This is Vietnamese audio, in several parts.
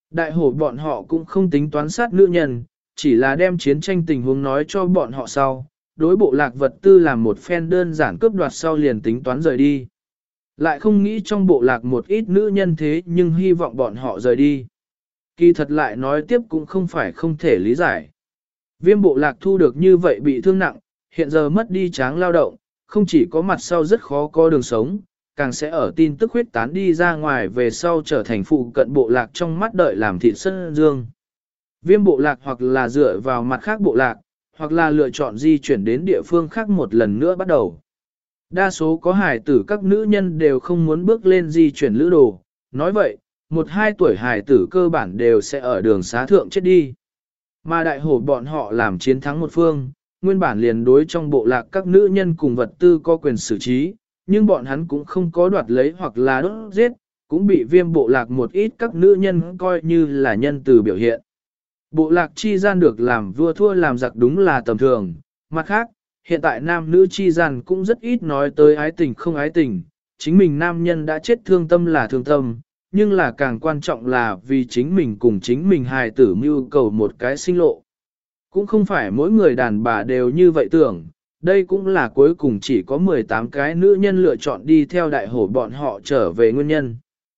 Đại hổ bọn họ cũng không tính toán sát nữ nhân, chỉ là đem chiến tranh tình huống nói cho bọn họ sau, đối bộ lạc vật tư làm một phen đơn giản cướp đoạt sau liền tính toán rời đi. Lại không nghĩ trong bộ lạc một ít nữ nhân thế nhưng hy vọng bọn họ rời đi. Kỳ thật lại nói tiếp cũng không phải không thể lý giải. Viêm bộ lạc thu được như vậy bị thương nặng, hiện giờ mất đi tráng lao động, không chỉ có mặt sau rất khó có đường sống, càng sẽ ở tin tức huyết tán đi ra ngoài về sau trở thành phụ cận bộ lạc trong mắt đợi làm thịt sân dương. Viêm bộ lạc hoặc là dựa vào mặt khác bộ lạc, hoặc là lựa chọn di chuyển đến địa phương khác một lần nữa bắt đầu. Đa số có hài tử các nữ nhân đều không muốn bước lên di chuyển lữ đồ, nói vậy, 1-2 tuổi hài tử cơ bản đều sẽ ở đường xá thượng chết đi. Mà đại hổ bọn họ làm chiến thắng một phương, nguyên bản liền đối trong bộ lạc các nữ nhân cùng vật tư có quyền xử trí, nhưng bọn hắn cũng không có đoạt lấy hoặc là đốt giết, cũng bị viêm bộ lạc một ít các nữ nhân coi như là nhân từ biểu hiện. Bộ lạc chi gian được làm vua thua làm giặc đúng là tầm thường, mặt khác, hiện tại nam nữ chi gian cũng rất ít nói tới ái tình không ái tình, chính mình nam nhân đã chết thương tâm là thương tâm, nhưng là càng quan trọng là vì chính mình cùng chính mình hài tử mưu cầu một cái sinh lộ. Cũng không phải mỗi người đàn bà đều như vậy tưởng, đây cũng là cuối cùng chỉ có 18 cái nữ nhân lựa chọn đi theo đại hổ bọn họ trở về nguyên nhân.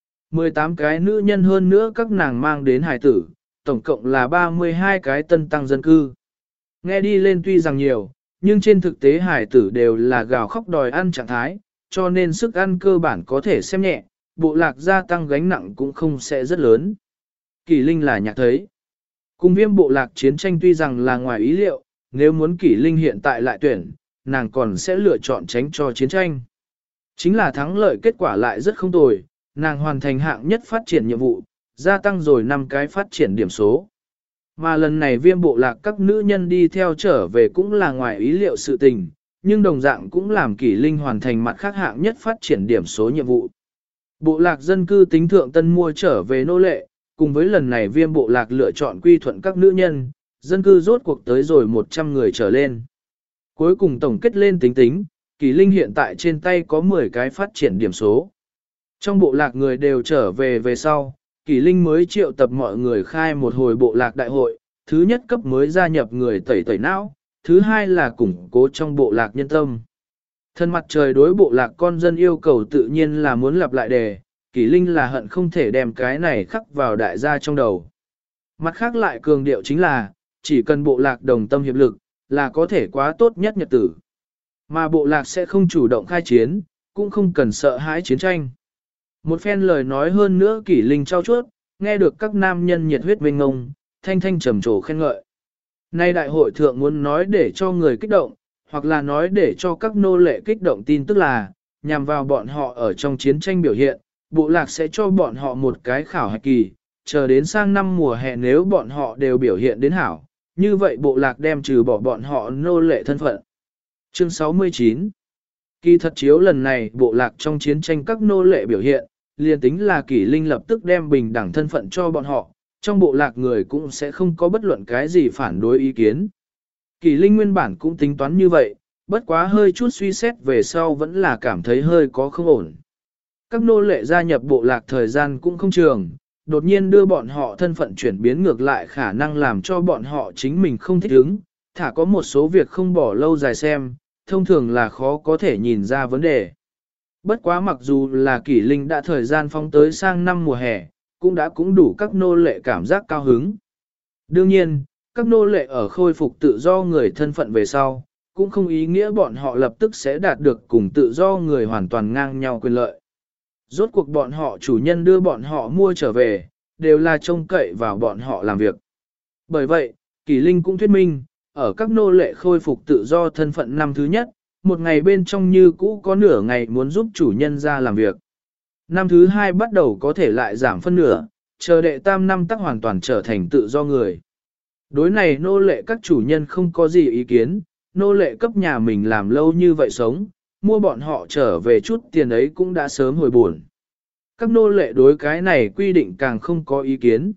18 cái nữ nhân hơn nữa các nàng mang đến hài tử, tổng cộng là 32 cái tân tăng dân cư. Nghe đi lên tuy rằng nhiều, nhưng trên thực tế hài tử đều là gào khóc đòi ăn trạng thái, cho nên sức ăn cơ bản có thể xem nhẹ, bộ lạc gia tăng gánh nặng cũng không sẽ rất lớn. Kỷ Linh là nhạc thấy. Cùng viêm bộ lạc chiến tranh tuy rằng là ngoài ý liệu, nếu muốn Kỷ Linh hiện tại lại tuyển, nàng còn sẽ lựa chọn tránh cho chiến tranh. Chính là thắng lợi kết quả lại rất không tồi, nàng hoàn thành hạng nhất phát triển nhiệm vụ, gia tăng rồi 5 cái phát triển điểm số. Mà lần này viêm bộ lạc các nữ nhân đi theo trở về cũng là ngoài ý liệu sự tình, nhưng đồng dạng cũng làm Kỷ Linh hoàn thành mặt khác hạng nhất phát triển điểm số nhiệm vụ. Bộ lạc dân cư tính thượng tân mua trở về nô lệ, cùng với lần này viêm bộ lạc lựa chọn quy thuận các nữ nhân, dân cư rốt cuộc tới rồi 100 người trở lên. Cuối cùng tổng kết lên tính, Kỷ Linh hiện tại trên tay có 10 cái phát triển điểm số. Trong bộ lạc người đều trở về sau, Kỷ Linh mới triệu tập mọi người khai một hồi bộ lạc đại hội, thứ nhất cấp mới gia nhập người tẩy não, thứ hai là củng cố trong bộ lạc nhân tâm. Thân mặt trời đối bộ lạc con dân yêu cầu tự nhiên là muốn lặp lại đề, Kỷ Linh là hận không thể đem cái này khắc vào đại gia trong đầu. Mặt khác lại cường điệu chính là, chỉ cần bộ lạc đồng tâm hiệp lực, là có thể quá tốt nhất nhật tử. Mà bộ lạc sẽ không chủ động khai chiến, cũng không cần sợ hãi chiến tranh. Một phen lời nói hơn nữa Kỷ Linh trao chuốt, nghe được các nam nhân nhiệt huyết mênh ngông, thanh thanh trầm trồ khen ngợi. Nay đại hội thượng muốn nói để cho người kích động, hoặc là nói để cho các nô lệ kích động tin tức là, nhằm vào bọn họ ở trong chiến tranh biểu hiện, bộ lạc sẽ cho bọn họ một cái khảo hạch kỳ, chờ đến sang năm mùa hè nếu bọn họ đều biểu hiện đến hảo, như vậy bộ lạc đem trừ bỏ bọn họ nô lệ thân phận. Chương 69 Kỳ thật chiếu lần này bộ lạc trong chiến tranh các nô lệ biểu hiện, liền tính là Kỷ Linh lập tức đem bình đẳng thân phận cho bọn họ, trong bộ lạc người cũng sẽ không có bất luận cái gì phản đối ý kiến. Kỷ Linh nguyên bản cũng tính toán như vậy, bất quá hơi chút suy xét về sau vẫn là cảm thấy hơi có không ổn. Các nô lệ gia nhập bộ lạc thời gian cũng không trường, đột nhiên đưa bọn họ thân phận chuyển biến ngược lại khả năng làm cho bọn họ chính mình không thích ứng, thả có một số việc không bỏ lâu dài xem, thông thường là khó có thể nhìn ra vấn đề. Bất quá mặc dù là Kỷ Linh đã thời gian phóng tới sang năm mùa hè, cũng đủ các nô lệ cảm giác cao hứng. Đương nhiên, các nô lệ ở khôi phục tự do người thân phận về sau, cũng không ý nghĩa bọn họ lập tức sẽ đạt được cùng tự do người hoàn toàn ngang nhau quyền lợi. Rốt cuộc bọn họ chủ nhân đưa bọn họ mua trở về, đều là trông cậy vào bọn họ làm việc. Bởi vậy, Kỷ Linh cũng thuyết minh, ở các nô lệ khôi phục tự do thân phận năm thứ nhất, một ngày bên trong như cũ có nửa ngày muốn giúp chủ nhân ra làm việc. Năm thứ hai bắt đầu có thể lại giảm phân nửa, chờ đệ tam năm tắc hoàn toàn trở thành tự do người. Đối này nô lệ các chủ nhân không có gì ý kiến, nô lệ cấp nhà mình làm lâu như vậy sống, mua bọn họ trở về chút tiền ấy cũng đã sớm hồi buồn. Các nô lệ đối cái này quy định càng không có ý kiến.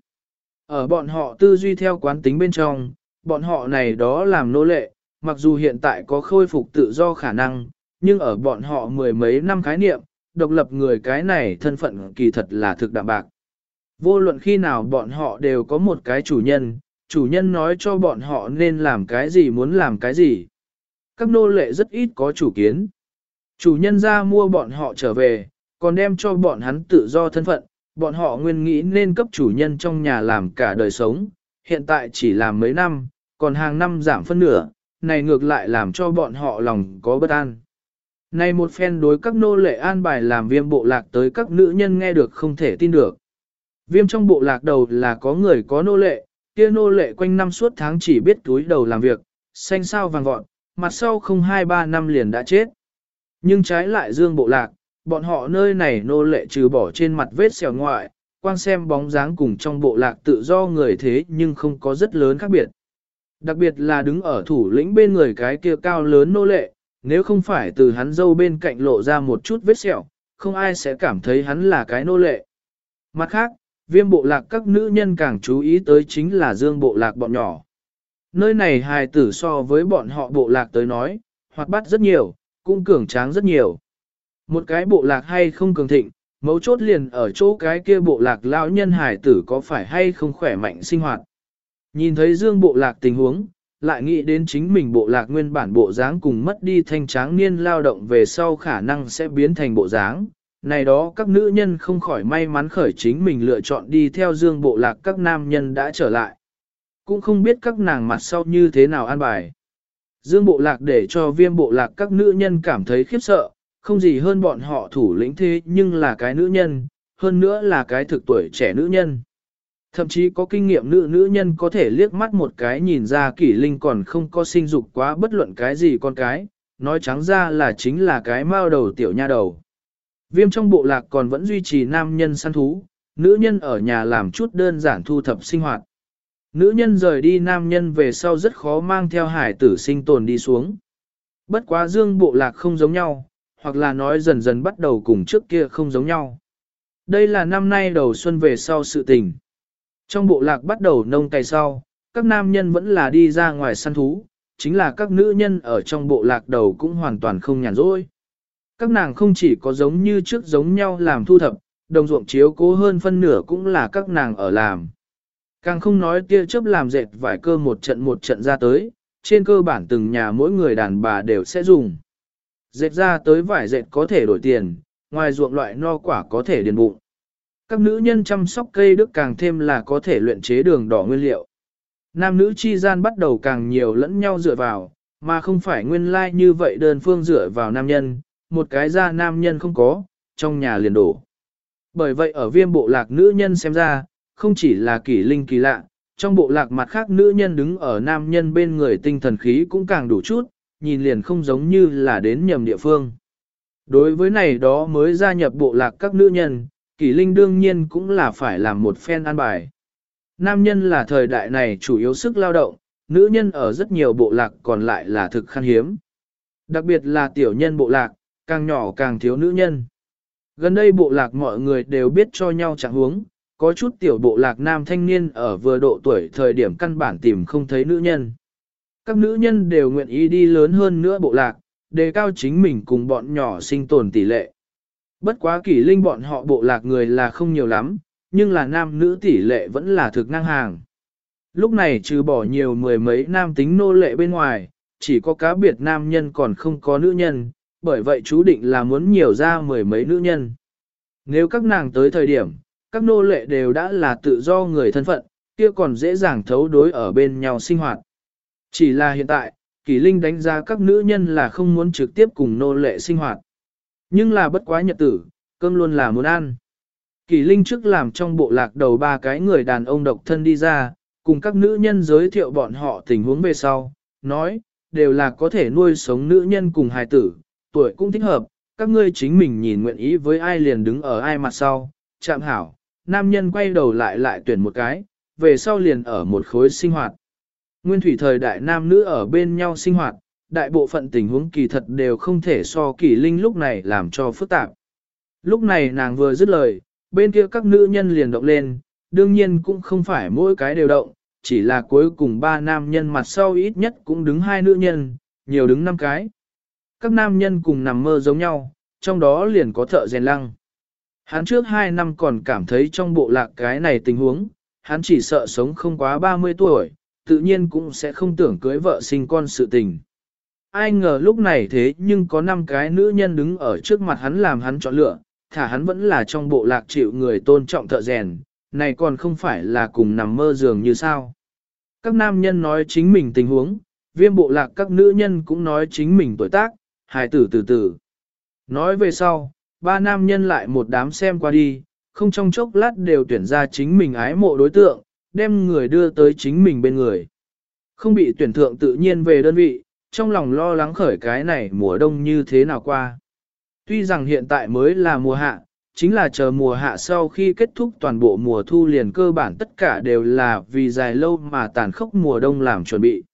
Ở bọn họ tư duy theo quán tính bên trong, bọn họ này đó làm nô lệ, mặc dù hiện tại có khôi phục tự do khả năng, nhưng ở bọn họ mười mấy năm khái niệm, độc lập người cái này thân phận kỳ thật là thực đạm bạc. Vô luận khi nào bọn họ đều có một cái chủ nhân nói cho bọn họ nên làm cái gì muốn làm cái gì. Các nô lệ rất ít có chủ kiến. Chủ nhân ra mua bọn họ trở về, còn đem cho bọn hắn tự do thân phận, bọn họ nguyên nghĩ nên cấp chủ nhân trong nhà làm cả đời sống, hiện tại chỉ làm mấy năm, còn hàng năm giảm phân nửa, này ngược lại làm cho bọn họ lòng có bất an. Này một phen đối các nô lệ an bài làm Viêm bộ lạc tới các nữ nhân nghe được không thể tin được. Viêm trong bộ lạc đầu là có người có nô lệ, kia nô lệ quanh năm suốt tháng chỉ biết túi đầu làm việc, xanh sao vàng vọt, mặt sau không 2-3 năm liền đã chết. Nhưng trái lại Dương bộ lạc, bọn họ nơi này nô lệ trừ bỏ trên mặt vết sẹo ngoại, quang xem bóng dáng cùng trong bộ lạc tự do người thế nhưng không có rất lớn khác biệt. Đặc biệt là đứng ở thủ lĩnh bên người cái kia cao lớn nô lệ, nếu không phải từ hắn dâu bên cạnh lộ ra một chút vết sẹo, không ai sẽ cảm thấy hắn là cái nô lệ. Mặt khác, Viêm bộ lạc các nữ nhân càng chú ý tới chính là Dương bộ lạc bọn nhỏ. Nơi này hài tử so với bọn họ bộ lạc tới nói, hoạt bát rất nhiều, cũng cường tráng rất nhiều. Một cái bộ lạc hay không cường thịnh, mấu chốt liền ở chỗ cái kia bộ lạc lão nhân hài tử có phải hay không khỏe mạnh sinh hoạt. Nhìn thấy Dương bộ lạc tình huống, lại nghĩ đến chính mình bộ lạc nguyên bản bộ dáng cùng mất đi thanh tráng niên lao động về sau khả năng sẽ biến thành bộ dáng. Này đó các nữ nhân không khỏi may mắn khởi chính mình lựa chọn đi theo Dương bộ lạc các nam nhân đã trở lại. Cũng không biết các nàng mặt sau như thế nào an bài. Dương bộ lạc để cho Viêm bộ lạc các nữ nhân cảm thấy khiếp sợ, không gì hơn bọn họ thủ lĩnh thế nhưng là cái nữ nhân, hơn nữa là cái thực tuổi trẻ nữ nhân. Thậm chí có kinh nghiệm nữ nhân có thể liếc mắt một cái nhìn ra Kỷ Linh còn không có sinh dục quá bất luận cái gì con cái, nói trắng ra là chính là cái mao đầu tiểu nha đầu. Viêm trong bộ lạc còn vẫn duy trì nam nhân săn thú, nữ nhân ở nhà làm chút đơn giản thu thập sinh hoạt. Nữ nhân rời đi nam nhân về sau rất khó mang theo hải tử sinh tồn đi xuống. Bất quá Dương bộ lạc không giống nhau, hoặc là nói dần dần bắt đầu cùng trước kia không giống nhau. Đây là năm nay đầu xuân về sau sự tình. Trong bộ lạc bắt đầu nông cày sau, các nam nhân vẫn là đi ra ngoài săn thú, chính là các nữ nhân ở trong bộ lạc đầu cũng hoàn toàn không nhàn rỗi. Các nàng không chỉ có giống như trước giống nhau làm thu thập, đồng ruộng chiếu cố hơn phân nửa cũng là các nàng ở làm. Càng không nói tia chớp làm dệt vải cơ một trận ra tới, trên cơ bản từng nhà mỗi người đàn bà đều sẽ dùng. Dệt ra tới vải dệt có thể đổi tiền, ngoài ruộng loại no quả có thể điền bụng. Các nữ nhân chăm sóc cây đức càng thêm là có thể luyện chế đường đỏ nguyên liệu. Nam nữ chi gian bắt đầu càng nhiều lẫn nhau dựa vào, mà không phải nguyên lai như vậy đơn phương dựa vào nam nhân, một cái ra nam nhân không có, trong nhà liền đổ. Bởi vậy ở Viêm bộ lạc nữ nhân xem ra, không chỉ là Kỷ Linh kỳ lạ, trong bộ lạc mặt khác nữ nhân đứng ở nam nhân bên người tinh thần khí cũng càng đủ chút, nhìn liền không giống như là đến nhầm địa phương. Đối với này đó mới gia nhập bộ lạc các nữ nhân, Kỷ Linh đương nhiên cũng là phải làm một phen an bài. Nam nhân là thời đại này chủ yếu sức lao động, nữ nhân ở rất nhiều bộ lạc còn lại là thực khan hiếm. Đặc biệt là tiểu nhân bộ lạc, càng nhỏ càng thiếu nữ nhân. Gần đây bộ lạc mọi người đều biết cho nhau trạng huống, có chút tiểu bộ lạc nam thanh niên ở vừa độ tuổi thời điểm căn bản tìm không thấy nữ nhân. Các nữ nhân đều nguyện ý đi lớn hơn nữa bộ lạc, đề cao chính mình cùng bọn nhỏ sinh tồn tỷ lệ. Bất quá Kỷ Linh bọn họ bộ lạc người là không nhiều lắm, nhưng là nam nữ tỷ lệ vẫn là thực ngang hàng. Lúc này trừ bỏ nhiều mười mấy nam tính nô lệ bên ngoài, chỉ có cá biệt nam nhân còn không có nữ nhân, bởi vậy chú định là muốn nhiều ra mười mấy nữ nhân. Nếu các nàng tới thời điểm, các nô lệ đều đã là tự do người thân phận, kia còn dễ dàng thấu đối ở bên nhau sinh hoạt. Chỉ là hiện tại, Kỷ Linh đánh giá các nữ nhân là không muốn trực tiếp cùng nô lệ sinh hoạt. Nhưng là bất quá nhật tử, cơm luôn là muốn ăn. Kỷ Linh trước làm trong bộ lạc đầu 3 cái người đàn ông độc thân đi ra, cùng các nữ nhân giới thiệu bọn họ tình huống về sau, nói, đều là có thể nuôi sống nữ nhân cùng hài tử, tuổi cũng thích hợp, các ngươi chính mình nhìn nguyện ý với ai liền đứng ở ai mặt sau, chạm hảo, nam nhân quay đầu lại tuyển một cái, về sau liền ở một khối sinh hoạt. Nguyên thủy thời đại nam nữ ở bên nhau sinh hoạt, đại bộ phận tình huống kỳ thật đều không thể so Kỷ Linh lúc này làm cho phức tạp. Lúc này nàng vừa dứt lời, bên kia các nữ nhân liền động lên, đương nhiên cũng không phải mỗi cái đều động, chỉ là cuối cùng 3 nam nhân mặt sau ít nhất cũng đứng 2 nữ nhân, nhiều đứng 5 cái. Các nam nhân cùng nằm mơ giống nhau, trong đó liền có thợ rèn lăng. Hắn trước 2 năm còn cảm thấy trong bộ lạc cái này tình huống, hắn chỉ sợ sống không quá 30 tuổi, tự nhiên cũng sẽ không tưởng cưới vợ sinh con sự tình. Ai ngờ lúc này thế nhưng có 5 cái nữ nhân đứng ở trước mặt hắn làm hắn chọn lựa, thả hắn vẫn là trong bộ lạc chịu người tôn trọng thợ rèn, này còn không phải là cùng nằm mơ dường như sao. Các nam nhân nói chính mình tình huống, viêm bộ lạc các nữ nhân cũng nói chính mình tuổi tác, hài tử từ từ. Nói về sau, 3 nam nhân lại một đám xem qua đi, không trong chốc lát đều tuyển ra chính mình ái mộ đối tượng, đem người đưa tới chính mình bên người. Không bị tuyển thượng tự nhiên về đơn vị, trong lòng lo lắng khởi cái này mùa đông như thế nào qua. Tuy rằng hiện tại mới là mùa hạ, chính là chờ mùa hạ sau khi kết thúc toàn bộ mùa thu liền cơ bản tất cả đều là vì dài lâu mà tàn khốc mùa đông làm chuẩn bị.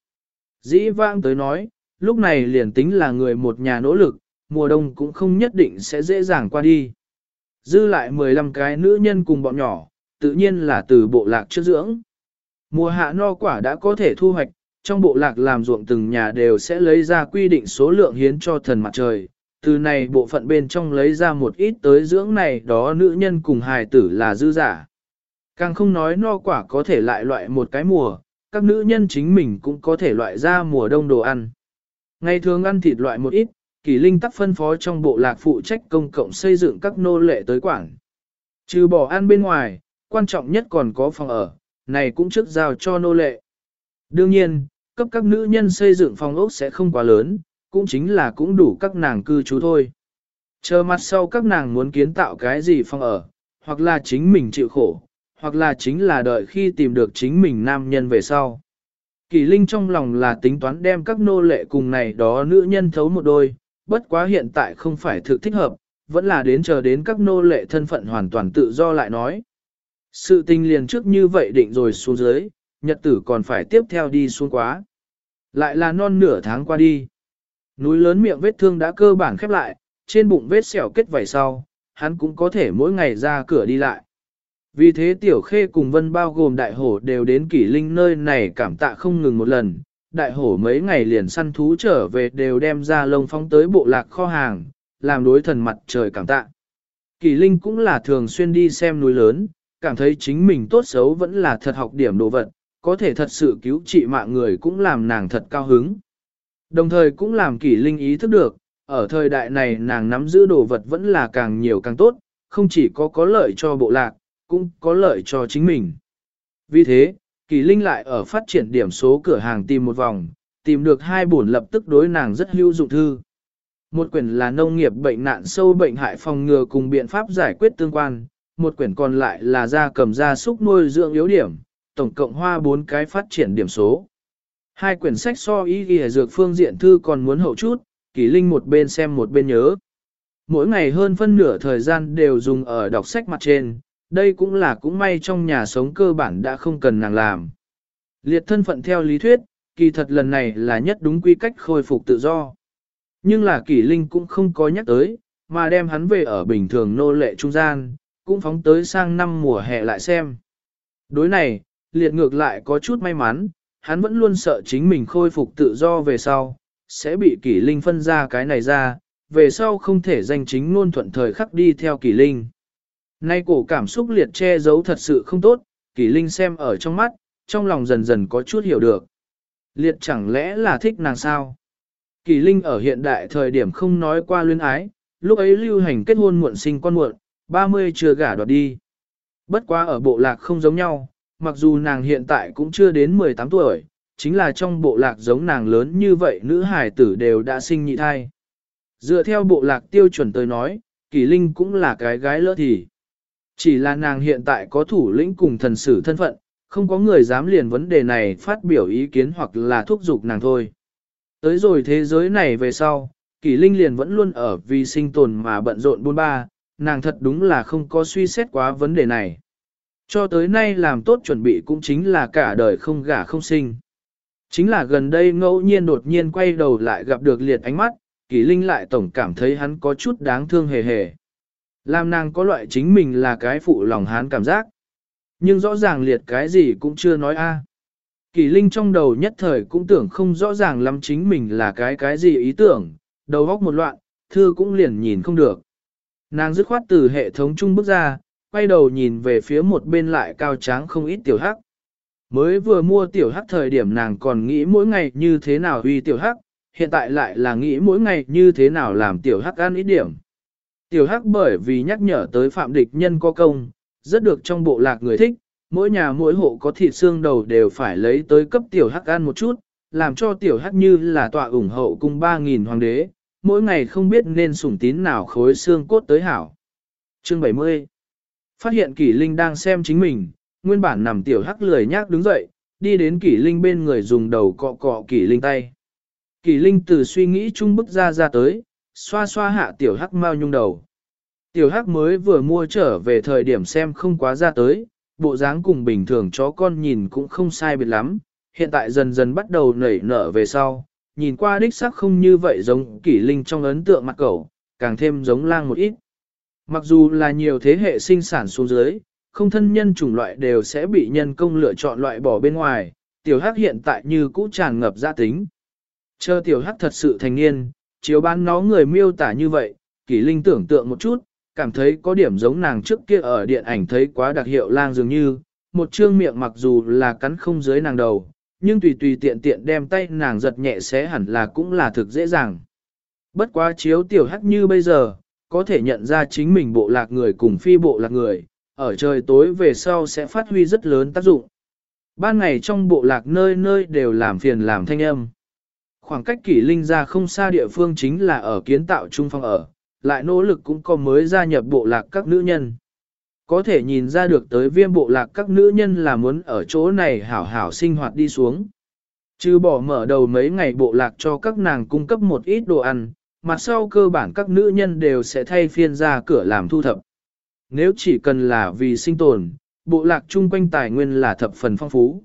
Dĩ vãng tới nói, lúc này liền tính là người một nhà nỗ lực, mùa đông cũng không nhất định sẽ dễ dàng qua đi. Dư lại 15 cái nữ nhân cùng bọn nhỏ, tự nhiên là từ bộ lạc trước dưỡng. Mùa hạ no quả đã có thể thu hoạch, trong bộ lạc làm ruộng từng nhà đều sẽ lấy ra quy định số lượng hiến cho thần mặt trời. Từ này bộ phận bên trong lấy ra một ít tới dưỡng này đó nữ nhân cùng hài tử là dư giả. Càng không nói no quả có thể lại loại một cái mùa, các nữ nhân chính mình cũng có thể loại ra mùa đông đồ ăn. Ngày thường ăn thịt loại một ít, Kỷ Linh tắc phân phó trong bộ lạc phụ trách công cộng xây dựng các nô lệ tới quản. Trừ bỏ ăn bên ngoài, quan trọng nhất còn có phòng ở, này cũng trước giao cho nô lệ. Đương nhiên, cấp các nữ nhân xây dựng phòng ốc sẽ không quá lớn, cũng chính là cũng đủ các nàng cư trú thôi. Chờ mặt sau các nàng muốn kiến tạo cái gì phòng ở, hoặc là chính mình chịu khổ, hoặc là chính là đợi khi tìm được chính mình nam nhân về sau. Kỷ Linh trong lòng là tính toán đem các nô lệ cùng này đó nữ nhân thấu một đôi, bất quá hiện tại không phải thực thích hợp, vẫn là đến chờ đến các nô lệ thân phận hoàn toàn tự do lại nói. Sự tình liền trước như vậy định rồi xuống dưới, nhật tử còn phải tiếp theo đi xuống quá. Lại là non nửa tháng qua đi. Núi lớn miệng vết thương đã cơ bản khép lại, trên bụng vết sẹo kết vảy sau, hắn cũng có thể mỗi ngày ra cửa đi lại. Vì thế Tiểu Khê cùng Vân bao gồm đại hổ đều đến Kỷ Linh nơi này cảm tạ không ngừng một lần. Đại hổ mấy ngày liền săn thú trở về đều đem ra lông phóng tới bộ lạc kho hàng, làm đối thần mặt trời cảm tạ. Kỷ Linh cũng là thường xuyên đi xem núi lớn, cảm thấy chính mình tốt xấu vẫn là thật học điểm đồ vật, có thể thật sự cứu trị mạng người cũng làm nàng thật cao hứng. Đồng thời cũng làm Kỷ Linh ý thức được, ở thời đại này nàng nắm giữ đồ vật vẫn là càng nhiều càng tốt, không chỉ có lợi cho bộ lạc, cũng có lợi cho chính mình. Vì thế, Kỷ Linh lại ở phát triển điểm số cửa hàng tìm một vòng, tìm được 2 bổn lập tức đối nàng rất hữu dụng thư. Một quyển là nông nghiệp bệnh nạn sâu bệnh hại phòng ngừa cùng biện pháp giải quyết tương quan, một quyển còn lại là gia cầm gia súc nuôi dưỡng yếu điểm, tổng cộng hoa 4 cái phát triển điểm số. 2 quyển sách so y y dược phương diện thư còn muốn hậu chút, Kỷ Linh một bên xem một bên nhớ. Mỗi ngày hơn phân nửa thời gian đều dùng ở đọc sách mặt trên, đây cũng may trong nhà sống cơ bản đã không cần nàng làm. Liệt thân phận theo lý thuyết, kỳ thật lần này là nhất đúng quy cách khôi phục tự do. Nhưng là Kỷ Linh cũng không có nhắc tới, mà đem hắn về ở bình thường nô lệ trung gian, cũng phóng tới sang năm mùa hè lại xem. Đối này, liệt ngược lại có chút may mắn, hắn vẫn luôn sợ chính mình khôi phục tự do về sau, sẽ bị Kỷ Linh phân ra cái này ra, về sau không thể danh chính ngôn thuận thời khắc đi theo Kỷ Linh. Nay cổ cảm xúc liệt che giấu thật sự không tốt, Kỷ Linh xem ở trong mắt, trong lòng dần dần có chút hiểu được. Liệt chẳng lẽ là thích nàng sao? Kỷ Linh ở hiện đại thời điểm không nói qua luyến ái, lúc ấy lưu hành kết hôn muộn sinh con muộn, 30 chưa gả đoạt đi. Bất quá ở bộ lạc không giống nhau, mặc dù nàng hiện tại cũng chưa đến 18 tuổi, chính là trong bộ lạc giống nàng lớn như vậy nữ hài tử đều đã sinh nhị thai. Dựa theo bộ lạc tiêu chuẩn tới nói, Kỷ Linh cũng là cái gái lỡ thì. Chỉ là nàng hiện tại có thủ lĩnh cùng thần sử thân phận, không có người dám liền vấn đề này phát biểu ý kiến hoặc là thúc giục nàng thôi. Tới rồi thế giới này về sau, Kỷ Linh liền vẫn luôn ở vì sinh tồn mà bận rộn buôn ba, nàng thật đúng là không có suy xét quá vấn đề này. Cho tới nay làm tốt chuẩn bị cũng chính là cả đời không gả không sinh. Chính là gần đây ngẫu nhiên đột nhiên quay đầu lại gặp được liệt ánh mắt, Kỷ Linh lại tổng cảm thấy hắn có chút đáng thương hề hề. Làm nàng có loại chính mình là cái phụ lòng hán cảm giác. Nhưng rõ ràng liệt cái gì cũng chưa nói a. Kỷ Linh trong đầu nhất thời cũng tưởng không rõ ràng lắm chính mình là cái gì ý tưởng, đầu óc một loạn, thư cũng liền nhìn không được. Nàng dứt khoát từ hệ thống chung bước ra, quay đầu nhìn về phía một bên lại cao tráng không ít tiểu hắc. Mới vừa mua tiểu hắc thời điểm nàng còn nghĩ mỗi ngày như thế nào uy tiểu hắc, hiện tại lại là nghĩ mỗi ngày như thế nào làm tiểu hắc ăn ít điểm. Tiểu hắc bởi vì nhắc nhở tới phạm địch nhân có công, rất được trong bộ lạc người thích, mỗi nhà mỗi hộ có thịt xương đầu đều phải lấy tới cấp tiểu hắc ăn một chút, làm cho tiểu hắc như là tọa ủng hậu cung 3.000 hoàng đế, mỗi ngày không biết nên sủng tín nào khối xương cốt tới hảo. Chương 70 Phát hiện Kỷ Linh đang xem chính mình, nguyên bản nằm tiểu hắc lười nhác đứng dậy, đi đến Kỷ Linh bên người dùng đầu cọ cọ Kỷ Linh tay. Kỷ Linh từ suy nghĩ chung bức ra tới, xoa xoa hạ tiểu hắc mau nhung đầu. Tiểu hắc mới vừa mua trở về thời điểm xem không quá ra tới, bộ dáng cùng bình thường chó con nhìn cũng không sai biệt lắm, hiện tại dần dần bắt đầu nảy nở về sau, nhìn qua đích xác không như vậy giống Kỷ Linh trong ấn tượng mặt cẩu, càng thêm giống lang một ít. Mặc dù là nhiều thế hệ sinh sản xuống dưới, không thân nhân chủng loại đều sẽ bị nhân công lựa chọn loại bỏ bên ngoài, tiểu hắc hiện tại như cũ tràn ngập gia tính. Chờ tiểu hắc thật sự thành niên, chiếu bán nó người miêu tả như vậy, Kỷ Linh tưởng tượng một chút, cảm thấy có điểm giống nàng trước kia ở điện ảnh thấy quá đặc hiệu lang dường như, một trương miệng mặc dù là cắn không dưới nàng đầu, nhưng tùy tùy tiện tiện đem tay nàng giật nhẹ xé hẳn là cũng là thực dễ dàng. Bất quá chiếu tiểu hắc như bây giờ, có thể nhận ra chính mình bộ lạc người cùng phi bộ lạc người, ở trời tối về sau sẽ phát huy rất lớn tác dụng. Ban ngày trong bộ lạc nơi nơi đều làm phiền làm thanh âm. Khoảng cách Kỷ Linh ra không xa địa phương chính là ở kiến tạo trung phong ở, lại nỗ lực cũng có mới gia nhập bộ lạc các nữ nhân. Có thể nhìn ra được tới viêm bộ lạc các nữ nhân là muốn ở chỗ này hảo hảo sinh hoạt đi xuống. Chứ bỏ mở đầu mấy ngày bộ lạc cho các nàng cung cấp một ít đồ ăn, mặt sau cơ bản các nữ nhân đều sẽ thay phiên ra cửa làm thu thập. Nếu chỉ cần là vì sinh tồn, bộ lạc chung quanh tài nguyên là thập phần phong phú.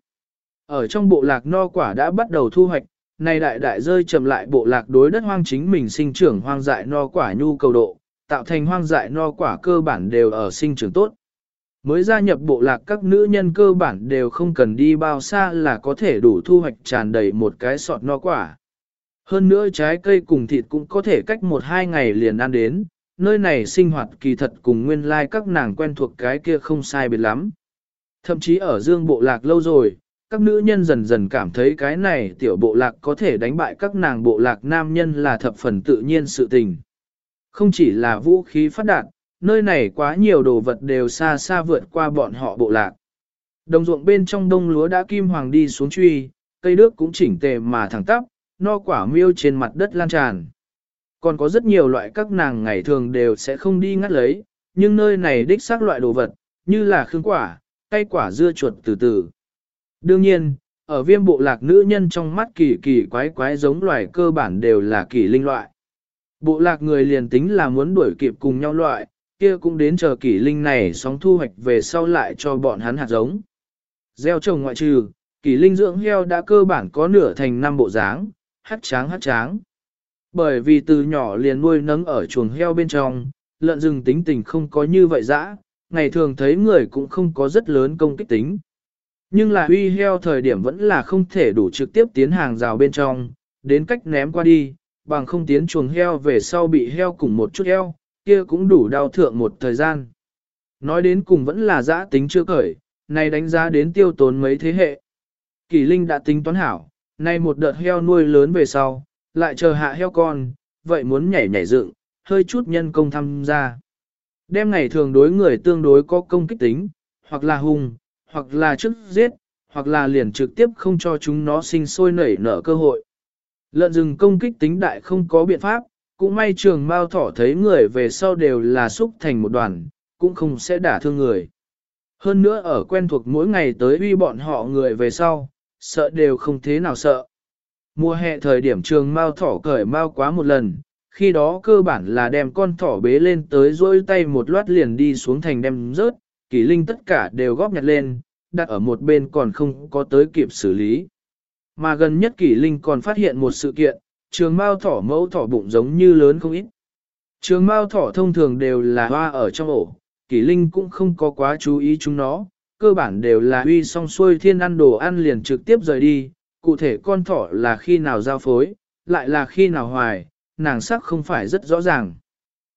Ở trong bộ lạc no quả đã bắt đầu thu hoạch, này đại đại rơi chậm lại bộ lạc đối đất hoang chính mình sinh trưởng hoang dại no quả nhu cầu độ, tạo thành hoang dại no quả cơ bản đều ở sinh trưởng tốt. Mới gia nhập bộ lạc các nữ nhân cơ bản đều không cần đi bao xa là có thể đủ thu hoạch tràn đầy một cái sọt no quả. Hơn nữa trái cây cùng thịt cũng có thể cách 1-2 ngày liền ăn đến, nơi này sinh hoạt kỳ thật cùng nguyên lai các nàng quen thuộc cái kia không sai biệt lắm. Thậm chí ở dương bộ lạc lâu rồi, các nữ nhân dần dần cảm thấy cái này tiểu bộ lạc có thể đánh bại các nàng bộ lạc nam nhân là thập phần tự nhiên sự tình. Không chỉ là vũ khí phát đạt, nơi này quá nhiều đồ vật đều xa xa vượt qua bọn họ bộ lạc. Đồng ruộng bên trong đông lúa đã kim hoàng đi xuống truy, cây đước cũng chỉnh tề mà thẳng tắp, no quả miêu trên mặt đất lan tràn. Còn có rất nhiều loại các nàng ngày thường đều sẽ không đi ngắt lấy, nhưng nơi này đích xác loại đồ vật, như là khương quả, cây quả dưa chuột từ từ. Đương nhiên, ở viêm bộ lạc nữ nhân trong mắt kỳ kỳ quái quái giống loài cơ bản đều là kỳ linh loại. Bộ lạc người liền tính là muốn đuổi kịp cùng nhau loại, kia cũng đến chờ kỷ linh này sóng thu hoạch về sau lại cho bọn hắn hạt giống. Gieo trồng ngoại trừ, kỷ linh dưỡng heo đã cơ bản có nửa thành 5 bộ dáng, hát tráng. Bởi vì từ nhỏ liền nuôi nấng ở chuồng heo bên trong, lợn rừng tính tình không có như vậy dã, ngày thường thấy người cũng không có rất lớn công kích tính. Nhưng là huy heo thời điểm vẫn là không thể đủ trực tiếp tiến hàng rào bên trong, đến cách ném qua đi, bằng không tiến chuồng heo về sau bị heo cùng một chút heo, kia cũng đủ đau thượng một thời gian. Nói đến cùng vẫn là dã tính chưa cởi, này đánh giá đến tiêu tốn mấy thế hệ. Kỳ Linh đã tính toán hảo, nay một đợt heo nuôi lớn về sau, lại chờ hạ heo con, vậy muốn nhảy dựng, hơi chút nhân công tham gia. Đem ngày thường đối người tương đối có công kích tính, hoặc là hung, hoặc là trước giết, hoặc là liền trực tiếp không cho chúng nó sinh sôi nảy nở cơ hội. Lợn rừng công kích tính đại không có biện pháp, cũng may trường mao thỏ thấy người về sau đều là xúc thành một đoàn, cũng không sẽ đả thương người. Hơn nữa ở quen thuộc mỗi ngày tới uy bọn họ người về sau, sợ đều không thế nào sợ. Mùa hè thời điểm trường mao thỏ cởi mao quá một lần, khi đó cơ bản là đem con thỏ bế lên tới dôi tay một loát liền đi xuống thành đem rớt, Kỷ Linh tất cả đều góp nhặt lên, đặt ở một bên còn không có tới kịp xử lý. Mà gần nhất Kỷ Linh còn phát hiện một sự kiện, trường mao thỏ mẫu thỏ bụng giống như lớn không ít. Trường mao thỏ thông thường đều là hoa ở trong ổ, Kỷ Linh cũng không có quá chú ý chúng nó, cơ bản đều là uy xong xuôi thiên ăn đồ ăn liền trực tiếp rời đi, cụ thể con thỏ là khi nào giao phối, lại là khi nào hoài, nàng sắc không phải rất rõ ràng.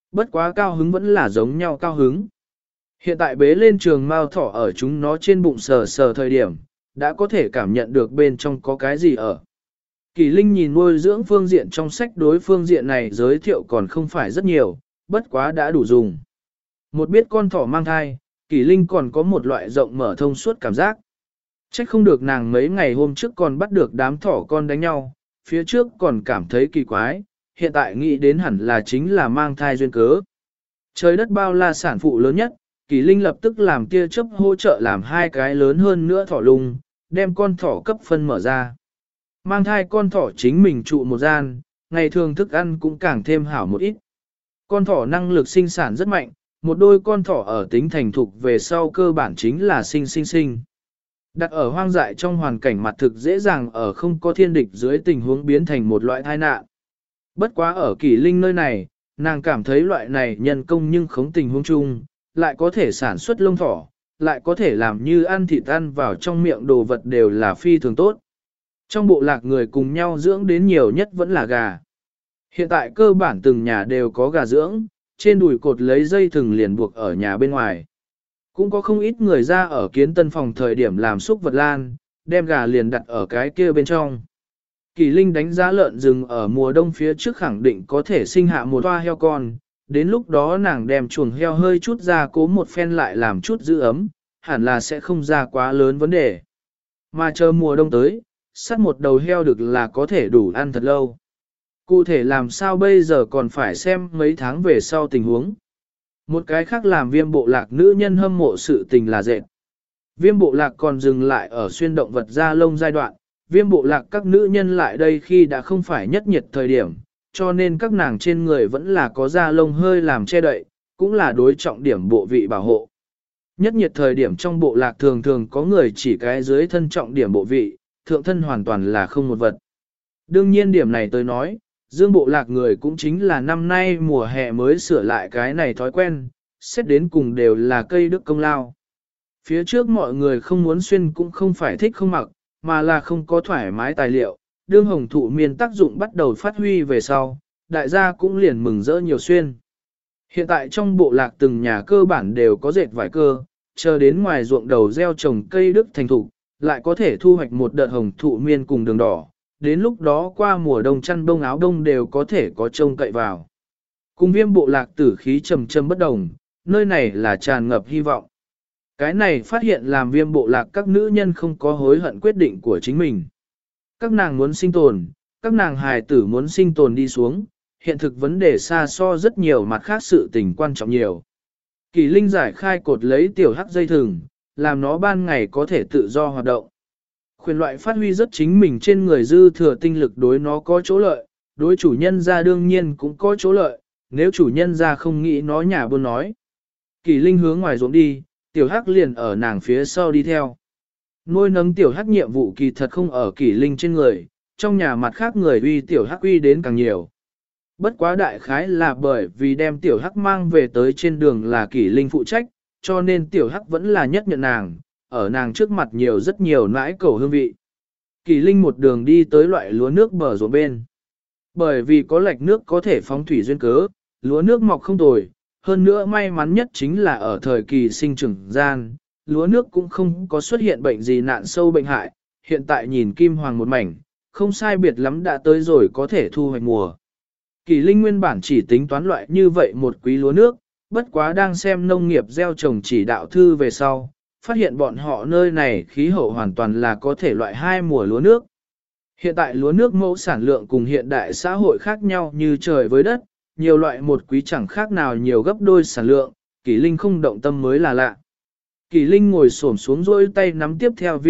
Bất quá cao hứng vẫn là giống nhau cao hứng. Hiện tại bế lên trường mao thỏ ở chúng nó trên bụng sờ sờ thời điểm, đã có thể cảm nhận được bên trong có cái gì ở. Kỳ Linh nhìn nuôi dưỡng phương diện trong sách đối phương diện này giới thiệu còn không phải rất nhiều, bất quá đã đủ dùng. Một biết con thỏ mang thai, Kỳ Linh còn có một loại rộng mở thông suốt cảm giác. Trách không được nàng mấy ngày hôm trước còn bắt được đám thỏ con đánh nhau, phía trước còn cảm thấy kỳ quái, hiện tại nghĩ đến hẳn là chính là mang thai duyên cớ. Trời đất bao la sản phụ lớn nhất, Kỳ Linh lập tức làm tia chớp hỗ trợ làm 2 cái lớn hơn nữa thỏ lùng, đem con thỏ cấp phân mở ra. Mang thai con thỏ chính mình trụ một gian, ngày thường thức ăn cũng càng thêm hảo một ít. Con thỏ năng lực sinh sản rất mạnh, một đôi con thỏ ở tính thành thục về sau cơ bản chính là sinh. Đặt ở hoang dại trong hoàn cảnh mặt thực dễ dàng ở không có thiên địch dưới tình huống biến thành một loại tai nạn. Bất quá ở Kỳ Linh nơi này, nàng cảm thấy loại này nhân công nhưng không tình huống chung, lại có thể sản xuất lông thỏ, lại có thể làm như ăn thịt ăn vào trong miệng đồ vật đều là phi thường tốt. Trong bộ lạc người cùng nhau dưỡng đến nhiều nhất vẫn là gà. Hiện tại cơ bản từng nhà đều có gà dưỡng, trên đùi cột lấy dây thừng liền buộc ở nhà bên ngoài. Cũng có không ít người ra ở kiến tân phòng thời điểm làm xúc vật lan, đem gà liền đặt ở cái kia bên trong. Kỳ Linh đánh giá lợn rừng ở mùa đông phía trước khẳng định có thể sinh hạ một toa heo con, đến lúc đó nàng đem chuồng heo hơi chút ra cố một phen lại làm chút giữ ấm, hẳn là sẽ không ra quá lớn vấn đề. Mà chờ mùa đông tới, sắt một đầu heo được là có thể đủ ăn thật lâu. Cụ thể làm sao bây giờ còn phải xem mấy tháng về sau tình huống. Một cái khác làm Viêm bộ lạc nữ nhân hâm mộ sự tình là dệt. Viêm bộ lạc còn dừng lại ở xuyên động vật da lông giai đoạn, Viêm bộ lạc các nữ nhân lại đây khi đã không phải nhất nhiệt thời điểm, cho nên các nàng trên người vẫn là có da lông hơi làm che đậy, cũng là đối trọng điểm bộ vị bảo hộ. Nhất nhiệt thời điểm trong bộ lạc thường thường có người chỉ cái dưới thân trọng điểm bộ vị, thượng thân hoàn toàn là không một vật. Đương nhiên điểm này tôi nói, dương bộ lạc người cũng chính là năm nay mùa hè mới sửa lại cái này thói quen, xét đến cùng đều là cây đức công lao. Phía trước mọi người không muốn xuyên cũng không phải thích không mặc, mà là không có thoải mái tài liệu, đương hồng thụ miên tác dụng bắt đầu phát huy về sau, đại gia cũng liền mừng rỡ nhiều xuyên. Hiện tại trong bộ lạc từng nhà cơ bản đều có dệt vải cơ, chờ đến ngoài ruộng đầu gieo trồng cây đức thành thục, lại có thể thu hoạch một đợt hồng thụ miên cùng đường đỏ, đến lúc đó qua mùa đông chăn đông áo đông đều có thể có trông cậy vào. Cùng Viêm bộ lạc tử khí trầm trầm bất đồng, nơi này là tràn ngập hy vọng. Cái này phát hiện làm Viêm bộ lạc các nữ nhân không có hối hận quyết định của chính mình. Các nàng muốn sinh tồn, các nàng hài tử muốn sinh tồn đi xuống, hiện thực vấn đề xa so rất nhiều mặt khác sự tình quan trọng nhiều. Kỳ Linh giải khai cột lấy tiểu hắc dây thừng, làm nó ban ngày có thể tự do hoạt động. Khuyến loại phát huy rất chính mình trên người dư thừa tinh lực đối nó có chỗ lợi, đối chủ nhân ra đương nhiên cũng có chỗ lợi, nếu chủ nhân ra không nghĩ nó nhà buôn nói. Kỳ Linh hướng ngoài ruộng đi, tiểu hắc liền ở nàng phía sau đi theo. Nuôi nấng tiểu hắc nhiệm vụ kỳ thật không ở Kỳ Linh trên người, trong nhà mặt khác người uy tiểu hắc uy đến càng nhiều. Bất quá đại khái là bởi vì đem tiểu hắc mang về tới trên đường là Kỳ Linh phụ trách, cho nên tiểu hắc vẫn là nhất nhận nàng, ở nàng trước mặt nhiều rất nhiều nãi cầu hương vị. Kỳ Linh một đường đi tới loại lúa nước bờ ruộng bên. Bởi vì có lạch nước có thể phóng thủy duyên cớ, lúa nước mọc không tồi, hơn nữa may mắn nhất chính là ở thời kỳ sinh trưởng gian, lúa nước cũng không có xuất hiện bệnh gì nạn sâu bệnh hại, hiện tại nhìn kim hoàng một mảnh, không sai biệt lắm đã tới rồi có thể thu hoạch mùa. Kỳ Linh nguyên bản chỉ tính toán loại như vậy một quý lúa nước, bất quá đang xem nông nghiệp gieo trồng chỉ đạo thư về sau, phát hiện bọn họ nơi này khí hậu hoàn toàn là có thể loại 2 mùa lúa nước. Hiện tại lúa nước mẫu sản lượng cùng hiện đại xã hội khác nhau như trời với đất, nhiều loại một quý chẳng khác nào nhiều gấp đôi sản lượng, Kỳ Linh không động tâm mới là lạ. Kỳ Linh ngồi xổm xuống rôi tay nắm tiếp theo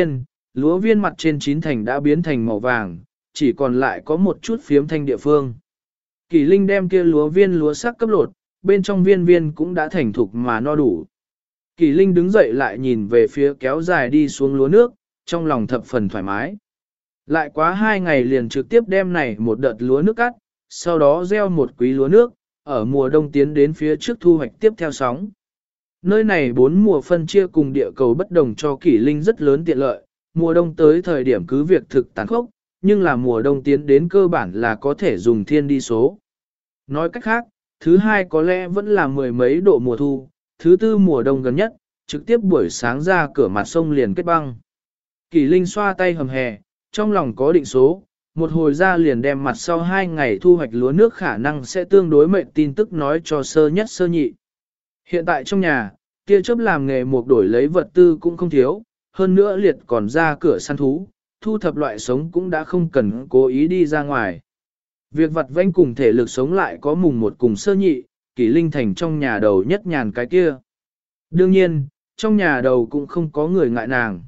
lúa viên mặt trên chín thành đã biến thành màu vàng, chỉ còn lại có một chút phiếm thanh địa phương. Kỳ Linh đem kia lúa sắc cấp lột, bên trong viên cũng đã thành thục mà no đủ. Kỳ Linh đứng dậy lại nhìn về phía kéo dài đi xuống lúa nước, trong lòng thập phần thoải mái. Lại quá 2 ngày liền trực tiếp đem này một đợt lúa nước cắt, sau đó gieo một quý lúa nước, ở mùa đông tiến đến phía trước thu hoạch tiếp theo sóng. Nơi này 4 mùa phân chia cùng địa cầu bất đồng cho Kỳ Linh rất lớn tiện lợi, mùa đông tới thời điểm cứ việc thực tàn khốc, nhưng là mùa đông tiến đến cơ bản là có thể dùng thiên đi số. Nói cách khác, thứ hai có lẽ vẫn là mười mấy độ mùa thu, thứ tư mùa đông gần nhất, trực tiếp buổi sáng ra cửa mặt sông liền kết băng. Kỳ Linh xoa tay hầm hè, trong lòng có định số, một hồi ra liền đem mặt sau 2 ngày thu hoạch lúa nước khả năng sẽ tương đối mệnh tin tức nói cho sơ nhất sơ nhị. Hiện tại trong nhà, kia chớp làm nghề một đổi lấy vật tư cũng không thiếu, hơn nữa liệt còn ra cửa săn thú, thu thập loại sống cũng đã không cần cố ý đi ra ngoài. Việc vặt vãnh cùng thể lực sống lại có mùng một cùng sơ nhị, Kỳ Linh thành trong nhà đầu nhất nhàn cái kia. Đương nhiên, trong nhà đầu cũng không có người ngại nàng.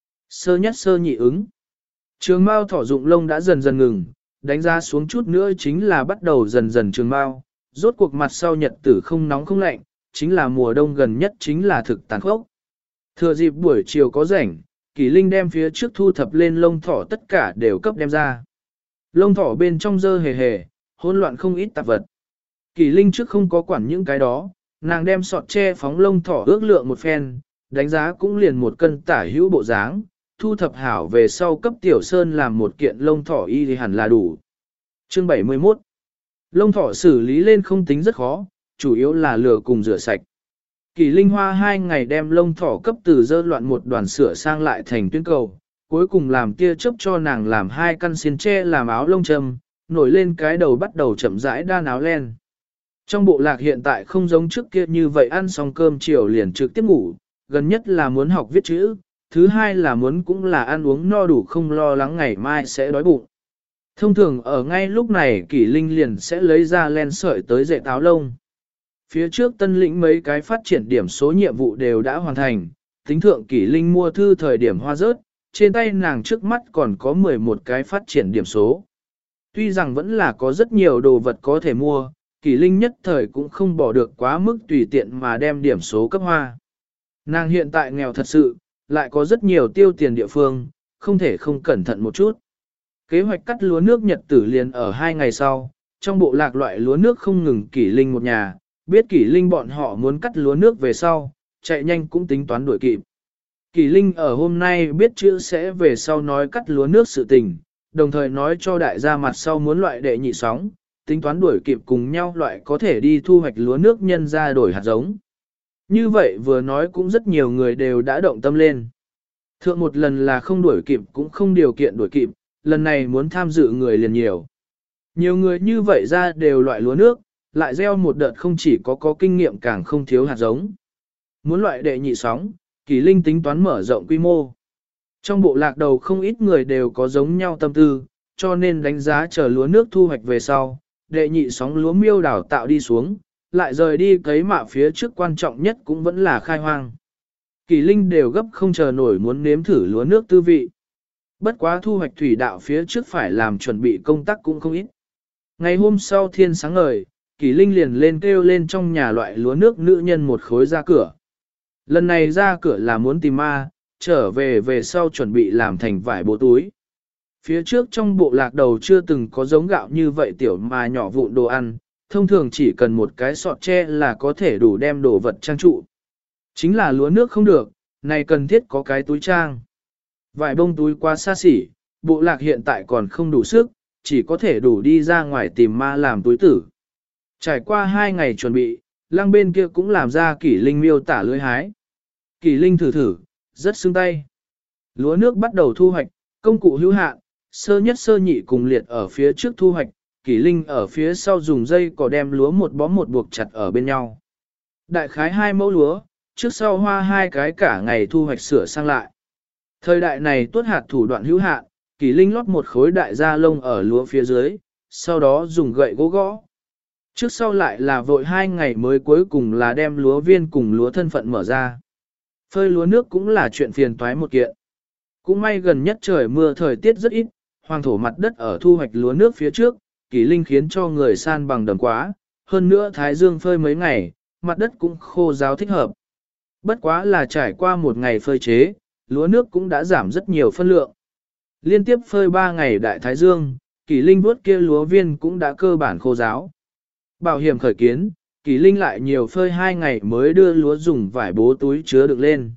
Sơ nhất sơ nhị ứng. Trường mao thỏ dụng lông đã dần dần ngừng, đánh ra xuống chút nữa chính là bắt đầu dần dần trường mao, rốt cuộc mặt sau nhật tử không nóng không lạnh, chính là mùa đông gần nhất chính là thực tàn khốc. Thừa dịp buổi chiều có rảnh, Kỳ Linh đem phía trước thu thập lên lông thỏ tất cả đều cấp đem ra. Lông thỏ bên trong dơ hề hề, hỗn loạn không ít tạp vật. Kỳ Linh trước không có quản những cái đó, nàng đem sọt tre phóng lông thỏ ước lượng một phen, đánh giá cũng liền 1 cân tả hữu bộ dáng, thu thập hảo về sau cấp Tiểu Sơn làm một kiện lông thỏ y thì hẳn là đủ. Chương 71. Lông thỏ xử lý lên không tính rất khó, chủ yếu là lửa cùng rửa sạch. Kỳ Linh hoa 2 ngày đem lông thỏ cấp từ dơ loạn một đoàn sửa sang lại thành tuyến cầu, cuối cùng làm kia chấp cho nàng làm 2 căn xiên tre làm áo lông châm, nổi lên cái đầu bắt đầu chậm rãi đan áo len. Trong bộ lạc hiện tại không giống trước kia như vậy ăn xong cơm chiều liền trực tiếp ngủ, gần nhất là muốn học viết chữ, thứ hai là muốn cũng là ăn uống no đủ không lo lắng ngày mai sẽ đói bụng. Thông thường ở ngay lúc này Kỳ Linh liền sẽ lấy ra len sợi tới dệt áo lông. Phía trước tân lĩnh mấy cái phát triển điểm số nhiệm vụ đều đã hoàn thành, tính thượng Kỳ Linh mua thư thời điểm hoa rớt, trên tay nàng trước mắt còn có 11 cái phát triển điểm số. Tuy rằng vẫn là có rất nhiều đồ vật có thể mua, Kỳ Linh nhất thời cũng không bỏ được quá mức tùy tiện mà đem điểm số cấp hoa. Nàng hiện tại nghèo thật sự, lại có rất nhiều tiêu tiền địa phương, không thể không cẩn thận một chút. Kế hoạch cắt lúa nước nhật tử liền ở 2 ngày sau, trong bộ lạc loại lúa nước không ngừng Kỳ Linh một nhà, biết Kỳ Linh bọn họ muốn cắt lúa nước về sau, chạy nhanh cũng tính toán đuổi kịp. Kỳ Linh ở hôm nay biết chữ sẽ về sau nói cắt lúa nước sự tình, đồng thời nói cho đại gia mặt sau muốn loại đệ nhị sóng, tính toán đuổi kịp cùng nhau loại có thể đi thu hoạch lúa nước nhân ra đổi hạt giống. Như vậy vừa nói cũng rất nhiều người đều đã động tâm lên. Thượng một lần là không đuổi kịp cũng không điều kiện đuổi kịp, lần này muốn tham dự người liền nhiều. Nhiều người như vậy ra đều loại lúa nước, lại gieo một đợt không chỉ có kinh nghiệm càng không thiếu hạt giống. Muốn loại đệ nhị sóng, Kỳ Linh tính toán mở rộng quy mô. Trong bộ lạc đầu không ít người đều có giống nhau tâm tư, cho nên đánh giá chờ lúa nước thu hoạch về sau, đệ nhị sóng lúa miêu đảo tạo đi xuống, lại rời đi cấy mạ phía trước quan trọng nhất cũng vẫn là khai hoang. Kỳ Linh đều gấp không chờ nổi muốn nếm thử lúa nước tư vị. Bất quá thu hoạch thủy đạo phía trước phải làm chuẩn bị công tác cũng không ít. Ngày hôm sau thiên sáng ngời, Kỳ Linh liền lên kêu lên trong nhà loại lúa nước nữ nhân một khối ra cửa. Lần này ra cửa là muốn tìm ma, trở về sau chuẩn bị làm thành vải bố túi. Phía trước trong bộ lạc đầu chưa từng có giống gạo như vậy tiểu mà nhỏ vụn đồ ăn, thông thường chỉ cần một cái sọt tre là có thể đủ đem đồ vật trang trụ. Chính là lúa nước không được, này cần thiết có cái túi trang. Vải bông túi quá xa xỉ, bộ lạc hiện tại còn không đủ sức, chỉ có thể đủ đi ra ngoài tìm ma làm túi tử. Trải qua 2 ngày chuẩn bị, lăng bên kia cũng làm ra Kỷ Linh miêu tả lưới hái. Kỷ Linh thử, rất xương tay. Lúa nước bắt đầu thu hoạch, công cụ hữu hạn, sơ nhất sơ nhị cùng liệt ở phía trước thu hoạch, Kỷ Linh ở phía sau dùng dây cỏ đem lúa một bó một buộc chặt ở bên nhau. Đại khái 2 mẫu lúa, trước sau hoa 2 cái cả ngày thu hoạch sửa sang lại. Thời đại này tuốt hạt thủ đoạn hữu hạn, Kỷ Linh lót một khối đại da lông ở lúa phía dưới, sau đó dùng gậy gỗ gõ. Trước sau lại là vội 2 ngày mới cuối cùng là đem lúa viên cùng lúa thân phận mở ra. Phơi lúa nước cũng là chuyện phiền toái một kiện. Cũng may gần nhất trời mưa thời tiết rất ít, hoàng thổ mặt đất ở thu hoạch lúa nước phía trước, Kỷ Linh khiến cho người san bằng đầm quá, hơn nữa thái dương phơi mấy ngày, mặt đất cũng khô ráo thích hợp. Bất quá là trải qua một ngày phơi chế, lúa nước cũng đã giảm rất nhiều phân lượng. Liên tiếp phơi 3 ngày đại thái dương, Kỷ Linh vuốt kia lúa viên cũng đã cơ bản khô ráo. Bảo hiểm khởi kiến, Kỷ Linh lại nhiều phơi 2 ngày mới đưa lúa dùng vải bố túi chứa được lên.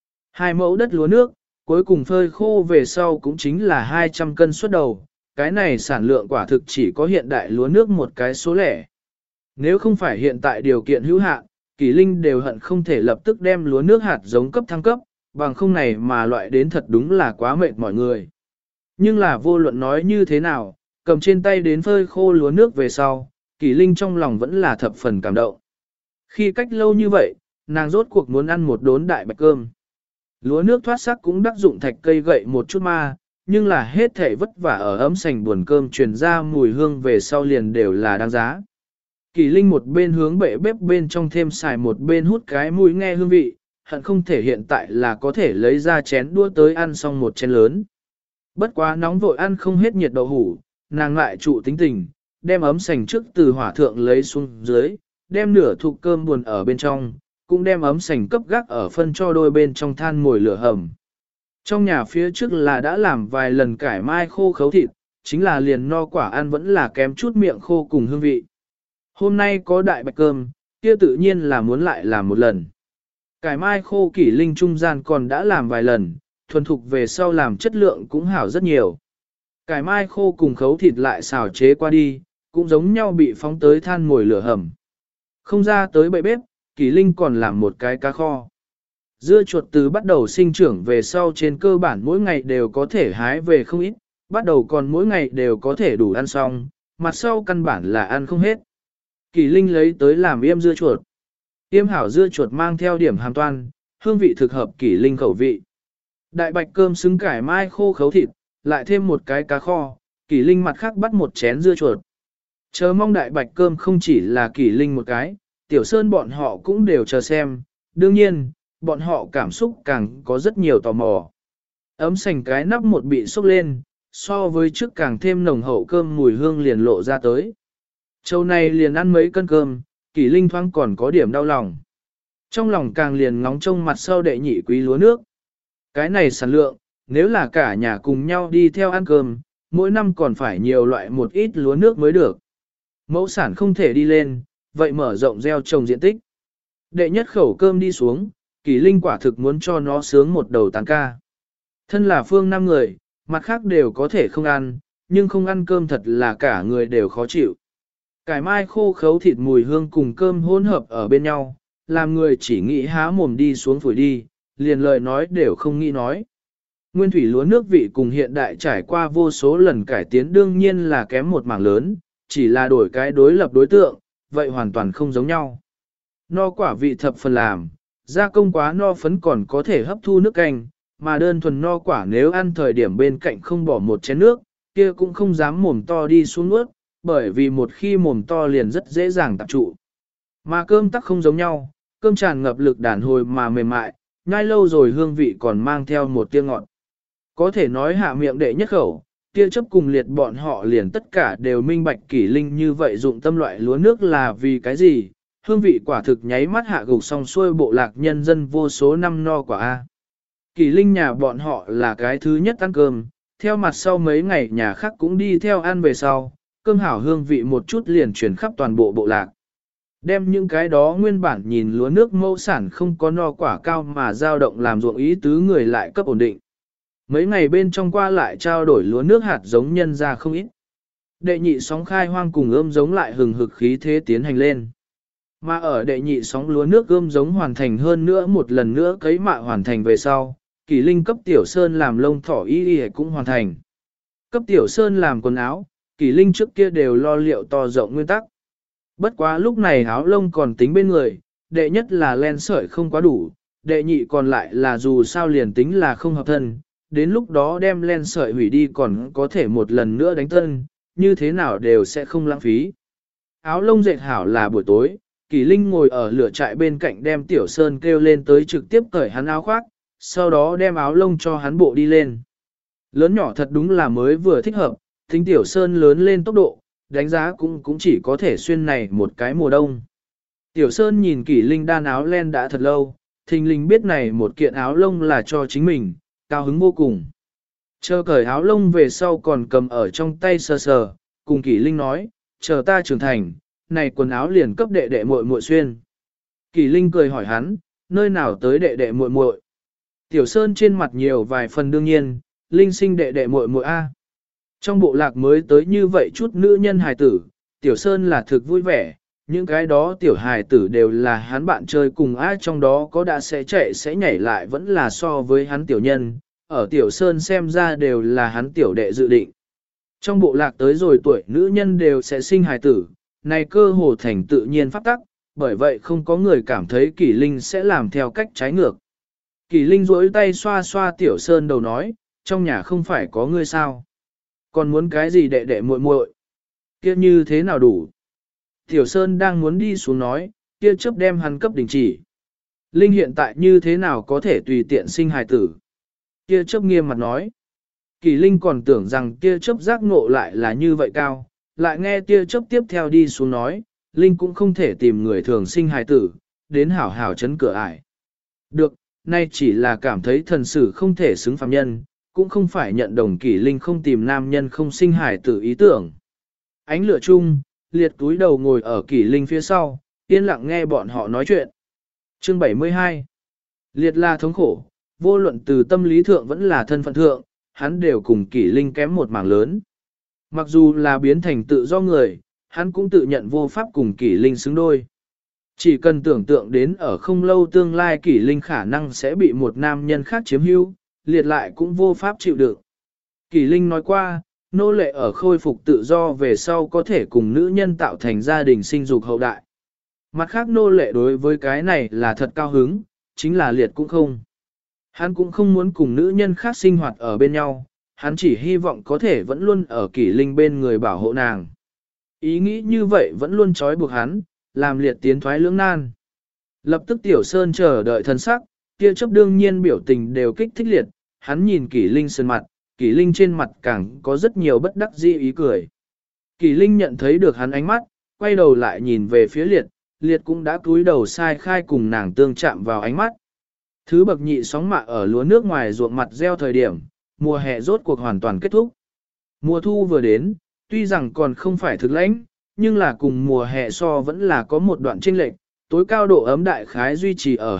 2 mẫu đất lúa nước, cuối cùng phơi khô về sau cũng chính là 200 cân suất đầu, cái này sản lượng quả thực chỉ có hiện đại lúa nước một cái số lẻ. Nếu không phải hiện tại điều kiện hữu hạn, Kỷ Linh đều hận không thể lập tức đem lúa nước hạt giống cấp thăng cấp, bằng không này mà loại đến thật đúng là quá mệt mọi người. Nhưng là vô luận nói như thế nào, cầm trên tay đến phơi khô lúa nước về sau, Kỷ Linh trong lòng vẫn là thập phần cảm động. Khi cách lâu như vậy, nàng rốt cuộc muốn ăn một đốn đại bạch cơm. Lúa nước thoát sắc cũng đắc dụng thạch cây gậy một chút ma, nhưng là hết thể vất vả ở ấm sành buồn cơm truyền ra mùi hương về sau liền đều là đáng giá. Kỳ Linh một bên hướng bệ bếp bên trong thêm xài một bên hút cái mũi nghe hương vị, hận không thể hiện tại là có thể lấy ra chén đũa tới ăn xong một chén lớn. Bất quá nóng vội ăn không hết nhiệt đậu hủ, nàng lại trụ tính tình, đem ấm sành trước từ hỏa thượng lấy xuống dưới, đem nửa thục cơm buồn ở bên trong, cũng đem ấm sành cấp gác ở phân cho đôi bên trong than mồi lửa hầm. Trong nhà phía trước là đã làm vài lần cải mai khô khấu thịt, chính là liền no quả ăn vẫn là kém chút miệng khô cùng hương vị. Hôm nay có đại bạch cơm, kia tự nhiên là muốn lại làm một lần. Cải mai khô Kỷ Linh trung gian còn đã làm vài lần, thuần thục về sau làm chất lượng cũng hảo rất nhiều. Cải mai khô cùng khấu thịt lại xào chế qua đi, cũng giống nhau bị phóng tới than mồi lửa hầm. Không ra tới bậy bếp, Kỷ Linh còn làm một cái cá kho. Dưa chuột từ bắt đầu sinh trưởng về sau trên cơ bản mỗi ngày đều có thể hái về không ít, bắt đầu còn mỗi ngày đều có thể đủ ăn xong, mặt sau căn bản là ăn không hết. Kỷ Linh lấy tới làm yêm dưa chuột. Yêm hảo dưa chuột mang theo điểm hàm toan, hương vị thực hợp Kỷ Linh khẩu vị. Đại bạch cơm xứng cải mai khô khấu thịt, lại thêm một cái cá kho, Kỷ Linh mặt khác bắt một chén dưa chuột. Chờ mong đại bạch cơm không chỉ là Kỷ Linh một cái, Tiểu Sơn bọn họ cũng đều chờ xem, đương nhiên, bọn họ cảm xúc càng có rất nhiều tò mò. Ấm sành cái nắp một bị sốc lên, so với trước càng thêm nồng hậu cơm mùi hương liền lộ ra tới. Châu này liền ăn mấy cân cơm, Kỷ Linh thoáng còn có điểm đau lòng. Trong lòng càng liền ngóng trông mặt sau đệ nhị quý lúa nước. Cái này sản lượng, nếu là cả nhà cùng nhau đi theo ăn cơm, mỗi năm còn phải nhiều loại một ít lúa nước mới được. Mẫu sản không thể đi lên, vậy mở rộng gieo trồng diện tích. Đệ nhất khẩu cơm đi xuống, Kỷ Linh quả thực muốn cho nó sướng một đầu tán ca. Thân là phương năm người, mặt khác đều có thể không ăn, nhưng không ăn cơm thật là cả người đều khó chịu. Cải mai khô khấu thịt mùi hương cùng cơm hỗn hợp ở bên nhau, làm người chỉ nghĩ há mồm đi xuống phủi đi, liền lời nói đều không nghĩ nói. Nguyên thủy lúa nước vị cùng hiện đại trải qua vô số lần cải tiến đương nhiên là kém một mảng lớn, chỉ là đổi cái đối lập đối tượng, vậy hoàn toàn không giống nhau. No quả vị thập phần làm, gia công quá no phấn còn có thể hấp thu nước canh, mà đơn thuần no quả nếu ăn thời điểm bên cạnh không bỏ một chén nước, kia cũng không dám mồm to đi xuống nuốt, bởi vì một khi mồm to liền rất dễ dàng tập trụ. Mà cơm tắc không giống nhau, cơm tràn ngập lực đàn hồi mà mềm mại, nhai lâu rồi hương vị còn mang theo một tia ngọt. Có thể nói hạ miệng đệ nhất khẩu, tia chấp cùng liệt bọn họ liền tất cả đều minh bạch Kỷ Linh như vậy dụng tâm loại lúa nước là vì cái gì, hương vị quả thực nháy mắt hạ gục xong xuôi bộ lạc nhân dân vô số năm no quả A. Kỷ Linh nhà bọn họ là cái thứ nhất ăn cơm, theo mặt sau mấy ngày nhà khác cũng đi theo ăn về sau, cơm hảo hương vị một chút liền chuyển khắp toàn bộ bộ lạc. Đem những cái đó nguyên bản nhìn lúa nước mẫu sản không có no quả cao mà dao động làm ruộng ý tứ người lại cấp ổn định. Mấy ngày bên trong qua lại trao đổi lúa nước hạt giống nhân ra không ít. Đệ nhị sóng khai hoang cùng ươm giống lại hừng hực khí thế tiến hành lên. Mà ở đệ nhị sóng lúa nước ươm giống hoàn thành hơn nữa một lần nữa cấy mạ hoàn thành về sau, Kỷ Linh cấp Tiểu Sơn làm lông thỏ y cũng hoàn thành. Cấp Tiểu Sơn làm quần áo, Kỷ Linh trước kia đều lo liệu to rộng nguyên tắc. Bất quá lúc này áo lông còn tính bên người, đệ nhất là len sợi không quá đủ, đệ nhị còn lại là dù sao liền tính là không hợp thân, đến lúc đó đem len sợi hủy đi còn có thể một lần nữa đánh tân, như thế nào đều sẽ không lãng phí. Áo lông dệt hảo là buổi tối, Kỷ Linh ngồi ở lửa trại bên cạnh đem Tiểu Sơn kêu lên tới trực tiếp cởi hắn áo khoác, sau đó đem áo lông cho hắn bộ đi lên. Lớn nhỏ thật đúng là mới vừa thích hợp, tính Tiểu Sơn lớn lên tốc độ, đánh giá cũng chỉ có thể xuyên này một cái mùa đông. Tiểu Sơn nhìn Kỷ Linh đan áo len đã thật lâu, thình lình biết này một kiện áo lông là cho chính mình, cao hứng vô cùng. Chờ cởi áo lông về sau còn cầm ở trong tay sờ sờ, cùng Kỷ Linh nói, chờ ta trưởng thành, này quần áo liền cấp đệ đệ muội muội xuyên. Kỷ Linh cười hỏi hắn, nơi nào tới đệ đệ muội muội? Tiểu Sơn trên mặt nhiều vài phần đương nhiên, Linh sinh đệ đệ muội muội a. Trong bộ lạc mới tới như vậy chút nữ nhân hài tử, Tiểu Sơn là thực vui vẻ, những cái đó tiểu hài tử đều là hắn bạn chơi cùng ai trong đó có đã sẽ chạy sẽ nhảy lại vẫn là so với hắn tiểu nhân, ở tiểu sơn xem ra đều là hắn tiểu đệ dự định. Trong bộ lạc tới rồi tuổi nữ nhân đều sẽ sinh hài tử, này cơ hồ thành tự nhiên pháp tắc, bởi vậy không có người cảm thấy Kỷ Linh sẽ làm theo cách trái ngược. Kỷ Linh duỗi tay xoa xoa tiểu sơn đầu nói, trong nhà không phải có ngươi sao? Còn muốn cái gì đệ đệ muội muội? Kia như thế nào đủ? Tiểu sơn đang muốn đi xuống nói, kia chớp đem hắn cấp đình chỉ. Linh hiện tại như thế nào có thể tùy tiện sinh hài tử? Kia chớp nghiêm mặt nói. Kỳ Linh còn tưởng rằng tia chớp giác ngộ lại là như vậy cao, lại nghe tia chớp tiếp theo đi xuống nói, Linh cũng không thể tìm người thường sinh hài tử, đến hảo hảo chấn cửa ải. Được, nay chỉ là cảm thấy thần sử không thể xứng phàm nhân, cũng không phải nhận đồng Kỳ Linh không tìm nam nhân không sinh hài tử ý tưởng. Ánh lửa chung, liệt túi đầu ngồi ở Kỳ Linh phía sau, yên lặng nghe bọn họ nói chuyện. Chương 72 Liệt là thống khổ, vô luận từ tâm lý thượng vẫn là thân phận thượng, hắn đều cùng Kỷ Linh kém một mảng lớn. Mặc dù là biến thành tự do người, hắn cũng tự nhận vô pháp cùng Kỷ Linh xứng đôi. Chỉ cần tưởng tượng đến ở không lâu tương lai Kỷ Linh khả năng sẽ bị một nam nhân khác chiếm hữu, liệt lại cũng vô pháp chịu đựng. Kỷ Linh nói qua, nô lệ ở khôi phục tự do về sau có thể cùng nữ nhân tạo thành gia đình sinh dục hậu đại. Mặt khác nô lệ đối với cái này là thật cao hứng, chính là liệt cũng không. Hắn cũng không muốn cùng nữ nhân khác sinh hoạt ở bên nhau, hắn chỉ hy vọng có thể vẫn luôn ở Kỷ Linh bên người bảo hộ nàng. Ý nghĩ như vậy vẫn luôn trói buộc hắn, làm liệt tiến thoái lưỡng nan. Lập tức Tiểu Sơn chờ đợi thân sắc, kia chấp đương nhiên biểu tình đều kích thích liệt, hắn nhìn Kỷ Linh sơn mặt, Kỷ Linh trên mặt càng có rất nhiều bất đắc dĩ ý cười. Kỷ Linh nhận thấy được hắn ánh mắt, quay đầu lại nhìn về phía liệt, liệt cũng đã cúi đầu sai khai cùng nàng tương chạm vào ánh mắt. Thứ bậc nhị sóng mạ ở lúa nước ngoài ruộng mặt gieo thời điểm, mùa hè rốt cuộc hoàn toàn kết thúc. Mùa thu vừa đến, tuy rằng còn không phải thực lãnh, nhưng là cùng mùa hè so vẫn là có một đoạn chênh lệch, tối cao độ ấm đại khái duy trì ở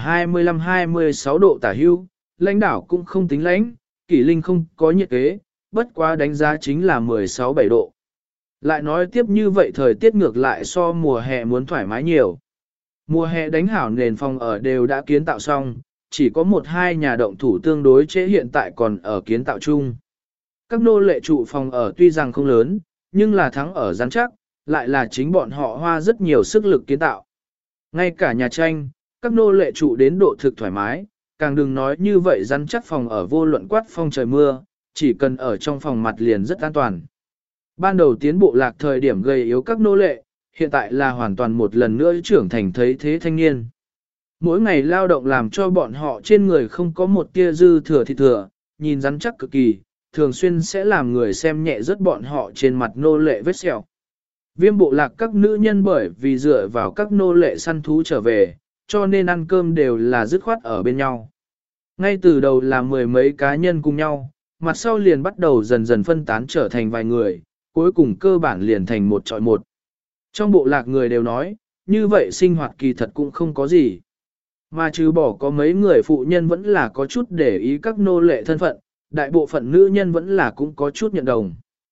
25-26 độ tả hưu, lãnh đảo cũng không tính lãnh, Kỷ Linh không có nhiệt kế, bất quá đánh giá chính là 16-17 độ. Lại nói tiếp như vậy thời tiết ngược lại so mùa hè muốn thoải mái nhiều. Mùa hè đánh hảo nền phòng ở đều đã kiến tạo xong, chỉ có một hai nhà động thủ tương đối chế hiện tại còn ở kiến tạo chung. Các nô lệ trụ phòng ở tuy rằng không lớn, nhưng là thắng ở rắn chắc, lại là chính bọn họ hoa rất nhiều sức lực kiến tạo. Ngay cả nhà tranh, các nô lệ trụ đến độ thực thoải mái, càng đừng nói như vậy rắn chắc phòng ở vô luận quát phong trời mưa, chỉ cần ở trong phòng mặt liền rất an toàn. Ban đầu tiến bộ lạc thời điểm gầy yếu các nô lệ, hiện tại là hoàn toàn một lần nữa trưởng thành thấy thế thanh niên. Mỗi ngày lao động làm cho bọn họ trên người không có một tia dư thừa thịt thừa, nhìn rắn chắc cực kỳ, thường xuyên sẽ làm người xem nhẹ rất bọn họ trên mặt nô lệ vết sẹo. Viêm bộ lạc các nữ nhân bởi vì dựa vào các nô lệ săn thú trở về, cho nên ăn cơm đều là dứt khoát ở bên nhau. Ngay từ đầu là mười mấy cá nhân cùng nhau, mặt sau liền bắt đầu dần dần phân tán trở thành vài người, cuối cùng cơ bản liền thành một trọi một. Trong bộ lạc người đều nói, như vậy sinh hoạt kỳ thật cũng không có gì. Mà trừ bỏ có mấy người phụ nhân vẫn là có chút để ý các nô lệ thân phận, đại bộ phận nữ nhân vẫn là cũng có chút nhận đồng.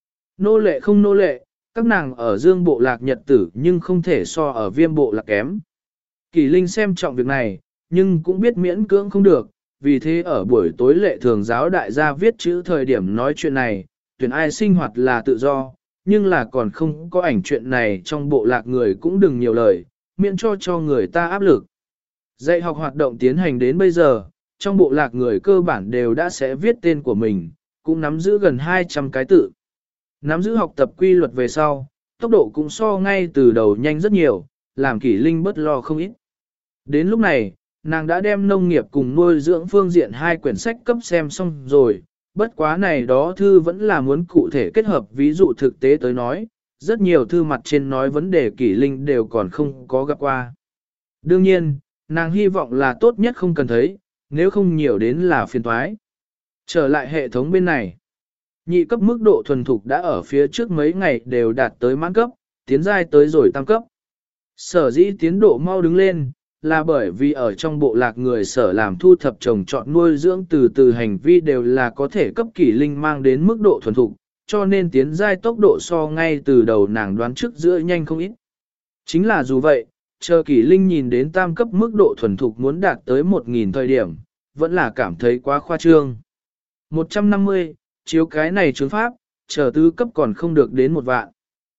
Nô lệ không nô lệ, các nàng ở dương bộ lạc nhật tử nhưng không thể so ở viêm bộ lạc kém. Kỳ Linh xem trọng việc này, nhưng cũng biết miễn cưỡng không được, vì thế ở buổi tối lệ thường giáo đại gia viết chữ thời điểm nói chuyện này, tuyển ai sinh hoạt là tự do, nhưng là còn không có ảnh chuyện này trong bộ lạc người cũng đừng nhiều lời, miễn cho người ta áp lực. Dạy học hoạt động tiến hành đến bây giờ, trong bộ lạc người cơ bản đều đã sẽ viết tên của mình, cũng nắm giữ gần 200 cái tự. Nắm giữ học tập quy luật về sau, tốc độ cũng so ngay từ đầu nhanh rất nhiều, làm Kỷ Linh bớt lo không ít. Đến lúc này, nàng đã đem nông nghiệp cùng nuôi dưỡng phương diện hai quyển sách cấp xem xong rồi, bất quá này đó thư vẫn là muốn cụ thể kết hợp ví dụ thực tế tới nói, rất nhiều thư mặt trên nói vấn đề Kỷ Linh đều còn không có gặp qua. Đương nhiên, nàng hy vọng là tốt nhất không cần thấy, nếu không nhiều đến là phiền toái. Trở lại hệ thống bên này. Nhị cấp mức độ thuần thục đã ở phía trước mấy ngày đều đạt tới mãn cấp, tiến giai tới rồi tam cấp. Sở dĩ tiến độ mau đứng lên, là bởi vì ở trong bộ lạc người sở làm thu thập trồng trọt nuôi dưỡng từ từ hành vi đều là có thể cấp Kỷ Linh mang đến mức độ thuần thục, cho nên tiến giai tốc độ so ngay từ đầu nàng đoán trước giữa nhanh không ít. Chính là dù vậy, chờ Kỷ Linh nhìn đến tam cấp mức độ thuần thục muốn đạt tới 1.000 thời điểm, vẫn là cảm thấy quá khoa trương. 150, chiếu cái này chứng pháp, chờ tứ cấp còn không được đến 1 vạn.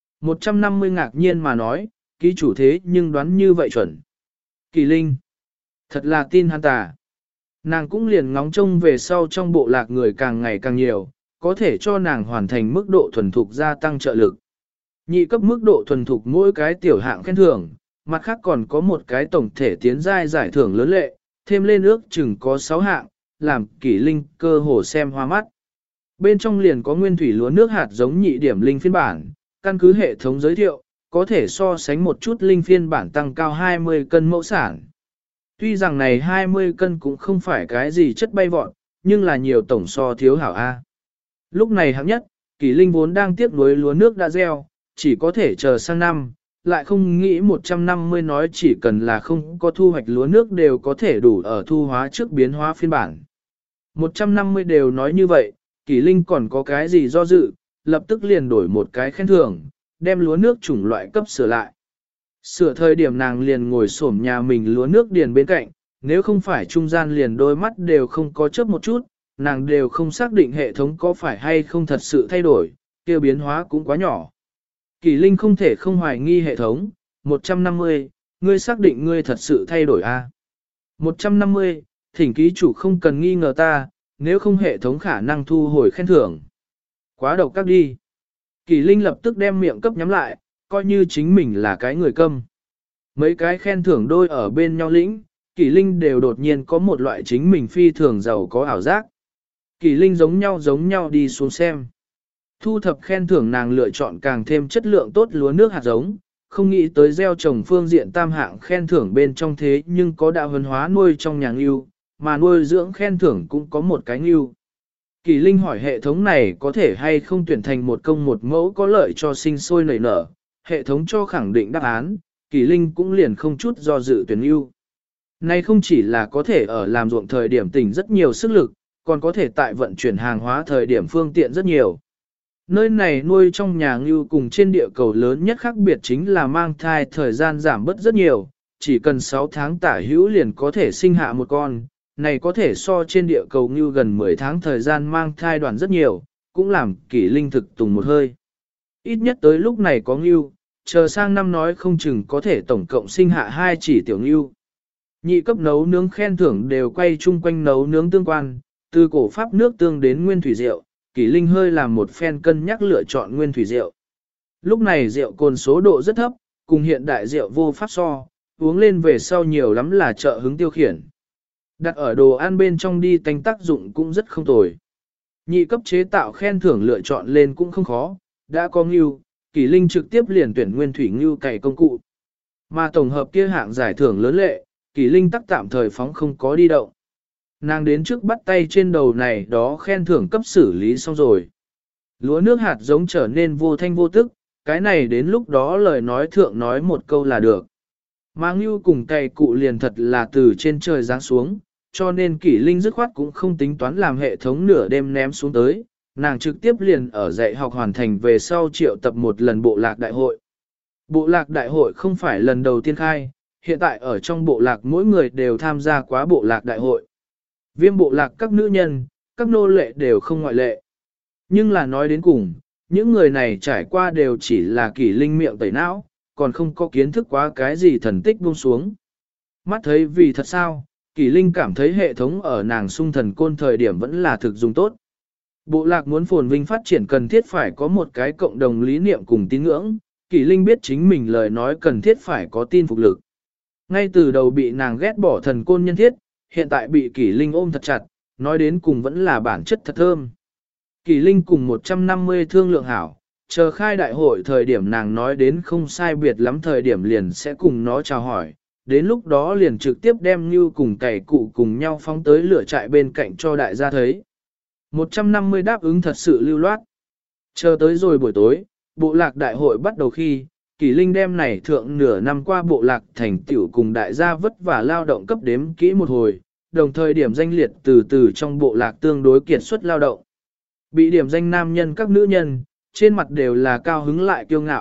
150 ngạc nhiên mà nói, ký chủ thế nhưng đoán như vậy chuẩn. Kỷ Linh, thật là tin hắn tà. Nàng cũng liền ngóng trông về sau trong bộ lạc người càng ngày càng nhiều, có thể cho nàng hoàn thành mức độ thuần thục gia tăng trợ lực. Nhị cấp mức độ thuần thục mỗi cái tiểu hạng khen thưởng, mặt khác còn có một cái tổng thể tiến giai giải thưởng lớn lệ, thêm lên ước chừng có 6 hạng, làm Kỷ Linh cơ hồ xem hoa mắt. Bên trong liền có nguyên thủy lúa nước hạt giống nhị điểm linh phiên bản, căn cứ hệ thống giới thiệu, có thể so sánh một chút linh phiên bản tăng cao 20 cân mẫu sản. Tuy rằng này 20 cân cũng không phải cái gì chất bay vọt, nhưng là nhiều tổng so thiếu hảo A. Lúc này hạng nhất, Kỷ Linh vốn đang tiếc nuối lúa nước đã gieo, chỉ có thể chờ sang năm, lại không nghĩ 150 nói chỉ cần là không có thu hoạch lúa nước đều có thể đủ ở thu hóa trước biến hóa phiên bản. 150 đều nói như vậy, Kỷ Linh còn có cái gì do dự, lập tức liền đổi một cái khen thưởng, đem lúa nước chủng loại cấp sửa lại. Sửa thời điểm nàng liền ngồi xổm nhà mình lúa nước điền bên cạnh, nếu không phải trung gian liền đôi mắt đều không có chớp một chút, nàng đều không xác định hệ thống có phải hay không thật sự thay đổi, kia biến hóa cũng quá nhỏ. Kỷ Linh không thể không hoài nghi hệ thống, 150, ngươi xác định ngươi thật sự thay đổi a? 150, thỉnh ký chủ không cần nghi ngờ ta, nếu không hệ thống khả năng thu hồi khen thưởng. Quá độc các đi. Kỷ Linh lập tức đem miệng cấp nhắm lại, coi như chính mình là cái người câm. Mấy cái khen thưởng đôi ở bên nhau lĩnh, Kỷ Linh đều đột nhiên có một loại chính mình phi thường giàu có ảo giác. Kỷ Linh giống nhau đi xuống xem. Thu thập khen thưởng nàng lựa chọn càng thêm chất lượng tốt lúa nước hạt giống, không nghĩ tới gieo trồng phương diện tam hạng khen thưởng bên trong thế nhưng có đạo huấn hóa nuôi trong nhà ngưu, mà nuôi dưỡng khen thưởng cũng có một cái ngưu. Kỷ Linh hỏi hệ thống này có thể hay không tuyển thành một công một mẫu có lợi cho sinh sôi nảy nở, hệ thống cho khẳng định đáp án, Kỷ Linh cũng liền không chút do dự tuyển ngưu. Này không chỉ là có thể ở làm ruộng thời điểm tỉnh rất nhiều sức lực, còn có thể tại vận chuyển hàng hóa thời điểm phương tiện rất nhiều. Nơi này nuôi trong nhà ngưu cùng trên địa cầu lớn nhất khác biệt chính là mang thai thời gian giảm bớt rất nhiều, chỉ cần 6 tháng tả hữu liền có thể sinh hạ một con, này có thể so trên địa cầu ngưu gần 10 tháng thời gian mang thai đoạn rất nhiều, cũng làm Kỷ Linh thực tùng một hơi. Ít nhất tới lúc này có ngưu, chờ sang năm nói không chừng có thể tổng cộng sinh hạ 2 chỉ tiểu ngưu. Nhị cấp nấu nướng khen thưởng đều quay chung quanh nấu nướng tương quan, từ cổ pháp nước tương đến nguyên thủy rượu, Kỷ Linh hơi làm một phen cân nhắc lựa chọn nguyên thủy rượu. Lúc này rượu cồn số độ rất thấp, cùng hiện đại rượu vô pháp so, uống lên về sau nhiều lắm là trợ hứng tiêu khiển. Đặt ở đồ ăn bên trong đi tanh tác dụng cũng rất không tồi. Nhị cấp chế tạo khen thưởng lựa chọn lên cũng không khó, đã có ngưu, Kỷ Linh trực tiếp liền tuyển nguyên thủy ngưu cày công cụ. Mà tổng hợp kia hạng giải thưởng lớn lệ, Kỷ Linh tắc tạm thời phóng không có đi động. Nàng đến trước bắt tay trên đầu này đó khen thưởng cấp xử lý xong rồi. Lúa nước hạt giống trở nên vô thanh vô tức, cái này đến lúc đó lời nói thượng nói một câu là được. Mà ngưu cùng cày cụ liền thật là từ trên trời giáng xuống, cho nên Kỷ Linh dứt khoát cũng không tính toán làm hệ thống nửa đêm ném xuống tới, nàng trực tiếp liền ở dạy học hoàn thành về sau triệu tập một lần bộ lạc đại hội. Bộ lạc đại hội không phải lần đầu tiên khai, hiện tại ở trong bộ lạc mỗi người đều tham gia quá bộ lạc đại hội. Viêm bộ lạc các nữ nhân, các nô lệ đều không ngoại lệ. Nhưng là nói đến cùng, những người này trải qua đều chỉ là Kỷ Linh miệng tẩy não, còn không có kiến thức quá cái gì thần tích buông xuống. Mắt thấy vì thật sao, Kỷ Linh cảm thấy hệ thống ở nàng sung thần côn thời điểm vẫn là thực dùng tốt. Bộ lạc muốn phồn vinh phát triển cần thiết phải có một cái cộng đồng lý niệm cùng tín ngưỡng, Kỷ Linh biết chính mình lời nói cần thiết phải có tin phục lực. Ngay từ đầu bị nàng ghét bỏ thần côn nhân thiết, hiện tại bị Kỷ Linh ôm thật chặt, nói đến cùng vẫn là bản chất thật thơm. Kỷ Linh cùng 150 thương lượng hảo, chờ khai đại hội thời điểm nàng nói đến không sai biệt lắm thời điểm liền sẽ cùng nó chào hỏi, đến lúc đó liền trực tiếp đem như cùng cày cụ cùng nhau phóng tới lửa trại bên cạnh cho đại gia thấy. 150 đáp ứng thật sự lưu loát. Chờ tới rồi buổi tối, bộ lạc đại hội bắt đầu khi, Kỷ Linh đem này thượng nửa năm qua bộ lạc thành tiểu cùng đại gia vất vả lao động cấp đếm kỹ một hồi, đồng thời điểm danh liệt từ từ trong bộ lạc tương đối kiệt xuất lao động. Bị điểm danh nam nhân các nữ nhân, trên mặt đều là cao hứng lại kiêu ngạo,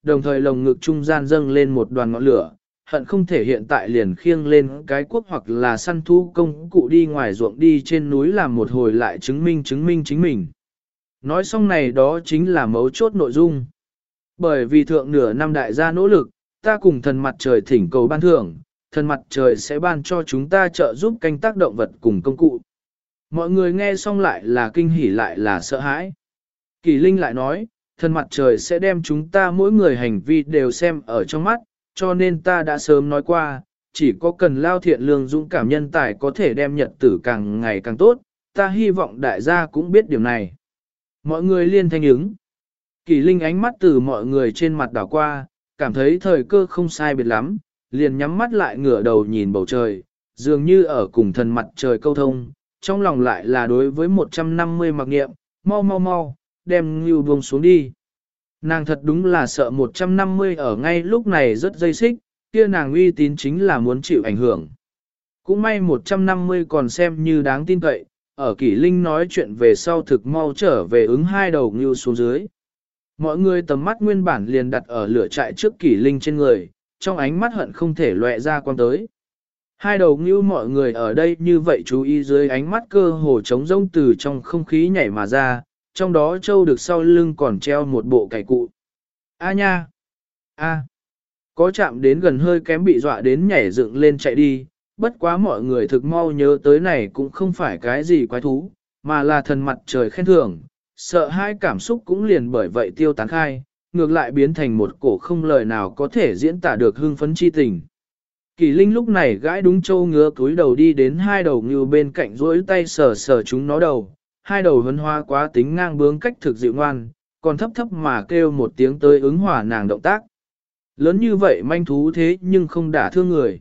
đồng thời lồng ngực trung gian dâng lên một đoàn ngọn lửa, hận không thể hiện tại liền khiêng lên cái cuốc hoặc là săn thú công cụ đi ngoài ruộng đi trên núi làm một hồi lại chứng minh chính mình. Nói xong này đó chính là mấu chốt nội dung. Bởi vì thượng nửa năm đại gia nỗ lực, ta cùng thần mặt trời thỉnh cầu ban thưởng, thần mặt trời sẽ ban cho chúng ta trợ giúp canh tác động vật cùng công cụ. Mọi người nghe xong lại là kinh hỉ lại là sợ hãi. Kỳ Linh lại nói, thần mặt trời sẽ đem chúng ta mỗi người hành vi đều xem ở trong mắt, cho nên ta đã sớm nói qua, chỉ có cần lao thiện lương dũng cảm nhân tài có thể đem nhật tử càng ngày càng tốt, ta hy vọng đại gia cũng biết điểm này. Mọi người liên thanh ứng. Kỳ Linh ánh mắt từ mọi người trên mặt đảo qua, cảm thấy thời cơ không sai biệt lắm, liền nhắm mắt lại ngửa đầu nhìn bầu trời, dường như ở cùng thần mặt trời câu thông, trong lòng lại là đối với 150 mặc nghiệm, mau, đem Ngưu buông xuống đi. Nàng thật đúng là sợ 150 ở ngay lúc này rất dây xích, kia nàng uy tín chính là muốn chịu ảnh hưởng. Cũng may 150 còn xem như đáng tin cậy, ở Kỷ Linh nói chuyện về sau thực mau trở về ứng hai đầu Ngưu xuống dưới. Mọi người tầm mắt nguyên bản liền đặt ở lửa trại trước Kỷ Linh trên người, trong ánh mắt hận không thể lóe ra quan tới. Hai đầu Ngưu mọi người ở đây như vậy chú ý dưới ánh mắt cơ hồ trống rỗng từ trong không khí nhảy mà ra, trong đó Châu được sau lưng còn treo một bộ cải cụ. A nha! A! Có chạm đến gần hơi kém bị dọa đến nhảy dựng lên chạy đi, bất quá mọi người thực mau nhớ tới này cũng không phải cái gì quái thú, mà là thần mặt trời khen thưởng, sợ hai cảm xúc cũng liền bởi vậy tiêu tán khai, ngược lại biến thành một cổ không lời nào có thể diễn tả được hưng phấn chi tình. Kỳ Linh lúc này gãi đúng Châu ngứa cúi đầu đi đến hai đầu Ngưu bên cạnh duỗi tay sờ sờ chúng nó đầu, hai đầu huấn hoa quá tính ngang bướng cách thực dịu ngoan, còn thấp thấp mà kêu một tiếng tới ứng hỏa nàng động tác. Lớn như vậy manh thú thế nhưng không đả thương người.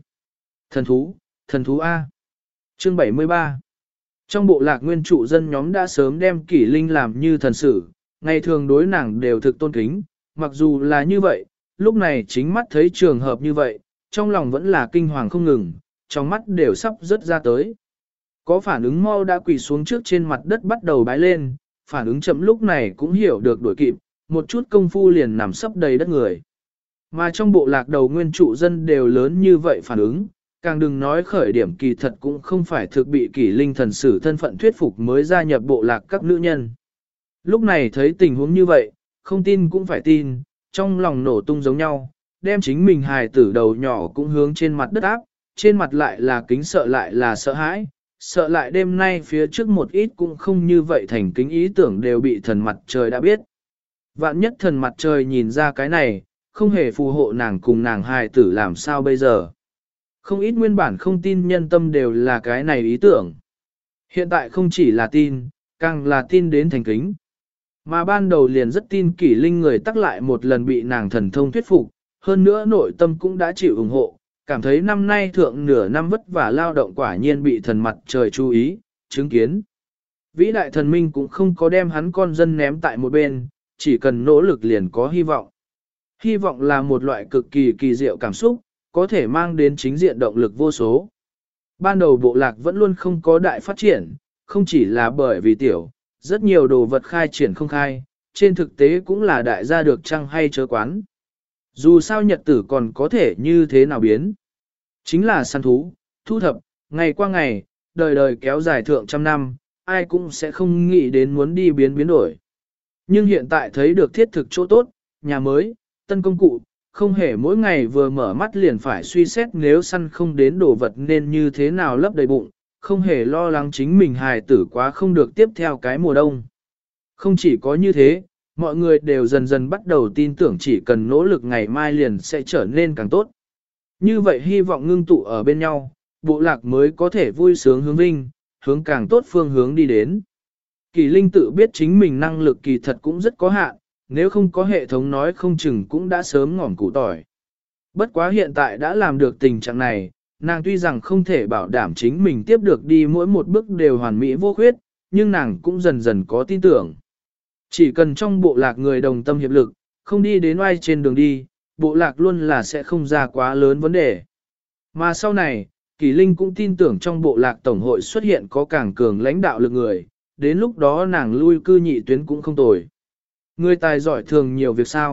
Thần thú A. Chương 73. Trong bộ lạc nguyên trụ dân nhóm đã sớm đem Kỷ Linh làm như thần sử, ngày thường đối nàng đều thực tôn kính, mặc dù là như vậy, lúc này chính mắt thấy trường hợp như vậy, trong lòng vẫn là kinh hoàng không ngừng, trong mắt đều sắp rớt ra tới. Có phản ứng mau đã quỳ xuống trước trên mặt đất bắt đầu bái lên, phản ứng chậm lúc này cũng hiểu được đuổi kịp, một chút công phu liền nằm sấp đầy đất người. Mà trong bộ lạc đầu nguyên trụ dân đều lớn như vậy phản ứng, càng đừng nói khởi điểm kỳ thật cũng không phải thực bị Kỷ Linh thần sử thân phận thuyết phục mới gia nhập bộ lạc các nữ nhân. Lúc này thấy tình huống như vậy, không tin cũng phải tin, trong lòng nổ tung giống nhau, đem chính mình hài tử đầu nhỏ cũng hướng trên mặt đất áp, trên mặt lại là kính sợ lại là sợ hãi, sợ lại đêm nay phía trước một ít cũng không như vậy thành kính ý tưởng đều bị thần mặt trời đã biết. Vạn nhất thần mặt trời nhìn ra cái này, không hề phù hộ nàng cùng nàng hài tử làm sao bây giờ. Không ít nguyên bản không tin nhân tâm đều là cái này ý tưởng. Hiện tại không chỉ là tin, càng là tin đến thành kính. Mà ban đầu liền rất tin Kỷ Linh người tắc lại một lần bị nàng thần thông thuyết phục, hơn nữa nội tâm cũng đã chịu ủng hộ, cảm thấy năm nay thượng nửa năm vất vả lao động quả nhiên bị thần mặt trời chú ý, chứng kiến. Vĩ đại thần minh cũng không có đem hắn con dân ném tại một bên, chỉ cần nỗ lực liền có hy vọng. Hy vọng là một loại cực kỳ kỳ diệu cảm xúc, có thể mang đến chính diện động lực vô số. Ban đầu bộ lạc vẫn luôn không có đại phát triển, không chỉ là bởi vì tiểu, rất nhiều đồ vật khai triển không khai, trên thực tế cũng là đại gia được chăng hay chớ quán. Dù sao nhật tử còn có thể như thế nào biến. Chính là săn thú, thu thập, ngày qua ngày, đời đời kéo dài thượng trăm năm, ai cũng sẽ không nghĩ đến muốn đi biến đổi. Nhưng hiện tại thấy được thiết thực chỗ tốt, nhà mới, tân công cụ, không hề mỗi ngày vừa mở mắt liền phải suy xét nếu săn không đến đồ vật nên như thế nào lấp đầy bụng, không hề lo lắng chính mình hài tử quá không được tiếp theo cái mùa đông. Không chỉ có như thế, mọi người đều dần dần bắt đầu tin tưởng chỉ cần nỗ lực ngày mai liền sẽ trở nên càng tốt. Như vậy hy vọng ngưng tụ ở bên nhau, bộ lạc mới có thể vui sướng hướng vinh, hướng càng tốt phương hướng đi đến. Kỳ Linh tự biết chính mình năng lực kỳ thật cũng rất có hạn, nếu không có hệ thống nói không chừng cũng đã sớm ngỏm củ tỏi. Bất quá hiện tại đã làm được tình trạng này, nàng tuy rằng không thể bảo đảm chính mình tiếp được đi mỗi một bước đều hoàn mỹ vô khuyết, nhưng nàng cũng dần dần có tin tưởng. Chỉ cần trong bộ lạc người đồng tâm hiệp lực, không đi đến oai trên đường đi, bộ lạc luôn là sẽ không ra quá lớn vấn đề. Mà sau này, Kỳ Linh cũng tin tưởng trong bộ lạc tổng hội xuất hiện có càng cường lãnh đạo lực người, đến lúc đó nàng lui cư nhị tuyến cũng không tồi. Người tài giỏi thường nhiều việc sao,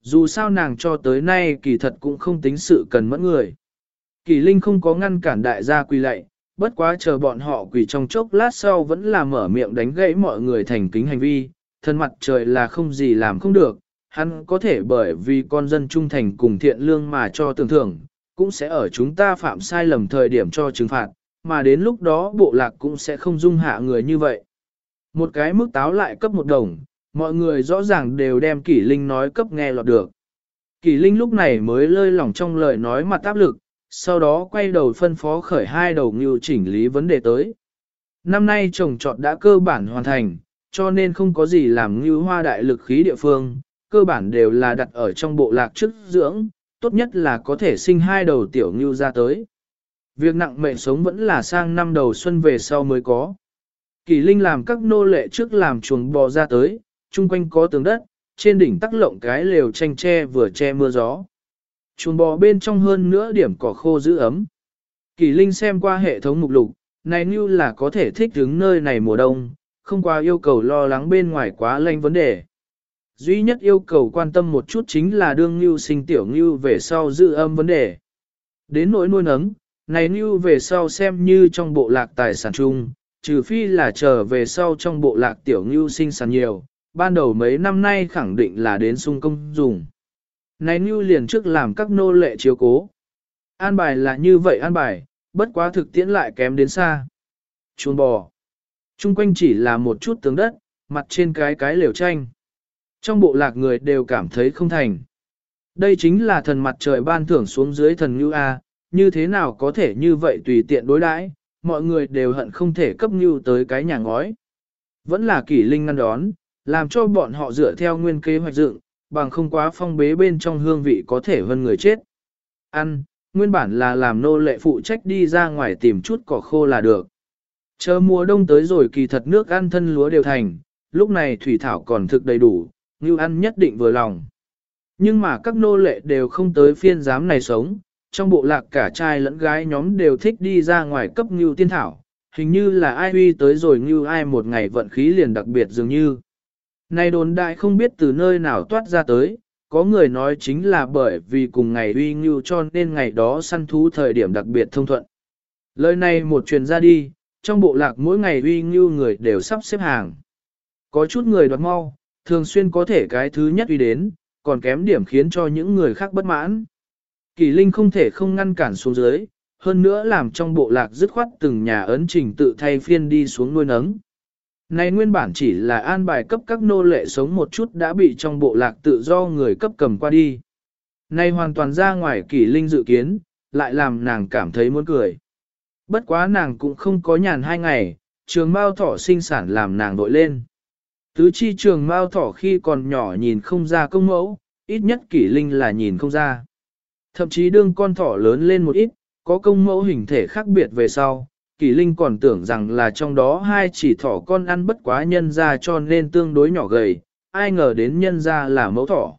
dù sao nàng cho tới nay kỳ thật cũng không tính sự cần mẫn người. Kỳ Linh không có ngăn cản đại gia quỳ lạy, bất quá chờ bọn họ quỳ trong chốc lát sau vẫn là mở miệng đánh gãy mọi người thành kính hành vi, thân mặt trời là không gì làm không được, hắn có thể bởi vì con dân trung thành cùng thiện lương mà cho tưởng thưởng, cũng sẽ ở chúng ta phạm sai lầm thời điểm cho trừng phạt, mà đến lúc đó bộ lạc cũng sẽ không dung hạ người như vậy. Một cái mức táo lại cấp 1 đồng, mọi người rõ ràng đều đem Kỷ Linh nói cấp nghe lọt được. Kỷ Linh lúc này mới lơi lỏng trong lời nói mặt áp lực, sau đó quay đầu phân phó khởi 2 đầu ngưu chỉnh lý vấn đề tới. Năm nay trồng trọt đã cơ bản hoàn thành, cho nên không có gì làm ngưu hoa đại lực khí địa phương, cơ bản đều là đặt ở trong bộ lạc trước dưỡng, tốt nhất là có thể sinh 2 đầu tiểu ngưu ra tới. Việc nặng mệnh sống vẫn là sang năm đầu xuân về sau mới có. Kỳ Linh làm các nô lệ trước làm chuồng bò ra tới, chung quanh có tường đất, trên đỉnh tắc lộng cái lều tranh tre vừa che mưa gió. Chuồng bò bên trong hơn nữa điểm cỏ khô giữ ấm. Kỳ Linh xem qua hệ thống mục lục, này như là có thể thích ứng nơi này mùa đông, không qua yêu cầu lo lắng bên ngoài quá lạnh vấn đề. Duy nhất yêu cầu quan tâm một chút chính là đương ngưu sinh tiểu ngưu về sau giữ âm vấn đề. Đến nỗi nuôi nấng, này ngưu về sau xem như trong bộ lạc tài sản chung, trừ phi là trở về sau trong bộ lạc tiểu ngưu sinh sản nhiều, ban đầu mấy năm nay khẳng định là đến sung công dùng. Này ngưu liền trước làm các nô lệ chiếu cố. An bài là như vậy an bài, bất quá thực tiễn lại kém đến xa. Chuồng bò. Trung quanh chỉ là một chút tường đất, mặt trên cái lều tranh. Trong bộ lạc người đều cảm thấy không thành. Đây chính là thần mặt trời ban thưởng xuống dưới thần ngưu A, như thế nào có thể như vậy tùy tiện đối đãi, mọi người đều hận không thể cấp ngưu tới cái nhà ngói. Vẫn là Kỷ Linh ngăn đón, làm cho bọn họ dựa theo nguyên kế hoạch dựng, bằng không quá phong bế bên trong hương vị có thể hơn người chết. Ăn, nguyên bản là làm nô lệ phụ trách đi ra ngoài tìm chút cỏ khô là được. Chờ mùa đông tới rồi kỳ thật nước ăn thân lúa đều thành, lúc này thủy thảo còn thực đầy đủ, ngưu ăn nhất định vừa lòng. Nhưng mà các nô lệ đều không tới phiên giám này sống, trong bộ lạc cả trai lẫn gái nhóm đều thích đi ra ngoài cấp ngưu tiên thảo, hình như là ai uy tới rồi ngưu ai một ngày vận khí liền đặc biệt dường như. Này đồn đại không biết từ nơi nào toát ra tới, có người nói chính là bởi vì cùng ngày uy ngưu cho nên ngày đó săn thú thời điểm đặc biệt thông thuận. Lời này một truyền ra đi, trong bộ lạc mỗi ngày uy ngưu người đều sắp xếp hàng. Có chút người đoạt mau, thường xuyên có thể cái thứ nhất uy đến, còn kém điểm khiến cho những người khác bất mãn. Kỳ Linh không thể không ngăn cản xuống dưới, hơn nữa làm trong bộ lạc dứt khoát từng nhà ấn trình tự thay phiên đi xuống nuôi nấng. Này nguyên bản chỉ là an bài cấp các nô lệ sống một chút đã bị trong bộ lạc tự do người cấp cầm qua đi. Này hoàn toàn ra ngoài Kỳ Linh dự kiến, lại làm nàng cảm thấy muốn cười. Bất quá nàng cũng không có nhàn 2 ngày, trường mao thỏ sinh sản làm nàng đội lên. Tứ chi trường mao thỏ khi còn nhỏ nhìn không ra công mẫu, ít nhất Kỷ Linh là nhìn không ra. Thậm chí đương con thỏ lớn lên một ít, có công mẫu hình thể khác biệt về sau, Kỷ Linh còn tưởng rằng là trong đó 2 chỉ thỏ con ăn bất quá nhân ra cho nên tương đối nhỏ gầy, ai ngờ đến nhân ra là mẫu thỏ.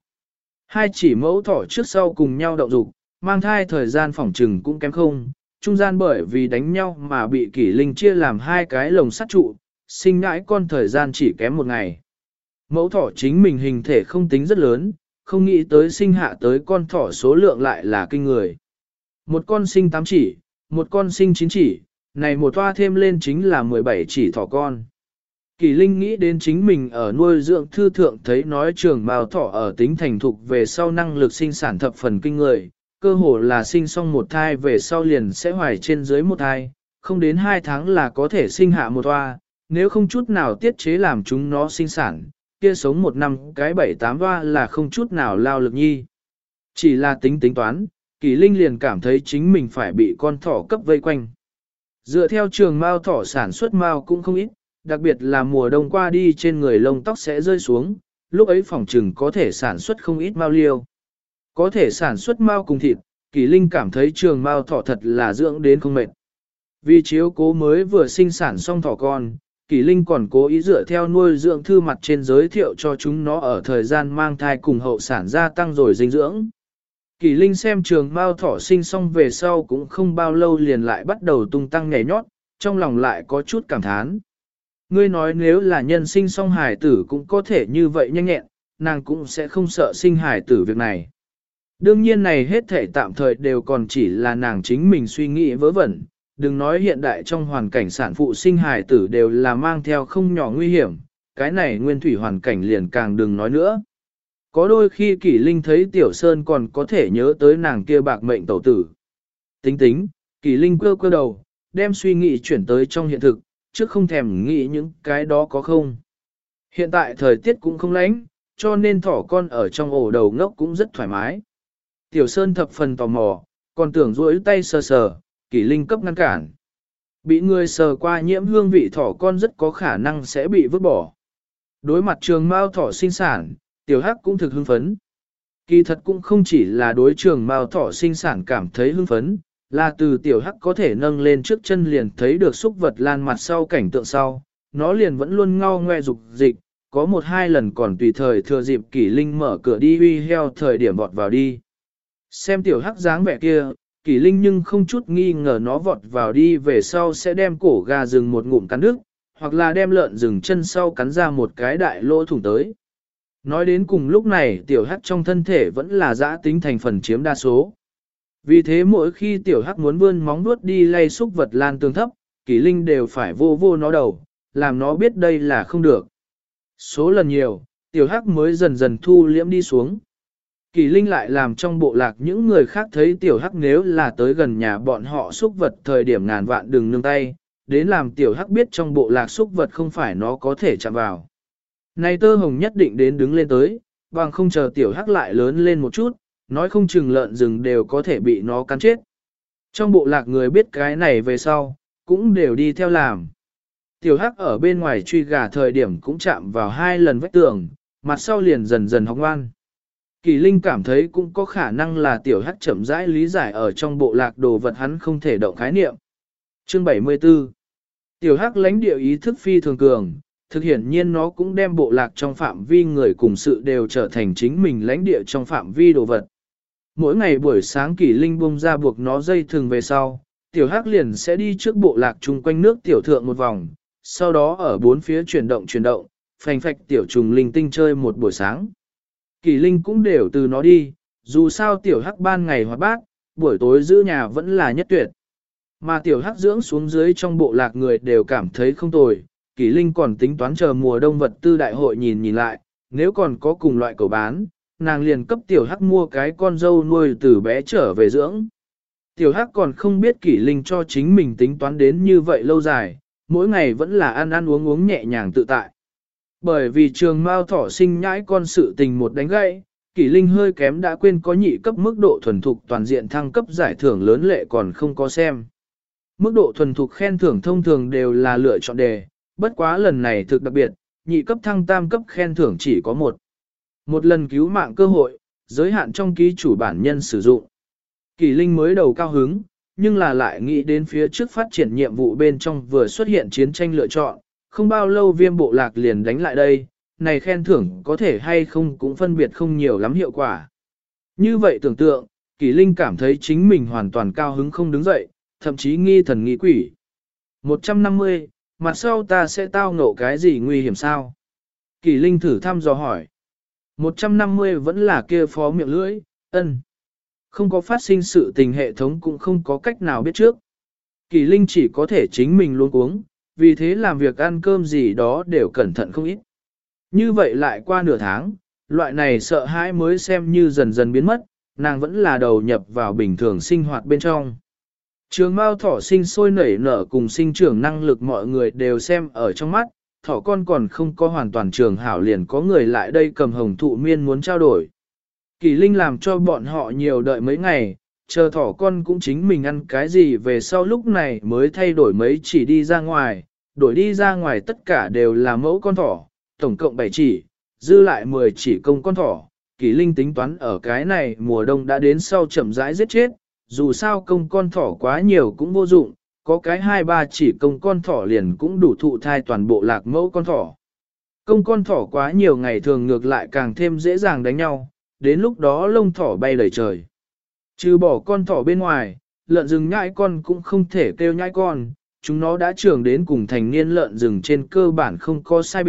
2 chỉ mẫu thỏ trước sau cùng nhau động dục, mang thai thời gian phỏng trừng cũng kém không, trung gian bởi vì đánh nhau mà bị Kỷ Linh chia làm 2 cái lồng sắt trụ, sinh ngãi con thời gian chỉ kém 1 ngày. Mẫu thỏ chính mình hình thể không tính rất lớn, không nghĩ tới sinh hạ tới con thỏ số lượng lại là kinh người. Một con sinh 8 chỉ, một con sinh 9 chỉ, này một toa thêm lên chính là 17 chỉ thỏ con. Kỳ Linh nghĩ đến chính mình ở nuôi dưỡng thư thượng thấy nói trường bào thỏ ở tính thành thục về sau năng lực sinh sản thập phần kinh người, cơ hồ là sinh xong một thai về sau liền sẽ hoài trên dưới một thai, không đến 2 tháng là có thể sinh hạ một toa, nếu không chút nào tiết chế làm chúng nó sinh sản, kia sống 1 năm cái 7-8 toa là không chút nào lao lực nhi. Chỉ là tính toán, Kỳ Linh liền cảm thấy chính mình phải bị con thỏ cấp vây quanh. Dựa theo trường mao thỏ sản xuất mao cũng không ít, đặc biệt là mùa đông qua đi trên người lông tóc sẽ rơi xuống, lúc ấy phòng trừng có thể sản xuất không ít mao liêu. Có thể sản xuất mao cùng thịt, Kỳ Linh cảm thấy trường mao thỏ thật là dưỡng đến không mệt. Vì chiếu cố mới vừa sinh sản xong thỏ con, Kỳ Linh còn cố ý dựa theo nuôi dưỡng thư mặt trên giới thiệu cho chúng nó ở thời gian mang thai cùng hậu sản gia tăng rồi dinh dưỡng. Kỳ Linh xem trường mao thỏ sinh xong về sau cũng không bao lâu liền lại bắt đầu tung tăng nhảy nhót, trong lòng lại có chút cảm thán. Ngươi nói nếu là nhân sinh xong hài tử cũng có thể như vậy nhanh nhẹn, nàng cũng sẽ không sợ sinh hài tử việc này. Đương nhiên này hết thể tạm thời đều còn chỉ là nàng chính mình suy nghĩ vớ vẩn, đừng nói hiện đại trong hoàn cảnh sản phụ sinh hài tử đều là mang theo không nhỏ nguy hiểm, cái này nguyên thủy hoàn cảnh liền càng đừng nói nữa. Có đôi khi Kỷ Linh thấy Tiểu Sơn còn có thể nhớ tới nàng kia bạc mệnh tẩu tử. Tính tính, Kỷ Linh quơ quơ đầu, đem suy nghĩ chuyển tới trong hiện thực, chứ không thèm nghĩ những cái đó có không. Hiện tại thời tiết cũng không lạnh, cho nên thỏ con ở trong ổ đầu ngốc cũng rất thoải mái. Tiểu Sơn thập phần tò mò, còn tưởng duỗi tay sờ sờ, Kỷ Linh cấp ngăn cản. Bị người sờ qua nhiễm hương vị thỏ con rất có khả năng sẽ bị vứt bỏ. Đối mặt trường mao thỏ sinh sản, Tiểu Hắc cũng thực hưng phấn. Kỳ thật cũng không chỉ là đối trường mao thỏ sinh sản cảm thấy hưng phấn, là từ Tiểu Hắc có thể nâng lên trước chân liền thấy được xúc vật lan mặt sau cảnh tượng sau, nó liền vẫn luôn ngao ngoe dục dịch, có một hai lần còn tùy thời thừa dịp Kỷ Linh mở cửa đi uy heo thời điểm vọt vào đi. Xem Tiểu Hắc dáng vẻ kia, Kỷ Linh nhưng không chút nghi ngờ nó vọt vào đi về sau sẽ đem cổ gà rừng một ngụm cắn đứt, hoặc là đem lợn rừng chân sau cắn ra một cái đại lỗ thủng tới. Nói đến cùng lúc này Tiểu Hắc trong thân thể vẫn là dã tính thành phần chiếm đa số. Vì thế mỗi khi Tiểu Hắc muốn vươn móng vuốt đi lay xúc vật lan tường thấp, Kỷ Linh đều phải vô vô nó đầu, làm nó biết đây là không được. Số lần nhiều, Tiểu Hắc mới dần dần thu liễm đi xuống. Kỷ Linh lại làm trong bộ lạc những người khác thấy Tiểu Hắc nếu là tới gần nhà bọn họ xúc vật thời điểm ngàn vạn đừng nương tay, đến làm Tiểu Hắc biết trong bộ lạc xúc vật không phải nó có thể chạm vào. Này Tơ Hồng nhất định đến đứng lên tới, bằng không chờ Tiểu Hắc lại lớn lên một chút, nói không chừng lợn rừng đều có thể bị nó cắn chết. Trong bộ lạc người biết cái này về sau, cũng đều đi theo làm. Tiểu Hắc ở bên ngoài truy gà thời điểm cũng chạm vào 2 lần vách tường, mặt sau liền dần dần học ngoan. Kỷ Linh cảm thấy cũng có khả năng là Tiểu Hắc chậm rãi lý giải ở trong bộ lạc đồ vật hắn không thể động khái niệm. Chương 74 Tiểu Hắc lãnh địa ý thức phi thường cường, thực hiện nhiên nó cũng đem bộ lạc trong phạm vi người cùng sự đều trở thành chính mình lãnh địa trong phạm vi đồ vật. Mỗi ngày buổi sáng Kỷ Linh bung ra buộc nó dây thừng về sau, Tiểu Hắc liền sẽ đi trước bộ lạc chung quanh nước tiểu thượng một vòng, sau đó ở bốn phía chuyển động, phành phạch tiểu trùng linh tinh chơi một buổi sáng. Kỷ Linh cũng đều từ nó đi, dù sao Tiểu Hắc ban ngày hoạt bát, buổi tối giữ nhà vẫn là nhất tuyệt. Mà Tiểu Hắc dưỡng xuống dưới trong bộ lạc người đều cảm thấy không tồi, Kỷ Linh còn tính toán chờ mùa đông vật tư đại hội nhìn lại, nếu còn có cùng loại cầu bán, nàng liền cấp Tiểu Hắc mua cái con dâu nuôi từ bé trở về dưỡng. Tiểu Hắc còn không biết Kỷ Linh cho chính mình tính toán đến như vậy lâu dài, mỗi ngày vẫn là ăn uống nhẹ nhàng tự tại. Bởi vì trường mao thỏ sinh nhãi con sự tình một đánh gãy, Kỷ Linh hơi kém đã quên có nhị cấp mức độ thuần thục toàn diện thăng cấp giải thưởng lớn lệ còn không có xem. Mức độ thuần thục khen thưởng thông thường đều là lựa chọn đề, bất quá lần này thực đặc biệt, nhị cấp thăng tam cấp khen thưởng chỉ có một lần cứu mạng cơ hội, giới hạn trong ký chủ bản nhân sử dụng. Kỷ Linh mới đầu cao hứng, nhưng là lại nghĩ đến phía trước phát triển nhiệm vụ bên trong vừa xuất hiện chiến tranh lựa chọn, không bao lâu Viêm bộ lạc liền đánh lại đây, này khen thưởng có thể hay không cũng phân biệt không nhiều lắm hiệu quả. Như vậy tưởng tượng, Kỷ Linh cảm thấy chính mình hoàn toàn cao hứng không đứng dậy, thậm chí nghi thần nghi quỷ. 150, mặt sau ta sẽ tao ngộ cái gì nguy hiểm sao? Kỷ Linh thử thăm dò hỏi. 150 vẫn là kia phó miệng lưỡi, ân. Không có phát sinh sự tình hệ thống cũng không có cách nào biết trước. Kỷ Linh chỉ có thể chính mình luôn uống, vì thế làm việc ăn cơm gì đó đều cẩn thận không ít. Như vậy lại qua nửa tháng, loại này sợ hãi mới xem như dần dần biến mất, nàng vẫn là đầu nhập vào bình thường sinh hoạt bên trong. Trường mao thỏ sinh sôi nảy nở cùng sinh trưởng năng lực mọi người đều xem ở trong mắt, thỏ con còn không có hoàn toàn trường hảo liền có người lại đây cầm hồng thụ miên muốn trao đổi. Kỷ Linh làm cho bọn họ nhiều đợi mấy ngày, chờ thỏ con cũng chính mình ăn cái gì về sau lúc này mới thay đổi mấy chỉ đi ra ngoài, đổi đi ra ngoài tất cả đều là mẫu con thỏ, tổng cộng 7 chỉ, dư lại 10 chỉ công con thỏ. Kỷ Linh tính toán ở cái này mùa đông đã đến sau chậm rãi giết chết, dù sao công con thỏ quá nhiều cũng vô dụng, có cái 2-3 chỉ công con thỏ liền cũng đủ thụ thai toàn bộ lạc mẫu con thỏ. Công con thỏ quá nhiều ngày thường ngược lại càng thêm dễ dàng đánh nhau, đến lúc đó lông thỏ bay đầy trời. Trừ bỏ con thỏ bên ngoài, lợn rừng nhãi con cũng không thể kêu nhãi con, chúng nó đã trưởng đến cùng thành niên lợn rừng trên cơ bản không có sai biệt,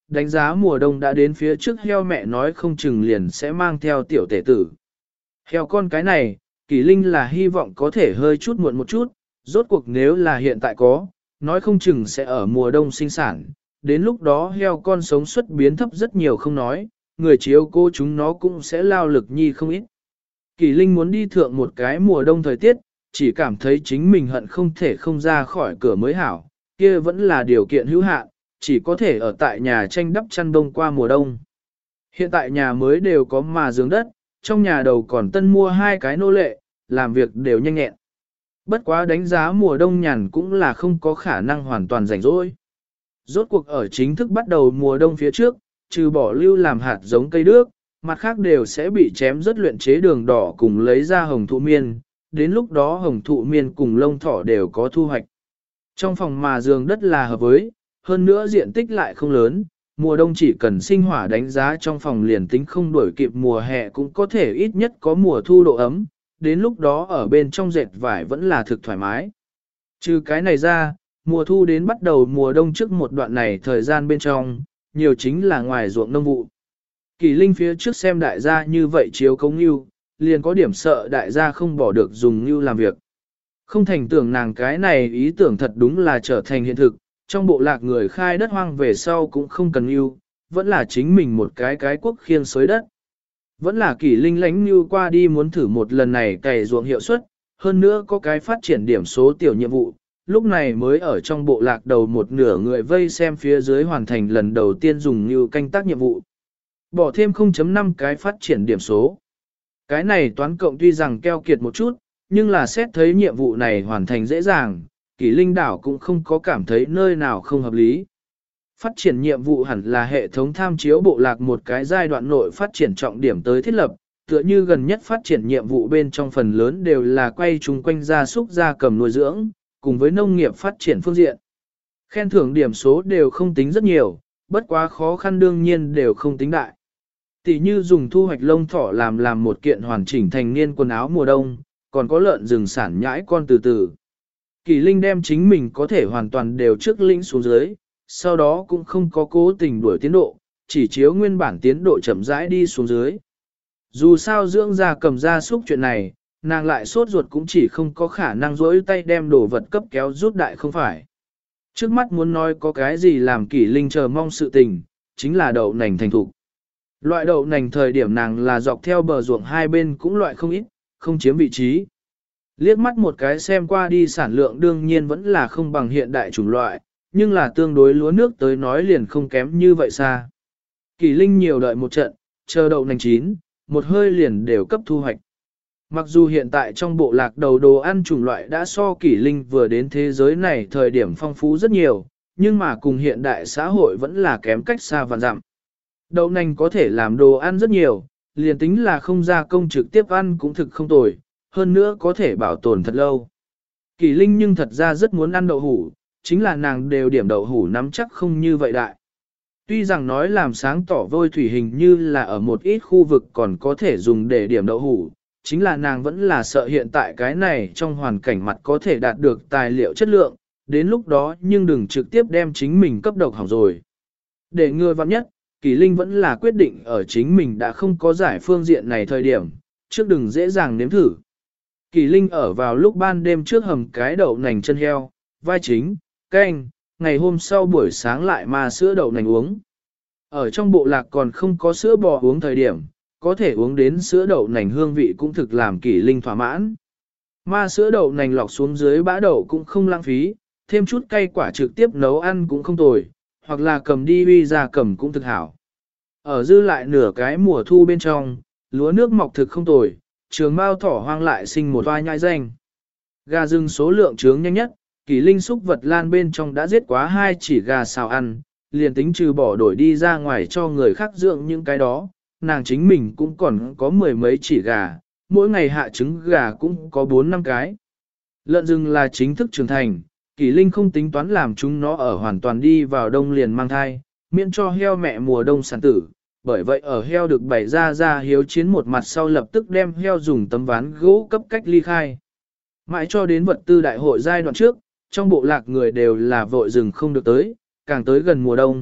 đánh giá mùa đông đã đến phía trước heo mẹ nói không chừng liền sẽ mang theo tiểu tể tử. Heo con cái này, Kỷ Linh là hy vọng có thể hơi chút muộn một chút, rốt cuộc nếu là hiện tại có, nói không chừng sẽ ở mùa đông sinh sản, đến lúc đó heo con sống suất biến thấp rất nhiều không nói, người chiếu cô chúng nó cũng sẽ lao lực nhi không ít. Kỷ Linh muốn đi thượng một cái mùa đông thời tiết, chỉ cảm thấy chính mình hận không thể không ra khỏi cửa mới hảo, kia vẫn là điều kiện hữu hạn, chỉ có thể ở tại nhà tranh đắp chăn đông qua mùa đông. Hiện tại nhà mới đều có mà giường đất, trong nhà đầu còn tân mua 2 cái nô lệ, làm việc đều nhanh nhẹn. Bất quá đánh giá mùa đông nhàn cũng là không có khả năng hoàn toàn rảnh rỗi. Rốt cuộc ở chính thức bắt đầu mùa đông phía trước, trừ bỏ lưu làm hạt giống cây đước, mặt khác đều sẽ bị chém rất luyện chế đường đỏ cùng lấy ra hồng thụ miên, đến lúc đó hồng thụ miên cùng lông thỏ đều có thu hoạch. Trong phòng mà giường đất là hợp với, hơn nữa diện tích lại không lớn, mùa đông chỉ cần sinh hỏa đánh giá trong phòng liền tính không đuổi kịp mùa hè cũng có thể ít nhất có mùa thu độ ấm, đến lúc đó ở bên trong dệt vải vẫn là thực thoải mái. Trừ cái này ra, mùa thu đến bắt đầu mùa đông trước một đoạn này thời gian bên trong, nhiều chính là ngoài ruộng nông vụ. Kỳ Linh phía trước xem đại gia như vậy chiếu cống ngưu, liền có điểm sợ đại gia không bỏ được dùng ngưu làm việc. Không thành tưởng nàng cái này ý tưởng thật đúng là trở thành hiện thực, trong bộ lạc người khai đất hoang về sau cũng không cần ngưu, vẫn là chính mình một cái quốc khiêng xới đất. Vẫn là Kỳ Linh lánh ngưu qua đi muốn thử một lần này cày ruộng hiệu suất, hơn nữa có cái phát triển điểm số tiểu nhiệm vụ, lúc này mới ở trong bộ lạc đầu một nửa người vây xem phía dưới hoàn thành lần đầu tiên dùng ngưu canh tác nhiệm vụ. Bỏ thêm 0.5 cái phát triển điểm số. Cái này toán cộng tuy rằng keo kiệt một chút, nhưng là xét thấy nhiệm vụ này hoàn thành dễ dàng, Kỷ Linh đảo cũng không có cảm thấy nơi nào không hợp lý. Phát triển nhiệm vụ hẳn là hệ thống tham chiếu bộ lạc một cái giai đoạn nội phát triển trọng điểm tới thiết lập, tựa như gần nhất phát triển nhiệm vụ bên trong phần lớn đều là quay chung quanh gia súc gia cầm nuôi dưỡng, cùng với nông nghiệp phát triển phương diện. Khen thưởng điểm số đều không tính rất nhiều, bất quá khó khăn đương nhiên đều không tính đại. Tỷ như dùng thu hoạch lông thỏ làm một kiện hoàn chỉnh thành niên quần áo mùa đông, còn có lợn rừng sản nhãi con từ từ. Kỳ Linh đem chính mình có thể hoàn toàn đều trước lĩnh xuống dưới, sau đó cũng không có cố tình đuổi tiến độ, chỉ chiếu nguyên bản tiến độ chậm rãi đi xuống dưới. Dù sao dưỡng ra cầm ra xúc chuyện này, nàng lại sốt ruột cũng chỉ không có khả năng rỗi tay đem đồ vật cấp kéo rút đại không phải. Trước mắt muốn nói có cái gì làm Kỳ Linh chờ mong sự tình, chính là đậu nành thành thục. Loại đậu nành thời điểm nàng là dọc theo bờ ruộng hai bên cũng loại không ít, không chiếm vị trí. Liếc mắt một cái xem qua đi sản lượng đương nhiên vẫn là không bằng hiện đại chủng loại, nhưng là tương đối lúa nước tới nói liền không kém như vậy xa. Kỳ Linh nhiều đợi một trận, chờ đậu nành chín, một hơi liền đều cấp thu hoạch. Mặc dù hiện tại trong bộ lạc đầu đồ ăn chủng loại đã so Kỳ Linh vừa đến thế giới này thời điểm phong phú rất nhiều, nhưng mà cùng hiện đại xã hội vẫn là kém cách xa vạn dặm. Đậu nành có thể làm đồ ăn rất nhiều, liền tính là không gia công trực tiếp ăn cũng thực không tồi, hơn nữa có thể bảo tồn thật lâu. Kỳ Linh nhưng thật ra rất muốn ăn đậu hủ, chính là nàng đều điểm đậu hủ nắm chắc không như vậy đại. Tuy rằng nói làm sáng tỏ vôi thủy hình như là ở một ít khu vực còn có thể dùng để điểm đậu hủ, chính là nàng vẫn là sợ hiện tại cái này trong hoàn cảnh mặt có thể đạt được tài liệu chất lượng, đến lúc đó nhưng đừng trực tiếp đem chính mình cấp độc hỏng rồi. Để ngừa vặn nhất, Kỳ Linh vẫn là quyết định ở chính mình đã không có giải phương diện này thời điểm, trước đừng dễ dàng nếm thử. Kỳ Linh ở vào lúc ban đêm trước hầm cái đậu nành chân heo, vai chính, canh, ngày hôm sau buổi sáng lại mà sữa đậu nành uống. Ở trong bộ lạc còn không có sữa bò uống thời điểm, có thể uống đến sữa đậu nành hương vị cũng thực làm Kỳ Linh thỏa mãn. Ma sữa đậu nành lọc xuống dưới bã đậu cũng không lãng phí, thêm chút cay quả trực tiếp nấu ăn cũng không tồi, hoặc là cầm đi uy ra cầm cũng thực hảo. Ở dư lại nửa cái mùa thu bên trong, lúa nước mọc thực không tồi, trường mao thỏ hoang lại sinh một toa nhai danh. Gà rừng số lượng trướng nhanh nhất, Kỳ Linh xúc vật lan bên trong đã giết quá 2 chỉ gà xào ăn, liền tính trừ bỏ đổi đi ra ngoài cho người khác dưỡng những cái đó, nàng chính mình cũng còn có 10 mấy chỉ gà, mỗi ngày hạ trứng gà cũng có 4-5 cái. Lợn rừng là chính thức trưởng thành, Kỳ Linh không tính toán làm chúng nó ở hoàn toàn đi vào đông liền mang thai, miễn cho heo mẹ mùa đông sản tử. Bởi vậy ở heo được bày ra hiếu chiến một mặt sau lập tức đem heo dùng tấm ván gỗ cấp cách ly khai. Mãi cho đến vật tư đại hội giai đoạn trước, trong bộ lạc người đều là vội rừng không được tới, càng tới gần mùa đông,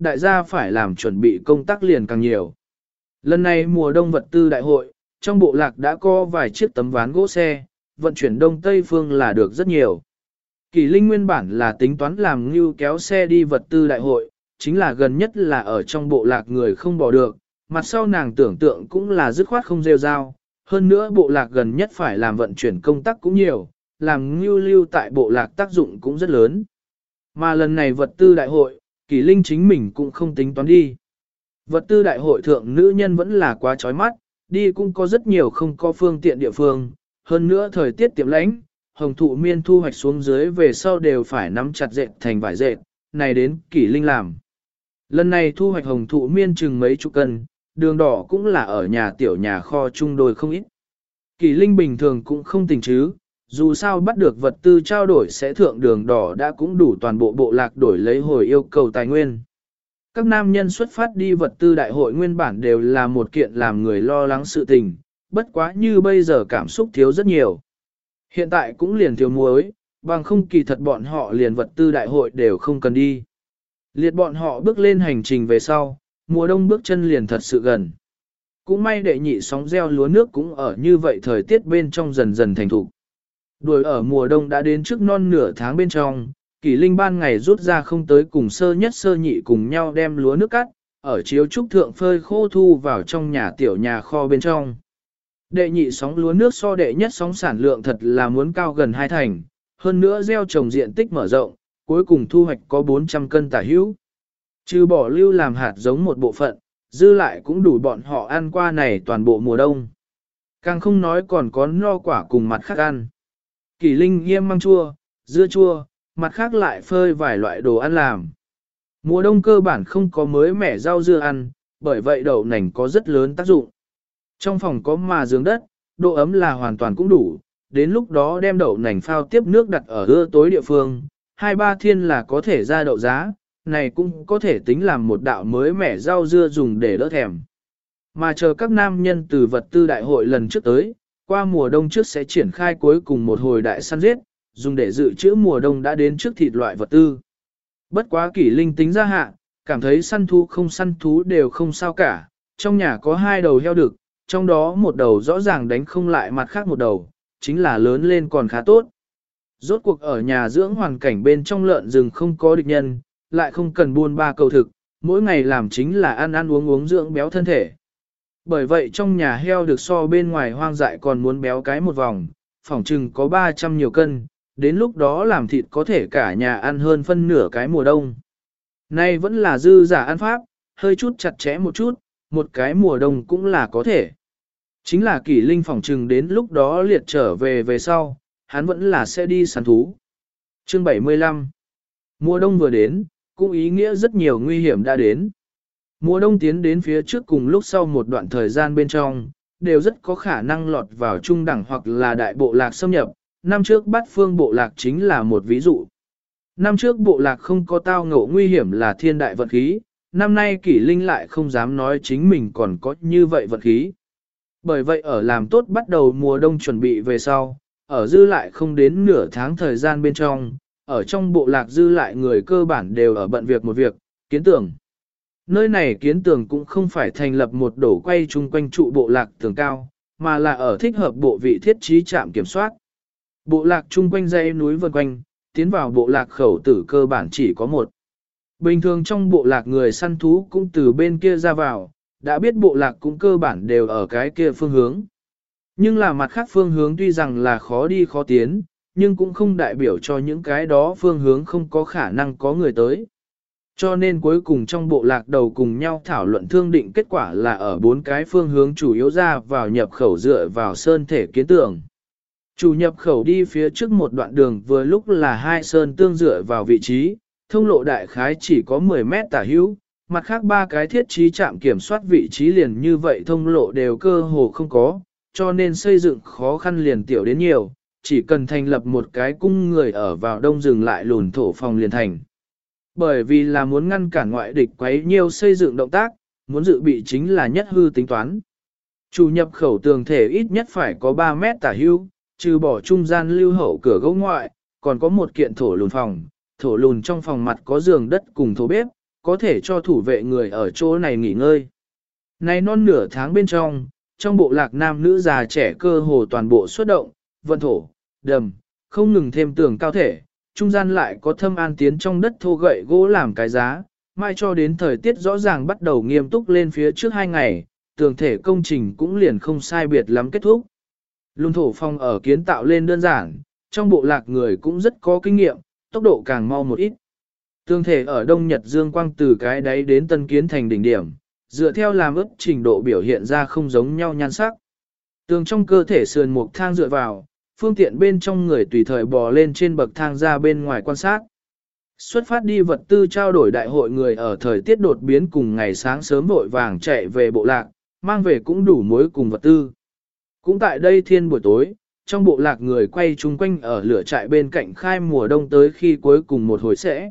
đại gia phải làm chuẩn bị công tác liền càng nhiều. Lần này mùa đông vật tư đại hội, trong bộ lạc đã có vài chiếc tấm ván gỗ xe, vận chuyển đông tây phương là được rất nhiều. Kỳ Linh nguyên bản là tính toán làm như kéo xe đi vật tư đại hội, chính là gần nhất là ở trong bộ lạc người không bỏ được, mặt sau nàng tưởng tượng cũng là dứt khoát không rêu rao, hơn nữa bộ lạc gần nhất phải làm vận chuyển công tác cũng nhiều, làm ngưu lưu tại bộ lạc tác dụng cũng rất lớn. Mà lần này vật tư đại hội, Kỳ Linh chính mình cũng không tính toán đi. Vật tư đại hội thượng nữ nhân vẫn là quá chói mắt, đi cũng có rất nhiều không có phương tiện địa phương, hơn nữa thời tiết tiệm lãnh, hồng thụ miên thu hoạch xuống dưới về sau đều phải nắm chặt dệt thành vải dệt, này đến Kỳ Linh làm. Lần này thu hoạch hồng thụ miên chừng mấy chục cân, đường đỏ cũng là ở nhà tiểu nhà kho chung đôi không ít. Kỳ Linh bình thường cũng không tình chứ, dù sao bắt được vật tư trao đổi sẽ thượng đường đỏ đã cũng đủ toàn bộ bộ lạc đổi lấy hồi yêu cầu tài nguyên. Các nam nhân xuất phát đi vật tư đại hội nguyên bản đều là một kiện làm người lo lắng sự tình, bất quá như bây giờ cảm xúc thiếu rất nhiều. Hiện tại cũng liền thiếu muối, bằng không kỳ thật bọn họ liền vật tư đại hội đều không cần đi. Liệt bọn họ bước lên hành trình về sau, mùa đông bước chân liền thật sự gần. Cũng may đệ nhị sóng gieo lúa nước cũng ở như vậy thời tiết bên trong dần dần thành thục. Đuổi ở mùa đông đã đến trước non nửa tháng bên trong, Kỳ Linh ban ngày rút ra không tới cùng sơ nhất sơ nhị cùng nhau đem lúa nước cắt, ở chiếu trúc thượng phơi khô thu vào trong nhà tiểu nhà kho bên trong. Đệ nhị sóng lúa nước so đệ nhất sóng sản lượng thật là muốn cao gần 2 thành, hơn nữa gieo trồng diện tích mở rộng, cuối cùng thu hoạch có 400 cân tả hữu. Trừ bỏ lưu làm hạt giống một bộ phận, dư lại cũng đủ bọn họ ăn qua này toàn bộ mùa đông. Càng không nói còn có no quả cùng mặt khác ăn. Kỳ Linh nghiêm măng chua, dưa chua, mặt khác lại phơi vài loại đồ ăn làm. Mùa đông cơ bản không có mới mẻ rau dưa ăn, bởi vậy đậu nành có rất lớn tác dụng. Trong phòng có mà giường đất, độ ấm là hoàn toàn cũng đủ, đến lúc đó đem đậu nành phao tiếp nước đặt ở ưa tối địa phương, 2-3 thiên là có thể ra đậu giá, này cũng có thể tính làm một đạo mới mẻ rau dưa dùng để đỡ thèm. Mà chờ các nam nhân từ vật tư đại hội lần trước tới, qua mùa đông trước sẽ triển khai cuối cùng một hồi đại săn giết, dùng để dự trữ mùa đông đã đến trước thịt loại vật tư. Bất quá Kỷ Linh tính ra hạ, cảm thấy săn thú không săn thú đều không sao cả, trong nhà có 2 đầu heo đực, trong đó một đầu rõ ràng đánh không lại mặt khác một đầu, chính là lớn lên còn khá tốt. Rốt cuộc ở nhà dưỡng hoàn cảnh bên trong lợn rừng không có địch nhân, lại không cần buôn ba cầu thực, mỗi ngày làm chính là ăn ăn uống uống dưỡng béo thân thể. Bởi vậy trong nhà heo được so bên ngoài hoang dại còn muốn béo cái một vòng, phỏng chừng có 300 nhiều cân, đến lúc đó làm thịt có thể cả nhà ăn hơn phân nửa cái mùa đông. Nay vẫn là dư giả ăn pháp, hơi chút chặt chẽ một chút, một cái mùa đông cũng là có thể. Chính là Kỷ Linh phỏng chừng đến lúc đó liệt trở về sau, hắn vẫn là sẽ đi săn thú. Chương 75 Mùa đông vừa đến, cũng ý nghĩa rất nhiều nguy hiểm đã đến. Mùa đông tiến đến phía trước cùng lúc sau một đoạn thời gian bên trong, đều rất có khả năng lọt vào trung đẳng hoặc là đại bộ lạc xâm nhập. Năm trước Bát Phương bộ lạc chính là một ví dụ. Năm trước bộ lạc không có tao ngộ nguy hiểm là thiên đại vận khí, năm nay Kỷ Linh lại không dám nói chính mình còn có như vậy vận khí. Bởi vậy ở làm tốt bắt đầu mùa đông chuẩn bị về sau, ở dư lại không đến nửa tháng thời gian bên trong, ở trong bộ lạc dư lại người cơ bản đều ở bận việc một việc, kiến tường. Nơi này kiến tường cũng không phải thành lập một đổ quay chung quanh trụ bộ lạc tường cao, mà là ở thích hợp bộ vị thiết trí trạm kiểm soát. Bộ lạc chung quanh dãy núi vần quanh, tiến vào bộ lạc khẩu tử cơ bản chỉ có một. Bình thường trong bộ lạc người săn thú cũng từ bên kia ra vào, đã biết bộ lạc cũng cơ bản đều ở cái kia phương hướng. Nhưng là mặt khác phương hướng tuy rằng là khó đi khó tiến, nhưng cũng không đại biểu cho những cái đó phương hướng không có khả năng có người tới. Cho nên cuối cùng trong bộ lạc đầu cùng nhau thảo luận thương định kết quả là ở 4 cái phương hướng chủ yếu ra vào nhập khẩu dựa vào sơn thể kiến tường. Chủ nhập khẩu đi phía trước một đoạn đường vừa lúc là 2 sơn tương dựa vào vị trí, thông lộ đại khái chỉ có 10 mét tả hữu, mặt khác 3 cái thiết trí trạm kiểm soát vị trí liền như vậy thông lộ đều cơ hồ không có, cho nên xây dựng khó khăn liền tiểu đến nhiều, chỉ cần thành lập một cái cung người ở vào đông rừng lại lùn thổ phòng liền thành. Bởi vì là muốn ngăn cản ngoại địch quấy nhiều xây dựng động tác, muốn dự bị chính là nhất hư tính toán. Chủ nhập khẩu tường thể ít nhất phải có 3 mét tả hữu, trừ bỏ trung gian lưu hậu cửa gỗ ngoại, còn có một kiện thổ lùn phòng, thổ lùn trong phòng mặt có giường đất cùng thổ bếp, có thể cho thủ vệ người ở chỗ này nghỉ ngơi. Này non nửa tháng bên trong bộ lạc nam nữ già trẻ cơ hồ toàn bộ xuất động, vận thổ, đầm, không ngừng thêm tường cao thể, trung gian lại có thâm an tiến trong đất thô gậy gỗ làm cái giá, mai cho đến thời tiết rõ ràng bắt đầu nghiêm túc lên phía trước 2 ngày, tường thể công trình cũng liền không sai biệt lắm kết thúc. Lùn thổ phong ở kiến tạo lên đơn giản, trong bộ lạc người cũng rất có kinh nghiệm, tốc độ càng mau một ít. Tường thể ở Đông Nhật Dương quang từ cái đáy đến tân kiến thành đỉnh điểm, dựa theo làm ướp trình độ biểu hiện ra không giống nhau nhan sắc. Tường trong cơ thể sườn mục thang dựa vào, phương tiện bên trong người tùy thời bò lên trên bậc thang ra bên ngoài quan sát. Xuất phát đi vật tư trao đổi đại hội người ở thời tiết đột biến cùng ngày sáng sớm vội vàng chạy về bộ lạc, mang về cũng đủ muối cùng vật tư. Cũng tại đây thiên buổi tối, trong bộ lạc người quay chung quanh ở lửa trại bên cạnh khai mùa đông tới khi cuối cùng một hồi sẽ.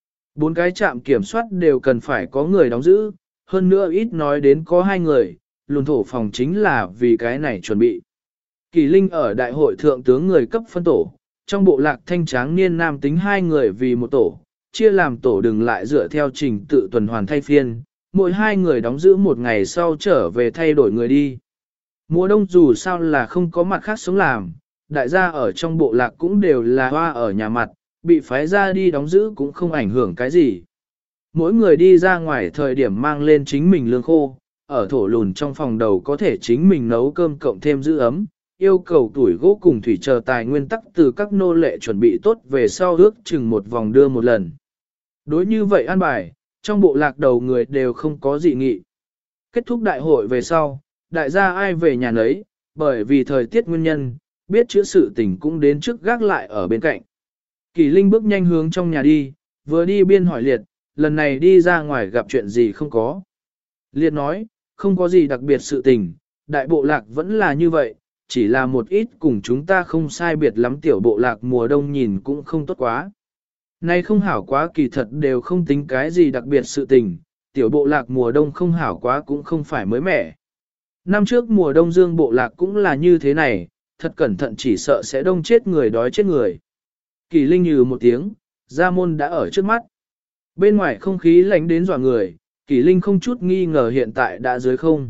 4 cái trạm kiểm soát đều cần phải có người đóng giữ, hơn nữa ít nói đến có 2 người, lùn thổ phòng chính là vì cái này chuẩn bị. Kỳ Linh ở đại hội thượng tướng người cấp phân tổ, trong bộ lạc thanh tráng niên nam tính 2 người vì một tổ, chia làm tổ đừng lại dựa theo trình tự tuần hoàn thay phiên, mỗi 2 người đóng giữ một ngày sau trở về thay đổi người đi. Mùa đông dù sao là không có mặt khác sống làm, đại gia ở trong bộ lạc cũng đều là hoa ở nhà mặt, bị phái ra đi đóng giữ cũng không ảnh hưởng cái gì. Mỗi người đi ra ngoài thời điểm mang lên chính mình lương khô, ở thổ lùn trong phòng đầu có thể chính mình nấu cơm cộng thêm giữ ấm, yêu cầu tuổi gỗ cùng thủy chờ tài nguyên tắc từ các nô lệ chuẩn bị tốt về sau ước chừng một vòng đưa một lần. Đối như vậy an bài, trong bộ lạc đầu người đều không có dị nghị. Kết thúc đại hội về sau, đại gia ai về nhà nấy, bởi vì thời tiết nguyên nhân, biết chữa sự tình cũng đến trước gác lại ở bên cạnh. Kỳ Linh bước nhanh hướng trong nhà đi, vừa đi biên hỏi Liệt, lần này đi ra ngoài gặp chuyện gì không có. Liệt nói, không có gì đặc biệt sự tình, đại bộ lạc vẫn là như vậy, chỉ là một ít cùng chúng ta không sai biệt lắm tiểu bộ lạc mùa đông nhìn cũng không tốt quá. Nay không hảo quá kỳ thật đều không tính cái gì đặc biệt sự tình, tiểu bộ lạc mùa đông không hảo quá cũng không phải mới mẻ. Năm trước mùa đông dương bộ lạc cũng là như thế này, thật cẩn thận chỉ sợ sẽ đông chết người đói chết người. Kỳ Linh nhừ một tiếng, gia môn đã ở trước mắt. Bên ngoài không khí lạnh đến dọa người, Kỳ Linh không chút nghi ngờ hiện tại đã dưới không.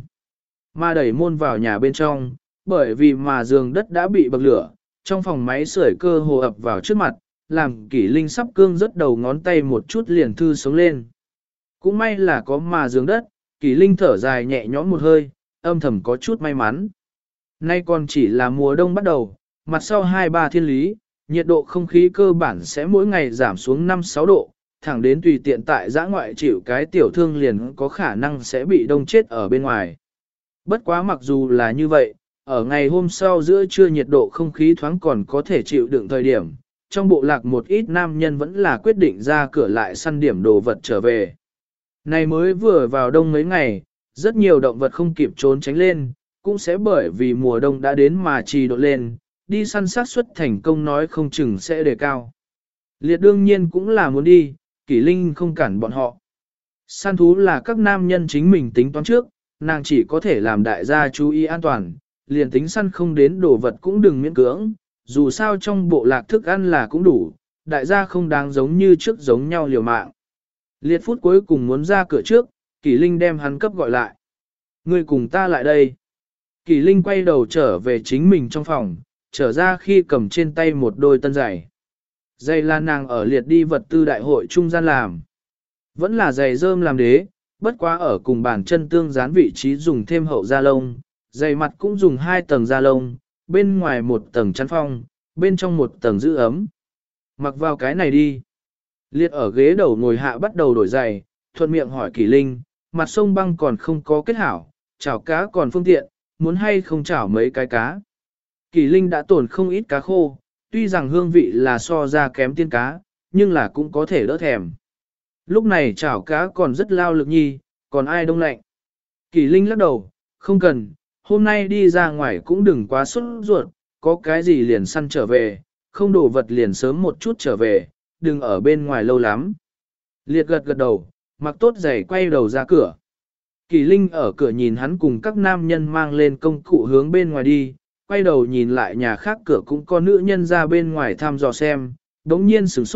Mà đẩy môn vào nhà bên trong, bởi vì mà giường đất đã bị bậc lửa, trong phòng máy sưởi cơ hồ ập vào trước mặt, làm Kỳ Linh sắp cương rất đầu ngón tay một chút liền thư sống lên. Cũng may là có mà giường đất, Kỳ Linh thở dài nhẹ nhõm một hơi, âm thầm có chút may mắn. Nay còn chỉ là mùa đông bắt đầu, mặt sau 2-3 thiên lý, nhiệt độ không khí cơ bản sẽ mỗi ngày giảm xuống 5-6 độ, thẳng đến tùy tiện tại giã ngoại chịu cái tiểu thương liền có khả năng sẽ bị đông chết ở bên ngoài. Bất quá mặc dù là như vậy, ở ngày hôm sau giữa trưa nhiệt độ không khí thoáng còn có thể chịu đựng thời điểm, trong bộ lạc một ít nam nhân vẫn là quyết định ra cửa lại săn điểm đồ vật trở về. Này mới vừa vào đông mấy ngày, rất nhiều động vật không kịp trốn tránh lên, cũng sẽ bởi vì mùa đông đã đến mà trì độ lên, đi săn xác suất thành công nói không chừng sẽ đề cao. Liệt đương nhiên cũng là muốn đi, Kỷ Linh không cản bọn họ. Săn thú là các nam nhân chính mình tính toán trước, nàng chỉ có thể làm đại gia chú ý an toàn, liền tính săn không đến đồ vật cũng đừng miễn cưỡng, dù sao trong bộ lạc thức ăn là cũng đủ, đại gia không đáng giống như trước giống nhau liều mạng. Liệt phút cuối cùng muốn ra cửa trước, Kỷ Linh đem hắn cấp gọi lại. Ngươi cùng ta lại đây. Kỷ Linh quay đầu trở về chính mình trong phòng, trở ra khi cầm trên tay một đôi tân giày. Giày là nàng ở liệt đi vật tư đại hội trung gian làm. Vẫn là giày rơm làm đế, bất quá ở cùng bàn chân tương dán vị trí dùng thêm hậu da lông, giày mặt cũng dùng 2 tầng da lông, bên ngoài một tầng chắn phong, bên trong một tầng giữ ấm. Mặc vào cái này đi. Liệt ở ghế đầu ngồi hạ bắt đầu đổi giày, thuận miệng hỏi Kỷ Linh, mặt sông băng còn không có kết hảo, chảo cá còn phương tiện, muốn hay không chảo mấy cái cá. Kỷ Linh đã tổn không ít cá khô, tuy rằng hương vị là so ra kém tiên cá, nhưng là cũng có thể đỡ thèm. Lúc này chảo cá còn rất lao lực nhi, còn ai đông lạnh. Kỷ Linh lắc đầu, không cần, hôm nay đi ra ngoài cũng đừng quá sốt ruột, có cái gì liền săn trở về, không đổ vật liền sớm một chút trở về, đừng ở bên ngoài lâu lắm. Liệt gật gật đầu, mặc tốt giày quay đầu ra cửa. Kỳ Linh ở cửa nhìn hắn cùng các nam nhân mang lên công cụ hướng bên ngoài đi, quay đầu nhìn lại nhà khác cửa cũng có nữ nhân ra bên ngoài thăm dò xem, đống nhiên sửng sốt,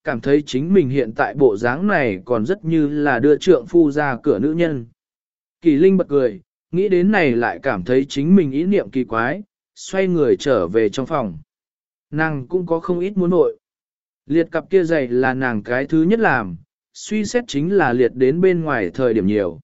cảm thấy chính mình hiện tại bộ dáng này còn rất như là đưa trượng phu ra cửa nữ nhân. Kỳ Linh bật cười, nghĩ đến này lại cảm thấy chính mình ý niệm kỳ quái, xoay người trở về trong phòng. Nàng cũng có không ít muốn nội. Liệt cặp kia giày là nàng cái thứ nhất làm, suy xét chính là liệt đến bên ngoài thời điểm nhiều.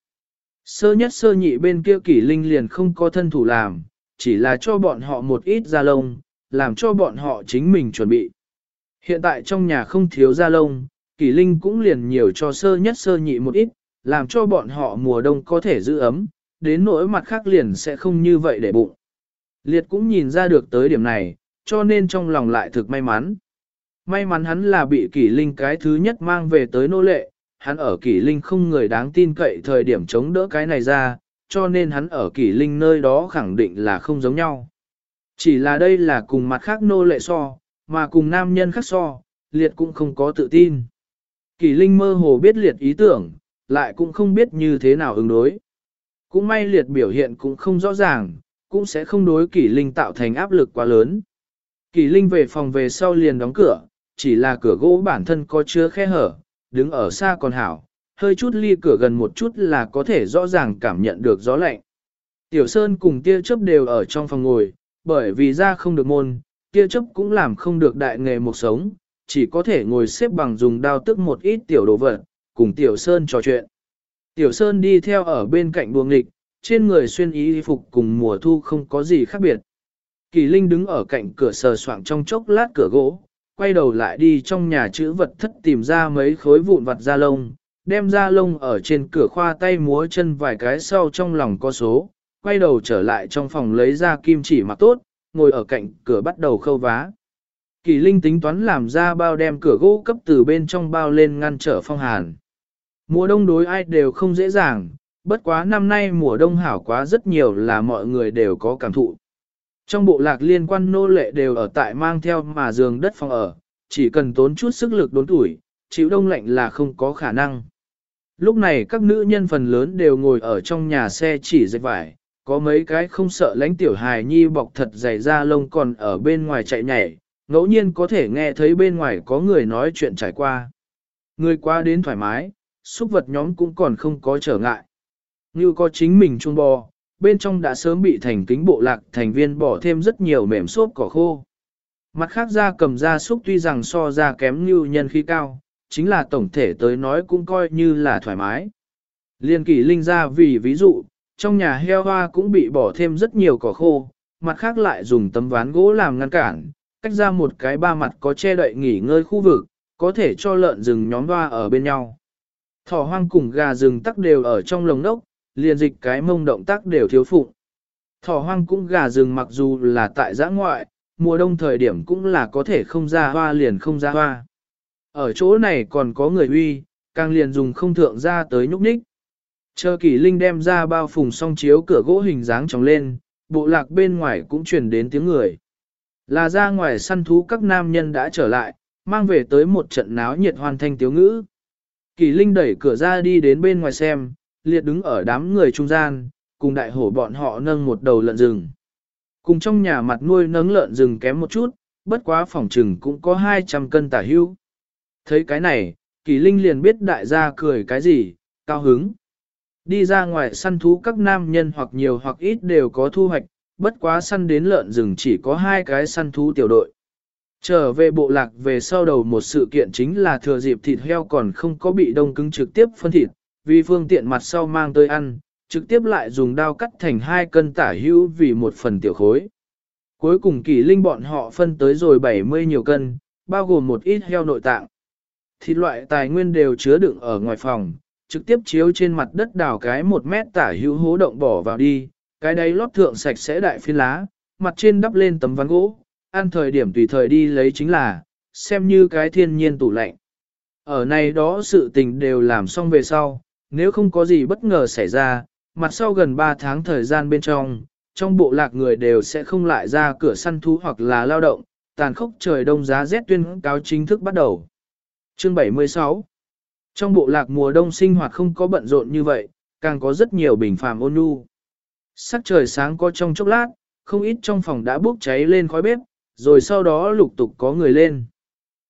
Sơ nhất sơ nhị bên kia Kỷ Linh liền không có thân thủ làm, chỉ là cho bọn họ một ít da lông, làm cho bọn họ chính mình chuẩn bị. Hiện tại trong nhà không thiếu da lông, Kỷ Linh cũng liền nhiều cho sơ nhất sơ nhị một ít, làm cho bọn họ mùa đông có thể giữ ấm, đến nỗi mặt khác liền sẽ không như vậy để bụng. Liệt cũng nhìn ra được tới điểm này, cho nên trong lòng lại thực may mắn. May mắn hắn là bị Kỷ Linh cái thứ nhất mang về tới nô lệ, hắn ở Kỷ Linh không người đáng tin cậy thời điểm chống đỡ cái này ra, cho nên hắn ở Kỷ Linh nơi đó khẳng định là không giống nhau. Chỉ là đây là cùng mặt khác nô lệ so, mà cùng nam nhân khác so, Liệt cũng không có tự tin. Kỷ Linh mơ hồ biết Liệt ý tưởng, lại cũng không biết như thế nào ứng đối. Cũng may Liệt biểu hiện cũng không rõ ràng, cũng sẽ không đối Kỷ Linh tạo thành áp lực quá lớn. Kỷ Linh về phòng về sau liền đóng cửa, chỉ là cửa gỗ bản thân có chứa khe hở, đứng ở xa còn hảo, hơi chút ly cửa gần một chút là có thể rõ ràng cảm nhận được gió lạnh. Tiểu Sơn cùng tia chớp đều ở trong phòng ngồi, bởi vì ra không được môn, tia chớp cũng làm không được đại nghề một sống, chỉ có thể ngồi xếp bằng dùng đao tức một ít tiểu đồ vật, cùng Tiểu Sơn trò chuyện. Tiểu Sơn đi theo ở bên cạnh buồng nghịch, trên người xuyên y phục cùng mùa thu không có gì khác biệt. Kỳ Linh đứng ở cạnh cửa sờ soạng trong chốc lát cửa gỗ, quay đầu lại đi trong nhà chữ vật thất tìm ra mấy khối vụn vặt da lông, đem da lông ở trên cửa khoa tay múa chân vài cái sau trong lòng có số, quay đầu trở lại trong phòng lấy ra kim chỉ mặc tốt, ngồi ở cạnh cửa bắt đầu khâu vá. Kỳ Linh tính toán làm ra bao đem cửa gỗ cấp từ bên trong bao lên ngăn trở phong hàn. Mùa đông đối ai đều không dễ dàng, bất quá năm nay mùa đông hảo quá rất nhiều là mọi người đều có cảm thụ. Trong bộ lạc liên quan nô lệ đều ở tại mang theo mà giường đất phòng ở, chỉ cần tốn chút sức lực đốn tuổi, chịu đông lạnh là không có khả năng. Lúc này các nữ nhân phần lớn đều ngồi ở trong nhà xe chỉ dệt vải, có mấy cái không sợ lánh tiểu hài nhi bọc thật dày da lông còn ở bên ngoài chạy nhảy, ngẫu nhiên có thể nghe thấy bên ngoài có người nói chuyện trải qua. Người qua đến thoải mái, súc vật nhóm cũng còn không có trở ngại. Như có chính mình chuông bò, bên trong đã sớm bị thành kính bộ lạc thành viên bỏ thêm rất nhiều mềm xốp cỏ khô. Mặt khác da cầm da súc tuy rằng so ra kém như nhân khí cao, chính là tổng thể tới nói cũng coi như là thoải mái. Liên Kỷ Linh ra vì ví dụ, trong nhà heo hoa cũng bị bỏ thêm rất nhiều cỏ khô, mặt khác lại dùng tấm ván gỗ làm ngăn cản, cách ra một cái ba mặt có che đậy nghỉ ngơi khu vực, có thể cho lợn rừng nhóm hoa ở bên nhau. Thỏ hoang cùng gà rừng tắc đều ở trong lồng nốc, liền dịch cái mông động tác đều thiếu phụng. Thỏ hoang cũng gà rừng mặc dù là tại giã ngoại, mùa đông thời điểm cũng là có thể không ra hoa liền không ra hoa. Ở chỗ này còn có người uy, càng liền dùng không thượng ra tới nhúc nhích. Chờ Kỷ Linh đem ra bao phùng song chiếu cửa gỗ hình dáng trồng lên, bộ lạc bên ngoài cũng truyền đến tiếng người. Là ra ngoài săn thú các nam nhân đã trở lại, mang về tới một trận náo nhiệt hoàn thanh tiếu ngữ. Kỷ Linh đẩy cửa ra đi đến bên ngoài xem, Liệt đứng ở đám người trung gian, cùng đại hổ bọn họ nâng một đầu lợn rừng. Cùng trong nhà mặt nuôi nấng lợn rừng kém một chút, bất quá phòng trừng cũng có 200 cân tả hữu. Thấy cái này, Kỳ Linh liền biết đại gia cười cái gì, cao hứng. Đi ra ngoài săn thú các nam nhân hoặc nhiều hoặc ít đều có thu hoạch, bất quá săn đến lợn rừng chỉ có 2 cái săn thú tiểu đội. Trở về bộ lạc về sau đầu một sự kiện chính là thừa dịp thịt heo còn không có bị đông cứng trực tiếp phân thịt, vì phương tiện mặt sau mang tới ăn, trực tiếp lại dùng dao cắt thành 2 cân tả hữu vì một phần tiểu khối. Cuối cùng Kỳ Linh bọn họ phân tới rồi 70 nhiều cân, bao gồm một ít heo nội tạng. Thịt loại tài nguyên đều chứa đựng ở ngoài phòng, trực tiếp chiếu trên mặt đất đào cái 1 mét tả hữu hố động bỏ vào đi, cái đấy lót thượng sạch sẽ đại phiến lá, mặt trên đắp lên tấm ván gỗ, ăn thời điểm tùy thời đi lấy chính là, xem như cái thiên nhiên tủ lạnh. Ở này đó sự tình đều làm xong về sau, nếu không có gì bất ngờ xảy ra, mặt sau gần 3 tháng thời gian bên trong bộ lạc người đều sẽ không lại ra cửa săn thú hoặc là lao động, tàn khốc trời đông giá rét tuyên cáo chính thức bắt đầu. Chương 76. Trong bộ lạc mùa đông sinh hoạt không có bận rộn như vậy, càng có rất nhiều bình phàm ôn nhu. Sắc trời sáng có trong chốc lát, không ít trong phòng đã bốc cháy lên khói bếp, rồi sau đó lục tục có người lên.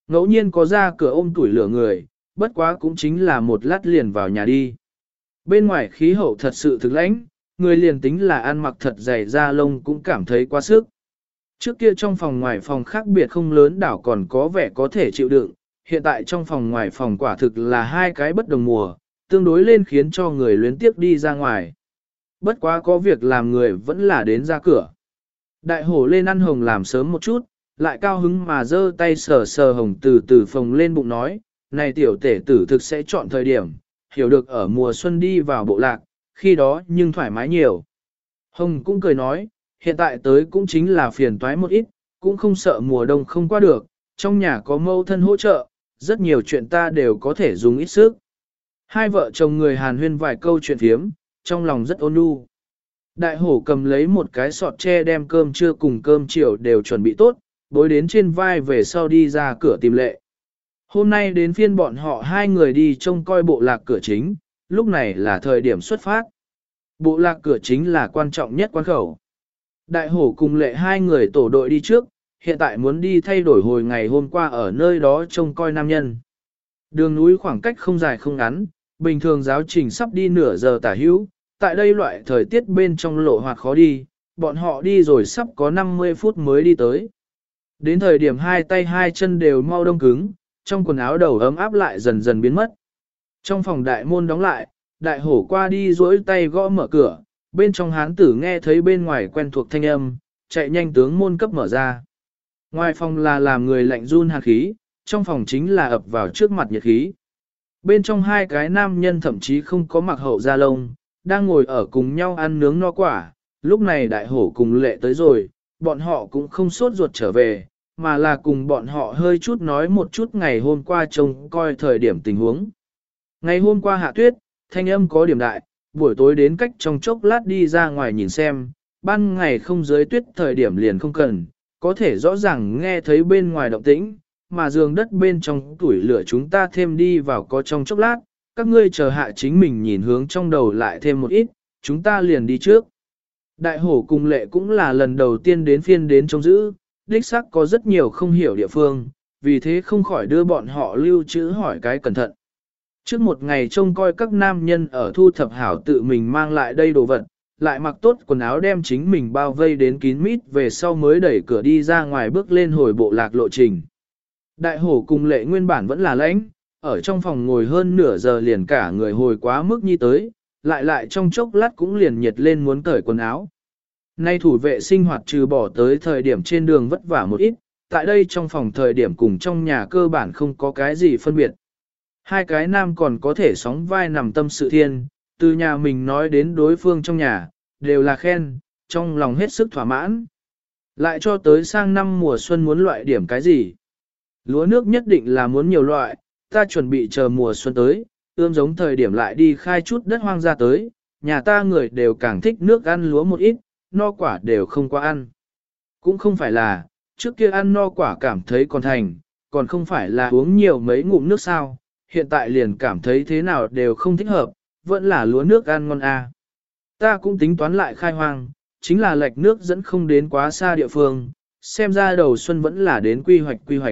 Ngẫu nhiên có ra cửa ôm tuổi lửa người, bất quá cũng chính là một lát liền vào nhà đi. Bên ngoài khí hậu thật sự thực lãnh, người liền tính là ăn mặc thật dày da lông cũng cảm thấy quá sức. Trước kia trong phòng ngoài phòng khác biệt không lớn đảo còn có vẻ có thể chịu đựng, hiện tại trong phòng ngoài phòng quả thực là hai cái bất đồng mùa, tương đối lên khiến cho người luyến tiếc đi ra ngoài. Bất quá có việc làm người vẫn là đến ra cửa. Đại hổ lên ăn hồng làm sớm một chút, lại cao hứng mà giơ tay sờ sờ hồng từ từ phồng lên bụng nói, này tiểu tể tử thực sẽ chọn thời điểm, hiểu được ở mùa xuân đi vào bộ lạc, khi đó nhưng thoải mái nhiều. Hồng cũng cười nói, hiện tại tới cũng chính là phiền toái một ít, cũng không sợ mùa đông không qua được, trong nhà có mâu thân hỗ trợ, rất nhiều chuyện ta đều có thể dùng ít sức. Hai vợ chồng người Hàn huyên vài câu chuyện thiếm, trong lòng rất ôn nhu. Đại hổ cầm lấy một cái sọt tre đem cơm trưa cùng cơm chiều đều chuẩn bị tốt, bối đến trên vai về sau đi ra cửa tìm lệ. Hôm nay đến phiên bọn họ hai người đi trông coi bộ lạc cửa chính, lúc này là thời điểm xuất phát. Bộ lạc cửa chính là quan trọng nhất quan khẩu. Đại hổ cùng lệ hai người tổ đội đi trước, hiện tại muốn đi thay đổi hồi ngày hôm qua ở nơi đó trông coi nam nhân. Đường núi khoảng cách không dài không ngắn, bình thường giáo trình sắp đi nửa giờ tả hữu, tại đây loại thời tiết bên trong lộ hoạt khó đi, bọn họ đi rồi sắp có 50 phút mới đi tới. Đến thời điểm hai tay hai chân đều mau đông cứng, trong quần áo đầu ấm áp lại dần dần biến mất. Trong phòng đại môn đóng lại, đại hổ qua đi duỗi tay gõ mở cửa, bên trong hán tử nghe thấy bên ngoài quen thuộc thanh âm, chạy nhanh tướng môn cấp mở ra. Ngoài phòng là làm người lạnh run hàn khí, trong phòng chính là ập vào trước mặt nhiệt khí. Bên trong hai cái nam nhân thậm chí không có mặc hậu da lông, đang ngồi ở cùng nhau ăn nướng no quả, lúc này đại hổ cùng lệ tới rồi, bọn họ cũng không sốt ruột trở về, mà là cùng bọn họ hơi chút nói một chút ngày hôm qua trông coi thời điểm tình huống. Ngày hôm qua hạ tuyết, thanh âm có điểm đại, buổi tối đến cách trong chốc lát đi ra ngoài nhìn xem, ban ngày không dưới tuyết thời điểm liền không cần, có thể rõ ràng nghe thấy bên ngoài động tĩnh, mà giường đất bên trong tuổi lửa chúng ta thêm đi vào có trong chốc lát, các ngươi chờ hạ chính mình nhìn hướng trong đầu lại thêm một ít, chúng ta liền đi trước. Đại hổ cùng lệ cũng là lần đầu tiên đến phiên đến trông giữ, đích xác có rất nhiều không hiểu địa phương, vì thế không khỏi đưa bọn họ lưu trữ hỏi cái cẩn thận. Trước một ngày trông coi các nam nhân ở thu thập hảo tự mình mang lại đây đồ vật, lại mặc tốt quần áo đem chính mình bao vây đến kín mít về sau mới đẩy cửa đi ra ngoài bước lên hồi bộ lạc lộ trình. Đại hổ cùng lệ nguyên bản vẫn là lãnh, ở trong phòng ngồi hơn nửa giờ liền cả người hồi quá mức nhi tới, lại trong chốc lát cũng liền nhiệt lên muốn cởi quần áo. Nay thủ vệ sinh hoạt trừ bỏ tới thời điểm trên đường vất vả một ít, tại đây trong phòng thời điểm cùng trong nhà cơ bản không có cái gì phân biệt. Hai cái nam còn có thể sóng vai nằm tâm sự thiên, từ nhà mình nói đến đối phương trong nhà, đều là khen, trong lòng hết sức thỏa mãn. Lại cho tới sang năm mùa xuân muốn loại điểm cái gì? Lúa nước nhất định là muốn nhiều loại, ta chuẩn bị chờ mùa xuân tới, ươm giống thời điểm lại đi khai chút đất hoang ra tới, nhà ta người đều càng thích nước ăn lúa một ít, no quả đều không qua ăn. Cũng không phải là, trước kia ăn no quả cảm thấy còn thành, còn không phải là uống nhiều mấy ngụm nước sao, hiện tại liền cảm thấy thế nào đều không thích hợp, vẫn là lúa nước ăn ngon à. Ta cũng tính toán lại khai hoang, chính là lệch nước dẫn không đến quá xa địa phương, xem ra đầu xuân vẫn là đến quy hoạch.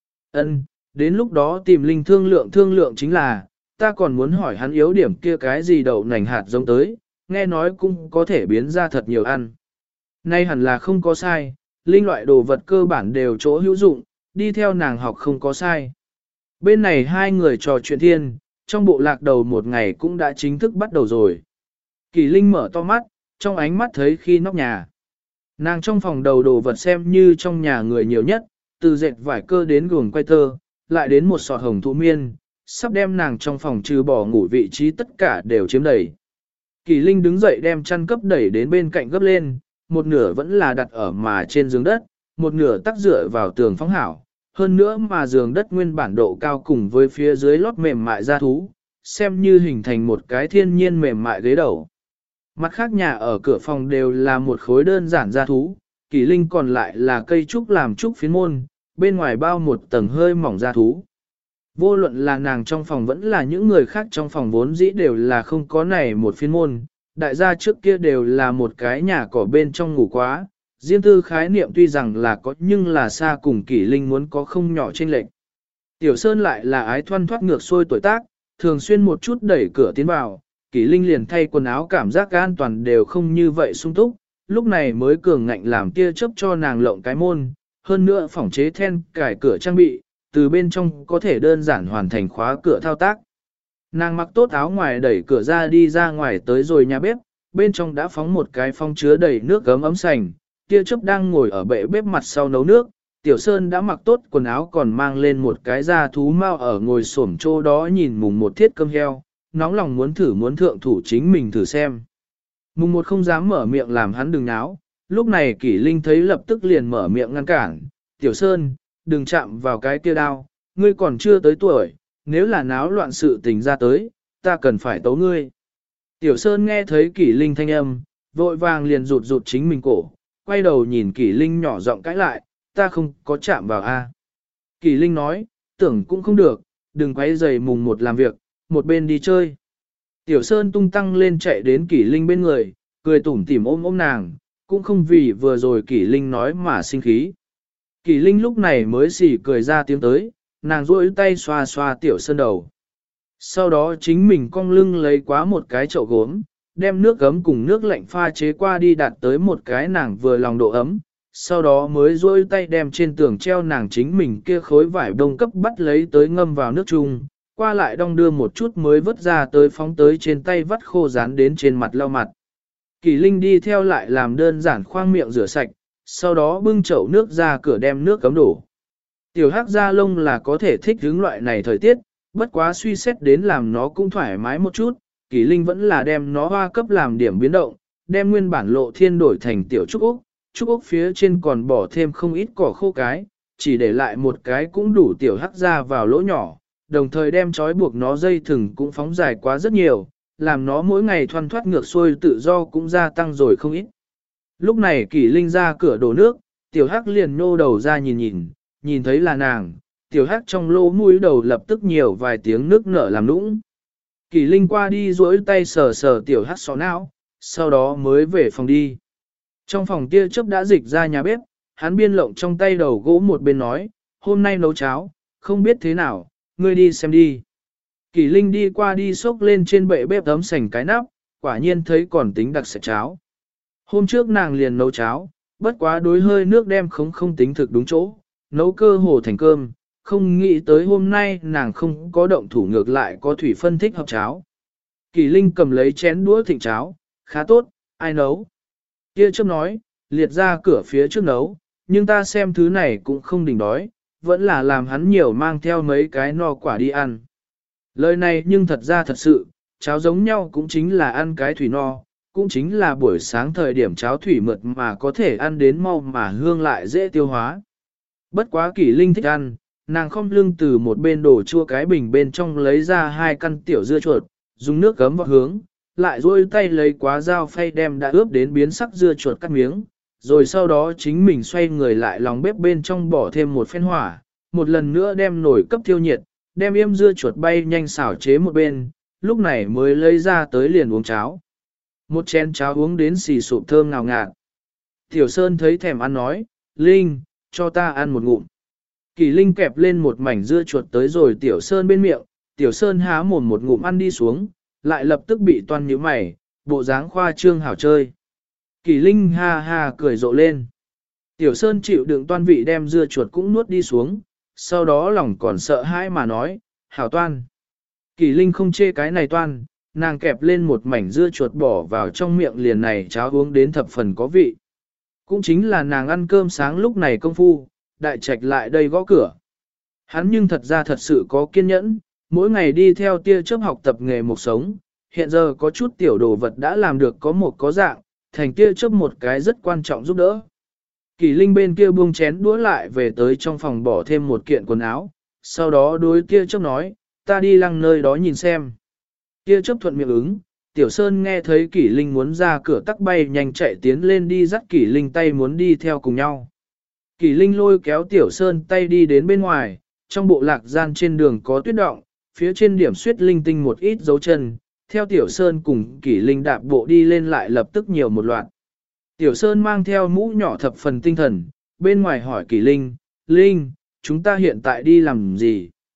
Đến lúc đó tìm linh thương lượng chính là, ta còn muốn hỏi hắn yếu điểm kia cái gì đậu nành hạt giống tới, nghe nói cũng có thể biến ra thật nhiều ăn. Nay hẳn là không có sai, linh loại đồ vật cơ bản đều chỗ hữu dụng, đi theo nàng học không có sai. Bên này hai người trò chuyện thiên, trong bộ lạc đầu một ngày cũng đã chính thức bắt đầu rồi. Kỳ Linh mở to mắt, trong ánh mắt thấy khi nóc nhà. Nàng trong phòng đầu đồ vật xem như trong nhà người nhiều nhất, từ dệt vải cơ đến guồng quay tơ, lại đến một sọt hồng thụ miên, sắp đem nàng trong phòng trừ bỏ ngủ vị trí tất cả đều chiếm đầy. Kỳ Linh đứng dậy đem chăn cấp đẩy đến bên cạnh gấp lên, một nửa vẫn là đặt ở mà trên giường đất, một nửa tắc dựa vào tường phóng hảo. Hơn nữa mà giường đất nguyên bản độ cao cùng với phía dưới lót mềm mại da thú, xem như hình thành một cái thiên nhiên mềm mại ghế đầu. Mặt khác nhà ở cửa phòng đều là một khối đơn giản da thú, Kỳ Linh còn lại là cây trúc làm trúc phiến môn, bên ngoài bao một tầng hơi mỏng da thú. Vô luận là nàng trong phòng vẫn là những người khác trong phòng vốn dĩ đều là không có này một phiến môn, đại gia trước kia đều là một cái nhà cỏ bên trong ngủ quá, riêng tư khái niệm tuy rằng là có nhưng là xa cùng Kỷ Linh muốn có không nhỏ chênh lệch. Tiểu Sơn lại là ái thoăn thoát ngược xuôi tuổi tác, thường xuyên một chút đẩy cửa tiến vào, Kỷ Linh liền thay quần áo cảm giác an toàn đều không như vậy sung túc, lúc này mới cường ngạnh làm tia chớp cho nàng lộng cái môn, hơn nữa phỏng chế then cài cửa trang bị, từ bên trong có thể đơn giản hoàn thành khóa cửa thao tác. Nàng mặc tốt áo ngoài đẩy cửa ra đi ra ngoài tới rồi nhà bếp, bên trong đã phóng một cái phong chứa đầy nước gấm ấm sành, tia chớp đang ngồi ở bệ bếp mặt sau nấu nước, Tiểu Sơn đã mặc tốt quần áo còn mang lên một cái da thú mao ở ngồi xổm chỗ đó nhìn mùng một thiết cơm heo, nóng lòng muốn thượng thủ chính mình thử xem. Mùng một không dám mở miệng làm hắn đừng náo, lúc này Kỷ Linh thấy lập tức liền mở miệng ngăn cản, Tiểu Sơn, đừng chạm vào cái kia đao, ngươi còn chưa tới tuổi, nếu là náo loạn sự tình ra tới, ta cần phải tấu ngươi. Tiểu Sơn nghe thấy Kỷ Linh thanh âm, vội vàng liền rụt rụt chính mình cổ, quay đầu nhìn Kỷ Linh nhỏ giọng cãi lại, ta không có chạm vào a. Kỷ Linh nói, tưởng cũng không được, đừng quấy rầy mùng một làm việc, một bên đi chơi. Tiểu Sơn tung tăng lên chạy đến Kỷ Linh bên người, cười tủm tỉm ôm ôm nàng, cũng không vì vừa rồi Kỷ Linh nói mà sinh khí. Kỷ Linh lúc này mới xỉ cười ra tiếng tới, nàng duỗi tay xoa xoa Tiểu Sơn đầu. Sau đó chính mình cong lưng lấy quá một cái chậu gốm, đem nước gấm cùng nước lạnh pha chế qua đi đạt tới một cái nàng vừa lòng độ ấm, sau đó mới duỗi tay đem trên tường treo nàng chính mình kia khối vải đông cấp bắt lấy tới ngâm vào nước chung, qua lại đong đưa một chút mới vớt ra tới phóng tới trên tay vắt khô dán đến trên mặt lau mặt. Kỷ Linh đi theo lại làm đơn giản khoang miệng rửa sạch, sau đó bưng chậu nước ra cửa đem nước cấm đổ. Tiểu hắc da lông là có thể thích hướng loại này thời tiết, bất quá suy xét đến làm nó cũng thoải mái một chút, Kỷ Linh vẫn là đem nó hoa cấp làm điểm biến động, đem nguyên bản lộ thiên đổi thành tiểu trúc ốc phía trên còn bỏ thêm không ít cỏ khô cái, chỉ để lại một cái cũng đủ tiểu hắc da vào lỗ nhỏ, đồng thời đem trói buộc nó dây thừng cũng phóng dài quá rất nhiều, làm nó mỗi ngày thoăn thoát ngược xuôi tự do cũng gia tăng rồi không ít. Lúc này Kỷ Linh ra cửa đổ nước, tiểu hắc liền nhô đầu ra nhìn thấy là nàng, tiểu hắc trong lỗ mũi đầu lập tức nhiều vài tiếng nước nở làm nũng. Kỷ Linh qua đi duỗi tay sờ sờ tiểu hắc xó não, sau đó mới về phòng đi. Trong phòng tia chớp đã dịch ra nhà bếp, hắn biên lộng trong tay đầu gỗ một bên nói, hôm nay nấu cháo, không biết thế nào, ngươi đi xem đi. Kỷ Linh đi qua đi xốc lên trên bệ bếp ấm sành cái nắp, quả nhiên thấy còn tính đặc sạch cháo. Hôm trước nàng liền nấu cháo, bất quá đối hơi nước đem không tính thực đúng chỗ, nấu cơ hồ thành cơm, không nghĩ tới hôm nay nàng không có động thủ ngược lại có thủy phân thích hợp cháo. Kỷ Linh cầm lấy chén đũa thịnh cháo, khá tốt, ai nấu? Kia chớp nói, liệt ra cửa phía trước nấu, nhưng ta xem thứ này cũng không đỉnh đói, vẫn là làm hắn nhiều mang theo mấy cái no quả đi ăn. Lời này nhưng thật ra thật sự, cháo giống nhau cũng chính là ăn cái thủy no, cũng chính là buổi sáng thời điểm cháo thủy mượt mà có thể ăn đến mau mà hương lại dễ tiêu hóa. Bất quá Kỷ Linh thích ăn, nàng khom lưng từ một bên đổ chua cái bình bên trong lấy ra 2 căn tiểu dưa chuột, dùng nước cấm vào hướng, lại duỗi tay lấy quá dao phay đem đã ướp đến biến sắc dưa chuột cắt miếng, rồi sau đó chính mình xoay người lại lòng bếp bên trong bỏ thêm một phen hỏa, một lần nữa đem nồi cấp thiêu nhiệt, đem yêm dưa chuột bay nhanh xảo chế một bên, lúc này mới lấy ra tới liền uống cháo. Một chén cháo uống đến xì sụp thơm ngào ngạt. Tiểu Sơn thấy thèm ăn nói, Linh, cho ta ăn một ngụm. Kỷ Linh kẹp lên một mảnh dưa chuột tới rồi Tiểu Sơn bên miệng, Tiểu Sơn há mồm một ngụm ăn đi xuống, lại lập tức bị toan nhíu mày, bộ dáng khoa trương hảo chơi. Kỷ Linh ha ha cười rộ lên. Tiểu Sơn chịu đựng toan vị đem dưa chuột cũng nuốt đi xuống, sau đó lòng còn sợ hãi mà nói, hảo toan. Kỷ Linh không chê cái này toan, nàng kẹp lên một mảnh dưa chuột bỏ vào trong miệng liền này cháo uống đến thập phần có vị. Cũng chính là nàng ăn cơm sáng lúc này công phu, đại trạch lại đây gõ cửa. Hắn nhưng thật ra thật sự có kiên nhẫn, mỗi ngày đi theo tia chớp học tập nghề một sống, hiện giờ có chút tiểu đồ vật đã làm được có một có dạng, thành tia chớp một cái rất quan trọng giúp đỡ. Kỷ Linh bên kia buông chén đũa lại về tới trong phòng bỏ thêm một kiện quần áo, sau đó đối tia chớp nói, ta đi lăng nơi đó nhìn xem. Tia chớp thuận miệng ứng, Tiểu Sơn nghe thấy Kỷ Linh muốn ra cửa tắc bay nhanh chạy tiến lên đi dắt Kỷ Linh tay muốn đi theo cùng nhau. Kỷ Linh lôi kéo Tiểu Sơn tay đi đến bên ngoài, trong bộ lạc gian trên đường có tuyết động, phía trên điểm suyết linh tinh một ít dấu chân, theo Tiểu Sơn cùng Kỷ Linh đạp bộ đi lên lại lập tức nhiều một loạt. Tiểu Sơn mang theo mũ nhỏ thập phần tinh thần, bên ngoài hỏi Kỷ Linh, Linh, chúng ta hiện tại đi làm gì?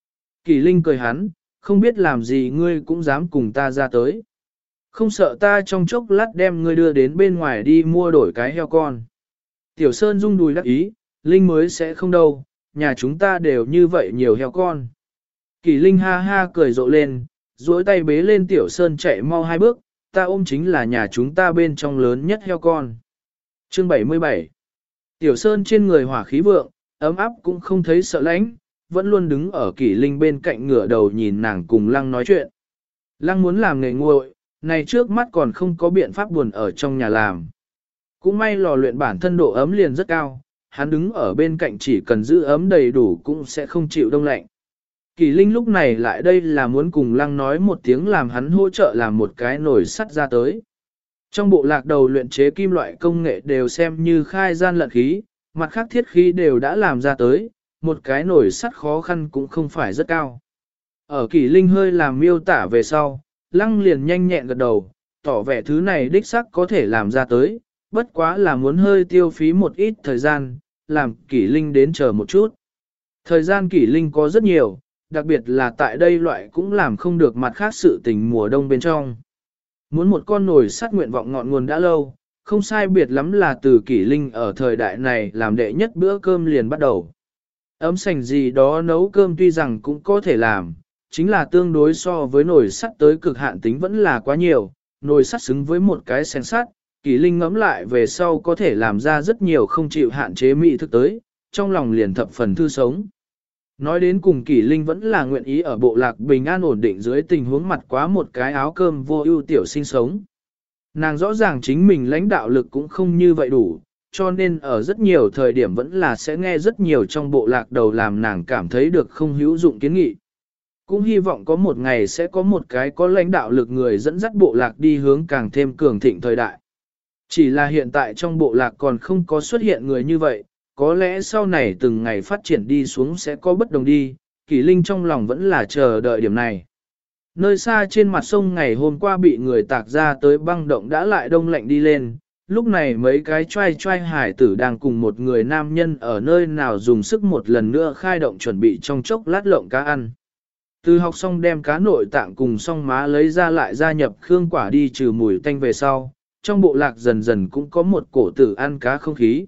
Kỳ Linh cười hắn, không biết làm gì ngươi cũng dám cùng ta ra tới. Không sợ ta trong chốc lát đem ngươi đưa đến bên ngoài đi mua đổi cái heo con. Tiểu Sơn rung đùi đắc ý, Linh mới sẽ không đâu, nhà chúng ta đều như vậy nhiều heo con. Kỳ Linh ha ha cười rộ lên, duỗi tay bế lên Tiểu Sơn chạy mau 2 bước, ta ôm chính là nhà chúng ta bên trong lớn nhất heo con. Chương 77. Tiểu Sơn trên người hỏa khí vượng, ấm áp cũng không thấy sợ lạnh, vẫn luôn đứng ở Kỳ Linh bên cạnh ngửa đầu nhìn nàng cùng Lăng nói chuyện. Lăng muốn làm nghề nguội, này trước mắt còn không có biện pháp buồn ở trong nhà làm. Cũng may lò luyện bản thân độ ấm liền rất cao, hắn đứng ở bên cạnh chỉ cần giữ ấm đầy đủ cũng sẽ không chịu đông lạnh. Kỳ Linh lúc này lại đây là muốn cùng Lăng nói một tiếng làm hắn hỗ trợ làm một cái nồi sắt ra tới. Trong bộ lạc đầu luyện chế kim loại công nghệ đều xem như khai gian lận khí, mặt khác thiết khí đều đã làm ra tới, một cái nồi sắt khó khăn cũng không phải rất cao. Ở Kỳ Linh hơi làm miêu tả về sau, Lăng liền nhanh nhẹn gật đầu, tỏ vẻ thứ này đích xác có thể làm ra tới, bất quá là muốn hơi tiêu phí một ít thời gian, làm Kỳ Linh đến chờ một chút. Thời gian Kỳ Linh có rất nhiều, đặc biệt là tại đây loại cũng làm không được mặt khác sự tình mùa đông bên trong. Muốn một con nồi sắt nguyện vọng ngọn nguồn đã lâu, không sai biệt lắm là từ Kỳ Linh ở thời đại này làm đệ nhất bữa cơm liền bắt đầu. Ấm sành gì đó nấu cơm tuy rằng cũng có thể làm, chính là tương đối so với nồi sắt tới cực hạn tính vẫn là quá nhiều, nồi sắt xứng với một cái sen sắt, Kỳ Linh ngẫm lại về sau có thể làm ra rất nhiều không chịu hạn chế mỹ thực tới, trong lòng liền thập phần thư sống. Nói đến cùng Kỳ Linh vẫn là nguyện ý ở bộ lạc bình an ổn định dưới tình huống mặt quá một cái áo cơm vô ưu tiểu sinh sống. Nàng rõ ràng chính mình lãnh đạo lực cũng không như vậy đủ, cho nên ở rất nhiều thời điểm vẫn là sẽ nghe rất nhiều trong bộ lạc đầu làm nàng cảm thấy được không hữu dụng kiến nghị. Cũng hy vọng có một ngày sẽ có một cái có lãnh đạo lực người dẫn dắt bộ lạc đi hướng càng thêm cường thịnh thời đại. Chỉ là hiện tại trong bộ lạc còn không có xuất hiện người như vậy, có lẽ sau này từng ngày phát triển đi xuống sẽ có bất đồng đi, Kỳ Linh trong lòng vẫn là chờ đợi điểm này. Nơi xa trên mặt sông ngày hôm qua bị người tạc ra tới băng động đã lại đông lạnh đi lên, lúc này mấy cái trai hải tử đang cùng một người nam nhân ở nơi nào dùng sức một lần nữa khai động chuẩn bị trong chốc lát lộng cá ăn. Từ học xong đem cá nội tạng cùng song má lấy ra lại gia nhập khương quả đi trừ mùi tanh về sau, trong bộ lạc dần dần cũng có một cổ tử ăn cá không khí.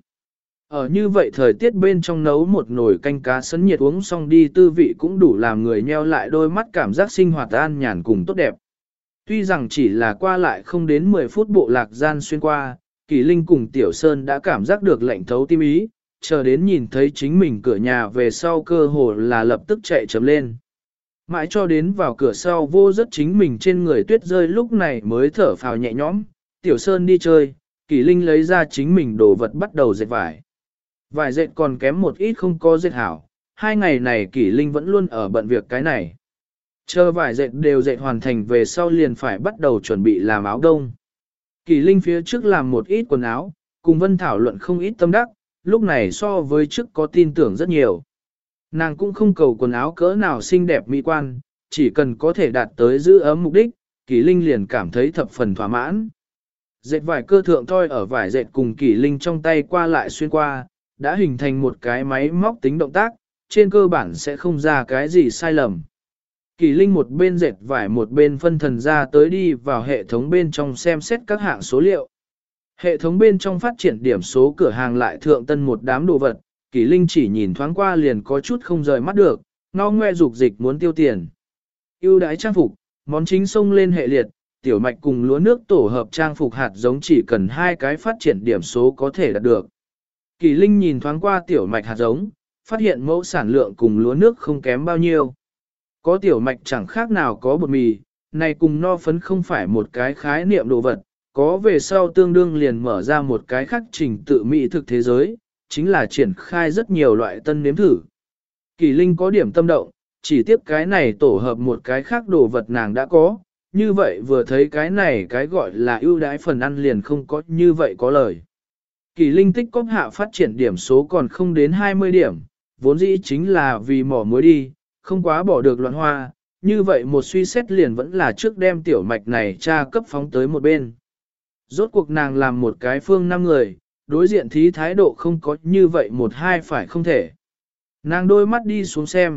Ở như vậy thời tiết bên trong nấu một nồi canh cá sấn nhiệt uống xong đi tư vị cũng đủ làm người nheo lại đôi mắt cảm giác sinh hoạt an nhàn cùng tốt đẹp. Tuy rằng chỉ là qua lại không đến 10 phút bộ lạc gian xuyên qua, Kỳ Linh cùng Tiểu Sơn đã cảm giác được lạnh thấu tim ý, chờ đến nhìn thấy chính mình cửa nhà về sau cơ hồ là lập tức chạy chấm lên. Mãi cho đến vào cửa sau vô rất chính mình trên người tuyết rơi lúc này mới thở phào nhẹ nhõm, Tiểu Sơn đi chơi, Kỳ Linh lấy ra chính mình đồ vật bắt đầu dệt vải. Vải dệt còn kém một ít không có dệt hảo, 2 ngày này Kỳ Linh vẫn luôn ở bận việc cái này. Chờ vải dệt đều dệt hoàn thành về sau liền phải bắt đầu chuẩn bị làm áo đông. Kỳ Linh phía trước làm một ít quần áo, cùng Vân thảo luận không ít tâm đắc, lúc này so với trước có tin tưởng rất nhiều. Nàng cũng không cầu quần áo cỡ nào xinh đẹp mỹ quan, chỉ cần có thể đạt tới giữ ấm mục đích, Kỳ Linh liền cảm thấy thập phần thỏa mãn. Dệt vải cơ thượng thoi ở vải dệt cùng Kỳ Linh trong tay qua lại xuyên qua, đã hình thành một cái máy móc tính động tác, trên cơ bản sẽ không ra cái gì sai lầm. Kỳ Linh một bên dệt vải một bên phân thần ra tới đi vào hệ thống bên trong xem xét các hạng số liệu. Hệ thống bên trong phát triển điểm số cửa hàng lại thượng tân một đám đồ vật, Kỳ Linh chỉ nhìn thoáng qua liền có chút không rời mắt được, ngao ngoe dục dịch muốn tiêu tiền. Ưu đãi trang phục, món chính xông lên hệ liệt, tiểu mạch cùng lúa nước tổ hợp trang phục hạt giống chỉ cần 2 cái phát triển điểm số có thể đạt được. Kỳ Linh nhìn thoáng qua tiểu mạch hạt giống, phát hiện mẫu sản lượng cùng lúa nước không kém bao nhiêu. Có tiểu mạch chẳng khác nào có bột mì, này cùng no phấn không phải một cái khái niệm đồ vật, có về sau tương đương liền mở ra một cái khác trình tự mỹ thực thế giới, chính là triển khai rất nhiều loại tân nếm thử. Kỳ Linh có điểm tâm động, chỉ tiếp cái này tổ hợp một cái khác đồ vật nàng đã có, như vậy vừa thấy cái này cái gọi là ưu đãi phần ăn liền không có như vậy có lời. Kỳ Linh tích cóp hạ phát triển điểm số còn không đến 20 điểm, vốn dĩ chính là vì mỏ muối đi, không quá bỏ được loạn hoa, như vậy một suy xét liền vẫn là trước đem tiểu mạch này tra cấp phóng tới một bên. Rốt cuộc nàng làm một cái phương 5 người, đối diện thí thái độ không có như vậy một hai phải không thể. Nàng đôi mắt đi xuống xem,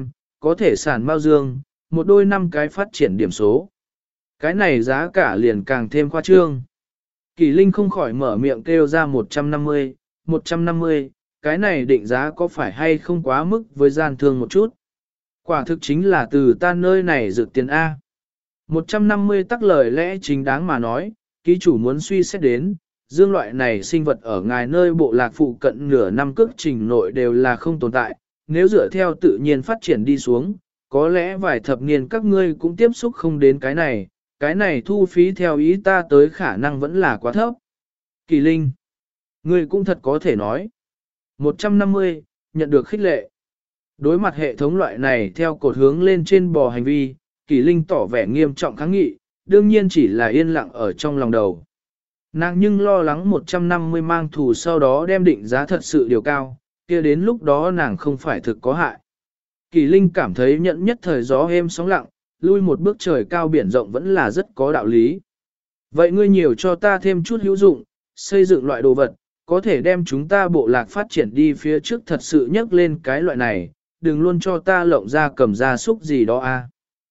có thể sản bao dương, một đôi 5 cái phát triển điểm số. Cái này giá cả liền càng thêm khoa trương. Kỳ Linh không khỏi mở miệng kêu ra 150, cái này định giá có phải hay không quá mức với gian thương một chút. Quả thực chính là từ ta nơi này dự tiền A. 150 tắc lời lẽ chính đáng mà nói, ký chủ muốn suy xét đến, dương loại này sinh vật ở ngài nơi bộ lạc phụ cận nửa năm cước trình nội đều là không tồn tại, nếu dựa theo tự nhiên phát triển đi xuống, có lẽ vài thập niên các ngươi cũng tiếp xúc không đến cái này thu phí theo ý ta tới khả năng vẫn là quá thấp. Kỳ Linh, ngươi cũng thật có thể nói. 150, nhận được khích lệ. Đối mặt hệ thống loại này theo cột hướng lên trên bò hành vi, Kỳ Linh tỏ vẻ nghiêm trọng kháng nghị, đương nhiên chỉ là yên lặng ở trong lòng đầu. Nàng nhưng lo lắng 150 mang thù sau đó đem định giá thật sự điều cao, kia đến lúc đó nàng không phải thực có hại. Kỳ Linh cảm thấy nhận nhất thời gió êm sóng lặng, lui một bước trời cao biển rộng vẫn là rất có đạo lý. Vậy ngươi nhiều cho ta thêm chút hữu dụng, xây dựng loại đồ vật, có thể đem chúng ta bộ lạc phát triển đi phía trước thật sự nhắc lên cái loại này, đừng luôn cho ta lộng ra cầm ra súc gì đó a.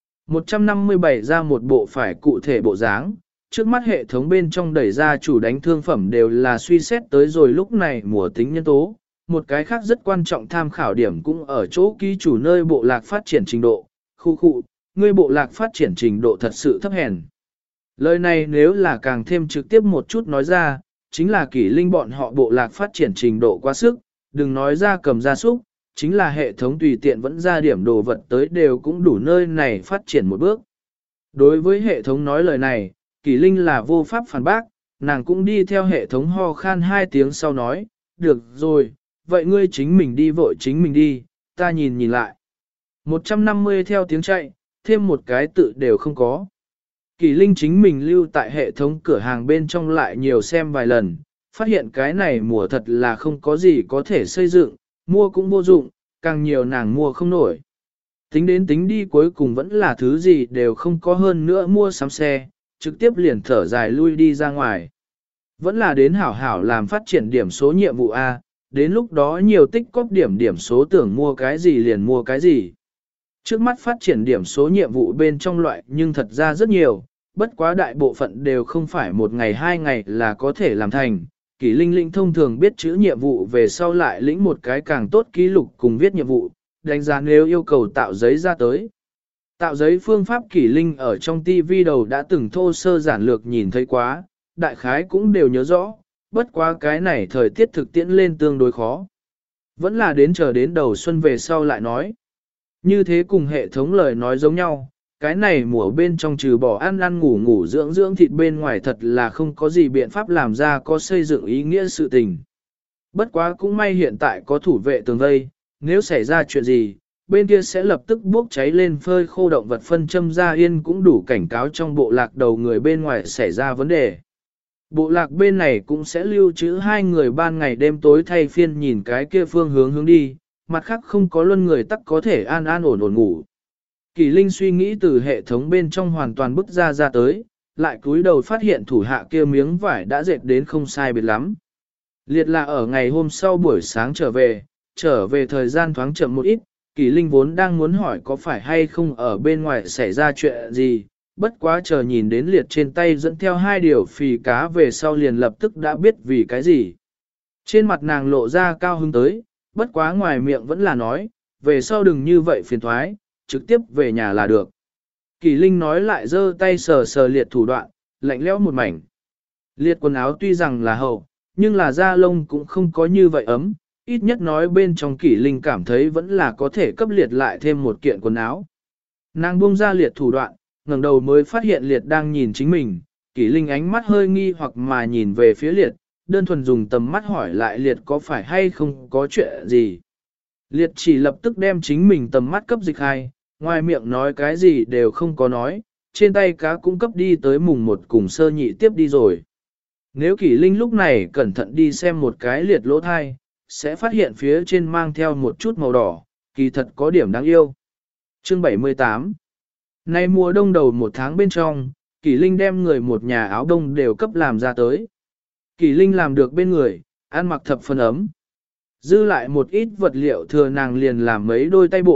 157 ra một bộ phải cụ thể bộ dáng, trước mắt hệ thống bên trong đẩy ra chủ đánh thương phẩm đều là suy xét tới rồi lúc này mùa tính nhân tố. Một cái khác rất quan trọng tham khảo điểm cũng ở chỗ ký chủ nơi bộ lạc phát triển trình độ, khu, ngươi bộ lạc phát triển trình độ thật sự thấp hèn. Lời này nếu là càng thêm trực tiếp một chút nói ra, chính là Kỷ Linh bọn họ bộ lạc phát triển trình độ quá sức, đừng nói ra cầm gia súc, chính là hệ thống tùy tiện vẫn ra điểm đồ vật tới đều cũng đủ nơi này phát triển một bước. Đối với hệ thống nói lời này, Kỷ Linh là vô pháp phản bác, nàng cũng đi theo hệ thống ho khan 2 tiếng sau nói, được rồi, vậy ngươi chính mình đi vội chính mình đi, ta nhìn lại. 150 theo tiếng chạy, thêm một cái tự đều không có. Kỳ Linh chính mình lưu tại hệ thống cửa hàng bên trong lại nhiều xem vài lần, phát hiện cái này mùa thật là không có gì có thể xây dựng, mua cũng vô dụng, càng nhiều nàng mua không nổi. Tính đến tính đi cuối cùng vẫn là thứ gì đều không có hơn nữa mua sắm xe, trực tiếp liền thở dài lui đi ra ngoài. Vẫn là đến hảo hảo làm phát triển điểm số nhiệm vụ A, đến lúc đó nhiều tích cóp điểm số tưởng mua cái gì liền mua cái gì. Trước mắt phát triển điểm số nhiệm vụ bên trong loại nhưng thật ra rất nhiều, bất quá đại bộ phận đều không phải một ngày 2 ngày là có thể làm thành. Kỷ Linh Linh thông thường biết chữ nhiệm vụ về sau lại lĩnh một cái càng tốt ký lục cùng viết nhiệm vụ, đánh giá nếu yêu cầu tạo giấy ra tới. Tạo giấy phương pháp Kỷ Linh ở trong TV đầu đã từng thô sơ giản lược nhìn thấy quá, đại khái cũng đều nhớ rõ, bất quá cái này thời tiết thực tiễn lên tương đối khó. Vẫn là đến chờ đến đầu xuân về sau lại nói. Như thế cùng hệ thống lời nói giống nhau, cái này mùa bên trong trừ bỏ ăn ngủ dưỡng thịt bên ngoài thật là không có gì biện pháp làm ra có xây dựng ý nghĩa sự tình. Bất quá cũng may hiện tại có thủ vệ tường vây, nếu xảy ra chuyện gì, bên kia sẽ lập tức bốc cháy lên phơi khô động vật phân châm ra yên cũng đủ cảnh cáo trong bộ lạc đầu người bên ngoài xảy ra vấn đề. Bộ lạc bên này cũng sẽ lưu trữ 2 người ban ngày đêm tối thay phiên nhìn cái kia phương hướng đi, mặt khác không có luân người tắc có thể an ổn ngủ. Kỳ Linh suy nghĩ từ hệ thống bên trong hoàn toàn bức ra tới, lại cúi đầu phát hiện thủ hạ kia miếng vải đã dệt đến không sai biệt lắm. Liệt là ở ngày hôm sau buổi sáng trở về thời gian thoáng chậm một ít, Kỳ Linh vốn đang muốn hỏi có phải hay không ở bên ngoài xảy ra chuyện gì, bất quá chờ nhìn đến Liệt trên tay dẫn theo 2 điều phì cá về sau liền lập tức đã biết vì cái gì. Trên mặt nàng lộ ra cao hứng tới, bất quá ngoài miệng vẫn là nói, về sau đừng như vậy phiền thoái, trực tiếp về nhà là được. Kỳ Linh nói lại giơ tay sờ Liệt thủ đoạn, lạnh lẽo một mảnh. Liệt quần áo tuy rằng là hậu, nhưng là da lông cũng không có như vậy ấm, ít nhất nói bên trong Kỳ Linh cảm thấy vẫn là có thể cấp Liệt lại thêm một kiện quần áo. Nàng buông ra Liệt thủ đoạn, ngẩng đầu mới phát hiện Liệt đang nhìn chính mình, Kỳ Linh ánh mắt hơi nghi hoặc mà nhìn về phía Liệt, đơn thuần dùng tầm mắt hỏi lại Liệt có phải hay không có chuyện gì. Liệt chỉ lập tức đem chính mình tầm mắt cấp dịch hai, ngoài miệng nói cái gì đều không có nói, trên tay cá cũng cấp đi tới mùng 1 cùng sơ nhị tiếp đi rồi. Nếu Kỷ Linh lúc này cẩn thận đi xem một cái Liệt lỗ thai, sẽ phát hiện phía trên mang theo một chút màu đỏ, kỳ thật có điểm đáng yêu. Chương 78. Nay mùa đông đầu 1 tháng bên trong, Kỷ Linh đem người một nhà áo đông đều cấp làm ra tới. Kỷ Linh làm được bên người, ăn mặc thập phần ấm. Dư lại một ít vật liệu thừa nàng liền làm mấy đôi tay bộ,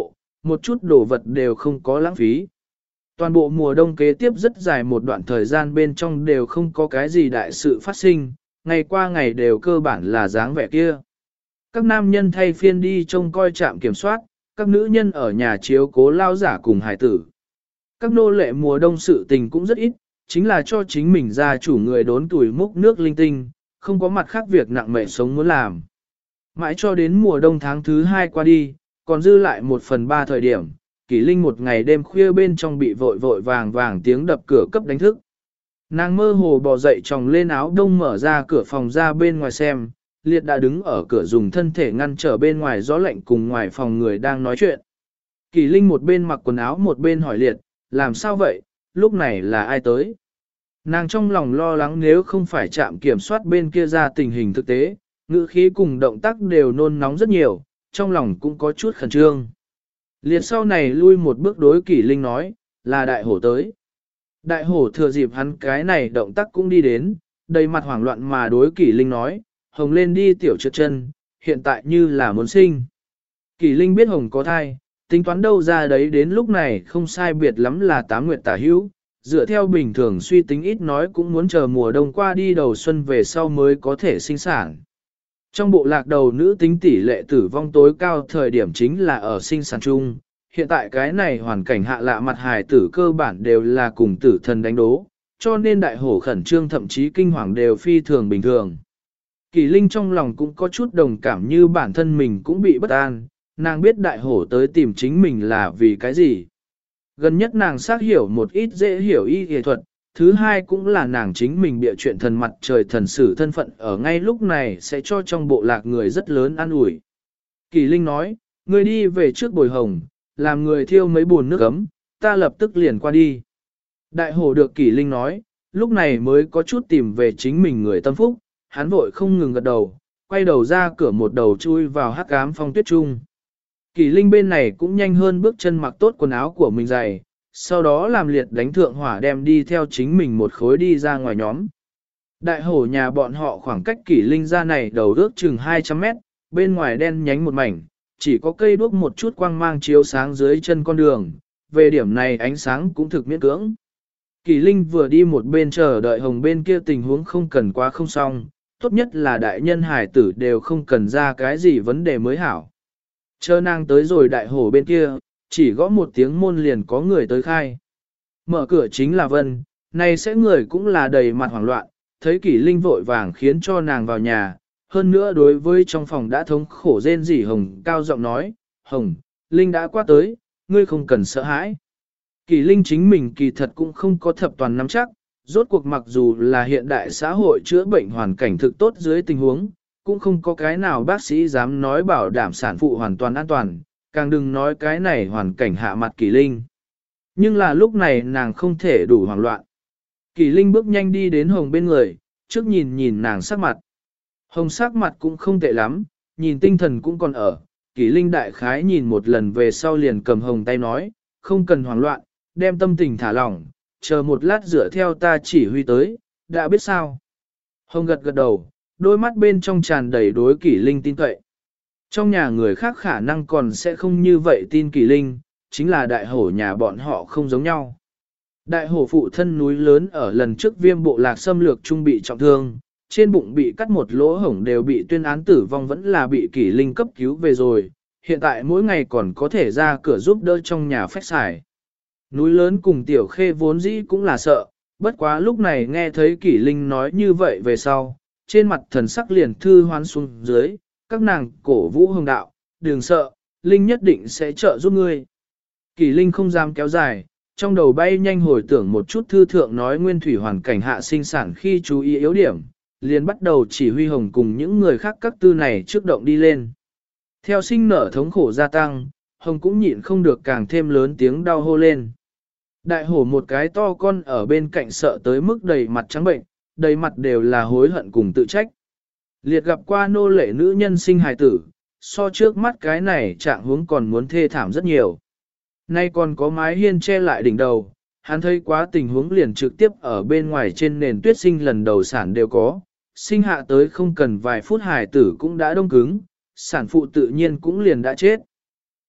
một chút đồ vật đều không có lãng phí. Toàn bộ mùa đông kế tiếp rất dài một đoạn thời gian bên trong đều không có cái gì đại sự phát sinh, ngày qua ngày đều cơ bản là dáng vẻ kia. Các nam nhân thay phiên đi trông coi trạm kiểm soát, các nữ nhân ở nhà chiếu cố lao giả cùng hải tử. Các nô lệ mùa đông sự tình cũng rất ít, chính là cho chính mình gia chủ người đốn tuổi múc nước linh tinh, không có mặt khác việc nặng mệ sống muốn làm. Mãi cho đến mùa đông tháng thứ 2 qua đi, còn dư lại 1/3 thời điểm, Kỷ Linh một ngày đêm khuya bên trong bị vội vội vàng vàng tiếng đập cửa cấp đánh thức. Nàng mơ hồ bò dậy tròng lên áo đông mở ra cửa phòng ra bên ngoài xem, Liệt đã đứng ở cửa dùng thân thể ngăn trở bên ngoài gió lạnh cùng ngoài phòng người đang nói chuyện. Kỷ Linh một bên mặc quần áo một bên hỏi Liệt, làm sao vậy, lúc này là ai tới? Nàng trong lòng lo lắng nếu không phải trạm kiểm soát bên kia ra tình hình thực tế, ngữ khí cùng động tác đều nôn nóng rất nhiều, trong lòng cũng có chút khẩn trương. Liệt sau này lui một bước đối Kỷ Linh nói, là đại hổ tới. Đại hổ thừa dịp hắn cái này động tác cũng đi đến, đầy mặt hoảng loạn mà đối Kỷ Linh nói, Hồng lên đi tiểu trượt chân, hiện tại như là muốn sinh. Kỷ Linh biết Hồng có thai, tính toán đâu ra đấy đến lúc này không sai biệt lắm là 8 nguyệt tả hữu, dựa theo bình thường suy tính ít nói cũng muốn chờ mùa đông qua đi đầu xuân về sau mới có thể sinh sản. Trong bộ lạc đầu nữ tính tỷ lệ tử vong tối cao thời điểm chính là ở sinh sản chung, hiện tại cái này hoàn cảnh hạ lạ mặt hài tử cơ bản đều là cùng tử thần đánh đố, cho nên đại hổ khẩn trương thậm chí kinh hoàng đều phi thường bình thường. Kỳ Linh trong lòng cũng có chút đồng cảm như bản thân mình cũng bị bất an, nàng biết đại hổ tới tìm chính mình là vì cái gì. Gần nhất nàng xác hiểu một ít dễ hiểu y y thuật, thứ hai cũng là nàng chính mình bịa chuyện thần mặt trời thần sử thân phận ở ngay lúc này sẽ cho trong bộ lạc người rất lớn an ủi. Kỳ Linh nói, ngươi đi về trước bồi hồng, làm người thiêu mấy bồn nước ấm, ta lập tức liền qua đi. Đại hổ được Kỳ Linh nói, lúc này mới có chút tìm về chính mình người tâm phúc, hắn vội không ngừng gật đầu, quay đầu ra cửa một đầu chui vào hắc ám phong tuyết trung. Kỳ Linh bên này cũng nhanh hơn bước chân mặc tốt quần áo của mình dày, sau đó làm Liệt đánh thượng hỏa đem đi theo chính mình một khối đi ra ngoài nhóm. Đại hổ nhà bọn họ khoảng cách Kỳ Linh ra này đầu ước chừng 200 mét, bên ngoài đen nhánh một mảnh, chỉ có cây đuốc một chút quang mang chiếu sáng dưới chân con đường, về điểm này ánh sáng cũng thực miễn cưỡng. Kỳ Linh vừa đi một bên chờ đợi Hồng bên kia tình huống không cần quá không xong, tốt nhất là đại nhân hải tử đều không cần ra cái gì vấn đề mới hảo. Chờ nàng tới rồi đại hổ bên kia, chỉ gõ một tiếng môn liền có người tới khai. Mở cửa chính là Vân, này sẽ người cũng là đầy mặt hoảng loạn, thấy Kỷ Linh vội vàng khiến cho nàng vào nhà, hơn nữa đối với trong phòng đã thống khổ rên rỉ Hồng cao giọng nói, Hồng, Linh đã qua tới, ngươi không cần sợ hãi. Kỷ Linh chính mình kỳ thật cũng không có thập toàn nắm chắc, rốt cuộc mặc dù là hiện đại xã hội chữa bệnh hoàn cảnh thực tốt dưới tình huống, cũng không có cái nào bác sĩ dám nói bảo đảm sản phụ hoàn toàn an toàn, càng đừng nói cái này hoàn cảnh hạ mặt Kỷ Linh. Nhưng là lúc này nàng không thể đủ hoảng loạn. Kỷ Linh bước nhanh đi đến Hồng bên người, trước nhìn nhìn nàng sắc mặt. Hồng sắc mặt cũng không tệ lắm, nhìn tinh thần cũng còn ở. Kỷ Linh đại khái nhìn một lần về sau liền cầm Hồng tay nói, không cần hoảng loạn, đem tâm tình thả lỏng, chờ một lát dựa theo ta chỉ huy tới, đã biết sao. Hồng gật gật đầu, đôi mắt bên trong tràn đầy đối Kỷ Linh tin cậy. Trong nhà người khác khả năng còn sẽ không như vậy tin Kỷ Linh, chính là đại hổ nhà bọn họ không giống nhau. Đại hổ phụ thân núi lớn ở lần trước Viêm bộ lạc xâm lược trung bị trọng thương, trên bụng bị cắt một lỗ hổng đều bị tuyên án tử vong vẫn là bị Kỷ Linh cấp cứu về rồi, hiện tại mỗi ngày còn có thể ra cửa giúp đỡ trong nhà phách xài. Núi lớn cùng Tiểu Khê vốn dĩ cũng là sợ, bất quá lúc này nghe thấy Kỷ Linh nói như vậy về sau, trên mặt thần sắc liền thư hoán xuống dưới, các nàng cổ vũ hồng đạo, đừng sợ, Linh nhất định sẽ trợ giúp ngươi. Kỷ Linh không dám kéo dài, trong đầu bay nhanh hồi tưởng một chút thư thượng nói nguyên thủy hoàn cảnh hạ sinh sản khi chú ý yếu điểm, liền bắt đầu chỉ huy Hồng cùng những người khác các tư này trước động đi lên. Theo sinh nở thống khổ gia tăng, Hồng cũng nhịn không được càng thêm lớn tiếng đau hô lên. Đại hổ một cái to con ở bên cạnh sợ tới mức đầy mặt trắng bệnh, đầy mặt đều là hối hận cùng tự trách. Liệt gặp qua nô lệ nữ nhân sinh hài tử, so trước mắt cái này trạng huống còn muốn thê thảm rất nhiều. Nay còn có mái hiên che lại đỉnh đầu, hắn thấy quá tình huống liền trực tiếp ở bên ngoài trên nền tuyết sinh lần đầu sản đều có, sinh hạ tới không cần vài phút hài tử cũng đã đông cứng, sản phụ tự nhiên cũng liền đã chết.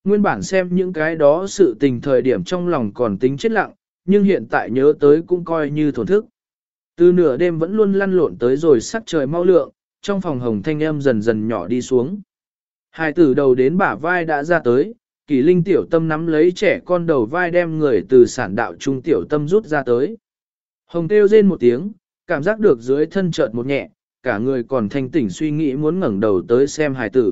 Nguyên bản xem những cái đó sự tình thời điểm trong lòng còn tính chết lặng, nhưng hiện tại nhớ tới cũng coi như thổn thức. Từ nửa đêm vẫn luôn lăn lộn tới rồi sắc trời mau lượng, trong phòng hồng thanh âm dần dần nhỏ đi xuống. Hai tử đầu đến bả vai đã ra tới, Kỷ Linh tiểu tâm nắm lấy trẻ con đầu vai đem người từ sản đạo trung tiểu tâm rút ra tới. Hồng kêu rên một tiếng, cảm giác được dưới thân chợt một nhẹ, cả người còn thanh tỉnh suy nghĩ muốn ngẩng đầu tới xem hài tử.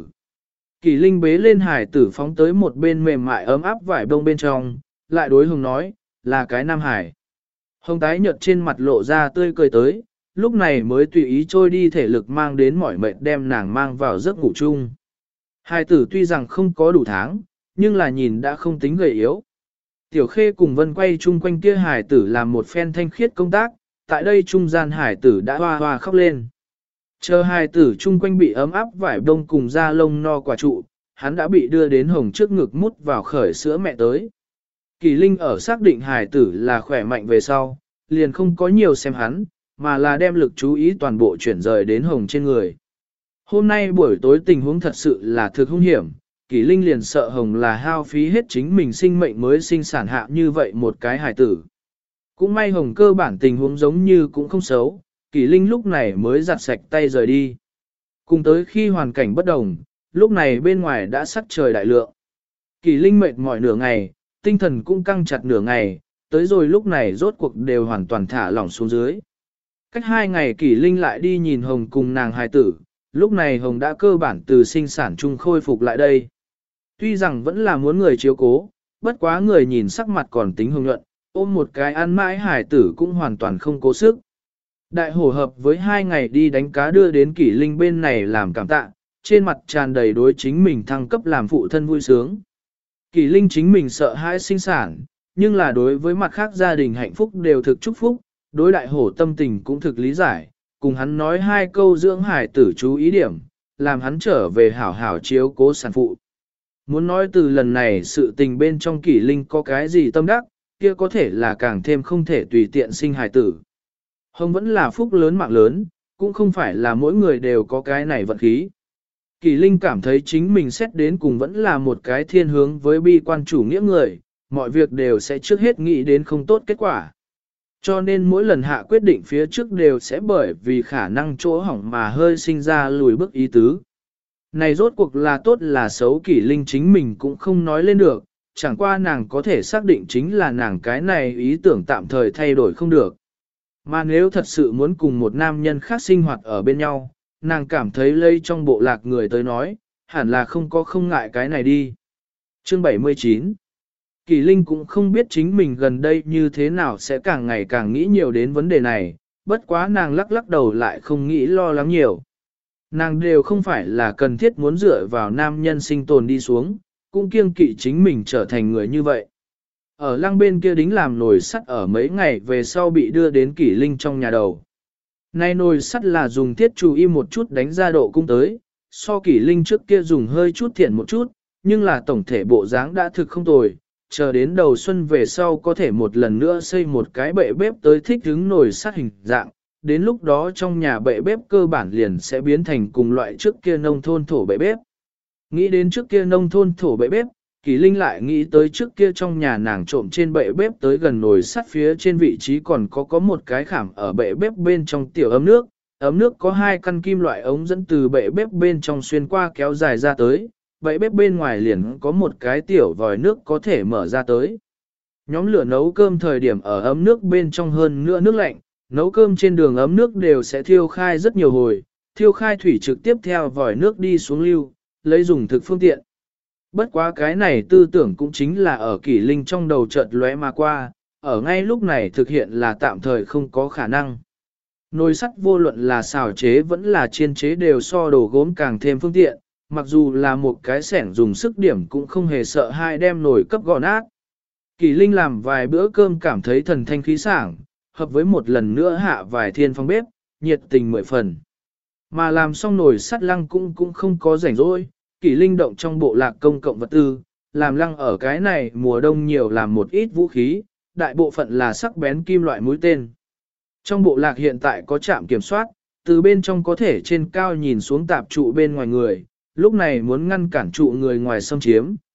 Kỷ Linh bế lên hài tử phóng tới một bên mềm mại ấm áp vải bông bên trong, lại đối Hồng nói, là cái nam hải. Hồng tái nhợt trên mặt lộ ra tươi cười tới, lúc này mới tùy ý trôi đi thể lực mang đến mỏi mệt đem nàng mang vào giấc ngủ chung. Hài tử tuy rằng không có đủ tháng, nhưng là nhìn đã không tính gầy yếu. Tiểu Khê cùng Vân quay chung quanh kia hài tử làm một phen thanh khiết công tác, tại đây trung gian hài tử đã hoa hoa khóc lên. Chờ hài tử chung quanh bị ấm áp vải bông cùng da lông no quả trụ, hắn đã bị đưa đến Hồng trước ngực mút vào khởi sữa mẹ tới. Kỳ Linh ở xác định hài tử là khỏe mạnh về sau, liền không có nhiều xem hắn, mà là đem lực chú ý toàn bộ chuyển rời đến Hồng trên người. Hôm nay buổi tối tình huống thật sự là thực hung hiểm, Kỳ Linh liền sợ Hồng là hao phí hết chính mình sinh mệnh mới sinh sản hạ như vậy một cái hài tử. Cũng may Hồng cơ bản tình huống giống như cũng không xấu, Kỳ Linh lúc này mới giặt sạch tay rời đi. Cùng tới khi hoàn cảnh bất đồng, lúc này bên ngoài đã sắc trời đại lượng. Kỳ Linh mệt mỏi nửa ngày, tinh thần cũng căng chặt nửa ngày, tới rồi lúc này rốt cuộc đều hoàn toàn thả lỏng xuống dưới. Cách 2 ngày Kỳ Linh lại đi nhìn Hồng cùng nàng hài tử, lúc này Hồng đã cơ bản từ sinh sản chung khôi phục lại đây. Tuy rằng vẫn là muốn người chiếu cố, bất quá người nhìn sắc mặt còn tính hồng nhuận, ôm một cái ăn mãi hài tử cũng hoàn toàn không cố sức. Đại hổ hợp với 2 ngày đi đánh cá đưa đến Kỷ Linh bên này làm cảm tạ, trên mặt tràn đầy đối chính mình thăng cấp làm phụ thân vui sướng. Kỷ Linh chính mình sợ hãi sinh sản, nhưng là đối với mặt khác gia đình hạnh phúc đều thực chúc phúc, đối đại hổ tâm tình cũng thực lý giải, cùng hắn nói 2 câu dưỡng hải tử chú ý điểm, làm hắn trở về hảo hảo chiếu cố sản phụ. Muốn nói từ lần này sự tình bên trong Kỷ Linh có cái gì tâm đắc, kia có thể là càng thêm không thể tùy tiện sinh hài tử. Hồng vẫn là phúc lớn mạng lớn, cũng không phải là mỗi người đều có cái này vận khí. Kỳ Linh cảm thấy chính mình xét đến cùng vẫn là một cái thiên hướng với bi quan chủ nghĩa người, mọi việc đều sẽ trước hết nghĩ đến không tốt kết quả. Cho nên mỗi lần hạ quyết định phía trước đều sẽ bởi vì khả năng chỗ hỏng mà hơi sinh ra lùi bước ý tứ. Này rốt cuộc là tốt là xấu Kỳ Linh chính mình cũng không nói lên được, chẳng qua nàng có thể xác định chính là nàng cái này ý tưởng tạm thời thay đổi không được. Mà nếu thật sự muốn cùng một nam nhân khác sinh hoạt ở bên nhau, nàng cảm thấy lây trong bộ lạc người tới nói, hẳn là không ngại cái này đi. Chương 79 Kỳ Linh cũng không biết chính mình gần đây như thế nào sẽ càng ngày càng nghĩ nhiều đến vấn đề này, bất quá nàng lắc lắc đầu lại không nghĩ lo lắng nhiều. Nàng đều không phải là cần thiết muốn dựa vào nam nhân sinh tồn đi xuống, cũng kiêng kỵ chính mình trở thành người như vậy. Ở lăng bên kia đính làm nồi sắt ở mấy ngày về sau bị đưa đến Kỷ Linh trong nhà đầu. Nay nồi sắt là dùng thiết chú y một chút đánh ra độ cung tới, so Kỷ Linh trước kia dùng hơi chút thiện một chút, nhưng là tổng thể bộ dáng đã thực không tồi, chờ đến đầu xuân về sau có thể một lần nữa xây một cái bệ bếp tới thích ứng nồi sắt hình dạng, đến lúc đó trong nhà bệ bếp cơ bản liền sẽ biến thành cùng loại trước kia nông thôn thổ bệ bếp. Nghĩ đến trước kia nông thôn thổ bệ bếp, Kỳ Linh lại nghĩ tới trước kia trong nhà nàng trộm trên bệ bếp tới gần nồi sắt phía trên vị trí còn có một cái khảm ở bệ bếp bên trong tiểu ấm nước có 2 căn kim loại ống dẫn từ bệ bếp bên trong xuyên qua kéo dài ra tới, bệ bếp bên ngoài liền có một cái tiểu vòi nước có thể mở ra tới. Nhóm lửa nấu cơm thời điểm ở ấm nước bên trong hơn nữa nước lạnh, nấu cơm trên đường ấm nước đều sẽ thiêu khai rất nhiều hồi, thiêu khai thủy trực tiếp theo vòi nước đi xuống lưu, lấy dùng thực phương tiện. Bất quá cái này tư tưởng cũng chính là ở Kỷ Linh trong đầu chợt lóe mà qua, ở ngay lúc này thực hiện là tạm thời không có khả năng. Nồi sắt vô luận là xào chế vẫn là chiên chế đều so đồ gốm càng thêm phương tiện, mặc dù là một cái xẻng dùng sức điểm cũng không hề sợ hai đem nồi cấp gọn nát. Kỷ Linh làm vài bữa cơm cảm thấy thần thanh khí sảng, hợp với một lần nữa hạ vài thiên phong bếp, nhiệt tình 10 phần. Mà làm xong nồi sắt lăng cũng không có rảnh rỗi. Kỷ Linh động trong bộ lạc công cộng vật tư, làm lăng ở cái này mùa đông nhiều làm một ít vũ khí, đại bộ phận là sắc bén kim loại mũi tên. Trong bộ lạc hiện tại có trạm kiểm soát, từ bên trong có thể trên cao nhìn xuống tạp trụ bên ngoài người, lúc này muốn ngăn cản trụ người ngoài xâm chiếm,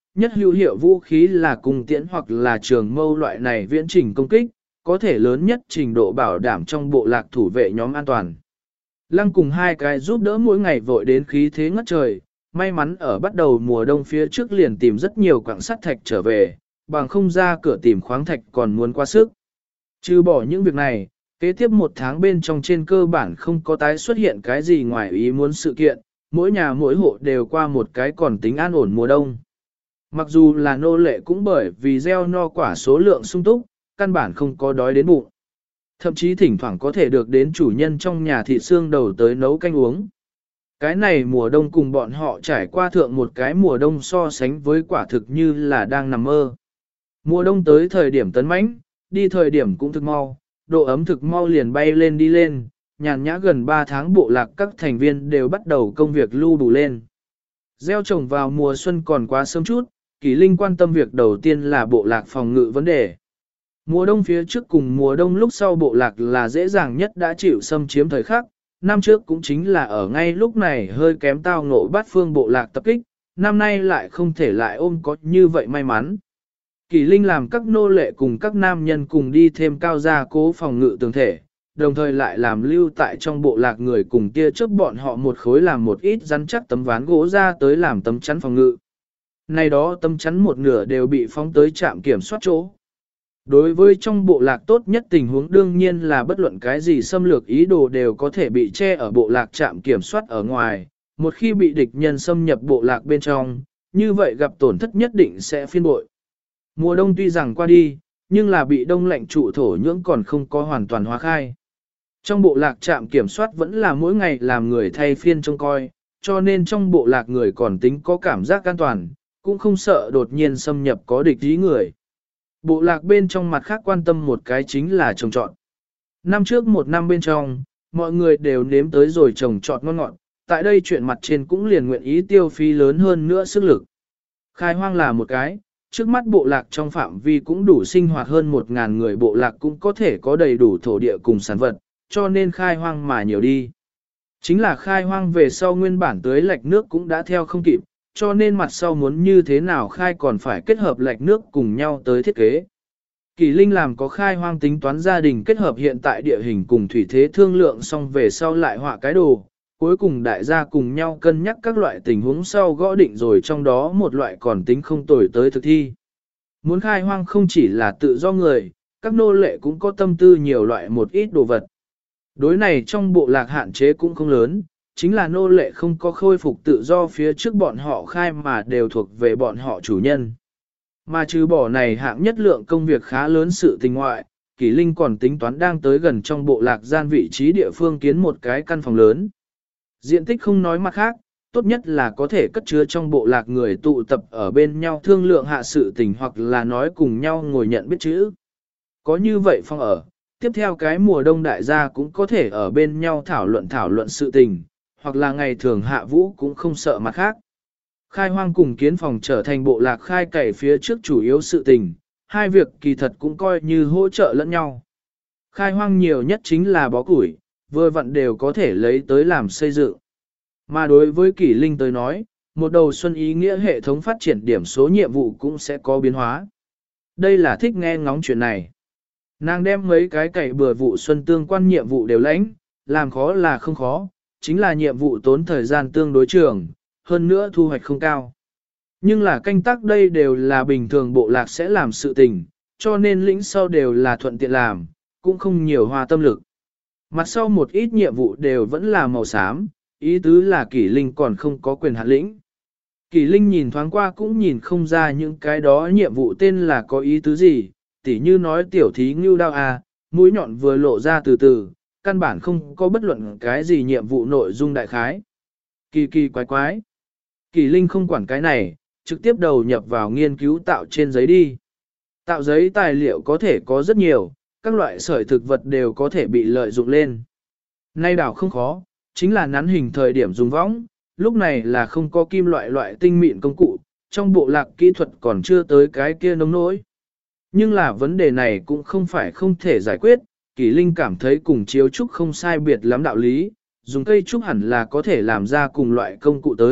nhất hữu hiệu vũ khí là cung tiễn hoặc là trường mâu loại này viễn trình công kích, có thể lớn nhất trình độ bảo đảm trong bộ lạc thủ vệ nhóm an toàn. Lăng cùng hai cái giúp đỡ mỗi ngày vội đến khí thế ngất trời, may mắn ở bắt đầu mùa đông phía trước liền tìm rất nhiều quặng sắt thạch trở về, bằng không ra cửa tìm khoáng thạch còn muốn quá sức. Trừ bỏ những việc này, kế tiếp một tháng bên trong trên cơ bản không có tái xuất hiện cái gì ngoài ý muốn sự kiện, mỗi nhà mỗi hộ đều qua một cái còn tính an ổn mùa đông. Mặc dù là nô lệ cũng bởi vì gieo no quả số lượng sung túc, căn bản không có đói đến bụng. Thậm chí thỉnh thoảng có thể được đến chủ nhân trong nhà thịt xương đầu tới nấu canh uống. Cái này mùa đông cùng bọn họ trải qua thượng một cái mùa đông so sánh với quả thực như là đang nằm mơ. Mùa đông tới thời điểm tấn mãnh, đi thời điểm cũng thực mau, độ ấm thực mau liền bay lên đi lên, nhàn nhã gần 3 tháng bộ lạc các thành viên đều bắt đầu công việc lưu đủ lên. Gieo trồng vào mùa xuân còn quá sớm chút, Kỷ Linh quan tâm việc đầu tiên là bộ lạc phòng ngự vấn đề. Mùa đông phía trước cùng mùa đông lúc sau bộ lạc là dễ dàng nhất đã chịu xâm chiếm thời khắc, năm trước cũng chính là ở ngay lúc này hơi kém tao ngộ bắt phương bộ lạc tập kích, năm nay lại không thể lại ôm có như vậy may mắn. Kỷ Linh làm các nô lệ cùng các nam nhân cùng đi thêm cao gia cố phòng ngự tường thể, đồng thời lại làm lưu tại trong bộ lạc người cùng tia trước bọn họ một khối làm một ít rắn chắc tấm ván gỗ ra tới làm tấm chắn phòng ngự. Này đó tấm chắn một nửa đều bị phóng tới trạm kiểm soát chỗ. Đối với trong bộ lạc tốt nhất tình huống đương nhiên là bất luận cái gì xâm lược ý đồ đều có thể bị che ở bộ lạc trạm kiểm soát ở ngoài, một khi bị địch nhân xâm nhập bộ lạc bên trong, như vậy gặp tổn thất nhất định sẽ phiên bội. Mùa đông tuy rằng qua đi, nhưng là bị đông lạnh trụ thổ nhưỡng còn không có hoàn toàn hóa khai. Trong bộ lạc trạm kiểm soát vẫn là mỗi ngày làm người thay phiên trông coi, cho nên trong bộ lạc người còn tính có cảm giác an toàn, cũng không sợ đột nhiên xâm nhập có địch ý người. Bộ lạc bên trong mặt khác quan tâm một cái chính là trồng trọt. Năm trước một năm bên trong, mọi người đều nếm tới rồi trồng trọt ngon ngọt, tại đây chuyện mặt trên cũng liền nguyện ý tiêu phí lớn hơn nữa sức lực. Khai hoang là một cái, trước mắt bộ lạc trong phạm vi cũng đủ sinh hoạt hơn 1.000 người bộ lạc cũng có thể có đầy đủ thổ địa cùng sản vật, cho nên khai hoang mà nhiều đi. Chính là khai hoang về sau nguyên bản tưới lạch nước cũng đã theo không kịp, cho nên mặt sau muốn như thế nào khai còn phải kết hợp lạch nước cùng nhau tới thiết kế. Kỳ Linh làm có khai hoang tính toán gia đình kết hợp hiện tại địa hình cùng thủy thế thương lượng xong về sau lại họa cái đồ, cuối cùng đại gia cùng nhau cân nhắc các loại tình huống sau gõ định rồi trong đó một loại còn tính không tồi tới thực thi. Muốn khai hoang không chỉ là tự do người, các nô lệ cũng có tâm tư nhiều loại một ít đồ vật. Đối này trong bộ lạc hạn chế cũng không lớn, chính là nô lệ không có khôi phục tự do phía trước bọn họ khai mà đều thuộc về bọn họ chủ nhân. Mà trừ bỏ này hạng nhất lượng công việc khá lớn sự tình ngoại, Kỷ Linh còn tính toán đang tới gần trong bộ lạc gian vị trí địa phương kiến một cái căn phòng lớn. Diện tích không nói mặt khác, tốt nhất là có thể cất chứa trong bộ lạc người tụ tập ở bên nhau thương lượng hạ sự tình hoặc là nói cùng nhau ngồi nhận biết chữ. Có như vậy phòng ở, tiếp theo cái mùa đông đại gia cũng có thể ở bên nhau thảo luận sự tình, hoặc là ngày thường hạ vũ cũng không sợ mặt khác. Khai hoang cùng kiến phòng trở thành bộ lạc khai cày phía trước chủ yếu sự tình, hai việc kỳ thật cũng coi như hỗ trợ lẫn nhau. Khai hoang nhiều nhất chính là bó củi, vừa vặn đều có thể lấy tới làm xây dựng. Mà đối với Kỷ Linh tới nói, một đầu xuân ý nghĩa hệ thống phát triển điểm số nhiệm vụ cũng sẽ có biến hóa. Đây là thích nghe ngóng chuyện này. Nàng đem mấy cái cày bừa vụ xuân tương quan nhiệm vụ đều lãnh, làm khó là không khó, chính là nhiệm vụ tốn thời gian tương đối trường, hơn nữa thu hoạch không cao. Nhưng là canh tác đây đều là bình thường bộ lạc sẽ làm sự tình, cho nên lĩnh sau đều là thuận tiện làm, cũng không nhiều hoa tâm lực. Mặt sau một ít nhiệm vụ đều vẫn là màu xám, ý tứ là Kỷ Linh còn không có quyền hạn lĩnh. Kỷ Linh nhìn thoáng qua cũng nhìn không ra những cái đó nhiệm vụ tên là có ý tứ gì, tỉ như nói tiểu thí ngưu đao à, mũi nhọn vừa lộ ra từ từ, căn bản không có bất luận cái gì nhiệm vụ nội dung đại khái. Kỳ kỳ quái quái. Kỷ Linh không quản cái này, trực tiếp đầu nhập vào nghiên cứu tạo trên giấy đi. Tạo giấy tài liệu có thể có rất nhiều, các loại sợi thực vật đều có thể bị lợi dụng lên. Nay đảo không khó, chính là nắn hình thời điểm dùng võng, lúc này là không có kim loại tinh mịn công cụ, trong bộ lạc kỹ thuật còn chưa tới cái kia nông nỗi. Nhưng là vấn đề này cũng không phải không thể giải quyết, Kỷ Linh cảm thấy cùng chiếu trúc không sai biệt lắm đạo lý, dùng cây trúc hẳn là có thể làm ra cùng loại công cụ tới,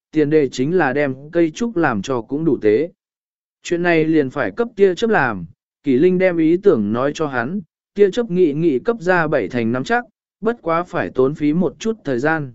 tiền đề chính là đem cây trúc làm cho cũng đủ tế. Chuyện này liền phải cấp tia chấp làm, Kỷ Linh đem ý tưởng nói cho hắn, tia chấp nghị cấp ra 7 thành 5 chắc, bất quá phải tốn phí một chút thời gian.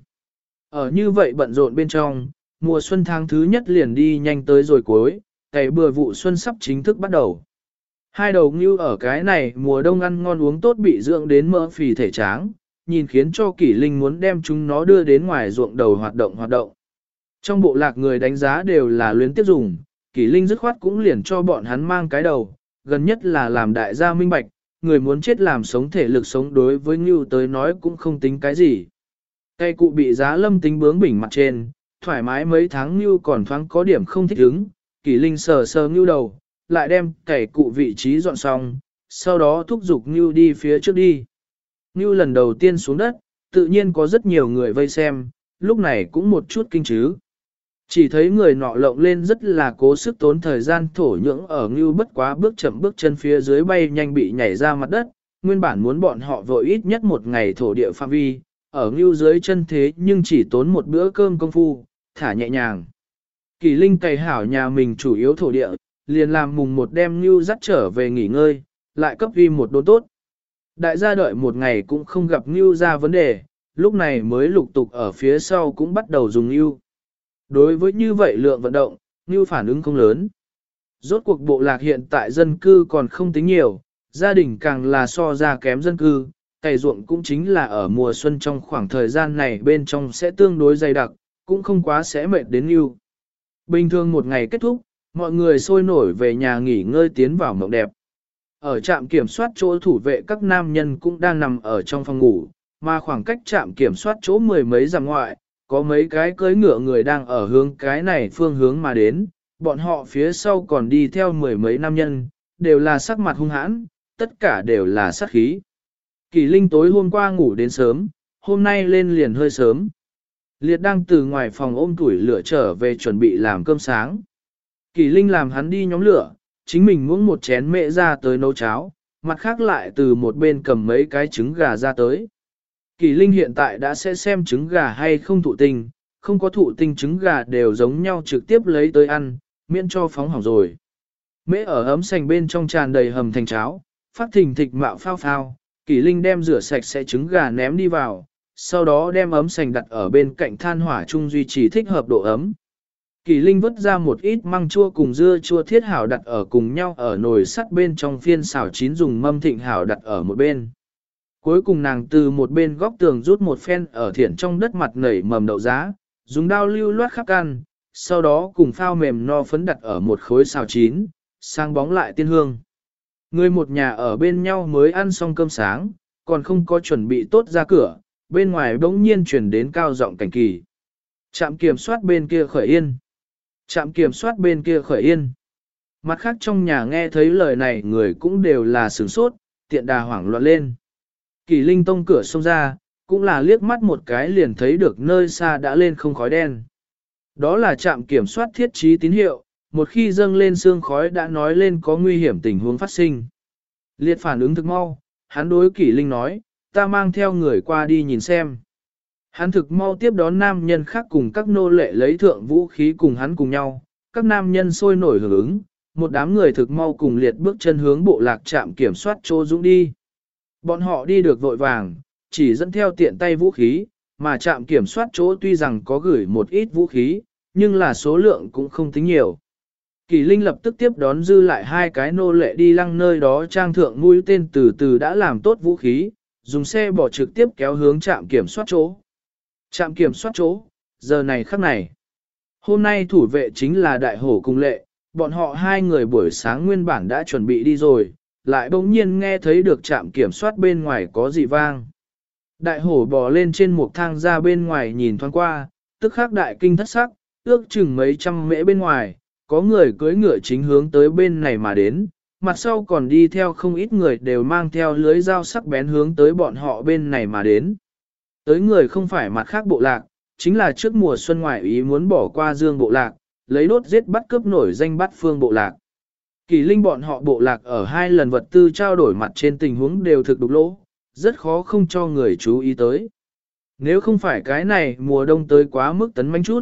Ở như vậy bận rộn bên trong, mùa xuân tháng thứ nhất liền đi nhanh tới rồi cuối, cày bừa vụ xuân sắp chính thức bắt đầu. Hai đầu ngưu ở cái này mùa đông ăn ngon uống tốt bị dưỡng đến mỡ phì thể tráng, nhìn khiến cho Kỷ Linh muốn đem chúng nó đưa đến ngoài ruộng đầu hoạt động. Trong bộ lạc người đánh giá đều là luyến tiếp dùng, Kỷ Linh dứt khoát cũng liền cho bọn hắn mang cái đầu, gần nhất là làm đại gia minh bạch, người muốn chết làm sống thể lực sống đối với ngưu tới nói cũng không tính cái gì. Cây cụ bị giá lâm tính bướng bỉnh mặt trên, thoải mái mấy tháng ngưu còn thoáng có điểm không thích ứng, Kỷ Linh sờ sờ ngưu đầu, lại đem cày cụ vị trí dọn xong, sau đó thúc giục ngưu đi phía trước đi. Ngưu lần đầu tiên xuống đất, tự nhiên có rất nhiều người vây xem, lúc này cũng một chút kinh chứ. Chỉ thấy người nọ lộng lên rất là cố sức tốn thời gian thổ nhưỡng ở ngưu bất quá bước chậm bước chân phía dưới bay nhanh bị nhảy ra mặt đất, nguyên bản muốn bọn họ vội ít nhất một ngày thổ địa phạm vi, ở ngưu dưới chân thế nhưng chỉ tốn một bữa cơm công phu, thả nhẹ nhàng. Kỳ Linh cày hảo nhà mình chủ yếu thổ địa, liền làm mùng một đem ngưu dắt trở về nghỉ ngơi, lại cấp vi một đốn tốt. Đại gia đợi một ngày cũng không gặp ngưu ra vấn đề, lúc này mới lục tục ở phía sau cũng bắt đầu dùng ngưu. Đối với như vậy lượng vận động, ngưu phản ứng không lớn. Rốt cuộc bộ lạc hiện tại dân cư còn không tính nhiều, gia đình càng là so ra kém dân cư, cày ruộng cũng chính là ở mùa xuân trong khoảng thời gian này bên trong sẽ tương đối dày đặc, cũng không quá sẽ mệt đến ngưu. Bình thường một ngày kết thúc, mọi người sôi nổi về nhà nghỉ ngơi tiến vào mộng đẹp. Ở trạm kiểm soát chỗ thủ vệ các nam nhân cũng đang nằm ở trong phòng ngủ, mà khoảng cách trạm kiểm soát chỗ mười mấy dặm ngoại, có mấy cái cưỡi ngựa người đang ở hướng cái này phương hướng mà đến, bọn họ phía sau còn đi theo mười mấy nam nhân, đều là sắc mặt hung hãn, tất cả đều là sát khí. Kỳ Linh tối hôm qua ngủ đến sớm, hôm nay lên liền hơi sớm. Liệt đang từ ngoài phòng ôm củi lửa trở về chuẩn bị làm cơm sáng. Kỳ Linh làm hắn đi nhóm lửa, chính mình muỗng một chén mẹ ra tới nấu cháo, mặt khác lại từ một bên cầm mấy cái trứng gà ra tới. Kỳ Linh hiện tại đã sẽ xem trứng gà hay không thụ tinh, không có thụ tinh trứng gà đều giống nhau trực tiếp lấy tới ăn, miễn cho phóng hỏng rồi. Mễ ở ấm sành bên trong tràn đầy hầm thành cháo, phát thình thịch mạo phao phao, Kỳ Linh đem rửa sạch sẽ trứng gà ném đi vào, sau đó đem ấm sành đặt ở bên cạnh than hỏa chung duy trì thích hợp độ ấm. Kỳ Linh vứt ra một ít măng chua cùng dưa chua thiết hảo đặt ở cùng nhau ở nồi sắt bên trong phiên xào chín dùng mâm thịnh hảo đặt ở một bên. Cuối cùng nàng từ một bên góc tường rút một phen ở thiển trong đất mặt nảy mầm đậu giá, dùng dao lưu loát khắp can, sau đó cùng phao mềm no phấn đặt ở một khối xào chín, sang bóng lại tiên hương. Người một nhà ở bên nhau mới ăn xong cơm sáng, còn không có chuẩn bị tốt ra cửa, bên ngoài bỗng nhiên chuyển đến cao giọng cảnh kỳ. Trạm kiểm soát bên kia khởi yên. Trạm kiểm soát bên kia khởi yên. Mặt khác trong nhà nghe thấy lời này người cũng đều là sửng sốt, tiện đà hoảng loạn lên. Kỳ Linh tông cửa xông ra, cũng là liếc mắt một cái liền thấy được nơi xa đã lên không khói đen. Đó là trạm kiểm soát thiết trí tín hiệu, một khi dâng lên sương khói đã nói lên có nguy hiểm tình huống phát sinh. Liệt phản ứng thực mau, hắn đối Kỳ Linh nói, ta mang theo người qua đi nhìn xem. Hắn thực mau tiếp đón nam nhân khác cùng các nô lệ lấy thượng vũ khí cùng hắn cùng nhau, các nam nhân sôi nổi hưởng ứng, một đám người thực mau cùng liệt bước chân hướng bộ lạc trạm kiểm soát Trô Dũng đi. Bọn họ đi được vội vàng, chỉ dẫn theo tiện tay vũ khí, mà trạm kiểm soát chỗ tuy rằng có gửi một ít vũ khí, nhưng là số lượng cũng không tính nhiều. Kỳ Linh lập tức tiếp đón dư lại hai cái nô lệ đi lăng nơi đó trang thượng mũi tên từ từ đã làm tốt vũ khí, dùng xe bỏ trực tiếp kéo hướng trạm kiểm soát chỗ. Trạm kiểm soát chỗ, giờ này khắc này. Hôm nay thủ vệ chính là đại hổ cung lệ, bọn họ hai người buổi sáng nguyên bản đã chuẩn bị đi rồi, lại bỗng nhiên nghe thấy được trạm kiểm soát bên ngoài có gì vang. Đại hổ bò lên trên một thang ra bên ngoài nhìn thoáng qua, tức khắc đại kinh thất sắc, ước chừng mấy trăm mễ bên ngoài, có người cưỡi ngựa chính hướng tới bên này mà đến, mặt sau còn đi theo không ít người đều mang theo lưới dao sắc bén hướng tới bọn họ bên này mà đến. Tới người không phải mặt khác bộ lạc, chính là trước mùa xuân ngoại ý muốn bỏ qua dương bộ lạc, lấy đốt giết bắt cướp nổi danh bắt phương bộ lạc. Kỳ Linh bọn họ bộ lạc ở hai lần vật tư trao đổi mặt trên tình huống đều thực đục lỗ, rất khó không cho người chú ý tới. Nếu không phải cái này mùa đông tới quá mức tấn manh chút,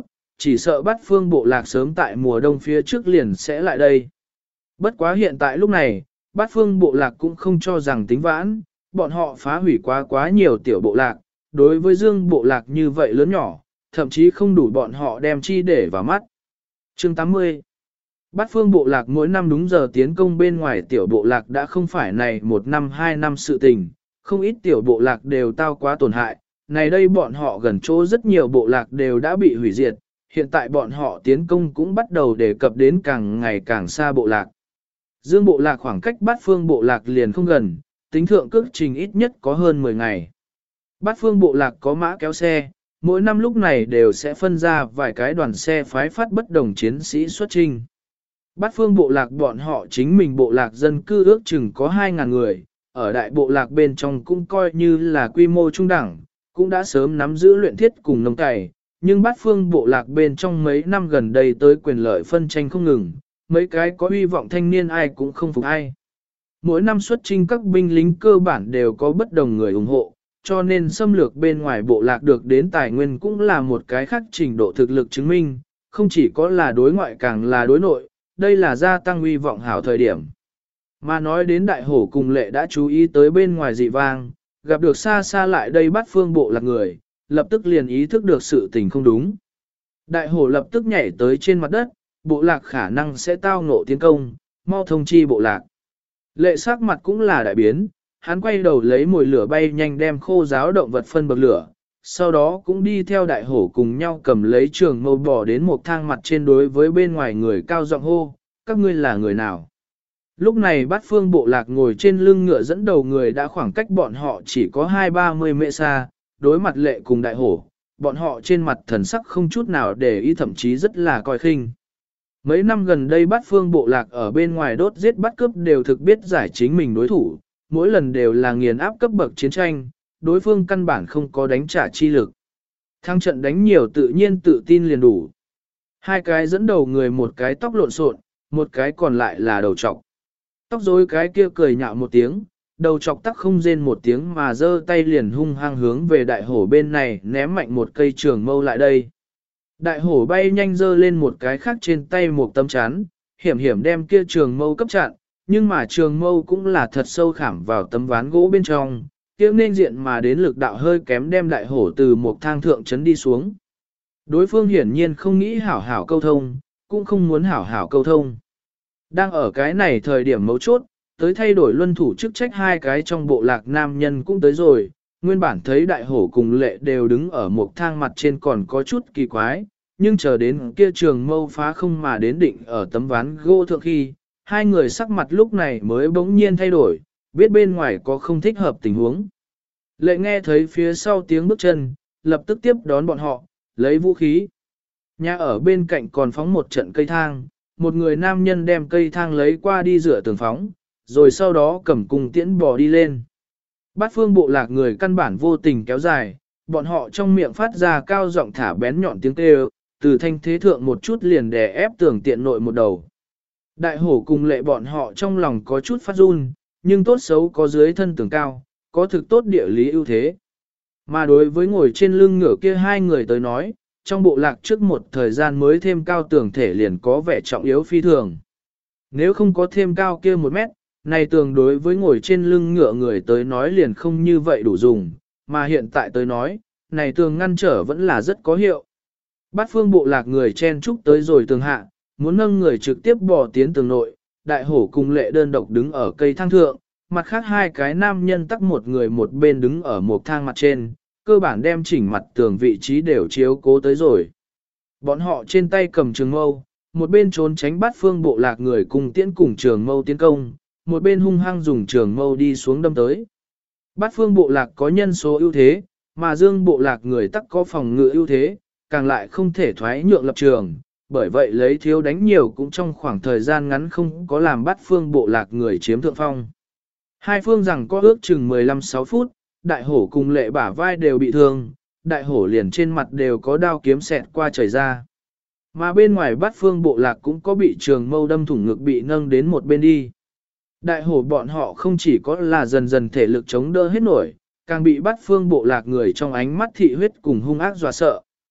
chỉ sợ Bát Phương bộ lạc sớm tại mùa đông phía trước liền sẽ lại đây. Bất quá hiện tại lúc này, Bát Phương bộ lạc cũng không cho rằng tính vãn, bọn họ phá hủy quá nhiều tiểu bộ lạc, đối với Dương bộ lạc như vậy lớn nhỏ, thậm chí không đủ bọn họ đem chi để vào mắt. Chương 80. Bát Phương bộ lạc mỗi năm đúng giờ tiến công bên ngoài tiểu bộ lạc đã không phải này 1 năm 2 năm sự tình, không ít tiểu bộ lạc đều tao quá tổn hại, này đây bọn họ gần chỗ rất nhiều bộ lạc đều đã bị hủy diệt, hiện tại bọn họ tiến công cũng bắt đầu đề cập đến càng ngày càng xa bộ lạc. Dương bộ lạc khoảng cách Bát Phương bộ lạc liền không gần, tính thượng cước trình ít nhất có hơn 10 ngày. Bát Phương bộ lạc có mã kéo xe, mỗi năm lúc này đều sẽ phân ra vài cái đoàn xe phái phát bất đồng chiến sĩ xuất trinh. Bát Phương bộ lạc bọn họ chính mình bộ lạc dân cư ước chừng có 2.000 người, ở đại bộ lạc bên trong cũng coi như là quy mô trung đẳng, cũng đã sớm nắm giữ luyện thiết cùng nông cày, nhưng Bát Phương bộ lạc bên trong mấy năm gần đây tới quyền lợi phân tranh không ngừng, mấy cái có uy vọng thanh niên ai cũng không phục ai. Mỗi năm xuất chinh các binh lính cơ bản đều có bất đồng người ủng hộ, cho nên xâm lược bên ngoài bộ lạc được đến tài nguyên cũng là một cái khác trình độ thực lực chứng minh, không chỉ có là đối ngoại càng là đối nội, đây là gia tăng uy vọng hảo thời điểm. Mà nói đến đại hổ cùng lệ đã chú ý tới bên ngoài dị vang, gặp được xa xa lại đây Bát Phương bộ lạc người, lập tức liền ý thức được sự tình không đúng. Đại hổ lập tức nhảy tới trên mặt đất, bộ lạc khả năng sẽ tao ngộ tiến công, mau thông chi bộ lạc. Lệ sắc mặt cũng là đại biến, hắn quay đầu lấy mồi lửa bay nhanh đem khô giáo động vật phân bậc lửa, sau đó cũng đi theo đại hổ cùng nhau cầm lấy trường mâu bỏ đến một thang mặt trên đối với bên ngoài người cao giọng hô, các ngươi là người nào? Lúc này Bát Phương bộ lạc ngồi trên lưng ngựa dẫn đầu người đã khoảng cách bọn họ chỉ có 20-30 mệ xa, đối mặt lệ cùng đại hổ, bọn họ trên mặt thần sắc không chút nào để ý thậm chí rất là coi khinh. Mấy năm gần đây Bát Phương bộ lạc ở bên ngoài đốt giết bắt cướp đều thực biết giải chính mình đối thủ, mỗi lần đều là nghiền áp cấp bậc chiến tranh, đối phương căn bản không có đánh trả chi lực. Thăng trận đánh nhiều tự nhiên tự tin liền đủ. Hai cái dẫn đầu người một cái tóc lộn xộn, một cái còn lại là đầu trọc. Tóc rối cái kia cười nhạo một tiếng, đầu trọc tắc không rên một tiếng mà giơ tay liền hung hăng hướng về đại hổ bên này ném mạnh một cây trường mâu lại đây. Đại hổ bay nhanh giơ lên một cái khác trên tay một tấm chắn, hiểm hiểm đem kia trường mâu cấp chặn, nhưng mà trường mâu cũng là thật sâu khảm vào tấm ván gỗ bên trong, kia nên diện mà đến lực đạo hơi kém đem đại hổ từ một thang thượng chấn đi xuống. Đối phương hiển nhiên không nghĩ hảo hảo câu thông, cũng không muốn hảo hảo câu thông. Đang ở cái này thời điểm mấu chốt, tới thay đổi luân thủ chức trách hai cái trong bộ lạc nam nhân cũng tới rồi, nguyên bản thấy đại hổ cùng lệ đều đứng ở một thang mặt trên còn có chút kỳ quái, nhưng chờ đến kia trường mâu phá không mà đến định ở tấm ván gỗ thượng khi, hai người sắc mặt lúc này mới bỗng nhiên thay đổi, biết bên ngoài có không thích hợp tình huống. Lệ nghe thấy phía sau tiếng bước chân, lập tức tiếp đón bọn họ, lấy vũ khí. Nhà ở bên cạnh còn phóng một trận cây thang, một người nam nhân đem cây thang lấy qua đi rửa tường phóng, rồi sau đó cầm cung tiễn bò đi lên. Bát Phương bộ lạc người căn bản vô tình kéo dài, bọn họ trong miệng phát ra cao giọng thả bén nhọn tiếng kêu, từ thanh thế thượng một chút liền đè ép tường tiện nội một đầu. Đại hổ cùng lệ bọn họ trong lòng có chút phát run, nhưng tốt xấu có dưới thân tường cao, có thực tốt địa lý ưu thế. Mà đối với ngồi trên lưng ngựa kia hai người tới nói, trong bộ lạc trước một thời gian mới thêm cao tường thể liền có vẻ trọng yếu phi thường. Nếu không có thêm cao kia 1 mét, này tường đối với ngồi trên lưng ngựa người tới nói liền không như vậy đủ dùng, mà hiện tại tới nói, này tường ngăn trở vẫn là rất có hiệu. Bát Phương bộ lạc người chen trúc tới rồi tường hạ, muốn nâng người trực tiếp bỏ tiến tường nội, đại hổ cùng lệ đơn độc đứng ở cây thang thượng, mặt khác hai cái nam nhân tắc một người một bên đứng ở một thang mặt trên, cơ bản đem chỉnh mặt tường vị trí đều chiếu cố tới rồi. Bọn họ trên tay cầm trường mâu, một bên trốn tránh Bát Phương bộ lạc người cùng tiễn cùng trường mâu tiến công, một bên hung hăng dùng trường mâu đi xuống đâm tới. Bát Phương bộ lạc có nhân số ưu thế, mà Dương bộ lạc người tắc có phòng ngự ưu thế, càng lại không thể thoái nhượng lập trường, bởi vậy lấy thiếu đánh nhiều cũng trong khoảng thời gian ngắn không có làm Bát Phương bộ lạc người chiếm thượng phong. Hai phương rằng có ước chừng 15-6 phút, đại hổ cùng lệ bả vai đều bị thương, đại hổ liền trên mặt đều có đao kiếm xẹt qua chảy ra. Mà bên ngoài Bát Phương bộ lạc cũng có bị trường mâu đâm thủng ngực bị nâng đến một bên đi. Đại hổ bọn họ không chỉ có là dần dần thể lực chống đỡ hết nổi, càng bị Bát Phương bộ lạc người trong ánh mắt thị huyết cùng hung ác dọa sợ.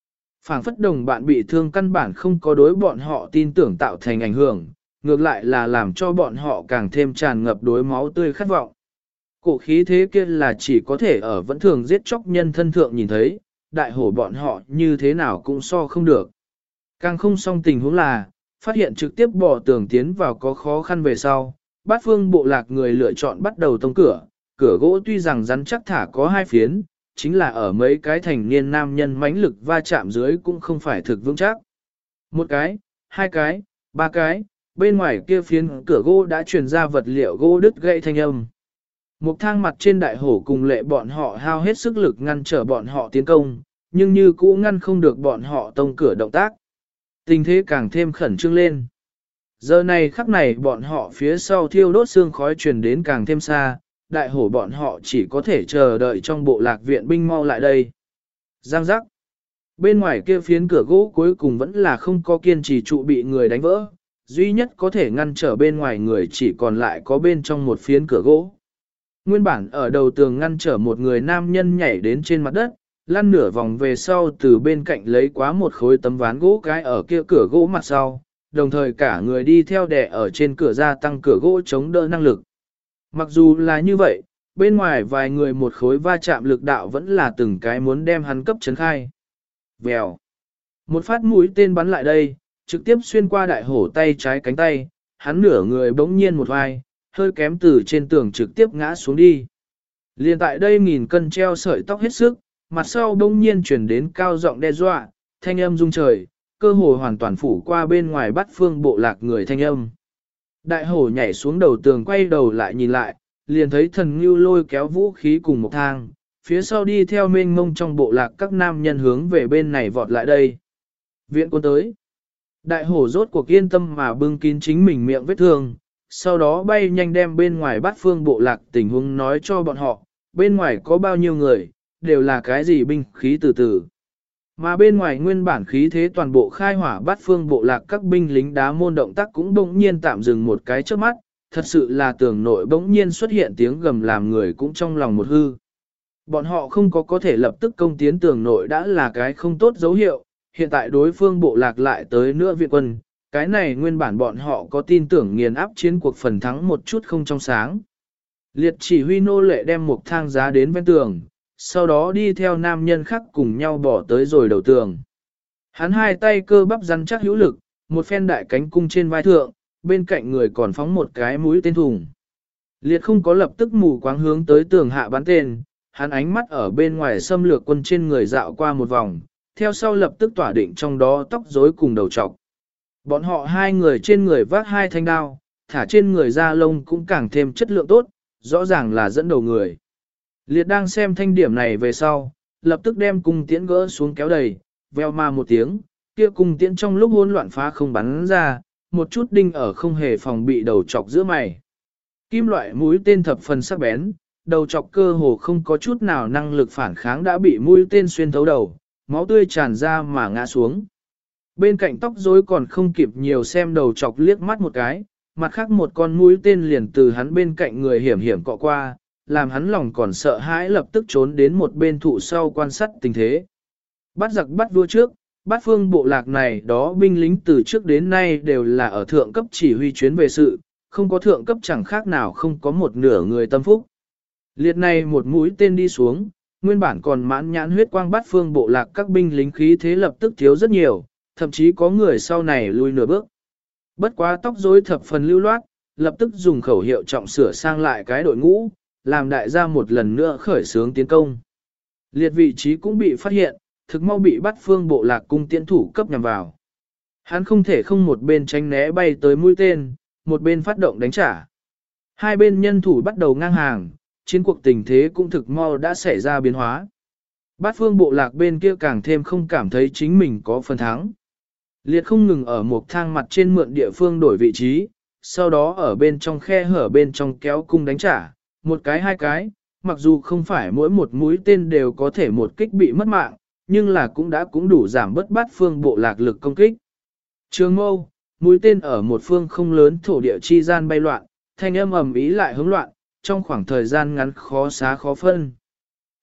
Phảng phất đồng bạn bị thương căn bản không có đối bọn họ tin tưởng tạo thành ảnh hưởng, ngược lại là làm cho bọn họ càng thêm tràn ngập đối máu tươi khát vọng. Cổ khí thế kia là chỉ có thể ở vẫn thường giết chóc nhân thân thượng nhìn thấy, đại hổ bọn họ như thế nào cũng so không được. Càng không xong tình huống là, phát hiện trực tiếp bỏ tường tiến vào có khó khăn về sau, bát phương bộ lạc người lựa chọn bắt đầu tông cửa, cửa gỗ tuy rằng rắn chắc thả có 2 phiến, chính là ở mấy cái thành niên nam nhân mãnh lực va chạm dưới cũng không phải thực vững chắc. 1 cái, 2 cái, 3 cái, bên ngoài kia phiến cửa gỗ đã truyền ra vật liệu gỗ đứt gãy thanh âm. Một thang mặt trên đại hổ cùng lệ bọn họ hao hết sức lực ngăn trở bọn họ tiến công, nhưng như cũ ngăn không được bọn họ tông cửa động tác. Tình thế càng thêm khẩn trương lên. Giờ này khắc này bọn họ phía sau thiêu đốt xương khói truyền đến càng thêm xa, đại hổ bọn họ chỉ có thể chờ đợi trong bộ lạc viện binh mau lại đây. Giang giác. Bên ngoài kia phiến cửa gỗ cuối cùng vẫn là không có kiên trì trụ bị người đánh vỡ, duy nhất có thể ngăn trở bên ngoài người chỉ còn lại có bên trong một phiến cửa gỗ. Nguyên bản ở đầu tường ngăn trở một người nam nhân nhảy đến trên mặt đất, lăn nửa vòng về sau từ bên cạnh lấy quá một khối tấm ván gỗ cái ở kia cửa gỗ mặt sau, đồng thời cả người đi theo đè ở trên cửa gia tăng cửa gỗ chống đỡ năng lực. Mặc dù là như vậy, bên ngoài vài người một khối va chạm lực đạo vẫn là từng cái muốn đem hắn cấp chấn khai. Vèo. Một phát mũi tên bắn lại đây, trực tiếp xuyên qua đại hổ tay trái cánh tay, hắn nửa người bỗng nhiên một vai, hơi kém từ trên tường trực tiếp ngã xuống đi. Liên tại đây 1000 cân treo sợi tóc hết sức, mặt sau bỗng nhiên chuyển đến cao giọng đe dọa, thanh âm rung trời, cơ hồ hoàn toàn phủ qua bên ngoài bắt phương bộ lạc người thanh âm. Đại hổ nhảy xuống đầu tường quay đầu lại nhìn lại, liền thấy thần ngưu lôi kéo vũ khí cùng một thang, phía sau đi theo mênh mông trong bộ lạc các nam nhân hướng về bên này vọt lại đây. Viện quân tới. Đại hổ rốt cuộc yên tâm mà bưng kín chính mình miệng vết thương, sau đó bay nhanh đem bên ngoài bắt phương bộ lạc tình huống nói cho bọn họ, bên ngoài có bao nhiêu người, đều là cái gì binh khí từ từ. Mà bên ngoài nguyên bản khí thế toàn bộ khai hỏa bắt phương bộ lạc các binh lính đá môn động tác cũng bỗng nhiên tạm dừng một cái trước mắt, thật sự là tường nội bỗng nhiên xuất hiện tiếng gầm làm người cũng trong lòng một hư. Bọn họ không có thể lập tức công tiến tường nội đã là cái không tốt dấu hiệu, hiện tại đối phương bộ lạc lại tới nữa viện quân, cái này nguyên bản bọn họ có tin tưởng nghiền áp chiến cuộc phần thắng một chút không trong sáng. Liệt chỉ huy nô lệ đem một thang giá đến ven tường, sau đó đi theo nam nhân khác cùng nhau bỏ tới rồi đầu tường. Hắn hai tay cơ bắp rắn chắc hữu lực, một phen đại cánh cung trên vai thượng, bên cạnh người còn phóng một cái mũi tên thùng. Liệt không có lập tức mù quáng hướng tới tường hạ bắn tên, hắn ánh mắt ở bên ngoài xâm lược quân trên người dạo qua một vòng, theo sau lập tức tỏa định trong đó tóc rối cùng đầu trọc. Bọn họ hai người trên người vác 2 thanh đao, thả trên người da lông cũng càng thêm chất lượng tốt, rõ ràng là dẫn đầu người. Liệt đang xem thanh điểm này về sau, lập tức đem cung tiễn gỡ xuống kéo đầy, veo ma một tiếng, kia cung tiễn trong lúc hỗn loạn phá không bắn ra, một chút đinh ở không hề phòng bị đầu chọc giữa mày. Kim loại mũi tên thập phần sắc bén, đầu chọc cơ hồ không có chút nào năng lực phản kháng đã bị mũi tên xuyên thấu đầu, máu tươi tràn ra mà ngã xuống. Bên cạnh tóc rối còn không kịp nhiều xem đầu chọc liếc mắt một cái, mặt khác một con mũi tên liền từ hắn bên cạnh người hiểm hiểm cọ qua, làm hắn lòng còn sợ hãi lập tức trốn đến một bên thụ sau quan sát tình thế. Bắt giặc bắt vua trước, bắt phương bộ lạc này đó binh lính từ trước đến nay đều là ở thượng cấp chỉ huy chuyến về sự, không có thượng cấp chẳng khác nào không có một nửa người tâm phúc. Liệt này một mũi tên đi xuống, nguyên bản còn mãn nhãn huyết quang bắt phương bộ lạc các binh lính khí thế lập tức thiếu rất nhiều, thậm chí có người sau này lui nửa bước. Bất quá tóc rối thập phần lưu loát, lập tức dùng khẩu hiệu trọng sửa sang lại cái đội ngũ, làm đại gia một lần nữa khởi xướng tiến công. Liệt vị trí cũng bị phát hiện, thực mau bị bắt phương bộ lạc cung tiễn thủ cấp nhằm vào. Hắn không thể không một bên tránh né bay tới mũi tên, một bên phát động đánh trả. Hai bên nhân thủ bắt đầu ngang hàng, chiến cuộc tình thế cũng thực mau đã xảy ra biến hóa. Bát phương bộ lạc bên kia càng thêm không cảm thấy chính mình có phần thắng. Liệt không ngừng ở một thang mặt trên mượn địa phương đổi vị trí, sau đó ở bên trong khe hở bên trong kéo cung đánh trả, một cái hai cái, mặc dù không phải mỗi một mũi tên đều có thể một kích bị mất mạng, nhưng là cũng đủ giảm bớt bát phương bộ lạc lực công kích. Trường mâu, mũi tên ở một phương không lớn thổ địa chi gian bay loạn, thanh âm ầm ý lại hỗn loạn, trong khoảng thời gian ngắn khó xá khó phân.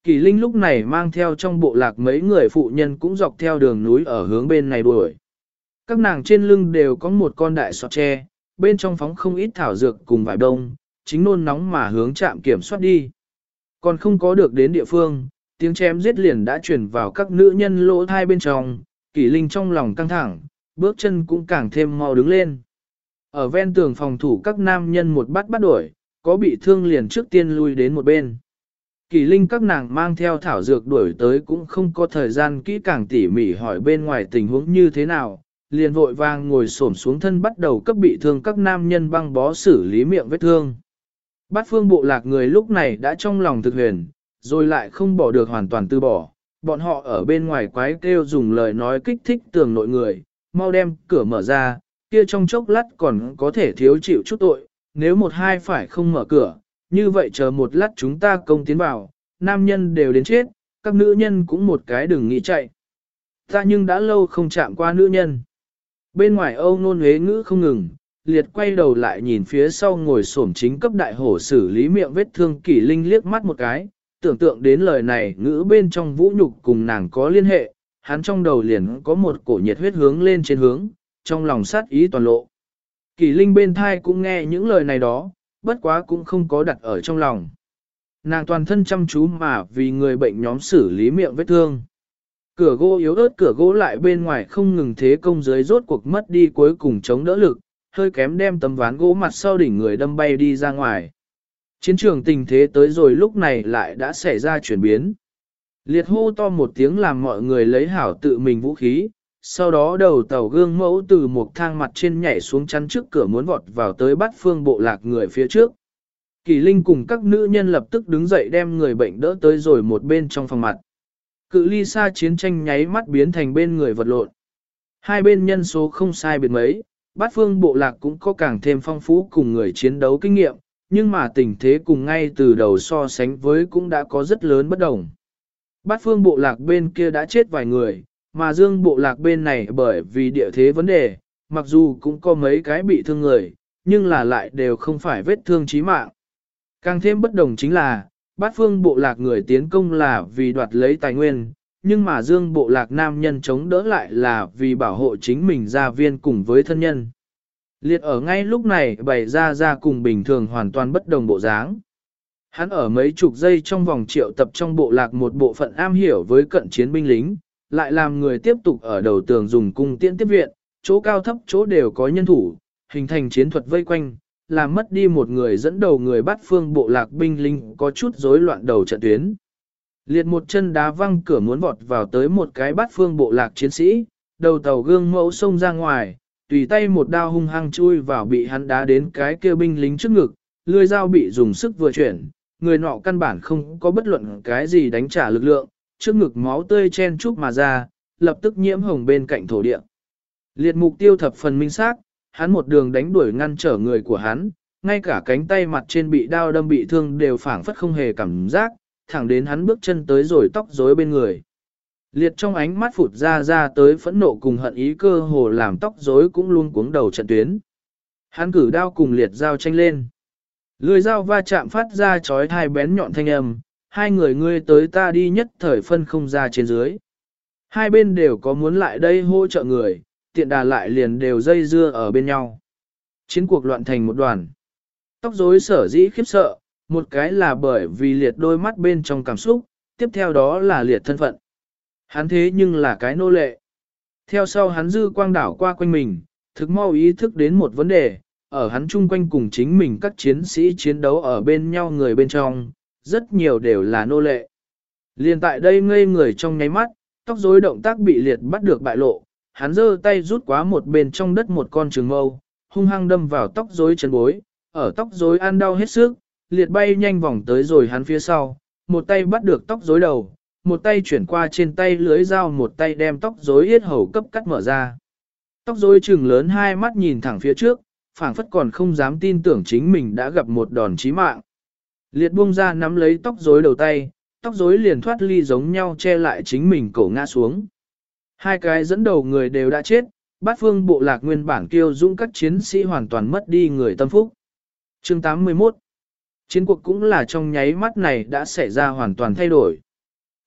Kỳ Linh lúc này mang theo trong bộ lạc mấy người phụ nhân cũng dọc theo đường núi ở hướng bên này đuổi. Các nàng trên lưng đều có một con đại sọt tre, bên trong phóng không ít thảo dược cùng vải đông, chính nôn nóng mà hướng trạm kiểm soát đi. Còn không có được đến địa phương, tiếng chém giết liền đã truyền vào các nữ nhân lỗ thai bên trong, Kỳ Linh trong lòng căng thẳng, bước chân cũng càng thêm mau đứng lên. Ở ven tường phòng thủ các nam nhân một bắt đổi, có bị thương liền trước tiên lui đến một bên. Kỳ Linh các nàng mang theo thảo dược đuổi tới cũng không có thời gian kỹ càng tỉ mỉ hỏi bên ngoài tình huống như thế nào, liền vội vàng ngồi xổm xuống thân bắt đầu cấp bị thương các nam nhân băng bó xử lý miệng vết thương. Bát phương bộ lạc người lúc này đã trong lòng thực huyền, rồi lại không bỏ được hoàn toàn từ bỏ, bọn họ ở bên ngoài quái kêu dùng lời nói kích thích tường nội người, mau đem cửa mở ra, kia trong chốc lát còn có thể thiếu chịu chút tội, nếu một hai phải không mở cửa, như vậy chờ một lát chúng ta công tiến vào, nam nhân đều đến chết, các nữ nhân cũng một cái đừng nghĩ chạy. Ta nhưng đã lâu không chạm qua nữ nhân. Bên ngoài Âu Nôn Huế ngữ không ngừng, liệt quay đầu lại nhìn phía sau ngồi xổm chính cấp đại hổ xử lý miệng vết thương Kỷ Linh liếc mắt một cái, tưởng tượng đến lời này ngữ bên trong vũ nhục cùng nàng có liên hệ, hắn trong đầu liền có một cổ nhiệt huyết hướng lên trên hướng, trong lòng sát ý toàn lộ. Kỷ Linh bên thai cũng nghe những lời này đó, bất quá cũng không có đặt ở trong lòng. Nàng toàn thân chăm chú mà vì người bệnh nhóm xử lý miệng vết thương. Cửa gỗ yếu ớt cửa gỗ lại bên ngoài không ngừng thế công dưới rốt cuộc mất đi cuối cùng chống đỡ lực, hơi kém đem tấm ván gỗ mặt sau đỉnh người đâm bay đi ra ngoài. Chiến trường tình thế tới rồi lúc này lại đã xảy ra chuyển biến. Liệt hô to một tiếng làm mọi người lấy hảo tự mình vũ khí, sau đó đầu tàu gương mẫu từ một thang mặt trên nhảy xuống chắn trước cửa muốn vọt vào tới bắt phương bộ lạc người phía trước. Kỳ Linh cùng các nữ nhân lập tức đứng dậy đem người bệnh đỡ tới rồi một bên trong phòng mặt. Cự ly xa chiến tranh nháy mắt biến thành bên người vật lộn. Hai bên nhân số không sai biệt mấy, bát phương bộ lạc cũng có càng thêm phong phú cùng người chiến đấu kinh nghiệm, nhưng mà tình thế cùng ngay từ đầu so sánh với cũng đã có rất lớn bất đồng. Bát phương bộ lạc bên kia đã chết vài người, mà dương bộ lạc bên này bởi vì địa thế vấn đề, mặc dù cũng có mấy cái bị thương người, nhưng là lại đều không phải vết thương chí mạng. Càng thêm bất đồng chính là, bát phương bộ lạc người tiến công là vì đoạt lấy tài nguyên, nhưng mà dương bộ lạc nam nhân chống đỡ lại là vì bảo hộ chính mình gia viên cùng với thân nhân. Liệt ở ngay lúc này bày ra cùng bình thường hoàn toàn bất đồng bộ dáng. Hắn ở mấy chục giây trong vòng triệu tập trong bộ lạc một bộ phận am hiểu với cận chiến binh lính, lại làm người tiếp tục ở đầu tường dùng cung tiễn tiếp viện, chỗ cao thấp chỗ đều có nhân thủ, hình thành chiến thuật vây quanh, làm mất đi một người dẫn đầu người bắt phương bộ lạc binh lính có chút rối loạn đầu trận tuyến. Liệt một chân đá văng cửa muốn vọt vào tới một cái bắt phương bộ lạc chiến sĩ, đầu tàu gương mẫu xông ra ngoài, tùy tay một đao hung hăng chui vào bị hắn đá đến cái kia binh lính trước ngực, lưỡi dao bị dùng sức vừa chuyển, người nọ căn bản không có bất luận cái gì đánh trả lực lượng, trước ngực máu tươi chen chúc mà ra, lập tức nhiễm hồng bên cạnh thổ địa. Liệt mục tiêu thập phần minh xác, hắn một đường đánh đuổi ngăn trở người của hắn, ngay cả cánh tay mặt trên bị đao đâm bị thương đều phảng phất không hề cảm giác, thẳng đến hắn bước chân tới rồi tóc rối bên người. Liệt trong ánh mắt phụt ra tới phẫn nộ cùng hận ý cơ hồ làm tóc rối cũng luôn cuống đầu trận tuyến. Hắn cử đao cùng liệt dao tranh lên. Lưỡi dao va chạm phát ra chói tai bén nhọn thanh âm, hai người ngươi tới ta đi nhất thời phân không ra trên dưới. Hai bên đều có muốn lại đây hỗ trợ người, tiện đà lại liền đều dây dưa ở bên nhau. Chiến cuộc loạn thành một đoàn. Tóc rối sở dĩ khiếp sợ, một cái là bởi vì liệt đôi mắt bên trong cảm xúc, tiếp theo đó là liệt thân phận. Hắn thế nhưng là cái nô lệ. Theo sau hắn dư quang đảo qua quanh mình, thực mau ý thức đến một vấn đề, ở hắn chung quanh cùng chính mình các chiến sĩ chiến đấu ở bên nhau người bên trong, rất nhiều đều là nô lệ. Liên tại đây ngây người trong nháy mắt, tóc rối động tác bị liệt bắt được bại lộ, hắn giơ tay rút quá một bên trong đất một con trường mâu, hung hăng đâm vào tóc rối chân bối, ở tóc rối ăn đau hết sức, liệt bay nhanh vòng tới rồi hắn phía sau, một tay bắt được tóc rối đầu, một tay chuyển qua trên tay lưới dao, một tay đem tóc rối yết hầu cấp cắt mở ra. Tóc rối trừng lớn hai mắt nhìn thẳng phía trước, phảng phất còn không dám tin tưởng chính mình đã gặp một đòn chí mạng. Liệt buông ra nắm lấy tóc rối đầu tay, tóc rối liền thoát ly giống nhau che lại chính mình cổ ngã xuống. Hai cái dẫn đầu người đều đã chết, bát phương bộ lạc nguyên bản kiêu dũng các chiến sĩ hoàn toàn mất đi người tâm phúc. Chương 81. Chiến cuộc cũng là trong nháy mắt này đã xảy ra hoàn toàn thay đổi.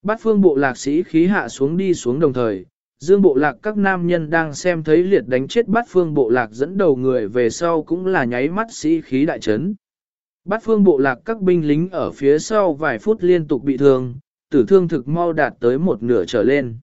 Bát phương bộ lạc sĩ khí hạ xuống đi xuống đồng thời, dương bộ lạc các nam nhân đang xem thấy liệt đánh chết bát phương bộ lạc dẫn đầu người về sau cũng là nháy mắt sĩ khí đại chấn. Bát phương bộ lạc các binh lính ở phía sau vài phút liên tục bị thương, tử thương thực mau đạt tới một nửa trở lên.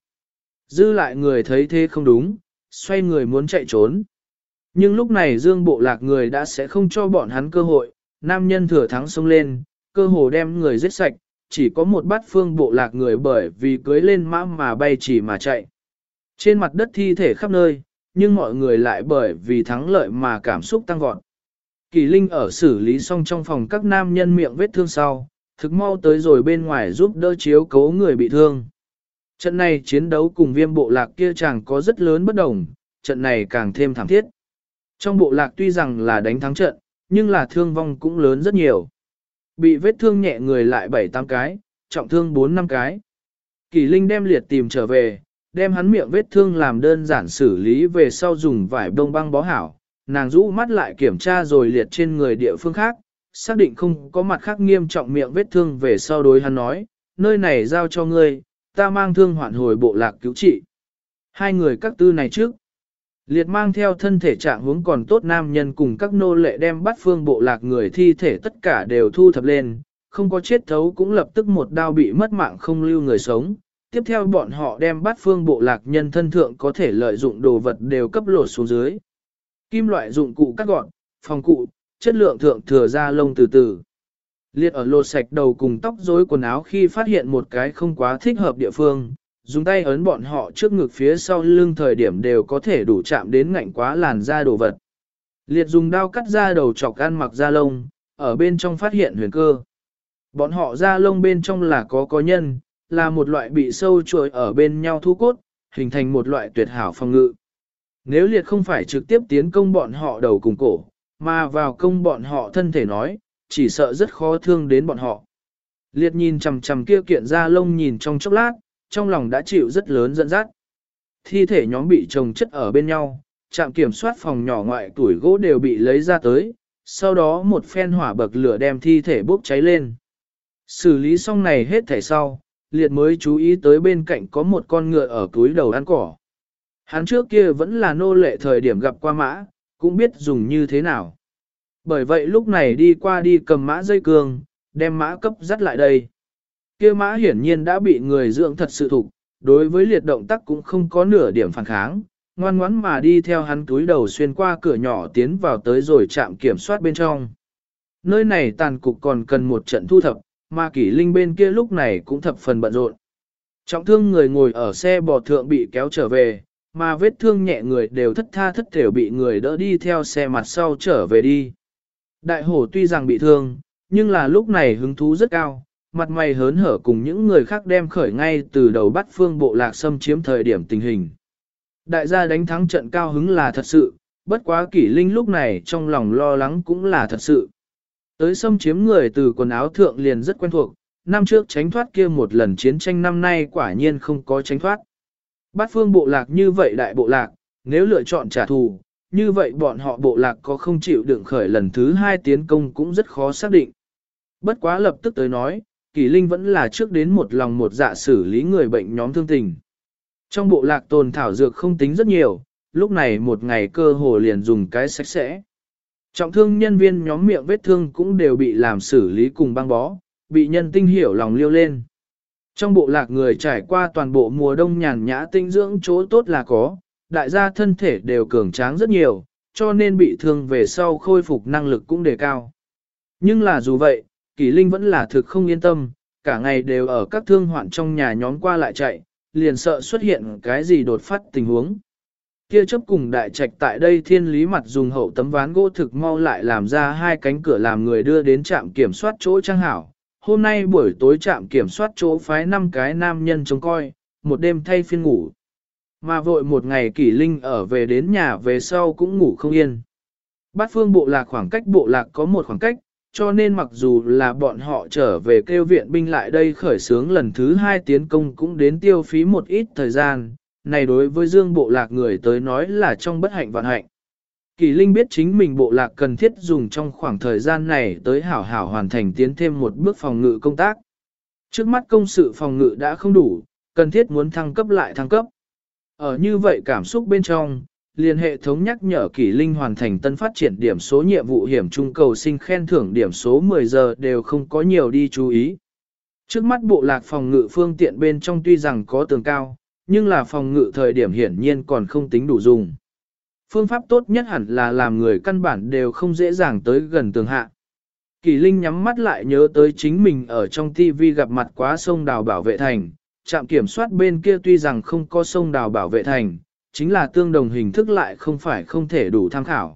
Dư lại người thấy thế không đúng, xoay người muốn chạy trốn. Nhưng lúc này dương bộ lạc người đã sẽ không cho bọn hắn cơ hội, nam nhân thừa thắng xông lên, cơ hồ đem người giết sạch, chỉ có một bát phương bộ lạc người bởi vì cưới lên mã mà bay chỉ mà chạy. Trên mặt đất thi thể khắp nơi, nhưng mọi người lại bởi vì thắng lợi mà cảm xúc tăng vọt. Kỳ Linh ở xử lý xong trong phòng các nam nhân miệng vết thương sau, thực mau tới rồi bên ngoài giúp đỡ chiếu cố người bị thương. Trận này chiến đấu cùng viêm bộ lạc kia chẳng có rất lớn bất đồng, trận này càng thêm thảm thiết. Trong bộ lạc tuy rằng là đánh thắng trận, nhưng là thương vong cũng lớn rất nhiều. Bị vết thương nhẹ người lại 7-8 cái, trọng thương 4-5 cái. Kỳ Linh đem liệt tìm trở về, đem hắn miệng vết thương làm đơn giản xử lý về sau dùng vải bông băng bó hảo. Nàng rũ mắt lại kiểm tra rồi liệt trên người địa phương khác, xác định không có mặt khác nghiêm trọng miệng vết thương về sau đối hắn nói, nơi này giao cho ngươi, ta mang thương hoạn hồi bộ lạc cứu trị. Hai người các tư này trước. Liệt mang theo thân thể trạng huống còn tốt nam nhân cùng các nô lệ đem bắt phương bộ lạc người thi thể tất cả đều thu thập lên, không có chết thấu cũng lập tức một đao bị mất mạng không lưu người sống. Tiếp theo bọn họ đem bắt phương bộ lạc nhân thân thượng có thể lợi dụng đồ vật đều cấp lột xuống dưới. Kim loại dụng cụ cắt gọn, phòng cụ, chất lượng thượng thừa ra lông từ từ. Liệt ở lột sạch đầu cùng tóc rối quần áo khi phát hiện một cái không quá thích hợp địa phương, dùng tay ấn bọn họ trước ngực phía sau lưng thời điểm đều có thể đủ chạm đến ngạnh quá làn da đồ vật. Liệt dùng dao cắt ra đầu chọc ăn mặc da lông, ở bên trong phát hiện huyền cơ. Bọn họ da lông bên trong là có nhân, là một loại bị sâu chuỗi ở bên nhau thu cốt, hình thành một loại tuyệt hảo phòng ngự. Nếu liệt không phải trực tiếp tiến công bọn họ đầu cùng cổ, mà vào công bọn họ thân thể nói, chỉ sợ rất khó thương đến bọn họ. Liệt nhìn chằm chằm kia kiện da lông nhìn trong chốc lát, trong lòng đã chịu rất lớn dẫn dắt. Thi thể nhóm bị chồng chất ở bên nhau, trạm kiểm soát phòng nhỏ ngoại tuổi gỗ đều bị lấy ra tới, sau đó một phen hỏa bậc lửa đem thi thể bốc cháy lên. Xử lý xong này hết thảy sau, liệt mới chú ý tới bên cạnh có một con ngựa ở túi đầu ăn cỏ. Hắn trước kia vẫn là nô lệ thời điểm gặp qua mã, cũng biết dùng như thế nào. Bởi vậy lúc này đi qua đi cầm mã dây cương, đem mã cấp dắt lại đây. Kia mã hiển nhiên đã bị người dưỡng thật sự thục, đối với liệt động tác cũng không có nửa điểm phản kháng, ngoan ngoãn mà đi theo hắn túi đầu xuyên qua cửa nhỏ tiến vào tới rồi trạm kiểm soát bên trong. Nơi này tàn cục còn cần một trận thu thập, mà Kỷ Linh bên kia lúc này cũng thập phần bận rộn. Trọng thương người ngồi ở xe bò thượng bị kéo trở về, mà vết thương nhẹ người đều thất tha thất thểu bị người đỡ đi theo xe mặt sau trở về đi. Đại hổ tuy rằng bị thương, nhưng là lúc này hứng thú rất cao, mặt mày hớn hở cùng những người khác đem khởi ngay từ đầu bắt phương bộ lạc xâm chiếm thời điểm tình hình. Đại gia đánh thắng trận cao hứng là thật sự, bất quá Kỷ Linh lúc này trong lòng lo lắng cũng là thật sự. Tới xâm chiếm người từ quần áo thượng liền rất quen thuộc, năm trước tránh thoát kia một lần chiến tranh năm nay quả nhiên không có tránh thoát. Bát phương bộ lạc như vậy đại bộ lạc, nếu lựa chọn trả thù, như vậy bọn họ bộ lạc có không chịu đựng khởi lần thứ hai tiến công cũng rất khó xác định. Bất quá lập tức tới nói, Kỷ Linh vẫn là trước đến một lòng một dạ xử lý người bệnh nhóm thương tình. Trong bộ lạc tồn thảo dược không tính rất nhiều, lúc này một ngày cơ hồ liền dùng cái sạch sẽ. Trọng thương nhân viên nhóm miệng vết thương cũng đều bị làm xử lý cùng băng bó, bị nhân tinh hiểu lòng liêu lên. Trong bộ lạc người trải qua toàn bộ mùa đông nhàn nhã tinh dưỡng chỗ tốt là có, đại gia thân thể đều cường tráng rất nhiều, cho nên bị thương về sau khôi phục năng lực cũng đề cao. Nhưng là dù vậy, Kỷ Linh vẫn là thực không yên tâm, cả ngày đều ở các thương hoạn trong nhà nhóm qua lại chạy, liền sợ xuất hiện cái gì đột phát tình huống. Kia chấp cùng đại trạch tại đây thiên lý mặt dùng hậu tấm ván gỗ thực mau lại làm ra hai cánh cửa làm người đưa đến trạm kiểm soát chỗ trang hảo. Hôm nay buổi tối trạm kiểm soát chỗ phái 5 cái nam nhân trông coi, một đêm thay phiên ngủ. Mà vội một ngày Kỷ Linh ở về đến nhà về sau cũng ngủ không yên. Bát phương bộ lạc khoảng cách bộ lạc có một khoảng cách, cho nên mặc dù là bọn họ trở về kêu viện binh lại đây khởi xướng lần thứ 2 tiến công cũng đến tiêu phí một ít thời gian, này đối với dương bộ lạc người tới nói là trong bất hạnh vạn hạnh. Kỳ Linh biết chính mình bộ lạc cần thiết dùng trong khoảng thời gian này tới hảo hảo hoàn thành tiến thêm một bước phòng ngự công tác. Trước mắt công sự phòng ngự đã không đủ, cần thiết muốn thăng cấp lại thăng cấp. Ở như vậy cảm xúc bên trong, liền hệ thống nhắc nhở Kỷ Linh hoàn thành tân phát triển điểm số nhiệm vụ hiểm trung cầu sinh khen thưởng điểm số 10 giờ đều không có nhiều đi chú ý. Trước mắt bộ lạc phòng ngự phương tiện bên trong tuy rằng có tường cao, nhưng là phòng ngự thời điểm hiển nhiên còn không tính đủ dùng. Phương pháp tốt nhất hẳn là làm người căn bản đều không dễ dàng tới gần tường hạ. Kỷ Linh nhắm mắt lại nhớ tới chính mình ở trong TV gặp mặt quá sông đào bảo vệ thành, trạm kiểm soát bên kia tuy rằng không có sông đào bảo vệ thành, chính là tương đồng hình thức lại không phải không thể đủ tham khảo.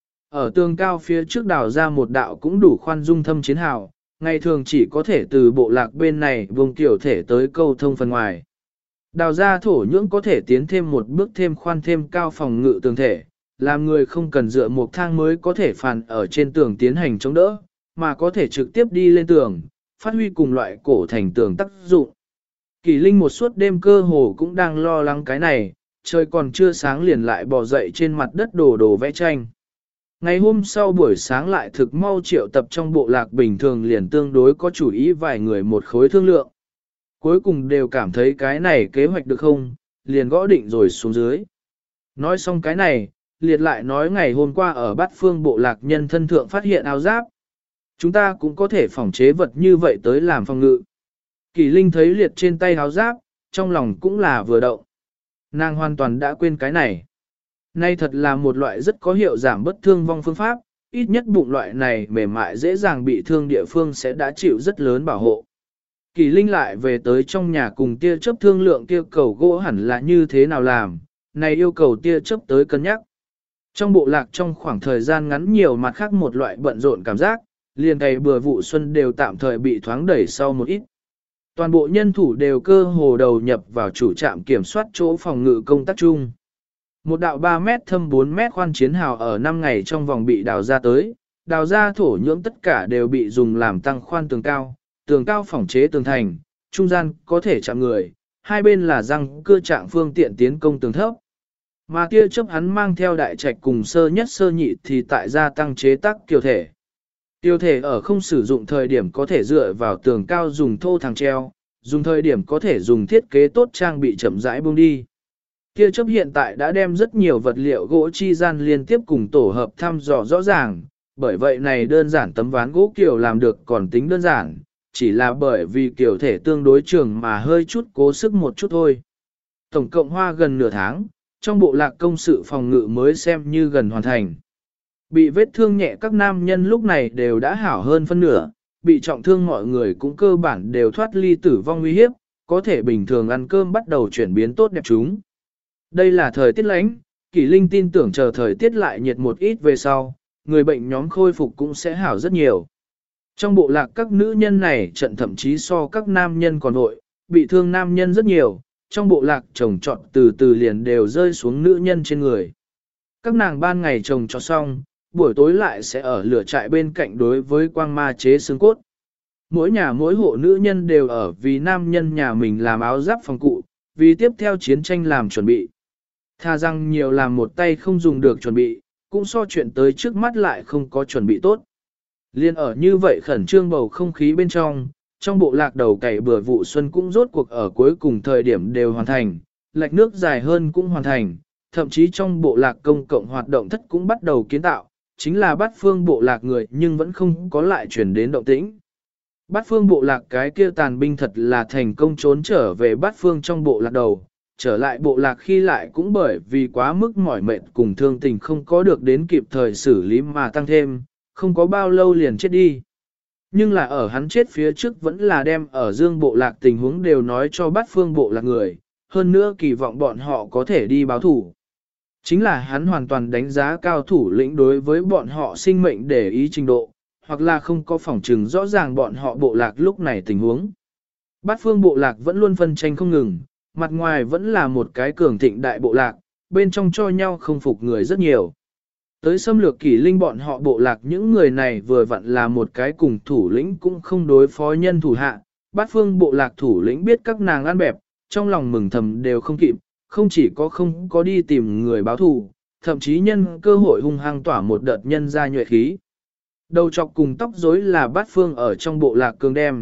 Ở tường cao phía trước đào ra một đạo cũng đủ khoan dung thâm chiến hào, ngày thường chỉ có thể từ bộ lạc bên này vùng tiểu thể tới câu thông phần ngoài. Đào ra thổ nhưỡng có thể tiến thêm một bước thêm khoan thêm cao phòng ngự tường thể, làm người không cần dựa một thang mới có thể phản ở trên tường tiến hành chống đỡ, mà có thể trực tiếp đi lên tường, phát huy cùng loại cổ thành tường tác dụng. Kỳ Linh một suốt đêm cơ hồ cũng đang lo lắng cái này, trời còn chưa sáng liền lại bò dậy trên mặt đất đồ vẽ tranh. Ngày hôm sau buổi sáng lại thực mau triệu tập trong bộ lạc bình thường liền tương đối có chủ ý vài người một khối thương lượng. Cuối cùng đều cảm thấy cái này kế hoạch được không, liền gõ định rồi xuống dưới. Nói xong cái này, liệt lại nói ngày hôm qua ở Bát Phương bộ lạc nhân thân thượng phát hiện áo giáp. Chúng ta cũng có thể phòng chế vật như vậy tới làm phòng ngự. Kỳ Linh thấy liệt trên tay áo giáp, trong lòng cũng là vừa động. Nàng hoàn toàn đã quên cái này. Nay thật là một loại rất có hiệu giảm bất thương vong phương pháp, ít nhất bụng loại này mềm mại dễ dàng bị thương địa phương sẽ đã chịu rất lớn bảo hộ. Kỳ Linh lại về tới trong nhà cùng tia chớp thương lượng kia cầu gỗ hẳn là như thế nào làm, này yêu cầu tia chớp tới cân nhắc. Trong bộ lạc trong khoảng thời gian ngắn nhiều mặt khác một loại bận rộn cảm giác, liền ngày bừa vụ xuân đều tạm thời bị thoáng đẩy sau một ít. Toàn bộ nhân thủ đều cơ hồ đầu nhập vào chủ trạm kiểm soát chỗ phòng ngự công tác chung. Một đạo 3 mét thâm 4 mét khoan chiến hào ở 5 ngày trong vòng bị đào ra tới, đào ra thổ nhưỡng tất cả đều bị dùng làm tăng khoan tường cao phỏng chế tường thành, trung gian có thể chạm người, hai bên là răng cưa trạng phương tiện tiến công tường thấp. Mà kia chấp hắn mang theo đại trạch cùng sơ nhất sơ nhị thì tại gia tăng chế tác kiều thể. Kiều thể ở không sử dụng thời điểm có thể dựa vào tường cao dùng thô thẳng treo, dùng thời điểm có thể dùng thiết kế tốt trang bị chậm rãi buông đi. Kia chấp hiện tại đã đem rất nhiều vật liệu gỗ chi gian liên tiếp cùng tổ hợp thăm dò rõ ràng, bởi vậy này đơn giản tấm ván gỗ kiều làm được còn tính đơn giản, chỉ là bởi vì kiều thể tương đối trường mà hơi chút cố sức một chút thôi. Tổng cộng hoa gần nửa tháng, trong bộ lạc công sự phòng ngự mới xem như gần hoàn thành. Bị vết thương nhẹ các nam nhân lúc này đều đã hảo hơn phân nửa, bị trọng thương mọi người cũng cơ bản đều thoát ly tử vong nguy hiếp, có thể bình thường ăn cơm bắt đầu chuyển biến tốt đẹp chúng. Đây là thời tiết lạnh, Kỷ Linh tin tưởng chờ thời tiết lại nhiệt một ít về sau, người bệnh nhóm khôi phục cũng sẽ hảo rất nhiều. Trong bộ lạc các nữ nhân này trận thậm chí so các nam nhân còn nội, bị thương nam nhân rất nhiều, trong bộ lạc trồng trọt từ từ liền đều rơi xuống nữ nhân trên người. Các nàng ban ngày trồng trọt xong, buổi tối lại sẽ ở lửa trại bên cạnh đối với quang ma chế xương cốt. Mỗi nhà mỗi hộ nữ nhân đều ở vì nam nhân nhà mình làm áo giáp phòng cụ, vì tiếp theo chiến tranh làm chuẩn bị. Tha rằng nhiều làm một tay không dùng được chuẩn bị, cũng so chuyện tới trước mắt lại không có chuẩn bị tốt. Liên ở như vậy khẩn trương bầu không khí bên trong bộ lạc đầu cày bừa vụ xuân cũng rốt cuộc ở cuối cùng thời điểm đều hoàn thành, lạch nước dài hơn cũng hoàn thành, thậm chí trong bộ lạc công cộng hoạt động thất cũng bắt đầu kiến tạo, chính là Bát Phương bộ lạc người nhưng vẫn không có lại chuyển đến động tĩnh. Bát Phương bộ lạc cái kia tàn binh thật là thành công trốn trở về Bát Phương trong bộ lạc đầu, trở lại bộ lạc khi lại cũng bởi vì quá mức mỏi mệt cùng thương tình không có được đến kịp thời xử lý mà tăng thêm, không có bao lâu liền chết đi. Nhưng là ở hắn chết phía trước vẫn là đem ở dương bộ lạc tình huống đều nói cho Bát Phương bộ lạc người, hơn nữa kỳ vọng bọn họ có thể đi báo thủ. Chính là hắn hoàn toàn đánh giá cao thủ lĩnh đối với bọn họ sinh mệnh để ý trình độ, hoặc là không có phỏng trừng rõ ràng bọn họ bộ lạc lúc này tình huống. Bát Phương bộ lạc vẫn luôn phân tranh không ngừng, mặt ngoài vẫn là một cái cường thịnh đại bộ lạc, bên trong cho nhau không phục người rất nhiều. Tới xâm lược Kỷ Linh bọn họ bộ lạc những người này vừa vặn là một cái cùng thủ lĩnh cũng không đối phó nhân thủ hạ. Bát Phương bộ lạc thủ lĩnh biết các nàng ăn bẹp, trong lòng mừng thầm đều không kịp, không chỉ có không có đi tìm người báo thù, thậm chí nhân cơ hội hung hăng tỏa một đợt nhân ra nhuệ khí. Đầu chọc cùng tóc rối là Bát Phương ở trong bộ lạc cường đem,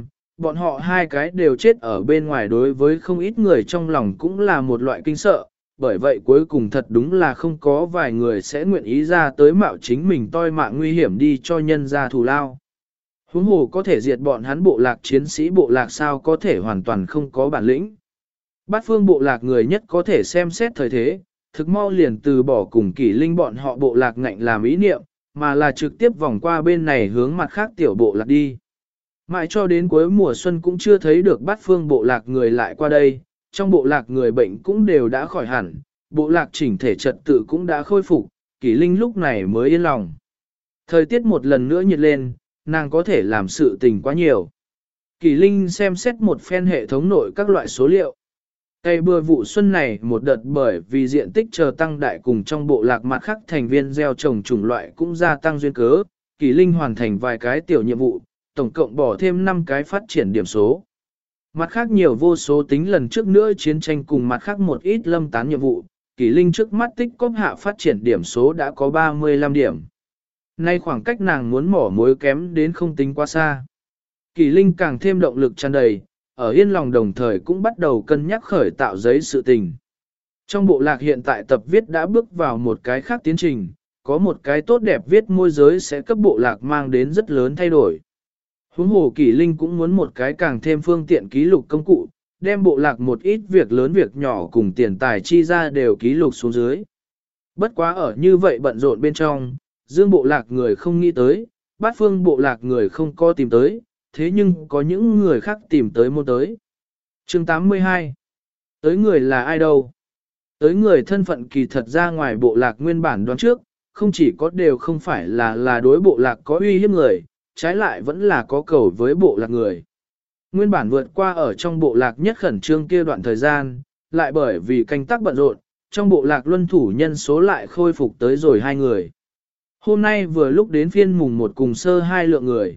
bọn họ hai cái đều chết ở bên ngoài đối với không ít người trong lòng cũng là một loại kinh sợ, bởi vậy cuối cùng thật đúng là không có vài người sẽ nguyện ý ra tới mạo chính mình toi mạng nguy hiểm đi cho nhân ra thù lao. Huống hồ có thể diệt bọn hắn bộ lạc chiến sĩ bộ lạc sao có thể hoàn toàn không có bản lĩnh. Bát phương bộ lạc người nhất có thể xem xét thời thế, thực mau liền từ bỏ cùng kỷ linh bọn họ bộ lạc ngạnh làm ý niệm, mà là trực tiếp vòng qua bên này hướng mặt khác tiểu bộ lạc đi. Mãi cho đến cuối mùa xuân cũng chưa thấy được bát phương bộ lạc người lại qua đây, trong bộ lạc người bệnh cũng đều đã khỏi hẳn, bộ lạc chỉnh thể trật tự cũng đã khôi phục, kỷ linh lúc này mới yên lòng. Thời tiết một lần nữa nhiệt lên, nàng có thể làm sự tình quá nhiều. Kỷ linh xem xét một phen hệ thống nội các loại số liệu. Cây bừa vụ xuân này một đợt bởi vì diện tích chờ tăng đại cùng trong bộ lạc mặt khác thành viên gieo trồng chủng loại cũng gia tăng duyên cớ, Kỷ linh hoàn thành vài cái tiểu nhiệm vụ, tổng cộng bỏ thêm 5 cái phát triển điểm số. Mặt khác nhiều vô số tính lần trước nữa chiến tranh cùng mặt khác một ít lâm tán nhiệm vụ, Kỷ linh trước mắt tích cóp hạ phát triển điểm số đã có 35 điểm. Nay khoảng cách nàng muốn mỏ mối kém đến không tính quá xa. Kỷ linh càng thêm động lực tràn đầy, ở yên lòng đồng thời cũng bắt đầu cân nhắc khởi tạo giấy sự tình. Trong bộ lạc hiện tại tập viết đã bước vào một cái khác tiến trình, có một cái tốt đẹp viết môi giới sẽ cấp bộ lạc mang đến rất lớn thay đổi. Huống hồ Kỷ linh cũng muốn một cái càng thêm phương tiện ký lục công cụ, đem bộ lạc một ít việc lớn việc nhỏ cùng tiền tài chi ra đều ký lục xuống dưới. Bất quá ở như vậy bận rộn bên trong, dương bộ lạc người không nghĩ tới, bát phương bộ lạc người không có tìm tới, thế nhưng có những người khác tìm tới môn tới. Chương 82. Tới người là ai đâu? Tới người thân phận kỳ thật ra ngoài bộ lạc nguyên bản đoán trước, không chỉ có đều không phải là đối bộ lạc có uy hiếp người, trái lại vẫn là có cầu với bộ lạc người. Nguyên bản vượt qua ở trong bộ lạc nhất khẩn trương kia đoạn thời gian, lại bởi vì canh tác bận rộn, trong bộ lạc luân thủ nhân số lại khôi phục tới rồi 2 người. Hôm nay vừa lúc đến phiên mùng 1 cùng sơ 2 lượng người.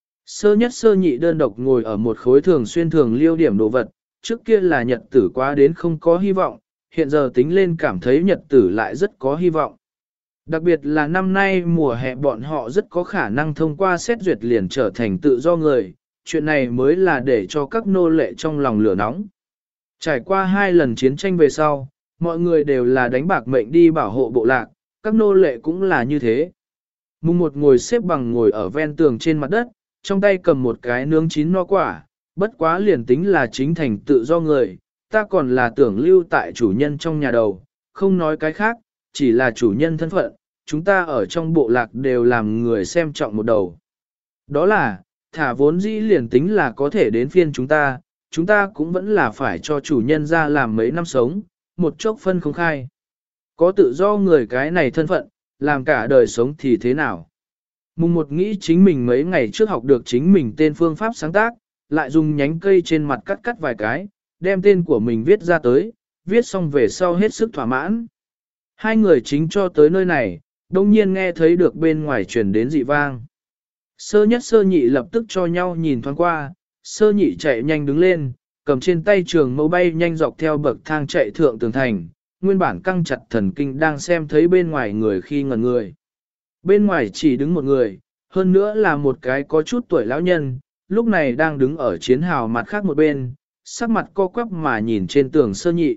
Sơ nhất sơ nhị đơn độc ngồi ở một khối thường xuyên thường liêu điểm đồ vật, trước kia là nhật tử quá đến không có hy vọng, hiện giờ tính lên cảm thấy nhật tử lại rất có hy vọng. Đặc biệt là năm nay mùa hè bọn họ rất có khả năng thông qua xét duyệt liền trở thành tự do người, chuyện này mới là để cho các nô lệ trong lòng lửa nóng. Trải qua 2 lần chiến tranh về sau, mọi người đều là đánh bạc mệnh đi bảo hộ bộ lạc, các nô lệ cũng là như thế. Mùng 1 ngồi xếp bằng ngồi ở ven tường trên mặt đất, trong tay cầm một cái nướng chín no quả, bất quá liền tính là chính thành tự do người, ta còn là tưởng lưu tại chủ nhân trong nhà đầu, không nói cái khác, chỉ là chủ nhân thân phận, chúng ta ở trong bộ lạc đều làm người xem trọng một đầu. Đó là, thả vốn dĩ liền tính là có thể đến phiên chúng ta cũng vẫn là phải cho chủ nhân ra làm mấy năm sống, một chốc phân không khai. Có tự do người cái này thân phận, làm cả đời sống thì thế nào? Mùng 1 nghĩ chính mình mấy ngày trước học được chính mình tên phương pháp sáng tác, lại dùng nhánh cây trên mặt cắt vài cái, đem tên của mình viết ra tới, viết xong về sau hết sức thỏa mãn. 2 người chính cho tới nơi này, đông nhiên nghe thấy được bên ngoài truyền đến dị vang. Sơ nhất sơ nhị lập tức cho nhau nhìn thoáng qua, sơ nhị chạy nhanh đứng lên, cầm trên tay trường mâu bay nhanh dọc theo bậc thang chạy thượng tường thành, nguyên bản căng chặt thần kinh đang xem thấy bên ngoài người khi ngẩn người. Bên ngoài chỉ đứng một người, hơn nữa là một cái có chút tuổi lão nhân, lúc này đang đứng ở chiến hào mặt khác một bên, sắc mặt co quắp mà nhìn trên tường sơ nhị.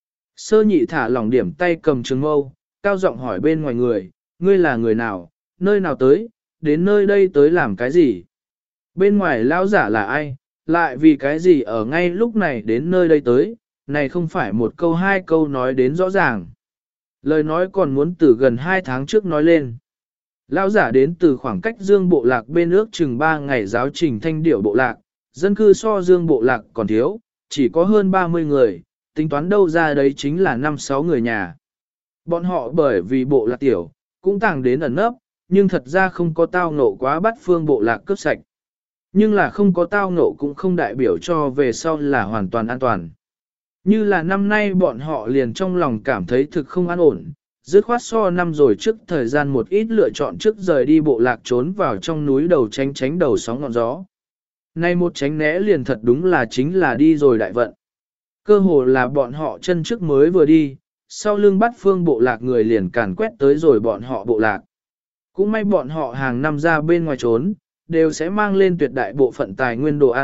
Sơ nhị thả lỏng điểm tay cầm trường mâu, cao giọng hỏi bên ngoài người, ngươi là người nào, nơi nào tới, đến nơi đây tới làm cái gì? Bên ngoài lão giả là ai, lại vì cái gì ở ngay lúc này đến nơi đây tới, này không phải một câu 2 câu nói đến rõ ràng. Lời nói còn muốn từ gần 2 tháng trước nói lên. Lão giả đến từ khoảng cách Dương bộ lạc bên ước chừng 3 ngày giáo trình thanh điểu bộ lạc, dân cư so Dương bộ lạc còn thiếu, chỉ có hơn 30 người, tính toán đâu ra đấy chính là 5-6 người nhà. Bọn họ bởi vì bộ lạc tiểu, cũng tàng đến ẩn nấp, nhưng thật ra không có tao ngộ quá bắt phương bộ lạc cướp sạch. Nhưng là không có tao ngộ cũng không đại biểu cho về sau là hoàn toàn an toàn. Như là năm nay bọn họ liền trong lòng cảm thấy thực không an ổn, dứt khoát so năm rồi trước thời gian một ít lựa chọn trước rời đi bộ lạc trốn vào trong núi đầu tránh đầu sóng ngọn gió. Nay một tránh né liền thật đúng là chính là đi rồi đại vận. Cơ hồ là bọn họ chân trước mới vừa đi, sau lưng bắt phương bộ lạc người liền càn quét tới rồi bọn họ bộ lạc. Cũng may bọn họ hàng năm ra bên ngoài trốn, đều sẽ mang lên tuyệt đại bộ phận tài nguyên đồ ăn,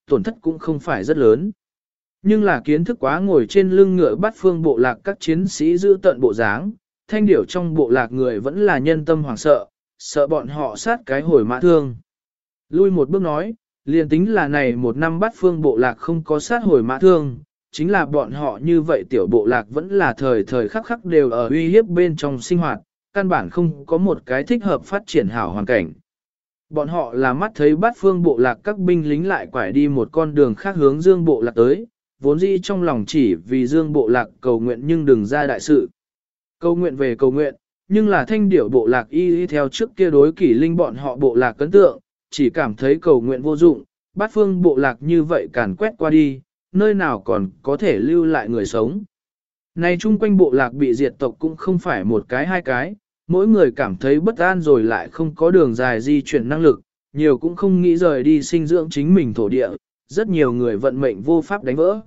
tổn thất cũng không phải rất lớn. Nhưng là kiến thức quá ngồi trên lưng ngựa bắt phương bộ lạc các chiến sĩ giữ tận bộ dáng, thanh điểu trong bộ lạc người vẫn là nhân tâm hoảng sợ, sợ bọn họ sát cái hồi mã thương. Lui một bước nói, liền tính là này một năm bắt phương bộ lạc không có sát hồi mã thương, chính là bọn họ như vậy tiểu bộ lạc vẫn là thời thời khắc khắc đều ở uy hiếp bên trong sinh hoạt, căn bản không có một cái thích hợp phát triển hảo hoàn cảnh. Bọn họ là mắt thấy bắt phương bộ lạc các binh lính lại quải đi một con đường khác hướng dương bộ lạc tới, vốn dĩ trong lòng chỉ vì dương bộ lạc cầu nguyện nhưng đừng ra đại sự. Cầu nguyện về cầu nguyện, nhưng là thanh điểu bộ lạc y theo trước kia đối kỷ linh bọn họ bộ lạc cấn tượng, chỉ cảm thấy cầu nguyện vô dụng, bát phương bộ lạc như vậy càn quét qua đi, nơi nào còn có thể lưu lại người sống. Này chung quanh bộ lạc bị diệt tộc cũng không phải một cái hai cái, mỗi người cảm thấy bất an rồi lại không có đường dài di chuyển năng lực, nhiều cũng không nghĩ rời đi sinh dưỡng chính mình thổ địa, rất nhiều người vận mệnh vô pháp đánh vỡ.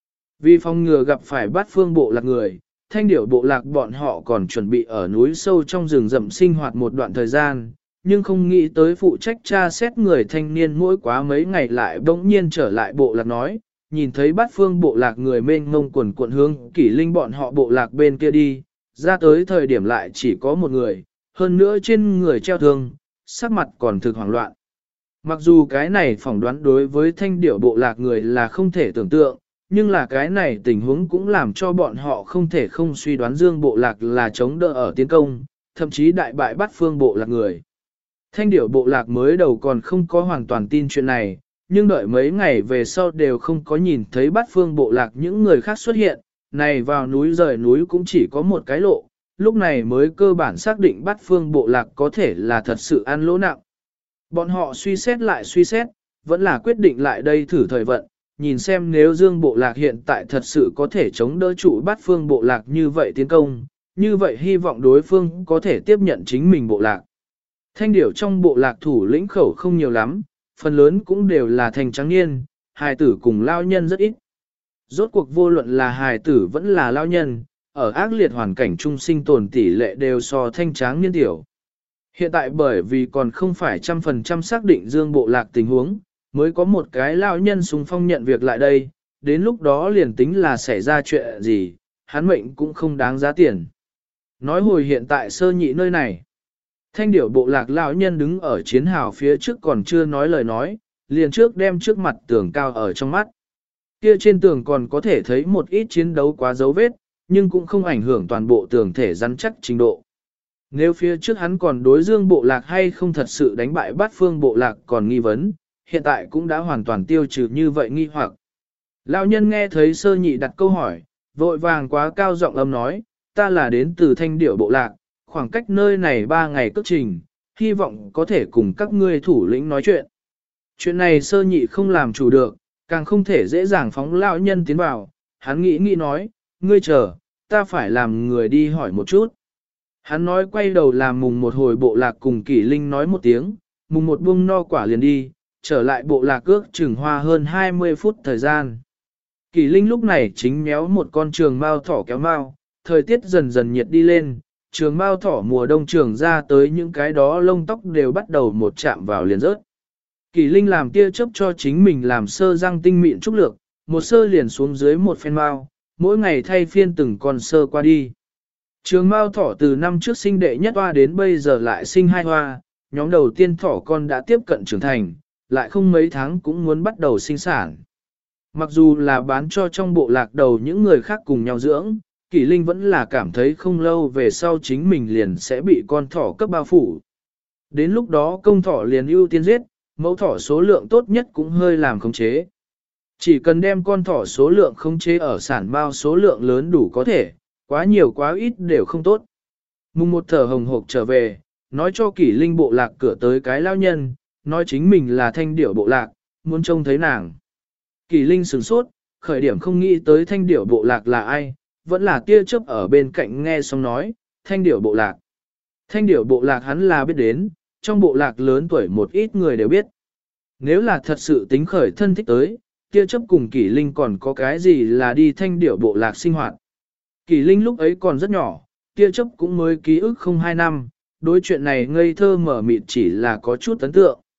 Vì phòng ngừa gặp phải bát phương bộ lạc người, thanh điểu bộ lạc bọn họ còn chuẩn bị ở núi sâu trong rừng rậm sinh hoạt một đoạn thời gian, nhưng không nghĩ tới phụ trách tra xét người thanh niên mỗi quá mấy ngày lại bỗng nhiên trở lại bộ lạc nói, nhìn thấy bát phương bộ lạc người mênh mông quần cuộn hướng kỷ linh bọn họ bộ lạc bên kia đi, ra tới thời điểm lại chỉ có một người, hơn nữa trên người treo thương, sắc mặt còn thực hoảng loạn. Mặc dù cái này phỏng đoán đối với thanh điểu bộ lạc người là không thể tưởng tượng, nhưng là cái này tình huống cũng làm cho bọn họ không thể không suy đoán dương bộ lạc là chống đỡ ở tiến công, thậm chí đại bại bắt phương bộ lạc người. Thanh điểu bộ lạc mới đầu còn không có hoàn toàn tin chuyện này, nhưng đợi mấy ngày về sau đều không có nhìn thấy bắt phương bộ lạc những người khác xuất hiện, này vào núi rời núi cũng chỉ có một cái lộ, lúc này mới cơ bản xác định bắt phương bộ lạc có thể là thật sự ăn lỗ nặng. Bọn họ suy xét lại suy xét, vẫn là quyết định lại đây thử thời vận, nhìn xem nếu dương bộ lạc hiện tại thật sự có thể chống đỡ trụ bắt phương bộ lạc như vậy tiến công, như vậy hy vọng đối phương có thể tiếp nhận chính mình bộ lạc. Thanh điểu trong bộ lạc thủ lĩnh khẩu không nhiều lắm, phần lớn cũng đều là thành trắng niên, hài tử cùng lao nhân rất ít. Rốt cuộc vô luận là hài tử vẫn là lao nhân, ở ác liệt hoàn cảnh trung sinh tồn tỷ lệ đều so thanh tráng niên tiểu. Hiện tại bởi vì còn không phải 100% xác định dương bộ lạc tình huống, mới có một cái lao nhân xung phong nhận việc lại đây, đến lúc đó liền tính là xảy ra chuyện gì, hắn mệnh cũng không đáng giá tiền. Nói hồi hiện tại sơ nhị nơi này, thanh điểu bộ lạc lão nhân đứng ở chiến hào phía trước còn chưa nói lời nói, liền trước đem trước mặt tường cao ở trong mắt. Kia trên tường còn có thể thấy một ít chiến đấu quá dấu vết, nhưng cũng không ảnh hưởng toàn bộ tường thể rắn chắc trình độ. Nếu phía trước hắn còn đối dương bộ lạc hay không thật sự đánh bại bát phương bộ lạc còn nghi vấn, hiện tại cũng đã hoàn toàn tiêu trừ như vậy nghi hoặc. Lão nhân nghe thấy sơ nhị đặt câu hỏi, vội vàng quá cao giọng âm nói, ta là đến từ thanh điểu bộ lạc, khoảng cách nơi này 3 ngày cước trình, hy vọng có thể cùng các ngươi thủ lĩnh nói chuyện. Chuyện này sơ nhị không làm chủ được, càng không thể dễ dàng phóng lão nhân tiến vào, hắn nghĩ nói, ngươi chờ, ta phải làm người đi hỏi một chút. Hắn nói quay đầu làm mùng một hồi bộ lạc cùng kỷ linh nói một tiếng, mùng một buông no quả liền đi, trở lại bộ lạc ước chừng hoa hơn 20 phút thời gian. Kỷ linh lúc này chính méo một con trường mao thỏ kéo mao, thời tiết dần dần nhiệt đi lên, trường mao thỏ mùa đông trường ra tới những cái đó lông tóc đều bắt đầu một chạm vào liền rớt. Kỷ linh làm tia chớp cho chính mình làm sơ răng tinh mịn trúc lược, một sơ liền xuống dưới một phen mao, mỗi ngày thay phiên từng con sơ qua đi. Trường mao thỏ từ năm trước sinh đệ nhất hoa đến bây giờ lại sinh 2 hoa, nhóm đầu tiên thỏ con đã tiếp cận trưởng thành, lại không mấy tháng cũng muốn bắt đầu sinh sản. Mặc dù là bán cho trong bộ lạc đầu những người khác cùng nhau dưỡng, Kỷ Linh vẫn là cảm thấy không lâu về sau chính mình liền sẽ bị con thỏ cấp bao phủ. Đến lúc đó công thỏ liền ưu tiên giết, mẫu thỏ số lượng tốt nhất cũng hơi làm khống chế. Chỉ cần đem con thỏ số lượng khống chế ở sản bao số lượng lớn đủ có thể, quá nhiều quá ít đều không tốt. Mùng một thở hồng hộc trở về, nói cho Kỷ Linh bộ lạc cửa tới cái lao nhân, nói chính mình là thanh điểu bộ lạc, muốn trông thấy nàng. Kỷ Linh sửng sốt, khởi điểm không nghĩ tới thanh điểu bộ lạc là ai, vẫn là tia chớp ở bên cạnh nghe xong nói, thanh điểu bộ lạc. Thanh điểu bộ lạc hắn là biết đến, trong bộ lạc lớn tuổi một ít người đều biết. Nếu là thật sự tính khởi thân thích tới, tia chớp cùng Kỷ Linh còn có cái gì là đi thanh điểu bộ lạc sinh hoạt. Kỷ Linh lúc ấy còn rất nhỏ, tia chớp cũng mới ký ức không 2 năm, đối chuyện này ngây thơ mở mịt chỉ là có chút ấn tượng.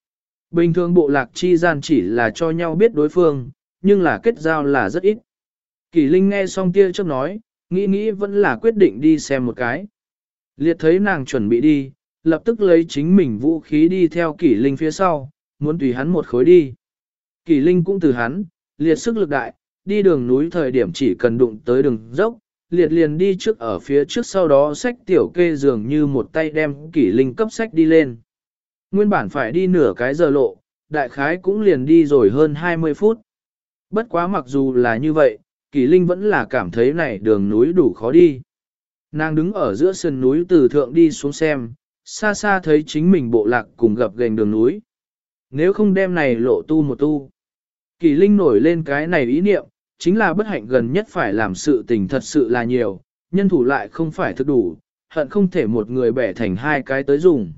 Bình thường bộ lạc chi gian chỉ là cho nhau biết đối phương, nhưng là kết giao là rất ít. Kỷ Linh nghe xong tia chớp nói, nghĩ vẫn là quyết định đi xem một cái. Liệt thấy nàng chuẩn bị đi, lập tức lấy chính mình vũ khí đi theo Kỷ Linh phía sau, muốn tùy hắn một khối đi. Kỷ Linh cũng từ hắn, liệt sức lực đại, đi đường núi thời điểm chỉ cần đụng tới đường dốc, liệt liền đi trước ở phía trước sau đó xách tiểu kê dường như một tay đem Kỷ Linh cấp xách đi lên. Nguyên bản phải đi nửa cái giờ lộ, đại khái cũng liền đi rồi hơn 20 phút. Bất quá mặc dù là như vậy, Kỷ Linh vẫn là cảm thấy này đường núi đủ khó đi. Nàng đứng ở giữa sườn núi từ thượng đi xuống xem, xa xa thấy chính mình bộ lạc cùng gập ghềnh đường núi. Nếu không đem này lộ tu một tu. Kỷ Linh nổi lên cái này ý niệm, chính là bất hạnh gần nhất phải làm sự tình thật sự là nhiều, nhân thủ lại không phải thực đủ, hận không thể một người bẻ thành hai cái tới dùng.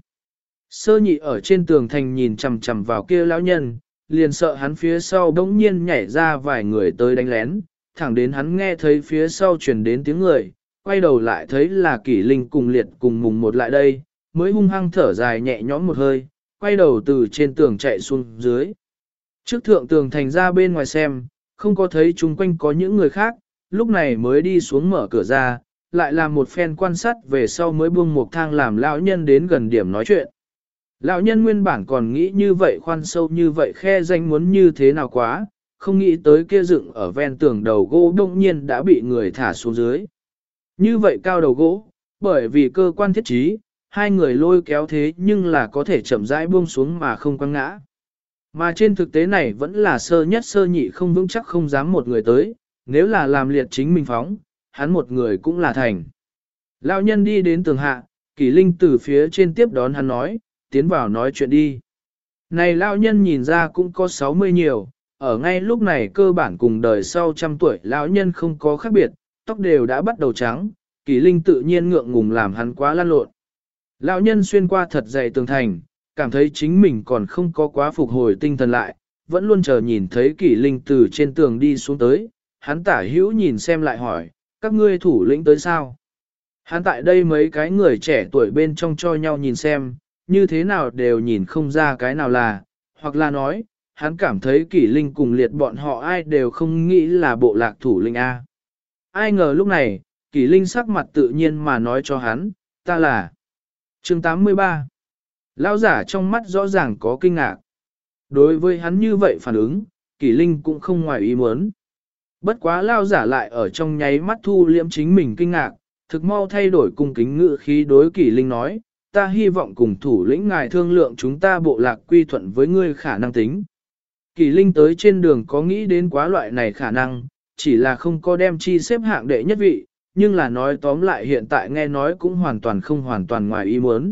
Sơ nhị ở trên tường thành nhìn chằm chằm vào kia lão nhân, liền sợ hắn phía sau bỗng nhiên nhảy ra vài người tới đánh lén, thẳng đến hắn nghe thấy phía sau truyền đến tiếng người, quay đầu lại thấy là Kỷ Linh cùng liệt cùng mùng một lại đây, mới hung hăng thở dài nhẹ nhõm một hơi, quay đầu từ trên tường chạy xuống dưới. Trước thượng tường thành ra bên ngoài xem, không có thấy chung quanh có những người khác, lúc này mới đi xuống mở cửa ra, lại làm một phen quan sát về sau mới buông một thang làm lão nhân đến gần điểm nói chuyện. Lão nhân nguyên bản còn nghĩ như vậy khoan sâu như vậy khe danh muốn như thế nào quá, không nghĩ tới kia dựng ở ven tường đầu gỗ đông nhiên đã bị người thả xuống dưới. Như vậy cao đầu gỗ, bởi vì cơ quan thiết trí, hai người lôi kéo thế nhưng là có thể chậm rãi buông xuống mà không quăng ngã. Mà trên thực tế này vẫn là sơ nhất sơ nhị không vững chắc không dám một người tới, nếu là làm liệt chính mình phóng, hắn một người cũng là thành. Lão nhân đi đến tường hạ, Kỷ Linh từ phía trên tiếp đón hắn nói, tiến vào nói chuyện đi. Này lão nhân nhìn ra cũng có 60 nhiều, ở ngay lúc này cơ bản cùng đời sau trăm tuổi lão nhân không có khác biệt, tóc đều đã bắt đầu trắng, Kỷ Linh tự nhiên ngượng ngùng làm hắn quá lăn lộn. Lão nhân xuyên qua thật dày tường thành, cảm thấy chính mình còn không có quá phục hồi tinh thần lại, vẫn luôn chờ nhìn thấy Kỷ Linh từ trên tường đi xuống tới, hắn tả hữu nhìn xem lại hỏi, các ngươi thủ lĩnh tới sao? Hắn tại đây mấy cái người trẻ tuổi bên trong cho nhau nhìn xem, như thế nào đều nhìn không ra cái nào là, hoặc là nói, hắn cảm thấy Kỷ Linh cùng liệt bọn họ ai đều không nghĩ là bộ lạc thủ lĩnh A. Ai ngờ lúc này, Kỷ Linh sắc mặt tự nhiên mà nói cho hắn, ta là chương 83. Lão giả trong mắt rõ ràng có kinh ngạc. Đối với hắn như vậy phản ứng, Kỷ Linh cũng không ngoài ý muốn. Bất quá lão giả lại ở trong nháy mắt thu liễm chính mình kinh ngạc, thực mau thay đổi cung kính ngữ khí đối Kỷ Linh nói, ta hy vọng cùng thủ lĩnh ngài thương lượng chúng ta bộ lạc quy thuận với ngươi khả năng tính. Kỷ Linh tới trên đường có nghĩ đến quá loại này khả năng, chỉ là không có đem chi xếp hạng đệ nhất vị, nhưng là nói tóm lại hiện tại nghe nói cũng hoàn toàn ngoài ý muốn.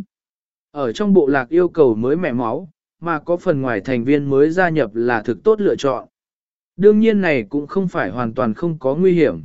Ở trong bộ lạc yêu cầu mới mẻ máu, mà có phần ngoài thành viên mới gia nhập là thực tốt lựa chọn. Đương nhiên này cũng không phải hoàn toàn không có nguy hiểm.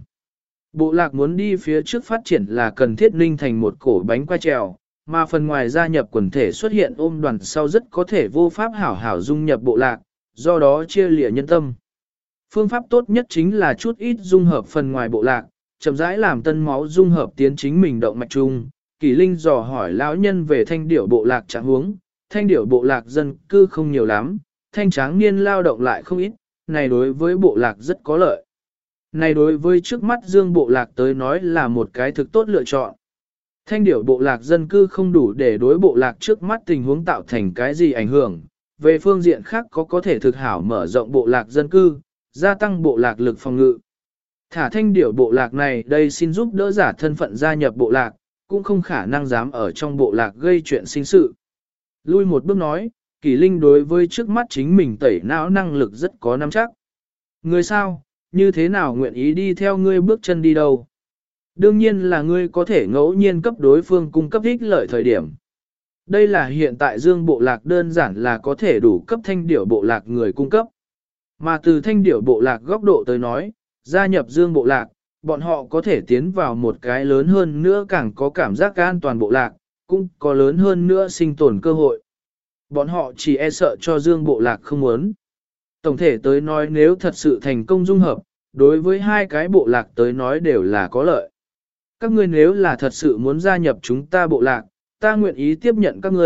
Bộ lạc muốn đi phía trước phát triển là cần thiết ninh thành một cổ bánh qua trèo, mà phần ngoài gia nhập quần thể xuất hiện ôm đoàn sau rất có thể vô pháp hảo hảo dung nhập bộ lạc, do đó chia lìa nhân tâm. Phương pháp tốt nhất chính là chút ít dung hợp phần ngoài bộ lạc, chậm rãi làm tân máu dung hợp tiến chính mình động mạch chung. Kỷ Linh dò hỏi lão nhân về thanh điểu bộ lạc trạng huống, thanh điểu bộ lạc dân cư không nhiều lắm, thanh tráng niên lao động lại không ít, này đối với bộ lạc rất có lợi. Này đối với trước mắt Dương bộ lạc tới nói là một cái thực tốt lựa chọn. Thanh điểu bộ lạc dân cư không đủ để đối bộ lạc trước mắt tình huống tạo thành cái gì ảnh hưởng, về phương diện khác có thể thực hảo mở rộng bộ lạc dân cư, gia tăng bộ lạc lực phòng ngự. Thả thanh điểu bộ lạc này đây xin giúp đỡ giả thân phận gia nhập bộ lạc, cũng không khả năng dám ở trong bộ lạc gây chuyện sinh sự. Lui một bước nói, Kỷ Linh đối với trước mắt chính mình tẩy não năng lực rất có nắm chắc. Người sao, như thế nào nguyện ý đi theo ngươi bước chân đi đâu? Đương nhiên là ngươi có thể ngẫu nhiên cấp đối phương cung cấp ích lợi thời điểm. Đây là hiện tại Dương bộ lạc đơn giản là có thể đủ cấp thanh điểu bộ lạc người cung cấp. Mà từ thanh điểu bộ lạc góc độ tới nói, gia nhập Dương bộ lạc, bọn họ có thể tiến vào một cái lớn hơn nữa càng có cảm giác an toàn bộ lạc, cũng có lớn hơn nữa sinh tồn cơ hội. Bọn họ chỉ e sợ cho Dương bộ lạc không muốn. Tổng thể tới nói nếu thật sự thành công dung hợp, đối với hai cái bộ lạc tới nói đều là có lợi. Các ngươi nếu là thật sự muốn gia nhập chúng ta bộ lạc, ta nguyện ý tiếp nhận các ngươi,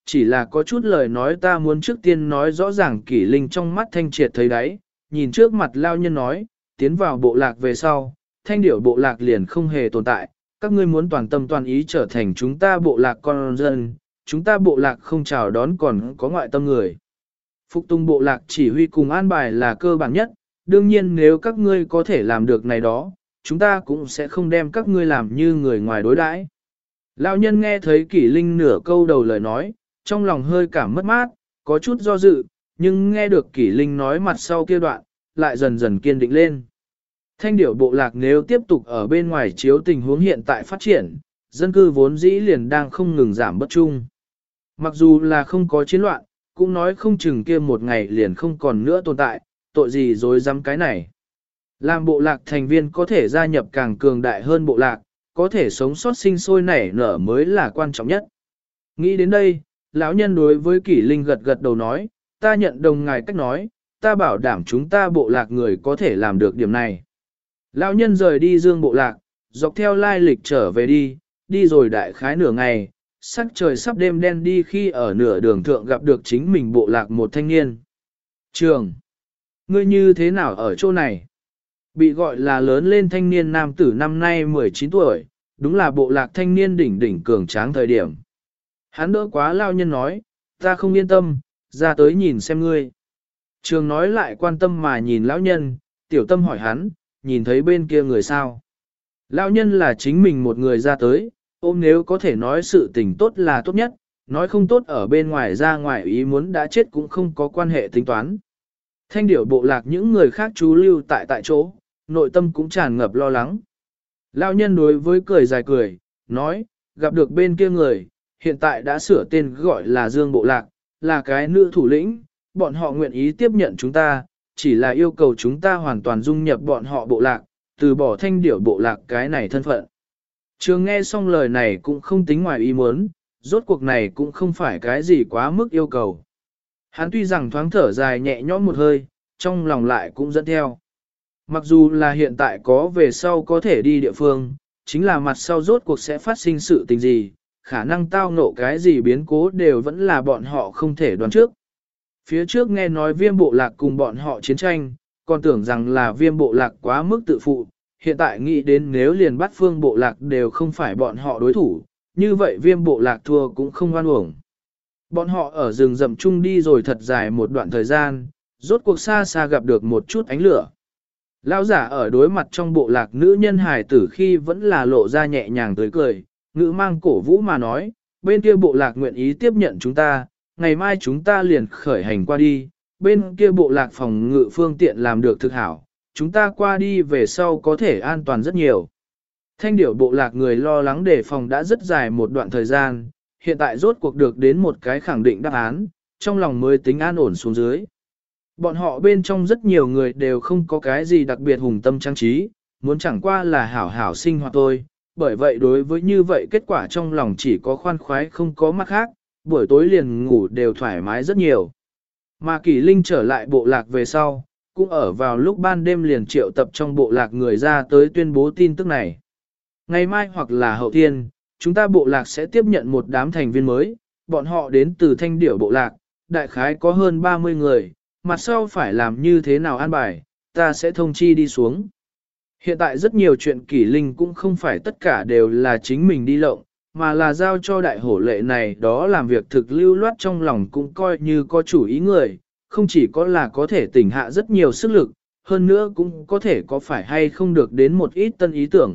chỉ là có chút lời nói ta muốn trước tiên nói rõ ràng. Kỷ Linh trong mắt thanh triệt thấy đáy, nhìn trước mặt lao nhân nói, tiến vào bộ lạc về sau, thanh điểu bộ lạc liền không hề tồn tại, các ngươi muốn toàn tâm toàn ý trở thành chúng ta bộ lạc con dân, chúng ta bộ lạc không chào đón còn có ngoại tâm người. Phục tùng bộ lạc chỉ huy cùng an bài là cơ bản nhất, đương nhiên nếu các ngươi có thể làm được này đó, chúng ta cũng sẽ không đem các ngươi làm như người ngoài đối đãi. Lão nhân nghe thấy Kỷ Linh nửa câu đầu lời nói, trong lòng hơi cảm mất mát, có chút do dự, nhưng nghe được Kỷ Linh nói mặt sau kia đoạn, lại dần dần kiên định lên. Thanh điểu bộ lạc nếu tiếp tục ở bên ngoài chiếu tình huống hiện tại phát triển, dân cư vốn dĩ liền đang không ngừng giảm bất chung. Mặc dù là không có chiến loạn, cũng nói không chừng kia một ngày liền không còn nữa tồn tại, tội gì dối dám cái này. Làm bộ lạc thành viên có thể gia nhập càng cường đại hơn bộ lạc, có thể sống sót sinh sôi nảy nở mới là quan trọng nhất. Nghĩ đến đây, lão nhân đối với Kỷ Linh gật gật đầu nói, ta nhận đồng ngài cách nói, ta bảo đảm chúng ta bộ lạc người có thể làm được điểm này. Lão nhân rời đi dương bộ lạc, dọc theo lai lịch trở về đi rồi đại khái nửa ngày, sắc trời sắp đêm đen đi khi ở nửa đường thượng gặp được chính mình bộ lạc một thanh niên. Trường, ngươi như thế nào ở chỗ này? Bị gọi là lớn lên thanh niên nam tử năm nay 19 tuổi, đúng là bộ lạc thanh niên đỉnh đỉnh cường tráng thời điểm. Hắn đỡ quá lao nhân nói, ta không yên tâm, ra tới nhìn xem ngươi. Trường nói lại quan tâm mà nhìn lão nhân, tiểu tâm hỏi hắn, nhìn thấy bên kia người sao? Lão nhân là chính mình một người ra tới, ôm nếu có thể nói sự tình tốt là tốt nhất, nói không tốt ở bên ngoài ra ngoài ý muốn đã chết cũng không có quan hệ tính toán. Thanh điểu bộ lạc những người khác trú lưu tại chỗ, nội tâm cũng tràn ngập lo lắng. Lão nhân đối với cười dài cười, nói, gặp được bên kia người, hiện tại đã sửa tên gọi là Dương Bộ Lạc, là cái nữ thủ lĩnh, bọn họ nguyện ý tiếp nhận chúng ta, chỉ là yêu cầu chúng ta hoàn toàn dung nhập bọn họ bộ lạc, từ bỏ thanh điểu bộ lạc cái này thân phận. Trường nghe xong lời này cũng không tính ngoài ý muốn, rốt cuộc này cũng không phải cái gì quá mức yêu cầu. Hắn tuy rằng thoáng thở dài nhẹ nhõm một hơi, trong lòng lại cũng dẫn theo. Mặc dù là hiện tại có về sau có thể đi địa phương, chính là mặt sau rốt cuộc sẽ phát sinh sự tình gì, khả năng tao ngộ cái gì biến cố đều vẫn là bọn họ không thể đoán trước. Phía trước nghe nói viêm bộ lạc cùng bọn họ chiến tranh, còn tưởng rằng là viêm bộ lạc quá mức tự phụ, hiện tại nghĩ đến nếu liền bắt phương bộ lạc đều không phải bọn họ đối thủ, như vậy viêm bộ lạc thua cũng không oan uổng. Bọn họ ở rừng rậm chung đi rồi thật dài một đoạn thời gian, rốt cuộc xa xa gặp được một chút ánh lửa. Lão giả ở đối mặt trong bộ lạc nữ nhân hài tử khi vẫn là lộ ra nhẹ nhàng tươi cười, ngữ mang cổ vũ mà nói, bên kia bộ lạc nguyện ý tiếp nhận chúng ta, ngày mai chúng ta liền khởi hành qua đi, bên kia bộ lạc phòng ngự phương tiện làm được thực hảo, chúng ta qua đi về sau có thể an toàn rất nhiều. Thanh điểu bộ lạc người lo lắng đề phòng đã rất dài một đoạn thời gian, hiện tại rốt cuộc được đến một cái khẳng định đáp án, trong lòng mới tính an ổn xuống dưới. Bọn họ bên trong rất nhiều người đều không có cái gì đặc biệt hùng tâm trang trí, muốn chẳng qua là hảo hảo sinh hoạt thôi, bởi vậy đối với như vậy kết quả trong lòng chỉ có khoan khoái không có mặt khác, buổi tối liền ngủ đều thoải mái rất nhiều. Mà Kỷ Linh trở lại bộ lạc về sau, cũng ở vào lúc ban đêm liền triệu tập trong bộ lạc người ra tới tuyên bố tin tức này. Ngày mai hoặc là hậu thiên, chúng ta bộ lạc sẽ tiếp nhận một đám thành viên mới, bọn họ đến từ thanh điểu bộ lạc, đại khái có hơn 30 người, mặt sau phải làm như thế nào an bài, ta sẽ thông chi đi xuống. Hiện tại rất nhiều chuyện Kỷ Linh cũng không phải tất cả đều là chính mình đi lộng, mà là giao cho đại hổ lệ này đó làm việc thực lưu loát trong lòng cũng coi như có chủ ý người, không chỉ có là có thể tỉnh hạ rất nhiều sức lực, hơn nữa cũng có thể có phải hay không được đến một ít tân ý tưởng.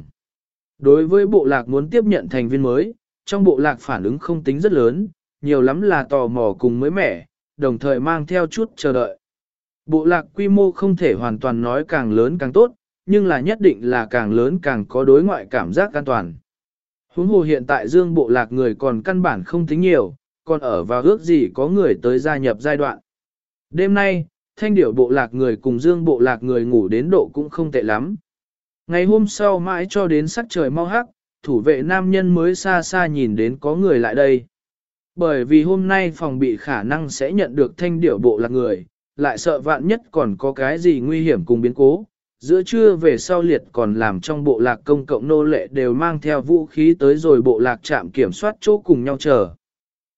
Đối với bộ lạc muốn tiếp nhận thành viên mới, trong bộ lạc phản ứng không tính rất lớn, nhiều lắm là tò mò cùng mới mẻ, đồng thời mang theo chút chờ đợi. Bộ lạc quy mô không thể hoàn toàn nói càng lớn càng tốt, nhưng là nhất định là càng lớn càng có đối ngoại cảm giác an toàn. Huống hồ hiện tại dương bộ lạc người còn căn bản không tính nhiều, còn ở vào ước gì có người tới gia nhập giai đoạn. Đêm nay, thanh điểu bộ lạc người cùng dương bộ lạc người ngủ đến độ cũng không tệ lắm. Ngày hôm sau mãi cho đến sắc trời mau hắc, thủ vệ nam nhân mới xa xa nhìn đến có người lại đây. Bởi vì hôm nay phòng bị khả năng sẽ nhận được thanh điểu bộ lạc người, lại sợ vạn nhất còn có cái gì nguy hiểm cùng biến cố. Giữa trưa về sau liệt còn làm trong bộ lạc công cộng nô lệ đều mang theo vũ khí tới rồi bộ lạc trạm kiểm soát chỗ cùng nhau chờ.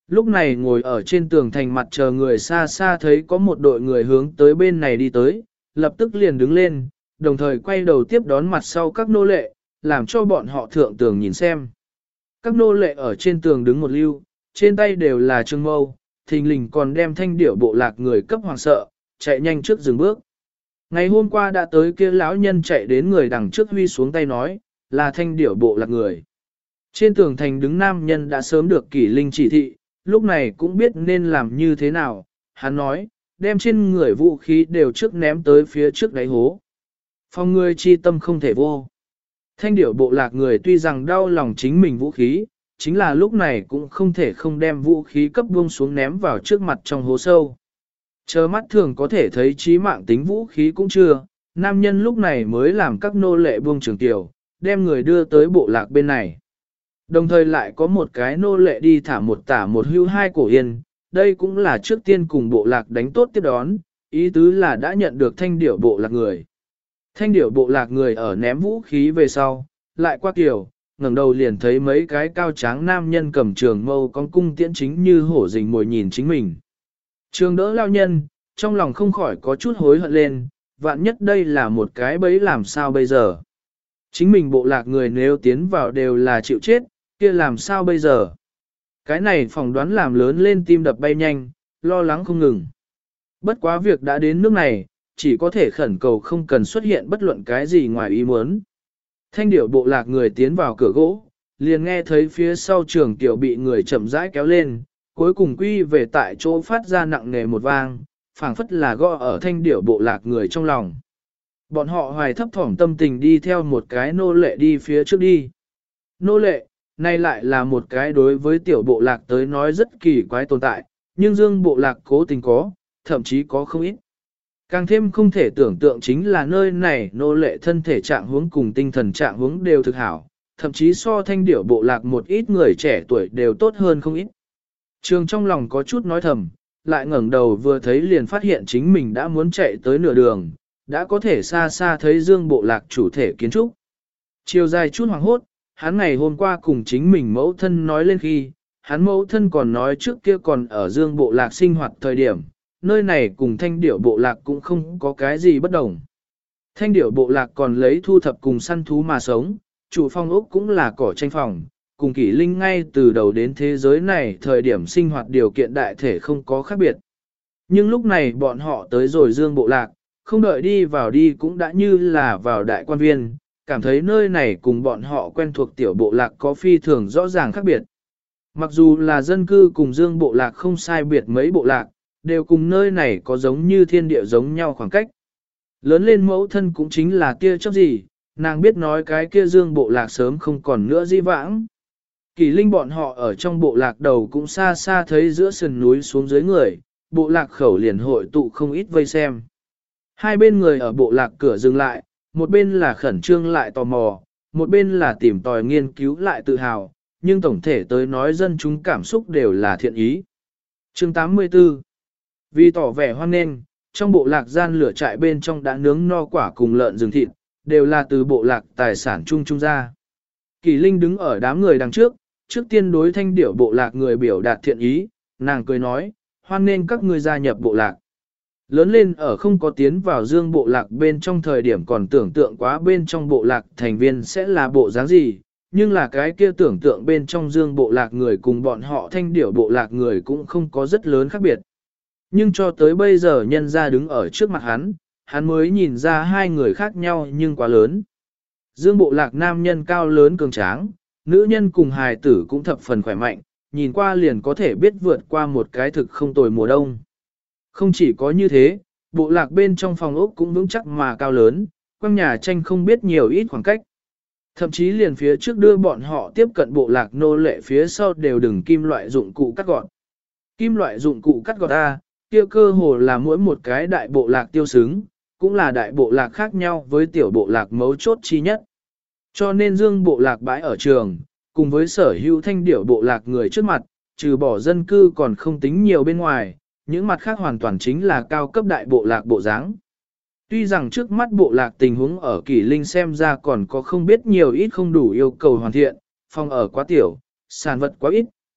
Lúc này ngồi ở trên tường thành mặt chờ người xa xa thấy có một đội người hướng tới bên này đi tới, lập tức liền đứng lên, đồng thời quay đầu tiếp đón mặt sau các nô lệ, làm cho bọn họ thượng tường nhìn xem. Các nô lệ ở trên tường đứng một lưu, trên tay đều là trương mâu, thình lình còn đem thanh điểu bộ lạc người cấp hoàng sợ, chạy nhanh trước dừng bước. Ngày hôm qua đã tới kia lão nhân chạy đến người đằng trước huy xuống tay nói, là thanh điểu bộ lạc người. Trên tường thành đứng nam nhân đã sớm được Kỷ Linh chỉ thị, lúc này cũng biết nên làm như thế nào, hắn nói, đem trên người vũ khí đều trước ném tới phía trước đáy hố. Phòng người chi tâm không thể vô. Thanh điểu bộ lạc người tuy rằng đau lòng chính mình vũ khí, chính là lúc này cũng không thể không đem vũ khí cấp buông xuống ném vào trước mặt trong hố sâu. Chờ mắt thường có thể thấy chí mạng tính vũ khí cũng chưa, nam nhân lúc này mới làm các nô lệ buông trường tiểu, đem người đưa tới bộ lạc bên này. Đồng thời lại có một cái nô lệ đi thả một tả một hưu hai cổ yên, đây cũng là trước tiên cùng bộ lạc đánh tốt tiếp đón, ý tứ là đã nhận được thanh điểu bộ lạc người. Thanh điểu bộ lạc người ở ném vũ khí về sau, lại qua kiểu, ngẩng đầu liền thấy mấy cái cao tráng nam nhân cầm trường mâu con cung tiễn chính như hổ rình mồi nhìn chính mình. Trường đỡ lao nhân, trong lòng không khỏi có chút hối hận lên, vạn nhất đây là một cái bẫy làm sao bây giờ. Chính mình bộ lạc người nếu tiến vào đều là chịu chết, kia làm sao bây giờ. Cái này phỏng đoán làm lớn lên tim đập bay nhanh, lo lắng không ngừng. Bất quá việc đã đến nước này, chỉ có thể khẩn cầu không cần xuất hiện bất luận cái gì ngoài ý muốn. Thanh điểu bộ lạc người tiến vào cửa gỗ, liền nghe thấy phía sau trường tiểu bị người chậm rãi kéo lên, cuối cùng quy về tại chỗ phát ra nặng nề một vang, phảng phất là gõ ở thanh điểu bộ lạc người trong lòng. Bọn họ hoài thấp thỏm tâm tình đi theo một cái nô lệ đi phía trước đi. Nô lệ, nay lại là một cái đối với tiểu bộ lạc tới nói rất kỳ quái tồn tại, nhưng dương bộ lạc cố tình có, thậm chí có không ít. Càng thêm không thể tưởng tượng chính là nơi này nô lệ thân thể trạng huống cùng tinh thần trạng huống đều thực hảo, thậm chí so thanh điểu bộ lạc một ít người trẻ tuổi đều tốt hơn không ít. Trường trong lòng có chút nói thầm, lại ngẩng đầu vừa thấy liền phát hiện chính mình đã muốn chạy tới nửa đường, đã có thể xa xa thấy dương bộ lạc chủ thể kiến trúc. Chiều dài chút hoàng hốt, hắn ngày hôm qua cùng chính mình mẫu thân nói lên khi, hắn mẫu thân còn nói trước kia còn ở dương bộ lạc sinh hoạt thời điểm, nơi này cùng thanh điểu bộ lạc cũng không có cái gì bất đồng. Thanh điểu bộ lạc còn lấy thu thập cùng săn thú mà sống, chủ phong ốc cũng là cỏ tranh phòng, cùng Kỷ Linh ngay từ đầu đến thế giới này thời điểm sinh hoạt điều kiện đại thể không có khác biệt. Nhưng lúc này bọn họ tới rồi dương bộ lạc, không đợi đi vào đi cũng đã như là vào đại quan viên, cảm thấy nơi này cùng bọn họ quen thuộc tiểu bộ lạc có phi thường rõ ràng khác biệt. Mặc dù là dân cư cùng dương bộ lạc không sai biệt mấy bộ lạc, đều cùng nơi này có giống như thiên địa giống nhau khoảng cách. Lớn lên mẫu thân cũng chính là kia chấp gì, nàng biết nói cái kia dương bộ lạc sớm không còn nữa di vãng. Kỳ Linh bọn họ ở trong bộ lạc đầu cũng xa xa thấy giữa sườn núi xuống dưới người, bộ lạc khẩu liền hội tụ không ít vây xem. Hai bên người ở bộ lạc cửa dừng lại, một bên là khẩn trương lại tò mò, một bên là tìm tòi nghiên cứu lại tự hào, nhưng tổng thể tới nói dân chúng cảm xúc đều là thiện ý. Chương 84. Vì tỏ vẻ hoan nghênh, trong bộ lạc gian lửa trại bên trong đã nướng no quả cùng lợn rừng thịt, đều là từ bộ lạc tài sản chung chung ra. Kỳ Linh đứng ở đám người đằng trước tiên đối thanh điểu bộ lạc người biểu đạt thiện ý, nàng cười nói, hoan nghênh các ngươi gia nhập bộ lạc. Lớn lên ở không có tiến vào dương bộ lạc bên trong thời điểm còn tưởng tượng quá bên trong bộ lạc thành viên sẽ là bộ dáng gì, nhưng là cái kia tưởng tượng bên trong dương bộ lạc người cùng bọn họ thanh điểu bộ lạc người cũng không có rất lớn khác biệt. Nhưng cho tới bây giờ nhân ra đứng ở trước mặt hắn mới nhìn ra hai người khác nhau nhưng quá lớn. Dương bộ lạc nam nhân cao lớn cường tráng, nữ nhân cùng hài tử cũng thập phần khỏe mạnh, nhìn qua liền có thể biết vượt qua một cái thực không tồi mùa đông. Không chỉ có như thế, bộ lạc bên trong phòng ốc cũng vững chắc mà cao lớn, quanh nhà tranh không biết nhiều ít khoảng cách. Thậm chí liền phía trước đưa bọn họ tiếp cận bộ lạc nô lệ phía sau đều đừng kim loại dụng cụ cắt gọt. Kim loại dụng cụ cắt gọt A, kia cơ hồ là mỗi một cái đại bộ lạc tiêu xứng, cũng là đại bộ lạc khác nhau với tiểu bộ lạc mấu chốt chi nhất. Cho nên dương bộ lạc bãi ở trường, cùng với sở hữu thanh điểu bộ lạc người trước mặt, trừ bỏ dân cư còn không tính nhiều bên ngoài, những mặt khác hoàn toàn chính là cao cấp đại bộ lạc bộ dáng. Tuy rằng trước mắt bộ lạc tình huống ở Kỷ Linh xem ra còn có không biết nhiều ít không đủ yêu cầu hoàn thiện, phòng ở quá tiểu, sản vật quá ít,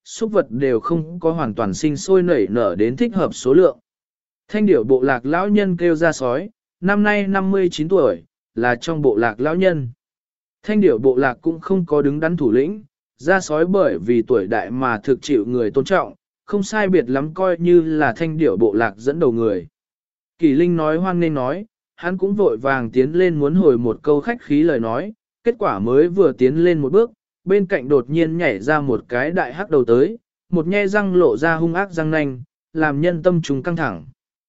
súc vật đều không có hoàn toàn sinh sôi nảy nở đến thích hợp số lượng. Thanh điểu bộ lạc lão nhân kêu ra sói, năm nay 59 tuổi, là trong bộ lạc lão nhân. Thanh điểu bộ lạc cũng không có đứng đắn thủ lĩnh, ra sói bởi vì tuổi đại mà thực chịu người tôn trọng, không sai biệt lắm coi như là thanh điểu bộ lạc dẫn đầu người. Kỳ Linh nói hoan nên nói, hắn cũng vội vàng tiến lên muốn hồi một câu khách khí lời nói, kết quả mới vừa tiến lên một bước, bên cạnh đột nhiên nhảy ra một cái đại hắc đầu tới, một nhe răng lộ ra hung ác răng nanh, làm nhân tâm chúng căng thẳng.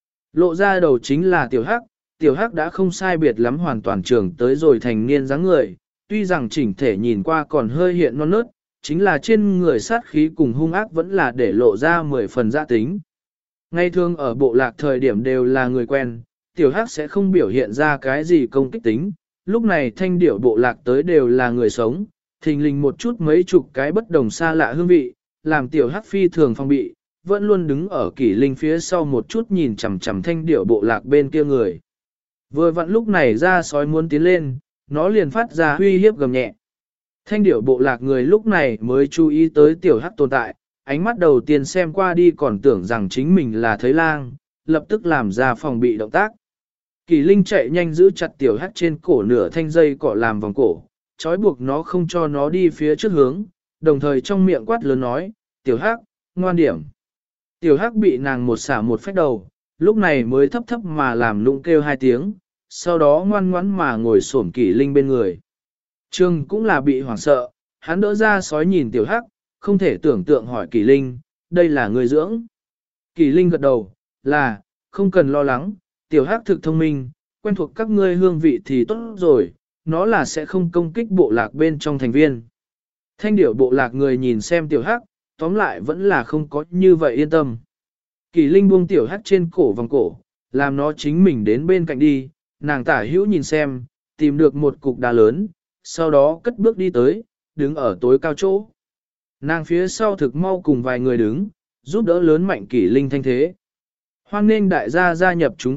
Lộ ra đầu chính là tiểu hắc đã không sai biệt lắm hoàn toàn trưởng tới rồi thành niên dáng người, tuy rằng chỉnh thể nhìn qua còn hơi hiện non nớt, chính là trên người sát khí cùng hung ác vẫn là để lộ ra 10 phần gia tính. Ngay thường ở bộ lạc thời điểm đều là người quen, tiểu hắc sẽ không biểu hiện ra cái gì công kích tính, lúc này thanh điểu bộ lạc tới đều là người sống, thình lình một chút mấy chục cái bất đồng xa lạ hương vị, làm tiểu hắc phi thường phong bị, vẫn luôn đứng ở Kỷ Linh phía sau một chút nhìn chằm chằm thanh điểu bộ lạc bên kia người. Vừa vặn lúc này ra sói muốn tiến lên, nó liền phát ra uy hiếp gầm nhẹ. Thanh điểu bộ lạc người lúc này mới chú ý tới tiểu hắc tồn tại, ánh mắt đầu tiên xem qua đi còn tưởng rằng chính mình là thấy lang, lập tức làm ra phòng bị động tác. Kỳ Linh chạy nhanh giữ chặt tiểu hắc trên cổ nửa thanh dây cỏ làm vòng cổ, trói buộc nó không cho nó đi phía trước hướng, đồng thời trong miệng quát lớn nói, tiểu hắc, ngoan điểm. Tiểu hắc bị nàng một xả một phách đầu, lúc này mới thấp thấp mà làm lụng kêu 2 tiếng, sau đó ngoan ngoãn mà ngồi xổm Kỳ Linh bên người. Trương cũng là bị hoảng sợ, hắn đỡ ra sói nhìn tiểu hắc, không thể tưởng tượng hỏi Kỳ Linh, đây là người dưỡng. Kỳ Linh gật đầu, là, không cần lo lắng, tiểu hắc thực thông minh, quen thuộc các ngươi hương vị thì tốt rồi, nó là sẽ không công kích bộ lạc bên trong thành viên. Thanh điểu bộ lạc người nhìn xem tiểu hắc, tóm lại vẫn là không có như vậy yên tâm. Kỳ Linh buông tiểu hắc trên cổ vòng cổ, làm nó chính mình đến bên cạnh đi, nàng tả hữu nhìn xem, tìm được một cục đá lớn, sau đó cất bước đi tới, đứng ở tối cao chỗ. Nàng phía sau thực mau cùng vài người đứng, giúp đỡ lớn mạnh Kỷ Linh thanh thế. Hoan nghênh đại gia gia nhập chúng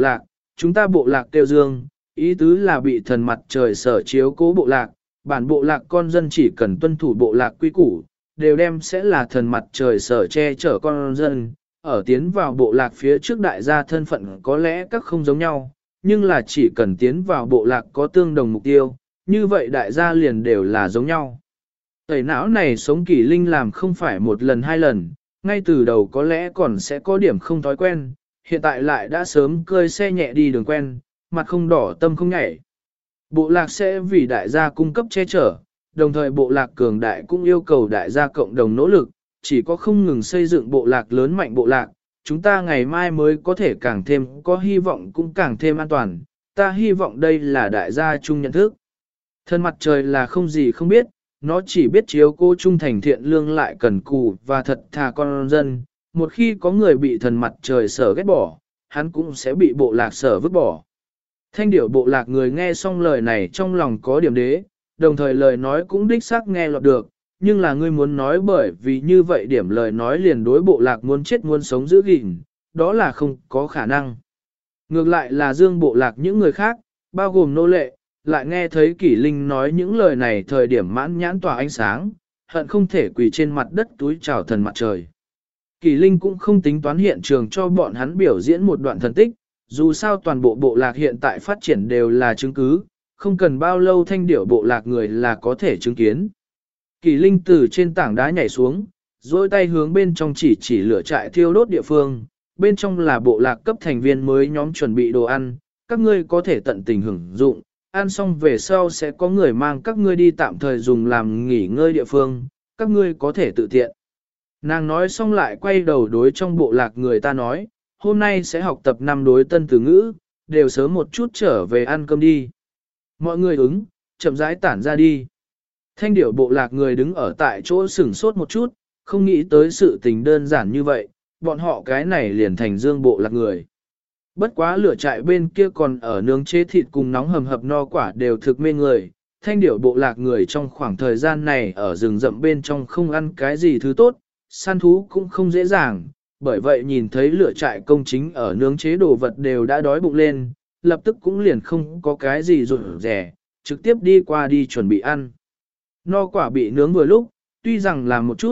ta bộ lạc kêu dương, ý tứ là bị thần mặt trời sở chiếu cố bộ lạc, bản bộ lạc con dân chỉ cần tuân thủ bộ lạc quy củ, đều đem sẽ là thần mặt trời sở che chở con dân, ở tiến vào bộ lạc phía trước đại gia thân phận có lẽ các không giống nhau, nhưng là chỉ cần tiến vào bộ lạc có tương đồng mục tiêu, như vậy đại gia liền đều là giống nhau. Tẩy não này sống Kỷ Linh làm không phải một lần 2 lần, ngay từ đầu có lẽ còn sẽ có điểm không thói quen, hiện tại lại đã sớm cơi xe nhẹ đi đường quen, mặt không đỏ tâm không nhảy. Bộ lạc sẽ vì đại gia cung cấp che chở, đồng thời bộ lạc cường đại cũng yêu cầu đại gia cộng đồng nỗ lực, chỉ có không ngừng xây dựng bộ lạc lớn mạnh bộ lạc, chúng ta ngày mai mới có thể càng thêm có hy vọng cũng càng thêm an toàn, ta hy vọng đây là đại gia chung nhận thức. Thân mặt trời là không gì không biết, nó chỉ biết chiếu cô trung thành thiện lương lại cần cù và thật thà con dân, một khi có người bị thần mặt trời sở ghét bỏ, hắn cũng sẽ bị bộ lạc sở vứt bỏ. Thanh điểu bộ lạc người nghe xong lời này trong lòng có điểm đế, đồng thời lời nói cũng đích xác nghe lọt được, nhưng là ngươi muốn nói bởi vì như vậy điểm lời nói liền đối bộ lạc muốn chết muốn sống giữ gìn, đó là không có khả năng. Ngược lại là dương bộ lạc những người khác, bao gồm nô lệ, lại nghe thấy Kỷ Linh nói những lời này thời điểm mãn nhãn tỏa ánh sáng, hận không thể quỳ trên mặt đất túi chào thần mặt trời. Kỷ Linh cũng không tính toán hiện trường cho bọn hắn biểu diễn một đoạn thần tích, dù sao toàn bộ bộ lạc hiện tại phát triển đều là chứng cứ, không cần bao lâu thanh điểu bộ lạc người là có thể chứng kiến. Kỷ Linh từ trên tảng đá nhảy xuống, dôi tay hướng bên trong chỉ lửa trại thiêu đốt địa phương, bên trong là bộ lạc cấp thành viên mới nhóm chuẩn bị đồ ăn, các ngươi có thể tận tình hưởng dụng, ăn xong về sau sẽ có người mang các ngươi đi tạm thời dùng làm nghỉ ngơi địa phương, các ngươi có thể tự tiện. Nàng nói xong lại quay đầu đối trong bộ lạc người ta nói, hôm nay sẽ học tập 5 đối tân từ ngữ, đều sớm một chút trở về ăn cơm đi. Mọi người ứng, chậm rãi tản ra đi. Thanh điểu bộ lạc người đứng ở tại chỗ sửng sốt một chút, không nghĩ tới sự tình đơn giản như vậy, bọn họ cái này liền thành dương bộ lạc người. Bất quá lửa trại bên kia còn ở nướng chế thịt cùng nóng hầm hập no quả đều thực mê người, thanh điểu bộ lạc người trong khoảng thời gian này ở rừng rậm bên trong không ăn cái gì thứ tốt, săn thú cũng không dễ dàng, bởi vậy nhìn thấy lửa trại công chính ở nướng chế đồ vật đều đã đói bụng lên, lập tức cũng liền không có cái gì rủi rẻ, trực tiếp đi qua đi chuẩn bị ăn. No quả bị nướng vừa lúc, tuy rằng là một chút,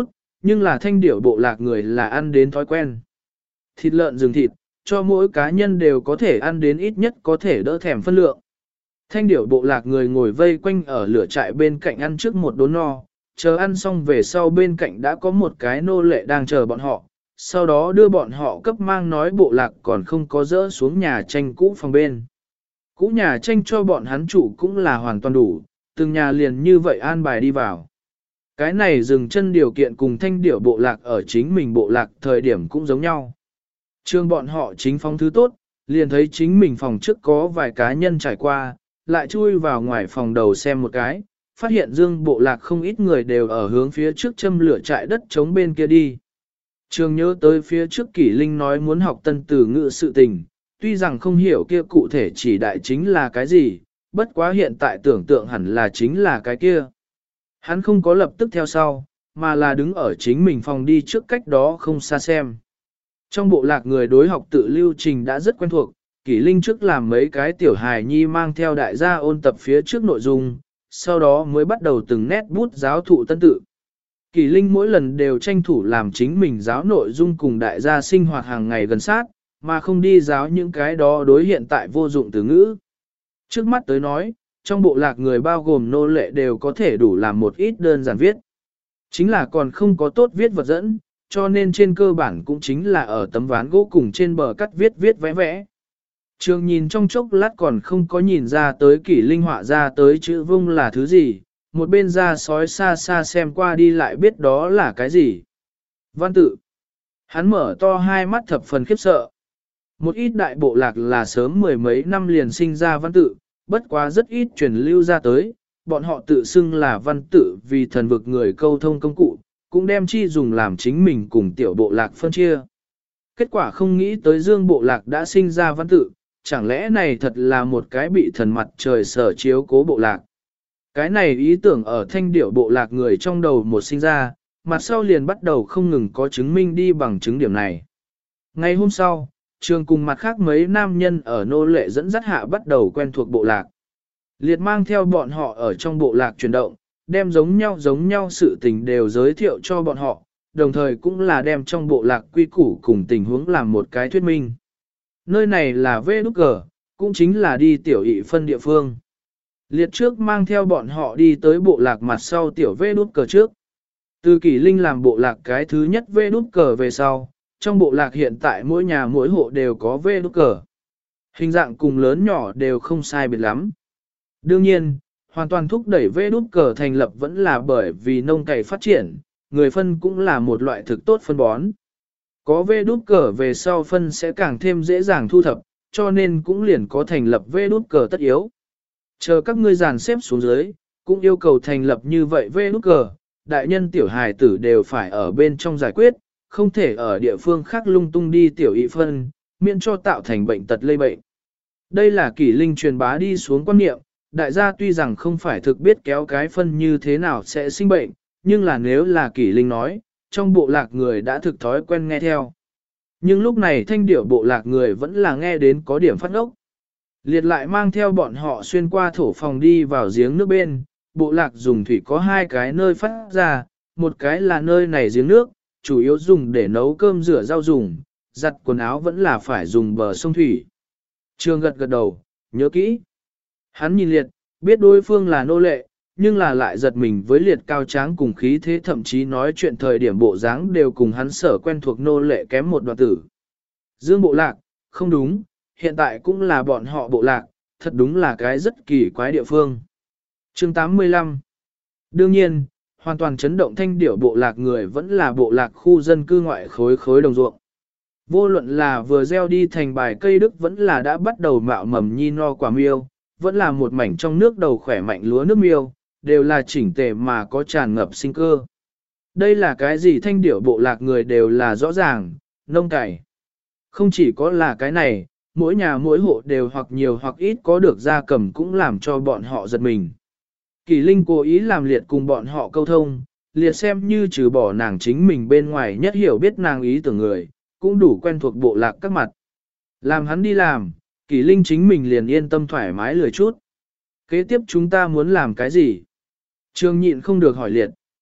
nhưng là thanh điểu bộ lạc người là ăn đến thói quen. Thịt lợn rừng thịt, cho mỗi cá nhân đều có thể ăn đến ít nhất có thể đỡ thèm phân lượng. Thanh điểu bộ lạc người ngồi vây quanh ở lửa trại bên cạnh ăn trước một đốn no, chờ ăn xong về sau bên cạnh đã có một cái nô lệ đang chờ bọn họ, sau đó đưa bọn họ cấp mang nói bộ lạc còn không có dỡ xuống nhà tranh cũ phòng bên. Cũ nhà tranh cho bọn hắn trụ cũng là hoàn toàn đủ, từng nhà liền như vậy an bài đi vào. Cái này dừng chân điều kiện cùng thanh điểu bộ lạc ở chính mình bộ lạc thời điểm cũng giống nhau. Trường bọn họ chính phóng thứ tốt, liền thấy chính mình phòng trước có vài cá nhân trải qua, lại chui vào ngoài phòng đầu xem một cái, phát hiện dương bộ lạc không ít người đều ở hướng phía trước châm lửa trại đất chống bên kia đi. Trường nhớ tới phía trước Kỷ Linh nói muốn học tân từ ngữ sự tình, tuy rằng không hiểu kia cụ thể chỉ đại chính là cái gì, bất quá hiện tại tưởng tượng hẳn là chính là cái kia. Hắn không có lập tức theo sau, mà là đứng ở chính mình phòng đi trước cách đó không xa xem. Trong bộ lạc người đối học tự lưu trình đã rất quen thuộc, Kỷ Linh trước làm mấy cái tiểu hài nhi mang theo đại gia ôn tập phía trước nội dung, sau đó mới bắt đầu từng nét bút giáo thụ tân tự. Kỷ Linh mỗi lần đều tranh thủ làm chính mình giáo nội dung cùng đại gia sinh hoạt hàng ngày gần sát, mà không đi giáo những cái đó đối hiện tại vô dụng từ ngữ. Trước mắt tới nói, trong bộ lạc người bao gồm nô lệ đều có thể đủ làm một ít đơn giản viết. Chính là còn không có tốt viết vật dẫn, cho nên trên cơ bản cũng chính là ở tấm ván gỗ cùng trên bờ cắt viết vẽ vẽ. Trường nhìn trong chốc lát còn không có nhìn ra tới Kỷ Linh họa ra tới chữ vung là thứ gì, một bên ra sói xa xa xem qua đi lại biết đó là cái gì. Văn tự. Hắn mở to hai mắt thập phần khiếp sợ. Một ít đại bộ lạc là sớm mười mấy năm liền sinh ra văn tự, bất quá rất ít truyền lưu ra tới, bọn họ tự xưng là văn tự vì thần vực người câu thông công cụ, cũng đem chi dùng làm chính mình cùng tiểu bộ lạc phân chia. Kết quả không nghĩ tới dương bộ lạc đã sinh ra văn tự, chẳng lẽ này thật là một cái bị thần mặt trời sở chiếu cố bộ lạc. Cái này ý tưởng ở thanh điểu bộ lạc người trong đầu một sinh ra, mặt sau liền bắt đầu không ngừng có chứng minh đi bằng chứng điểm này. Ngày hôm sau, trường cùng mặt khác mấy nam nhân ở nô lệ dẫn dắt hạ bắt đầu quen thuộc bộ lạc. Liệt mang theo bọn họ ở trong bộ lạc chuyển động, đem giống nhau sự tình đều giới thiệu cho bọn họ, đồng thời cũng là đem trong bộ lạc quy củ cùng tình huống làm một cái thuyết minh. Nơi này là Vê Đúc Cờ, cũng chính là đi tiểu ị phân địa phương. Liệt trước mang theo bọn họ đi tới bộ lạc mặt sau tiểu Vê Đúc Cờ trước. Từ Kỷ Linh làm bộ lạc cái thứ nhất Vê Đúc Cờ về sau, trong bộ lạc hiện tại mỗi nhà mỗi hộ đều có Vê Đúc Cờ. Hình dạng cùng lớn nhỏ đều không sai biệt lắm. Đương nhiên, hoàn toàn thúc đẩy Vê Đúc Cờ thành lập vẫn là bởi vì nông cày phát triển, người phân cũng là một loại thực tốt phân bón. Có Vê Đúc Cờ về sau phân sẽ càng thêm dễ dàng thu thập, cho nên cũng liền có thành lập Vê Đúc Cờ tất yếu. Chờ các ngươi dàn xếp xuống dưới, cũng yêu cầu thành lập như vậy Vê Đúc Cờ, đại nhân tiểu hài tử đều phải ở bên trong giải quyết, không thể ở địa phương khác lung tung đi tiểu ị phân, miễn cho tạo thành bệnh tật lây bệnh. Đây là Kỷ Linh truyền bá đi xuống quan niệm, đại gia tuy rằng không phải thực biết kéo cái phân như thế nào sẽ sinh bệnh, nhưng là nếu là Kỷ Linh nói, trong bộ lạc người đã thực thói quen nghe theo. Nhưng lúc này thanh điểu bộ lạc người vẫn là nghe đến có điểm phát ốc. Liệt lại mang theo bọn họ xuyên qua thổ phòng đi vào giếng nước bên, bộ lạc dùng thủy có hai cái nơi phát ra, một cái là nơi này giếng nước, chủ yếu dùng để nấu cơm rửa rau dùng, giặt quần áo vẫn là phải dùng bờ sông thủy. Trường gật gật đầu, nhớ kỹ. Hắn nhìn Liệt, biết đối phương là nô lệ, nhưng là lại giật mình với Liệt cao tráng cùng khí thế, thậm chí nói chuyện thời điểm bộ dáng đều cùng hắn sở quen thuộc nô lệ kém một đoạn tử. Dương bộ lạc, không đúng, hiện tại cũng là bọn họ bộ lạc, thật đúng là cái rất kỳ quái địa phương. Chương 85. Đương nhiên, hoàn toàn chấn động thanh điểu bộ lạc người vẫn là bộ lạc khu dân cư ngoại khối đồng ruộng. Vô luận là vừa gieo đi thành bài cây đức vẫn là đã bắt đầu mạo mầm nhi no quả miêu, vẫn là một mảnh trong nước đầu khỏe mạnh lúa nước miêu, đều là chỉnh tề mà có tràn ngập sinh cơ. Đây là cái gì thanh điểu bộ lạc người đều là rõ ràng, nông cày. Không chỉ có là cái này, mỗi nhà mỗi hộ đều hoặc nhiều hoặc ít có được gia cầm cũng làm cho bọn họ giật mình. Kỷ Linh cố ý làm Liệt cùng bọn họ câu thông, Liệt xem như trừ bỏ nàng chính mình bên ngoài nhất hiểu biết nàng ý tưởng người, cũng đủ quen thuộc bộ lạc các mặt. Làm hắn đi làm, Kỷ Linh chính mình liền yên tâm thoải mái lười chút. Kế tiếp chúng ta muốn làm cái gì? Trường nhịn không được hỏi Liệt.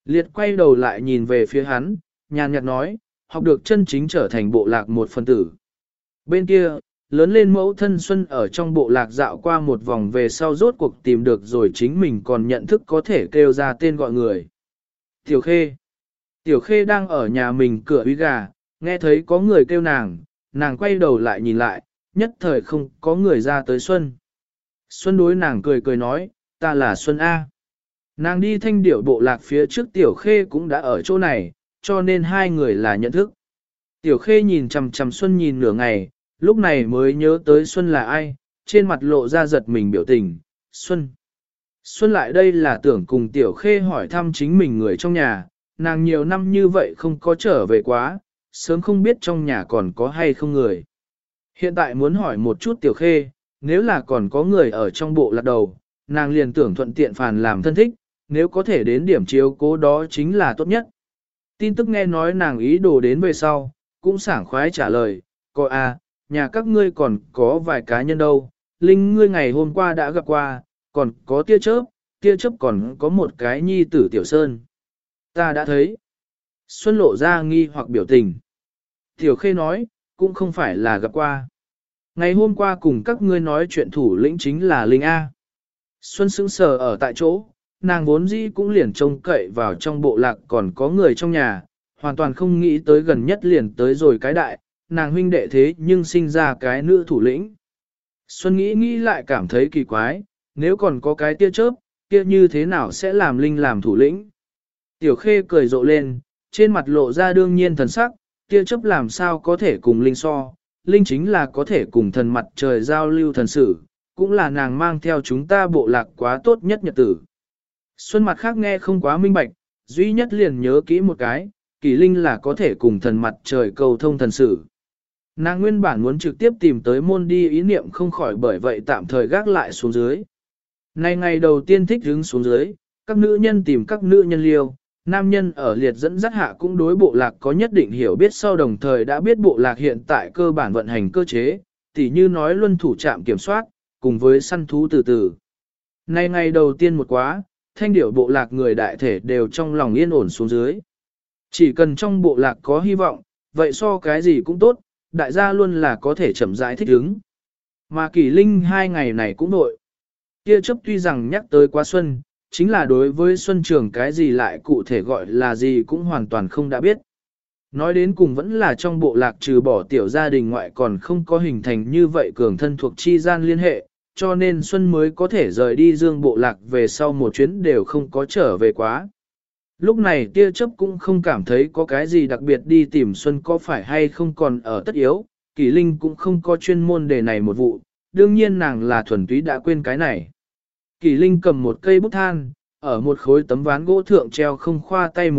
Liệt quay đầu lại nhìn về phía hắn, nhàn nhạt nói, học được chân chính trở thành bộ lạc một phần tử. Bên kia, lớn lên mẫu thân Xuân ở trong bộ lạc dạo qua một vòng về sau rốt cuộc tìm được rồi chính mình còn nhận thức có thể kêu ra tên gọi người. Tiểu Khê. Tiểu Khê đang ở nhà mình cửa uy gà, nghe thấy có người kêu nàng quay đầu lại nhìn lại, nhất thời không có người ra tới Xuân. Xuân đối nàng cười cười nói, ta là Xuân A. Nàng đi thanh điểu bộ lạc phía trước Tiểu Khê cũng đã ở chỗ này, cho nên hai người là nhận thức. Tiểu Khê nhìn chằm chằm Xuân nhìn nửa ngày, lúc này mới nhớ tới Xuân là ai, trên mặt lộ ra giật mình biểu tình, Xuân. Xuân lại đây là tưởng cùng Tiểu Khê hỏi thăm chính mình người trong nhà, nàng nhiều năm như vậy không có trở về quá, sớm không biết trong nhà còn có hay không người. Hiện tại muốn hỏi một chút Tiểu Khê, nếu là còn có người ở trong bộ lạc đầu, nàng liền tưởng thuận tiện phàn làm thân thích, nếu có thể đến điểm chiếu cố đó chính là tốt nhất. Tin tức nghe nói nàng ý đồ đến về sau, cũng sảng khoái trả lời, coi à, nhà các ngươi còn có vài cá nhân đâu, Linh ngươi ngày hôm qua đã gặp qua, còn có tia chớp còn có một cái nhi tử Tiểu Sơn. Ta đã thấy. Xuân lộ ra nghi hoặc biểu tình. Tiểu Khê nói, cũng không phải là gặp qua. Ngày hôm qua cùng các ngươi nói chuyện thủ lĩnh chính là Linh A. Xuân sững sờ ở tại chỗ, nàng vốn dĩ cũng liền trông cậy vào trong bộ lạc còn có người trong nhà, hoàn toàn không nghĩ tới gần nhất liền tới rồi cái đại, nàng huynh đệ thế nhưng sinh ra cái nữ thủ lĩnh. Xuân nghĩ lại cảm thấy kỳ quái, nếu còn có cái tia chớp, kia như thế nào sẽ làm Linh làm thủ lĩnh? Tiểu Khê cười rộ lên, trên mặt lộ ra đương nhiên thần sắc, tia chớp làm sao có thể cùng Linh so, Linh chính là có thể cùng thần mặt trời giao lưu thần sử, cũng là nàng mang theo chúng ta bộ lạc quá tốt nhất nhật tử. Xuân mặt khác nghe không quá minh bạch, duy nhất liền nhớ kỹ một cái, Kỳ Linh là có thể cùng thần mặt trời cầu thông thần sử. Nàng nguyên bản muốn trực tiếp tìm tới môn đi ý niệm không khỏi bởi vậy tạm thời gác lại xuống dưới. Nay ngày đầu tiên thích hứng xuống dưới, các nữ nhân tìm các nữ nhân liêu, nam nhân ở liệt dẫn dắt hạ cũng đối bộ lạc có nhất định hiểu biết sau đồng thời đã biết bộ lạc hiện tại cơ bản vận hành cơ chế, tỉ như nói luân thủ trạm kiểm soát, cùng với săn thú từ từ. Nay ngày đầu tiên một quá, thanh điểu bộ lạc người đại thể đều trong lòng yên ổn xuống dưới. Chỉ cần trong bộ lạc có hy vọng, vậy so cái gì cũng tốt, đại gia luôn là có thể chậm rãi thích ứng. Mà Kỳ Linh hai ngày này cũng nội. Kia chấp tuy rằng nhắc tới quá xuân, chính là đối với xuân trường cái gì lại cụ thể gọi là gì cũng hoàn toàn không đã biết. Nói đến cùng vẫn là trong bộ lạc trừ bỏ tiểu gia đình ngoại còn không có hình thành như vậy cường thân thuộc chi gian liên hệ, cho nên Xuân mới có thể rời đi dương bộ lạc về sau một chuyến đều không có trở về quá. Lúc này tia chấp cũng không cảm thấy có cái gì đặc biệt đi tìm Xuân có phải hay không còn ở tất yếu, Kỳ Linh cũng không có chuyên môn đề này một vụ, đương nhiên nàng là thuần túy đã quên cái này. Kỳ Linh cầm một cây bút than, ở một khối tấm ván gỗ thượng treo không khoa tay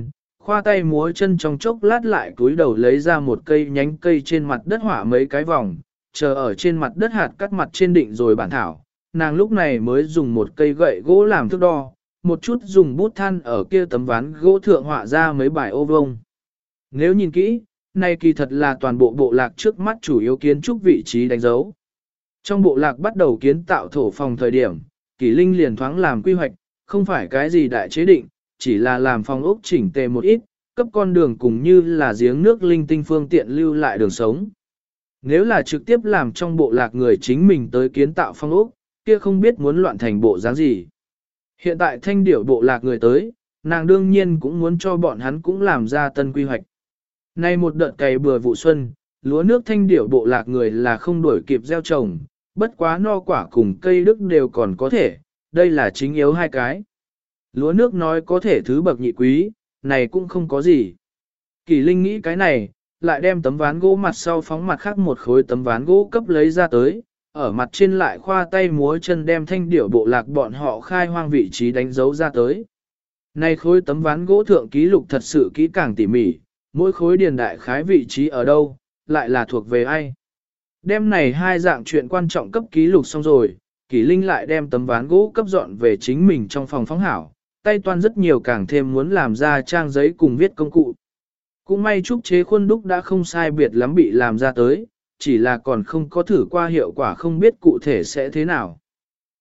múa chân trong chốc lát lại cúi đầu lấy ra một cây nhánh cây trên mặt đất họa mấy cái vòng, chờ ở trên mặt đất hạt cắt mặt trên định rồi bản thảo, nàng lúc này mới dùng một cây gậy gỗ làm thước đo, một chút dùng bút than ở kia tấm ván gỗ thượng họa ra mấy bài ô vông. Nếu nhìn kỹ, này kỳ thật là toàn bộ bộ lạc trước mắt chủ yếu kiến trúc vị trí đánh dấu. Trong bộ lạc bắt đầu kiến tạo thổ phòng thời điểm, Kỳ Linh liền thoáng làm quy hoạch, không phải cái gì đại chế định, chỉ là làm phòng ốc chỉnh tề một ít, cấp con đường cùng như là giếng nước linh tinh phương tiện lưu lại đường sống. Nếu là trực tiếp làm trong bộ lạc người chính mình tới kiến tạo phong ốc, kia không biết muốn loạn thành bộ dáng gì. Hiện tại thanh điểu bộ lạc người tới, nàng đương nhiên cũng muốn cho bọn hắn cũng làm ra tân quy hoạch. Nay một đợt cày bừa vụ xuân, lúa nước thanh điểu bộ lạc người là không đuổi kịp gieo trồng, bất quá no quả cùng cây đức đều còn có thể, đây là chính yếu hai cái. Lúa nước nói có thể thứ bậc nhị quý, này cũng không có gì. Kỳ Linh nghĩ cái này, lại đem tấm ván gỗ mặt sau phóng mặt khác một khối tấm ván gỗ cấp lấy ra tới, ở mặt trên lại khoa tay múa chân đem thanh điểu bộ lạc bọn họ khai hoang vị trí đánh dấu ra tới. Này khối tấm ván gỗ thượng ký lục thật sự kỹ càng tỉ mỉ, mỗi khối điền đại khái vị trí ở đâu, lại là thuộc về ai. Đem này hai dạng chuyện quan trọng cấp ký lục xong rồi, Kỳ Linh lại đem tấm ván gỗ cấp dọn về chính mình trong phòng phóng hảo, tay toan rất nhiều càng thêm muốn làm ra trang giấy cùng viết công cụ. Cũng may trúc chế khuôn đúc đã không sai biệt lắm bị làm ra tới, chỉ là còn không có thử qua hiệu quả không biết cụ thể sẽ thế nào.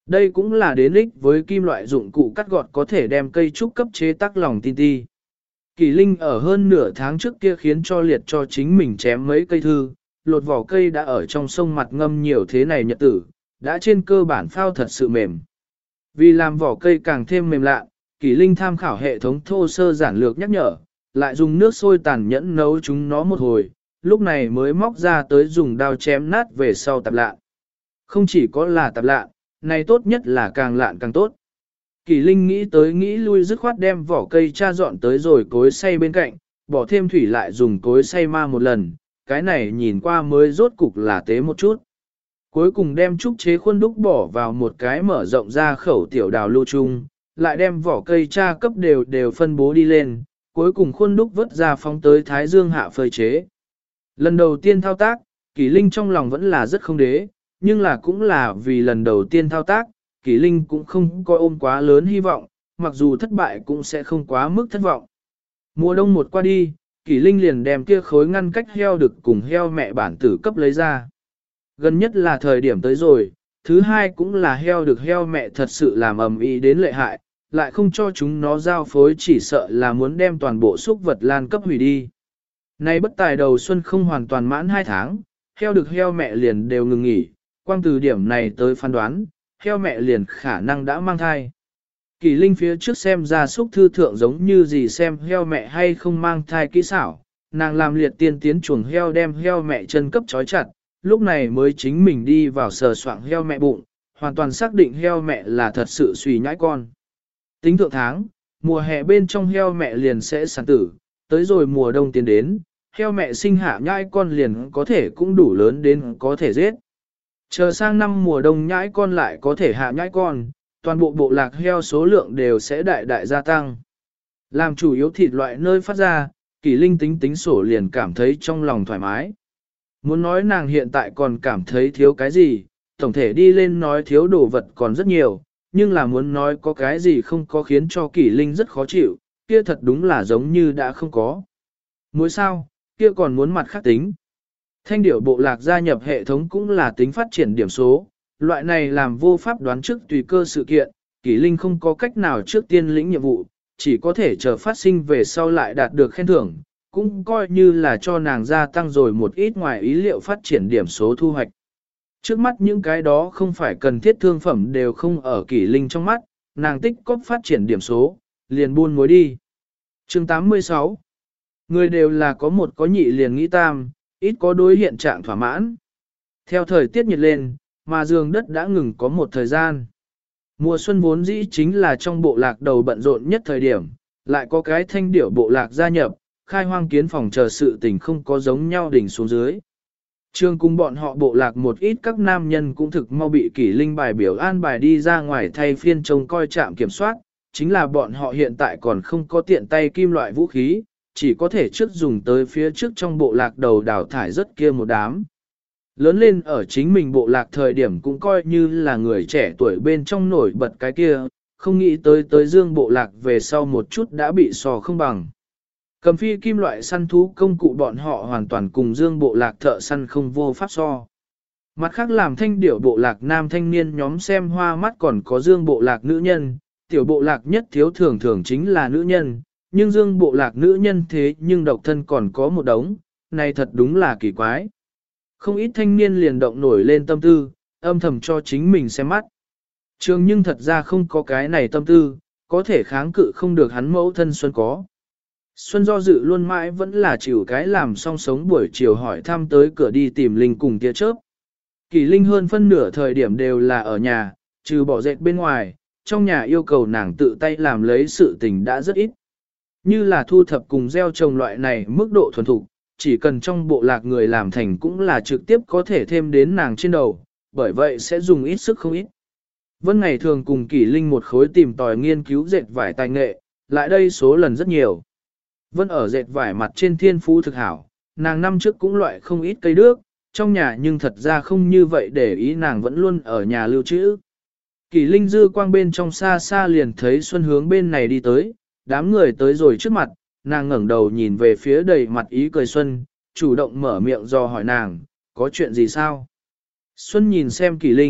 Đây cũng là đến ích với kim loại dụng cụ cắt gọt có thể đem cây trúc cấp chế tác lòng tin ti. Kỳ Linh ở hơn nửa tháng trước kia khiến cho liệt cho chính mình chém mấy cây thư, lột vỏ cây đã ở trong sông mặt ngâm nhiều thế này nhật tử, đã trên cơ bản phao thật sự mềm. Vì làm vỏ cây càng thêm mềm lạ, Kỳ Linh tham khảo hệ thống thô sơ giản lược nhắc nhở, lại dùng nước sôi tàn nhẫn nấu chúng nó một hồi, lúc này mới móc ra tới dùng dao chém nát về sau tạp lạ. Không chỉ có là tạp lạ, này tốt nhất là càng lạn càng tốt. Kỳ Linh nghĩ tới nghĩ lui dứt khoát đem vỏ cây cha dọn tới rồi cối xay bên cạnh, bỏ thêm thủy lại dùng cối xay ma một lần, cái này nhìn qua mới rốt cục là tế một chút. Cuối cùng đem trúc chế khuôn đúc bỏ vào một cái mở rộng ra khẩu tiểu đào lưu chung, lại đem vỏ cây cha cấp đều phân bố đi lên, cuối cùng khuôn đúc vứt ra phóng tới thái dương hạ phơi chế. Lần đầu tiên thao tác, Kỳ Linh trong lòng vẫn là rất không đế, nhưng là cũng là vì lần đầu tiên thao tác, Kỳ Linh cũng không coi ôm quá lớn hy vọng, mặc dù thất bại cũng sẽ không quá mức thất vọng. Mùa đông một qua đi, Kỳ Linh liền đem kia khối ngăn cách heo đực cùng heo mẹ bản tử cấp lấy ra. Gần nhất là thời điểm tới rồi, thứ hai cũng là heo đực heo mẹ thật sự làm ầm ĩ đến lợi hại, lại không cho chúng nó giao phối chỉ sợ là muốn đem toàn bộ súc vật lan cấp hủy đi. Nay bất tài đầu xuân không hoàn toàn mãn 2 tháng, heo đực heo mẹ liền đều ngừng nghỉ, quang từ điểm này tới phán đoán, heo mẹ liền khả năng đã mang thai. Kỳ Linh phía trước xem ra súc thư thượng giống như gì xem heo mẹ hay không mang thai kỹ xảo, nàng làm liệt tiên tiến chuồng heo đem heo mẹ chân cấp trói chặt, lúc này mới chính mình đi vào sờ soạng heo mẹ bụng, hoàn toàn xác định heo mẹ là thật sự suy nhãi con. Tính thượng tháng, mùa hè bên trong heo mẹ liền sẽ sản tử, tới rồi mùa đông tiến đến, heo mẹ sinh hạ nhãi con liền có thể cũng đủ lớn đến có thể giết. Chờ sang năm mùa đông nhãi con lại có thể hạ nhãi con, toàn bộ bộ lạc heo số lượng đều sẽ đại đại gia tăng. Làm chủ yếu thịt loại nơi phát ra, Kỳ Linh tính tính sổ liền cảm thấy trong lòng thoải mái. Muốn nói nàng hiện tại còn cảm thấy thiếu cái gì, tổng thể đi lên nói thiếu đồ vật còn rất nhiều, nhưng là muốn nói có cái gì không có khiến cho Kỳ Linh rất khó chịu, kia thật đúng là giống như đã không có. Muối sao, kia còn muốn mặt khác tính. Thanh điểu bộ lạc gia nhập hệ thống cũng là tính phát triển điểm số, loại này làm vô pháp đoán trước tùy cơ sự kiện, Kỳ Linh không có cách nào trước tiên lĩnh nhiệm vụ, chỉ có thể chờ phát sinh về sau lại đạt được khen thưởng, cũng coi như là cho nàng gia tăng rồi một ít ngoài ý liệu phát triển điểm số thu hoạch. Trước mắt những cái đó không phải cần thiết thương phẩm đều không ở Kỳ Linh trong mắt, nàng tích cóp phát triển điểm số, liền buôn mối đi. Chương 86 Người đều là có một có nhị liền nghĩ tam, ít có đối hiện trạng thỏa mãn. Theo thời tiết nhiệt lên, mà giường đất đã ngừng có một thời gian. Mùa xuân vốn dĩ chính là trong bộ lạc đầu bận rộn nhất thời điểm, lại có cái thanh điểu bộ lạc gia nhập, khai hoang kiến phòng chờ sự tình không có giống nhau đỉnh xuống dưới. Trương cùng bọn họ bộ lạc một ít các nam nhân cũng thực mau bị Kỷ Linh bài biểu an bài đi ra ngoài thay phiên trông coi trạm kiểm soát, chính là bọn họ hiện tại còn không có tiện tay kim loại vũ khí, chỉ có thể trước dùng tới phía trước trong bộ lạc đầu đào thải rất kia một đám. Lớn lên ở chính mình bộ lạc thời điểm cũng coi như là người trẻ tuổi bên trong nổi bật cái kia, không nghĩ tới dương bộ lạc về sau một chút đã bị sò không bằng. Cầm phi kim loại săn thú công cụ bọn họ hoàn toàn cùng dương bộ lạc thợ săn không vô pháp so. Mặt khác làm thanh điểu bộ lạc nam thanh niên nhóm xem hoa mắt còn có dương bộ lạc nữ nhân, tiểu bộ lạc nhất thiếu thường thường chính là nữ nhân, nhưng dương bộ lạc nữ nhân thế nhưng độc thân còn có một đống, này thật đúng là kỳ quái. Không ít thanh niên liền động nổi lên tâm tư, âm thầm cho chính mình xem mắt. Trường nhưng thật ra không có cái này tâm tư, có thể kháng cự không được hắn mẫu thân Xuân có. Xuân do dự luôn mãi vẫn là chịu cái làm song sống buổi chiều hỏi thăm tới cửa đi tìm Linh cùng tia chớp. Kỳ Linh hơn phân nửa thời điểm đều là ở nhà, trừ bỏ dệt bên ngoài, trong nhà yêu cầu nàng tự tay làm lấy sự tình đã rất ít. Như là thu thập cùng gieo trồng loại này mức độ thuần thục, chỉ cần trong bộ lạc người làm thành cũng là trực tiếp có thể thêm đến nàng trên đầu, bởi vậy sẽ dùng ít sức không ít. Vân ngày thường cùng Kỷ Linh một khối tìm tòi nghiên cứu dệt vải tài nghệ, lại đây số lần rất nhiều. Vân ở dệt vải mặt trên thiên phú thực hảo, nàng năm trước cũng loại không ít cây đước, trong nhà nhưng thật ra không như vậy để ý nàng vẫn luôn ở nhà lưu trữ. Kỷ Linh dư quang bên trong xa xa liền thấy Xuân hướng bên này đi tới, đám người tới rồi trước mặt, nàng ngẩng đầu nhìn về phía đầy mặt ý cười Xuân, chủ động mở miệng do hỏi nàng, có chuyện gì sao? Xuân nhìn xem Kỷ Linh,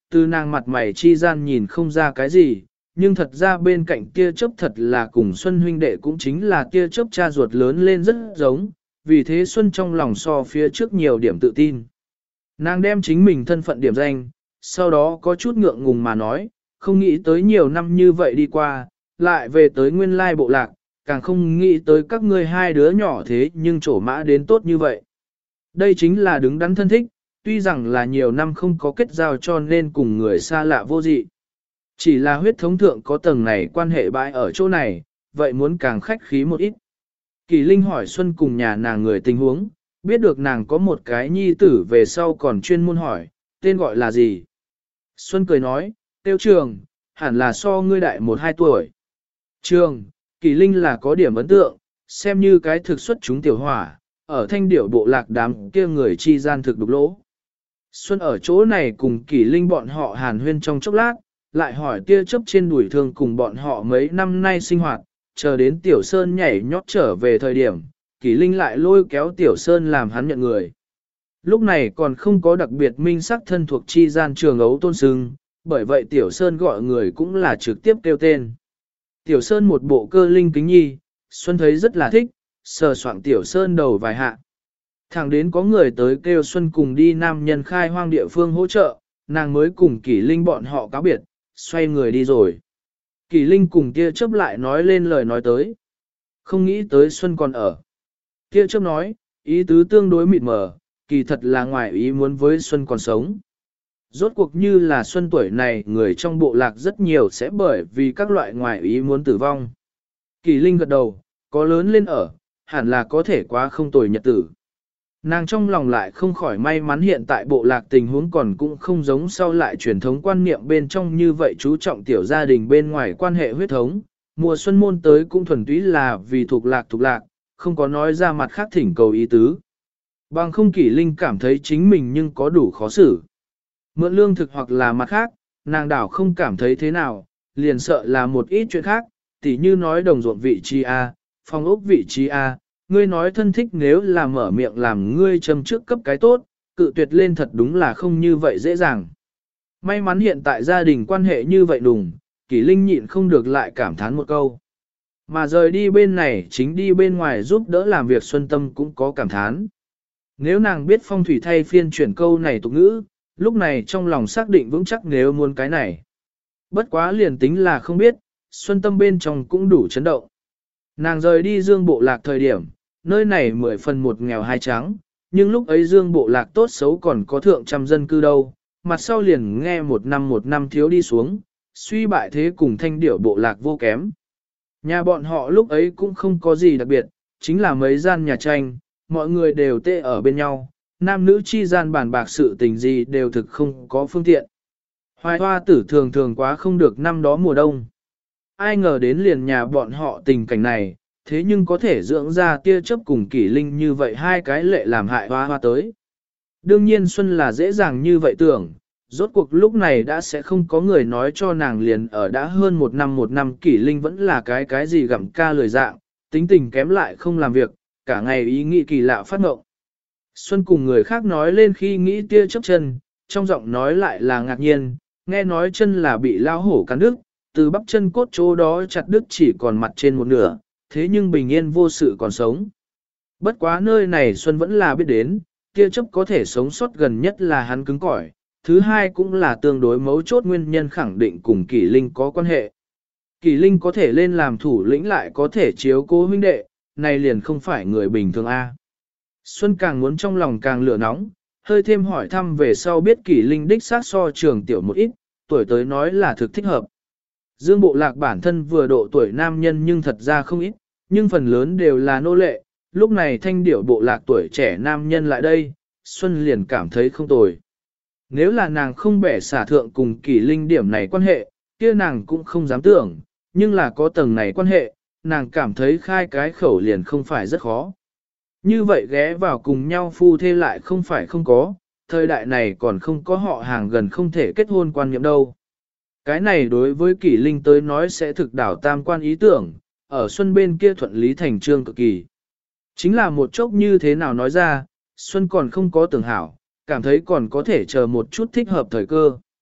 từ nàng mặt mày chi gian nhìn không ra cái gì, nhưng thật ra bên cạnh tia chớp thật là cùng Xuân huynh đệ cũng chính là tia chớp cha ruột lớn lên rất giống, vì thế Xuân trong lòng so phía trước nhiều điểm tự tin. Nàng đem chính mình thân phận điểm danh, sau đó có chút ngượng ngùng mà nói, không nghĩ tới nhiều năm như vậy đi qua, lại về tới nguyên lai bộ lạc, càng không nghĩ tới các ngươi hai đứa nhỏ thế nhưng trổ mã đến tốt như vậy. Đây chính là đứng đắn thân thích, tuy rằng là nhiều năm không có kết giao cho nên cùng người xa lạ vô dị. Chỉ là huyết thống thượng có tầng này quan hệ bãi ở chỗ này, vậy muốn càng khách khí một ít. Kỳ Linh hỏi Xuân cùng nhà nàng người tình huống, biết được nàng có một cái nhi tử về sau còn chuyên môn hỏi, tên gọi là gì. Xuân cười nói, Tiêu Trường, hẳn là so ngươi đại 1-2 tuổi. Trường, Kỳ Linh là có điểm ấn tượng, xem như cái thực xuất chúng tiểu hỏa, ở thanh điểu bộ lạc đám kia người chi gian thực đục lỗ. Xuân ở chỗ này cùng Kỳ Linh bọn họ hàn huyên trong chốc lát, lại hỏi tia chấp trên đùi thương cùng bọn họ mấy năm nay sinh hoạt, chờ đến Tiểu Sơn nhảy nhót trở về thời điểm, Kỳ Linh lại lôi kéo Tiểu Sơn làm hắn nhận người. Lúc này còn không có đặc biệt minh sắc thân thuộc chi gian trường ấu tôn sưng, bởi vậy Tiểu Sơn gọi người cũng là trực tiếp kêu tên. Tiểu Sơn một bộ cơ linh kính nhi, Xuân thấy rất là thích, sờ soạng Tiểu Sơn đầu vài hạ. Thẳng đến có người tới kêu Xuân cùng đi nam nhân khai hoang địa phương hỗ trợ, nàng mới cùng Kỳ Linh bọn họ cáo biệt, xoay người đi rồi. Kỳ Linh cùng Tia Chớp lại nói lên lời nói tới. Không nghĩ tới Xuân còn ở. Tia Chớp nói, ý tứ tương đối mịt mờ, kỳ thật là ngoài ý muốn với Xuân còn sống. Rốt cuộc như là Xuân tuổi này người trong bộ lạc rất nhiều sẽ bởi vì các loại ngoài ý muốn tử vong. Kỳ Linh gật đầu, có lớn lên ở, hẳn là có thể quá không tồi nhật tử. Nàng trong lòng lại không khỏi may mắn hiện tại bộ lạc tình huống còn cũng không giống sau lại truyền thống quan niệm bên trong như vậy chú trọng tiểu gia đình bên ngoài quan hệ huyết thống. Mùa xuân môn tới cũng thuần túy là vì thuộc lạc, không có nói ra mặt khác thỉnh cầu ý tứ. Bằng không Kỷ Linh cảm thấy chính mình nhưng có đủ khó xử. Mượn lương thực hoặc là mặt khác, nàng đảo không cảm thấy thế nào, liền sợ là một ít chuyện khác, tỉ như nói đồng ruộng vị trí A, phòng ốc vị trí A, ngươi nói thân thích nếu là mở miệng làm ngươi châm trước cấp cái tốt, cự tuyệt lên thật đúng là không như vậy dễ dàng. May mắn hiện tại gia đình quan hệ như vậy đùng, Kỷ Linh nhịn không được lại cảm thán một câu. Mà rời đi bên này chính đi bên ngoài giúp đỡ làm việc Xuân Tâm cũng có cảm thán. Nếu nàng biết phong thủy thay phiên chuyển câu này tục ngữ, lúc này trong lòng xác định vững chắc nếu muốn cái này. Bất quá liền tính là không biết, Xuân Tâm bên trong cũng đủ chấn động. Nàng rời đi Dương Bộ Lạc thời điểm, nơi này 10 phần một nghèo hai trắng, nhưng lúc ấy Dương Bộ Lạc tốt xấu còn có thượng trăm dân cư đâu, mặt sau liền nghe một năm thiếu đi xuống, suy bại thế cùng Thanh Điểu Bộ Lạc vô kém. Nhà bọn họ lúc ấy cũng không có gì đặc biệt, chính là mấy gian nhà tranh, mọi người đều tê ở bên nhau, nam nữ chi gian bàn bạc sự tình gì đều thực không có phương tiện. Hoài hoa tử thường thường quá không được năm đó mùa đông. Ai ngờ đến liền nhà bọn họ tình cảnh này, thế nhưng có thể dưỡng ra tia chấp cùng Kỷ Linh như vậy hai cái lệ làm hại hoa hoa tới. Đương nhiên Xuân là dễ dàng như vậy tưởng, rốt cuộc lúc này đã sẽ không có người nói cho nàng liền ở đã hơn một năm Kỷ Linh vẫn là cái gì gặm ca lười dạng, tính tình kém lại không làm việc, cả ngày ý nghĩ kỳ lạ phát ngộng. Xuân cùng người khác nói lên khi nghĩ tia chấp chân, trong giọng nói lại là ngạc nhiên, nghe nói chân là bị lao hổ cắn đứt, từ bắp chân cốt chỗ đó chặt đứt chỉ còn mặt trên một nửa, thế nhưng bình yên vô sự còn sống. Bất quá nơi này Xuân vẫn là biết đến, tia chấp có thể sống sót gần nhất là hắn cứng cỏi, thứ hai cũng là tương đối mấu chốt nguyên nhân khẳng định cùng Kỷ Linh có quan hệ. Kỷ Linh có thể lên làm thủ lĩnh lại có thể chiếu cố huynh đệ, này liền không phải người bình thường a. Xuân càng muốn trong lòng càng lửa nóng, hơi thêm hỏi thăm về sau biết Kỷ Linh đích xác so trường tiểu một ít, tuổi tới nói là thực thích hợp. Dương Bộ Lạc bản thân vừa độ tuổi nam nhân nhưng thật ra không ít, nhưng phần lớn đều là nô lệ, lúc này Thanh Điểu Bộ Lạc tuổi trẻ nam nhân lại đây, Xuân liền cảm thấy không tồi. Nếu là nàng không bẻ xả thượng cùng Kỷ Linh điểm này quan hệ, kia nàng cũng không dám tưởng, nhưng là có tầng này quan hệ, nàng cảm thấy khai cái khẩu liền không phải rất khó. Như vậy ghé vào cùng nhau phu thê lại không phải không có, thời đại này còn không có họ hàng gần không thể kết hôn quan niệm đâu. Cái này đối với Kỷ Linh tới nói sẽ thực đảo tam quan ý tưởng, ở Xuân bên kia thuận lý thành trương cực kỳ. Chính là một chốc như thế nào nói ra, Xuân còn không có tưởng hảo, cảm thấy còn có thể chờ một chút thích hợp thời cơ.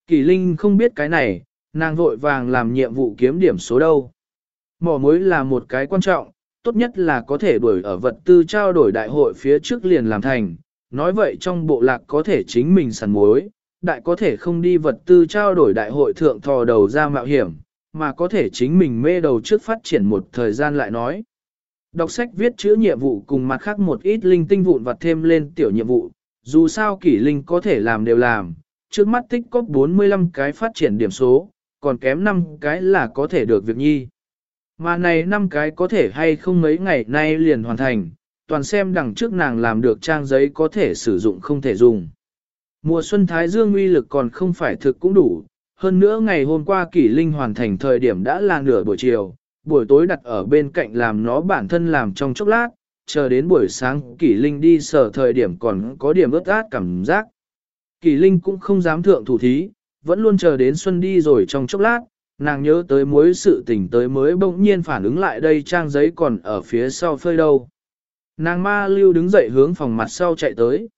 Kỷ Linh không biết cái này, nàng vội vàng làm nhiệm vụ kiếm điểm số đâu. Mỏ muối là một cái quan trọng, tốt nhất là có thể đuổi ở vật tư trao đổi đại hội phía trước liền làm thành. Nói vậy trong bộ lạc có thể chính mình săn muối, đại có thể không đi vật tư trao đổi đại hội thượng thò đầu ra mạo hiểm, mà có thể chính mình mê đầu trước phát triển một thời gian lại nói. Đọc sách viết chữ nhiệm vụ cùng mặt khác một ít linh tinh vụn vặt thêm lên tiểu nhiệm vụ, dù sao Kỷ Linh có thể làm đều làm, trước mắt tích có 45 cái phát triển điểm số, còn kém 5 cái là có thể được việc nhi. Mà này 5 cái có thể hay không mấy ngày nay liền hoàn thành, toàn xem đằng trước nàng làm được trang giấy có thể sử dụng không thể dùng. Mùa xuân Thái Dương uy lực còn không phải thực cũng đủ, hơn nữa ngày hôm qua Kỷ Linh hoàn thành thời điểm đã là nửa buổi chiều, buổi tối đặt ở bên cạnh làm nó bản thân làm trong chốc lát, chờ đến buổi sáng Kỷ Linh đi sở thời điểm còn có điểm ướt át cảm giác. Kỷ Linh cũng không dám thượng thủ thí, vẫn luôn chờ đến xuân đi rồi trong chốc lát, nàng nhớ tới mối sự tình tới mới bỗng nhiên phản ứng lại đây trang giấy còn ở phía sau phơi đâu. Nàng ma lưu đứng dậy hướng phòng mặt sau chạy tới.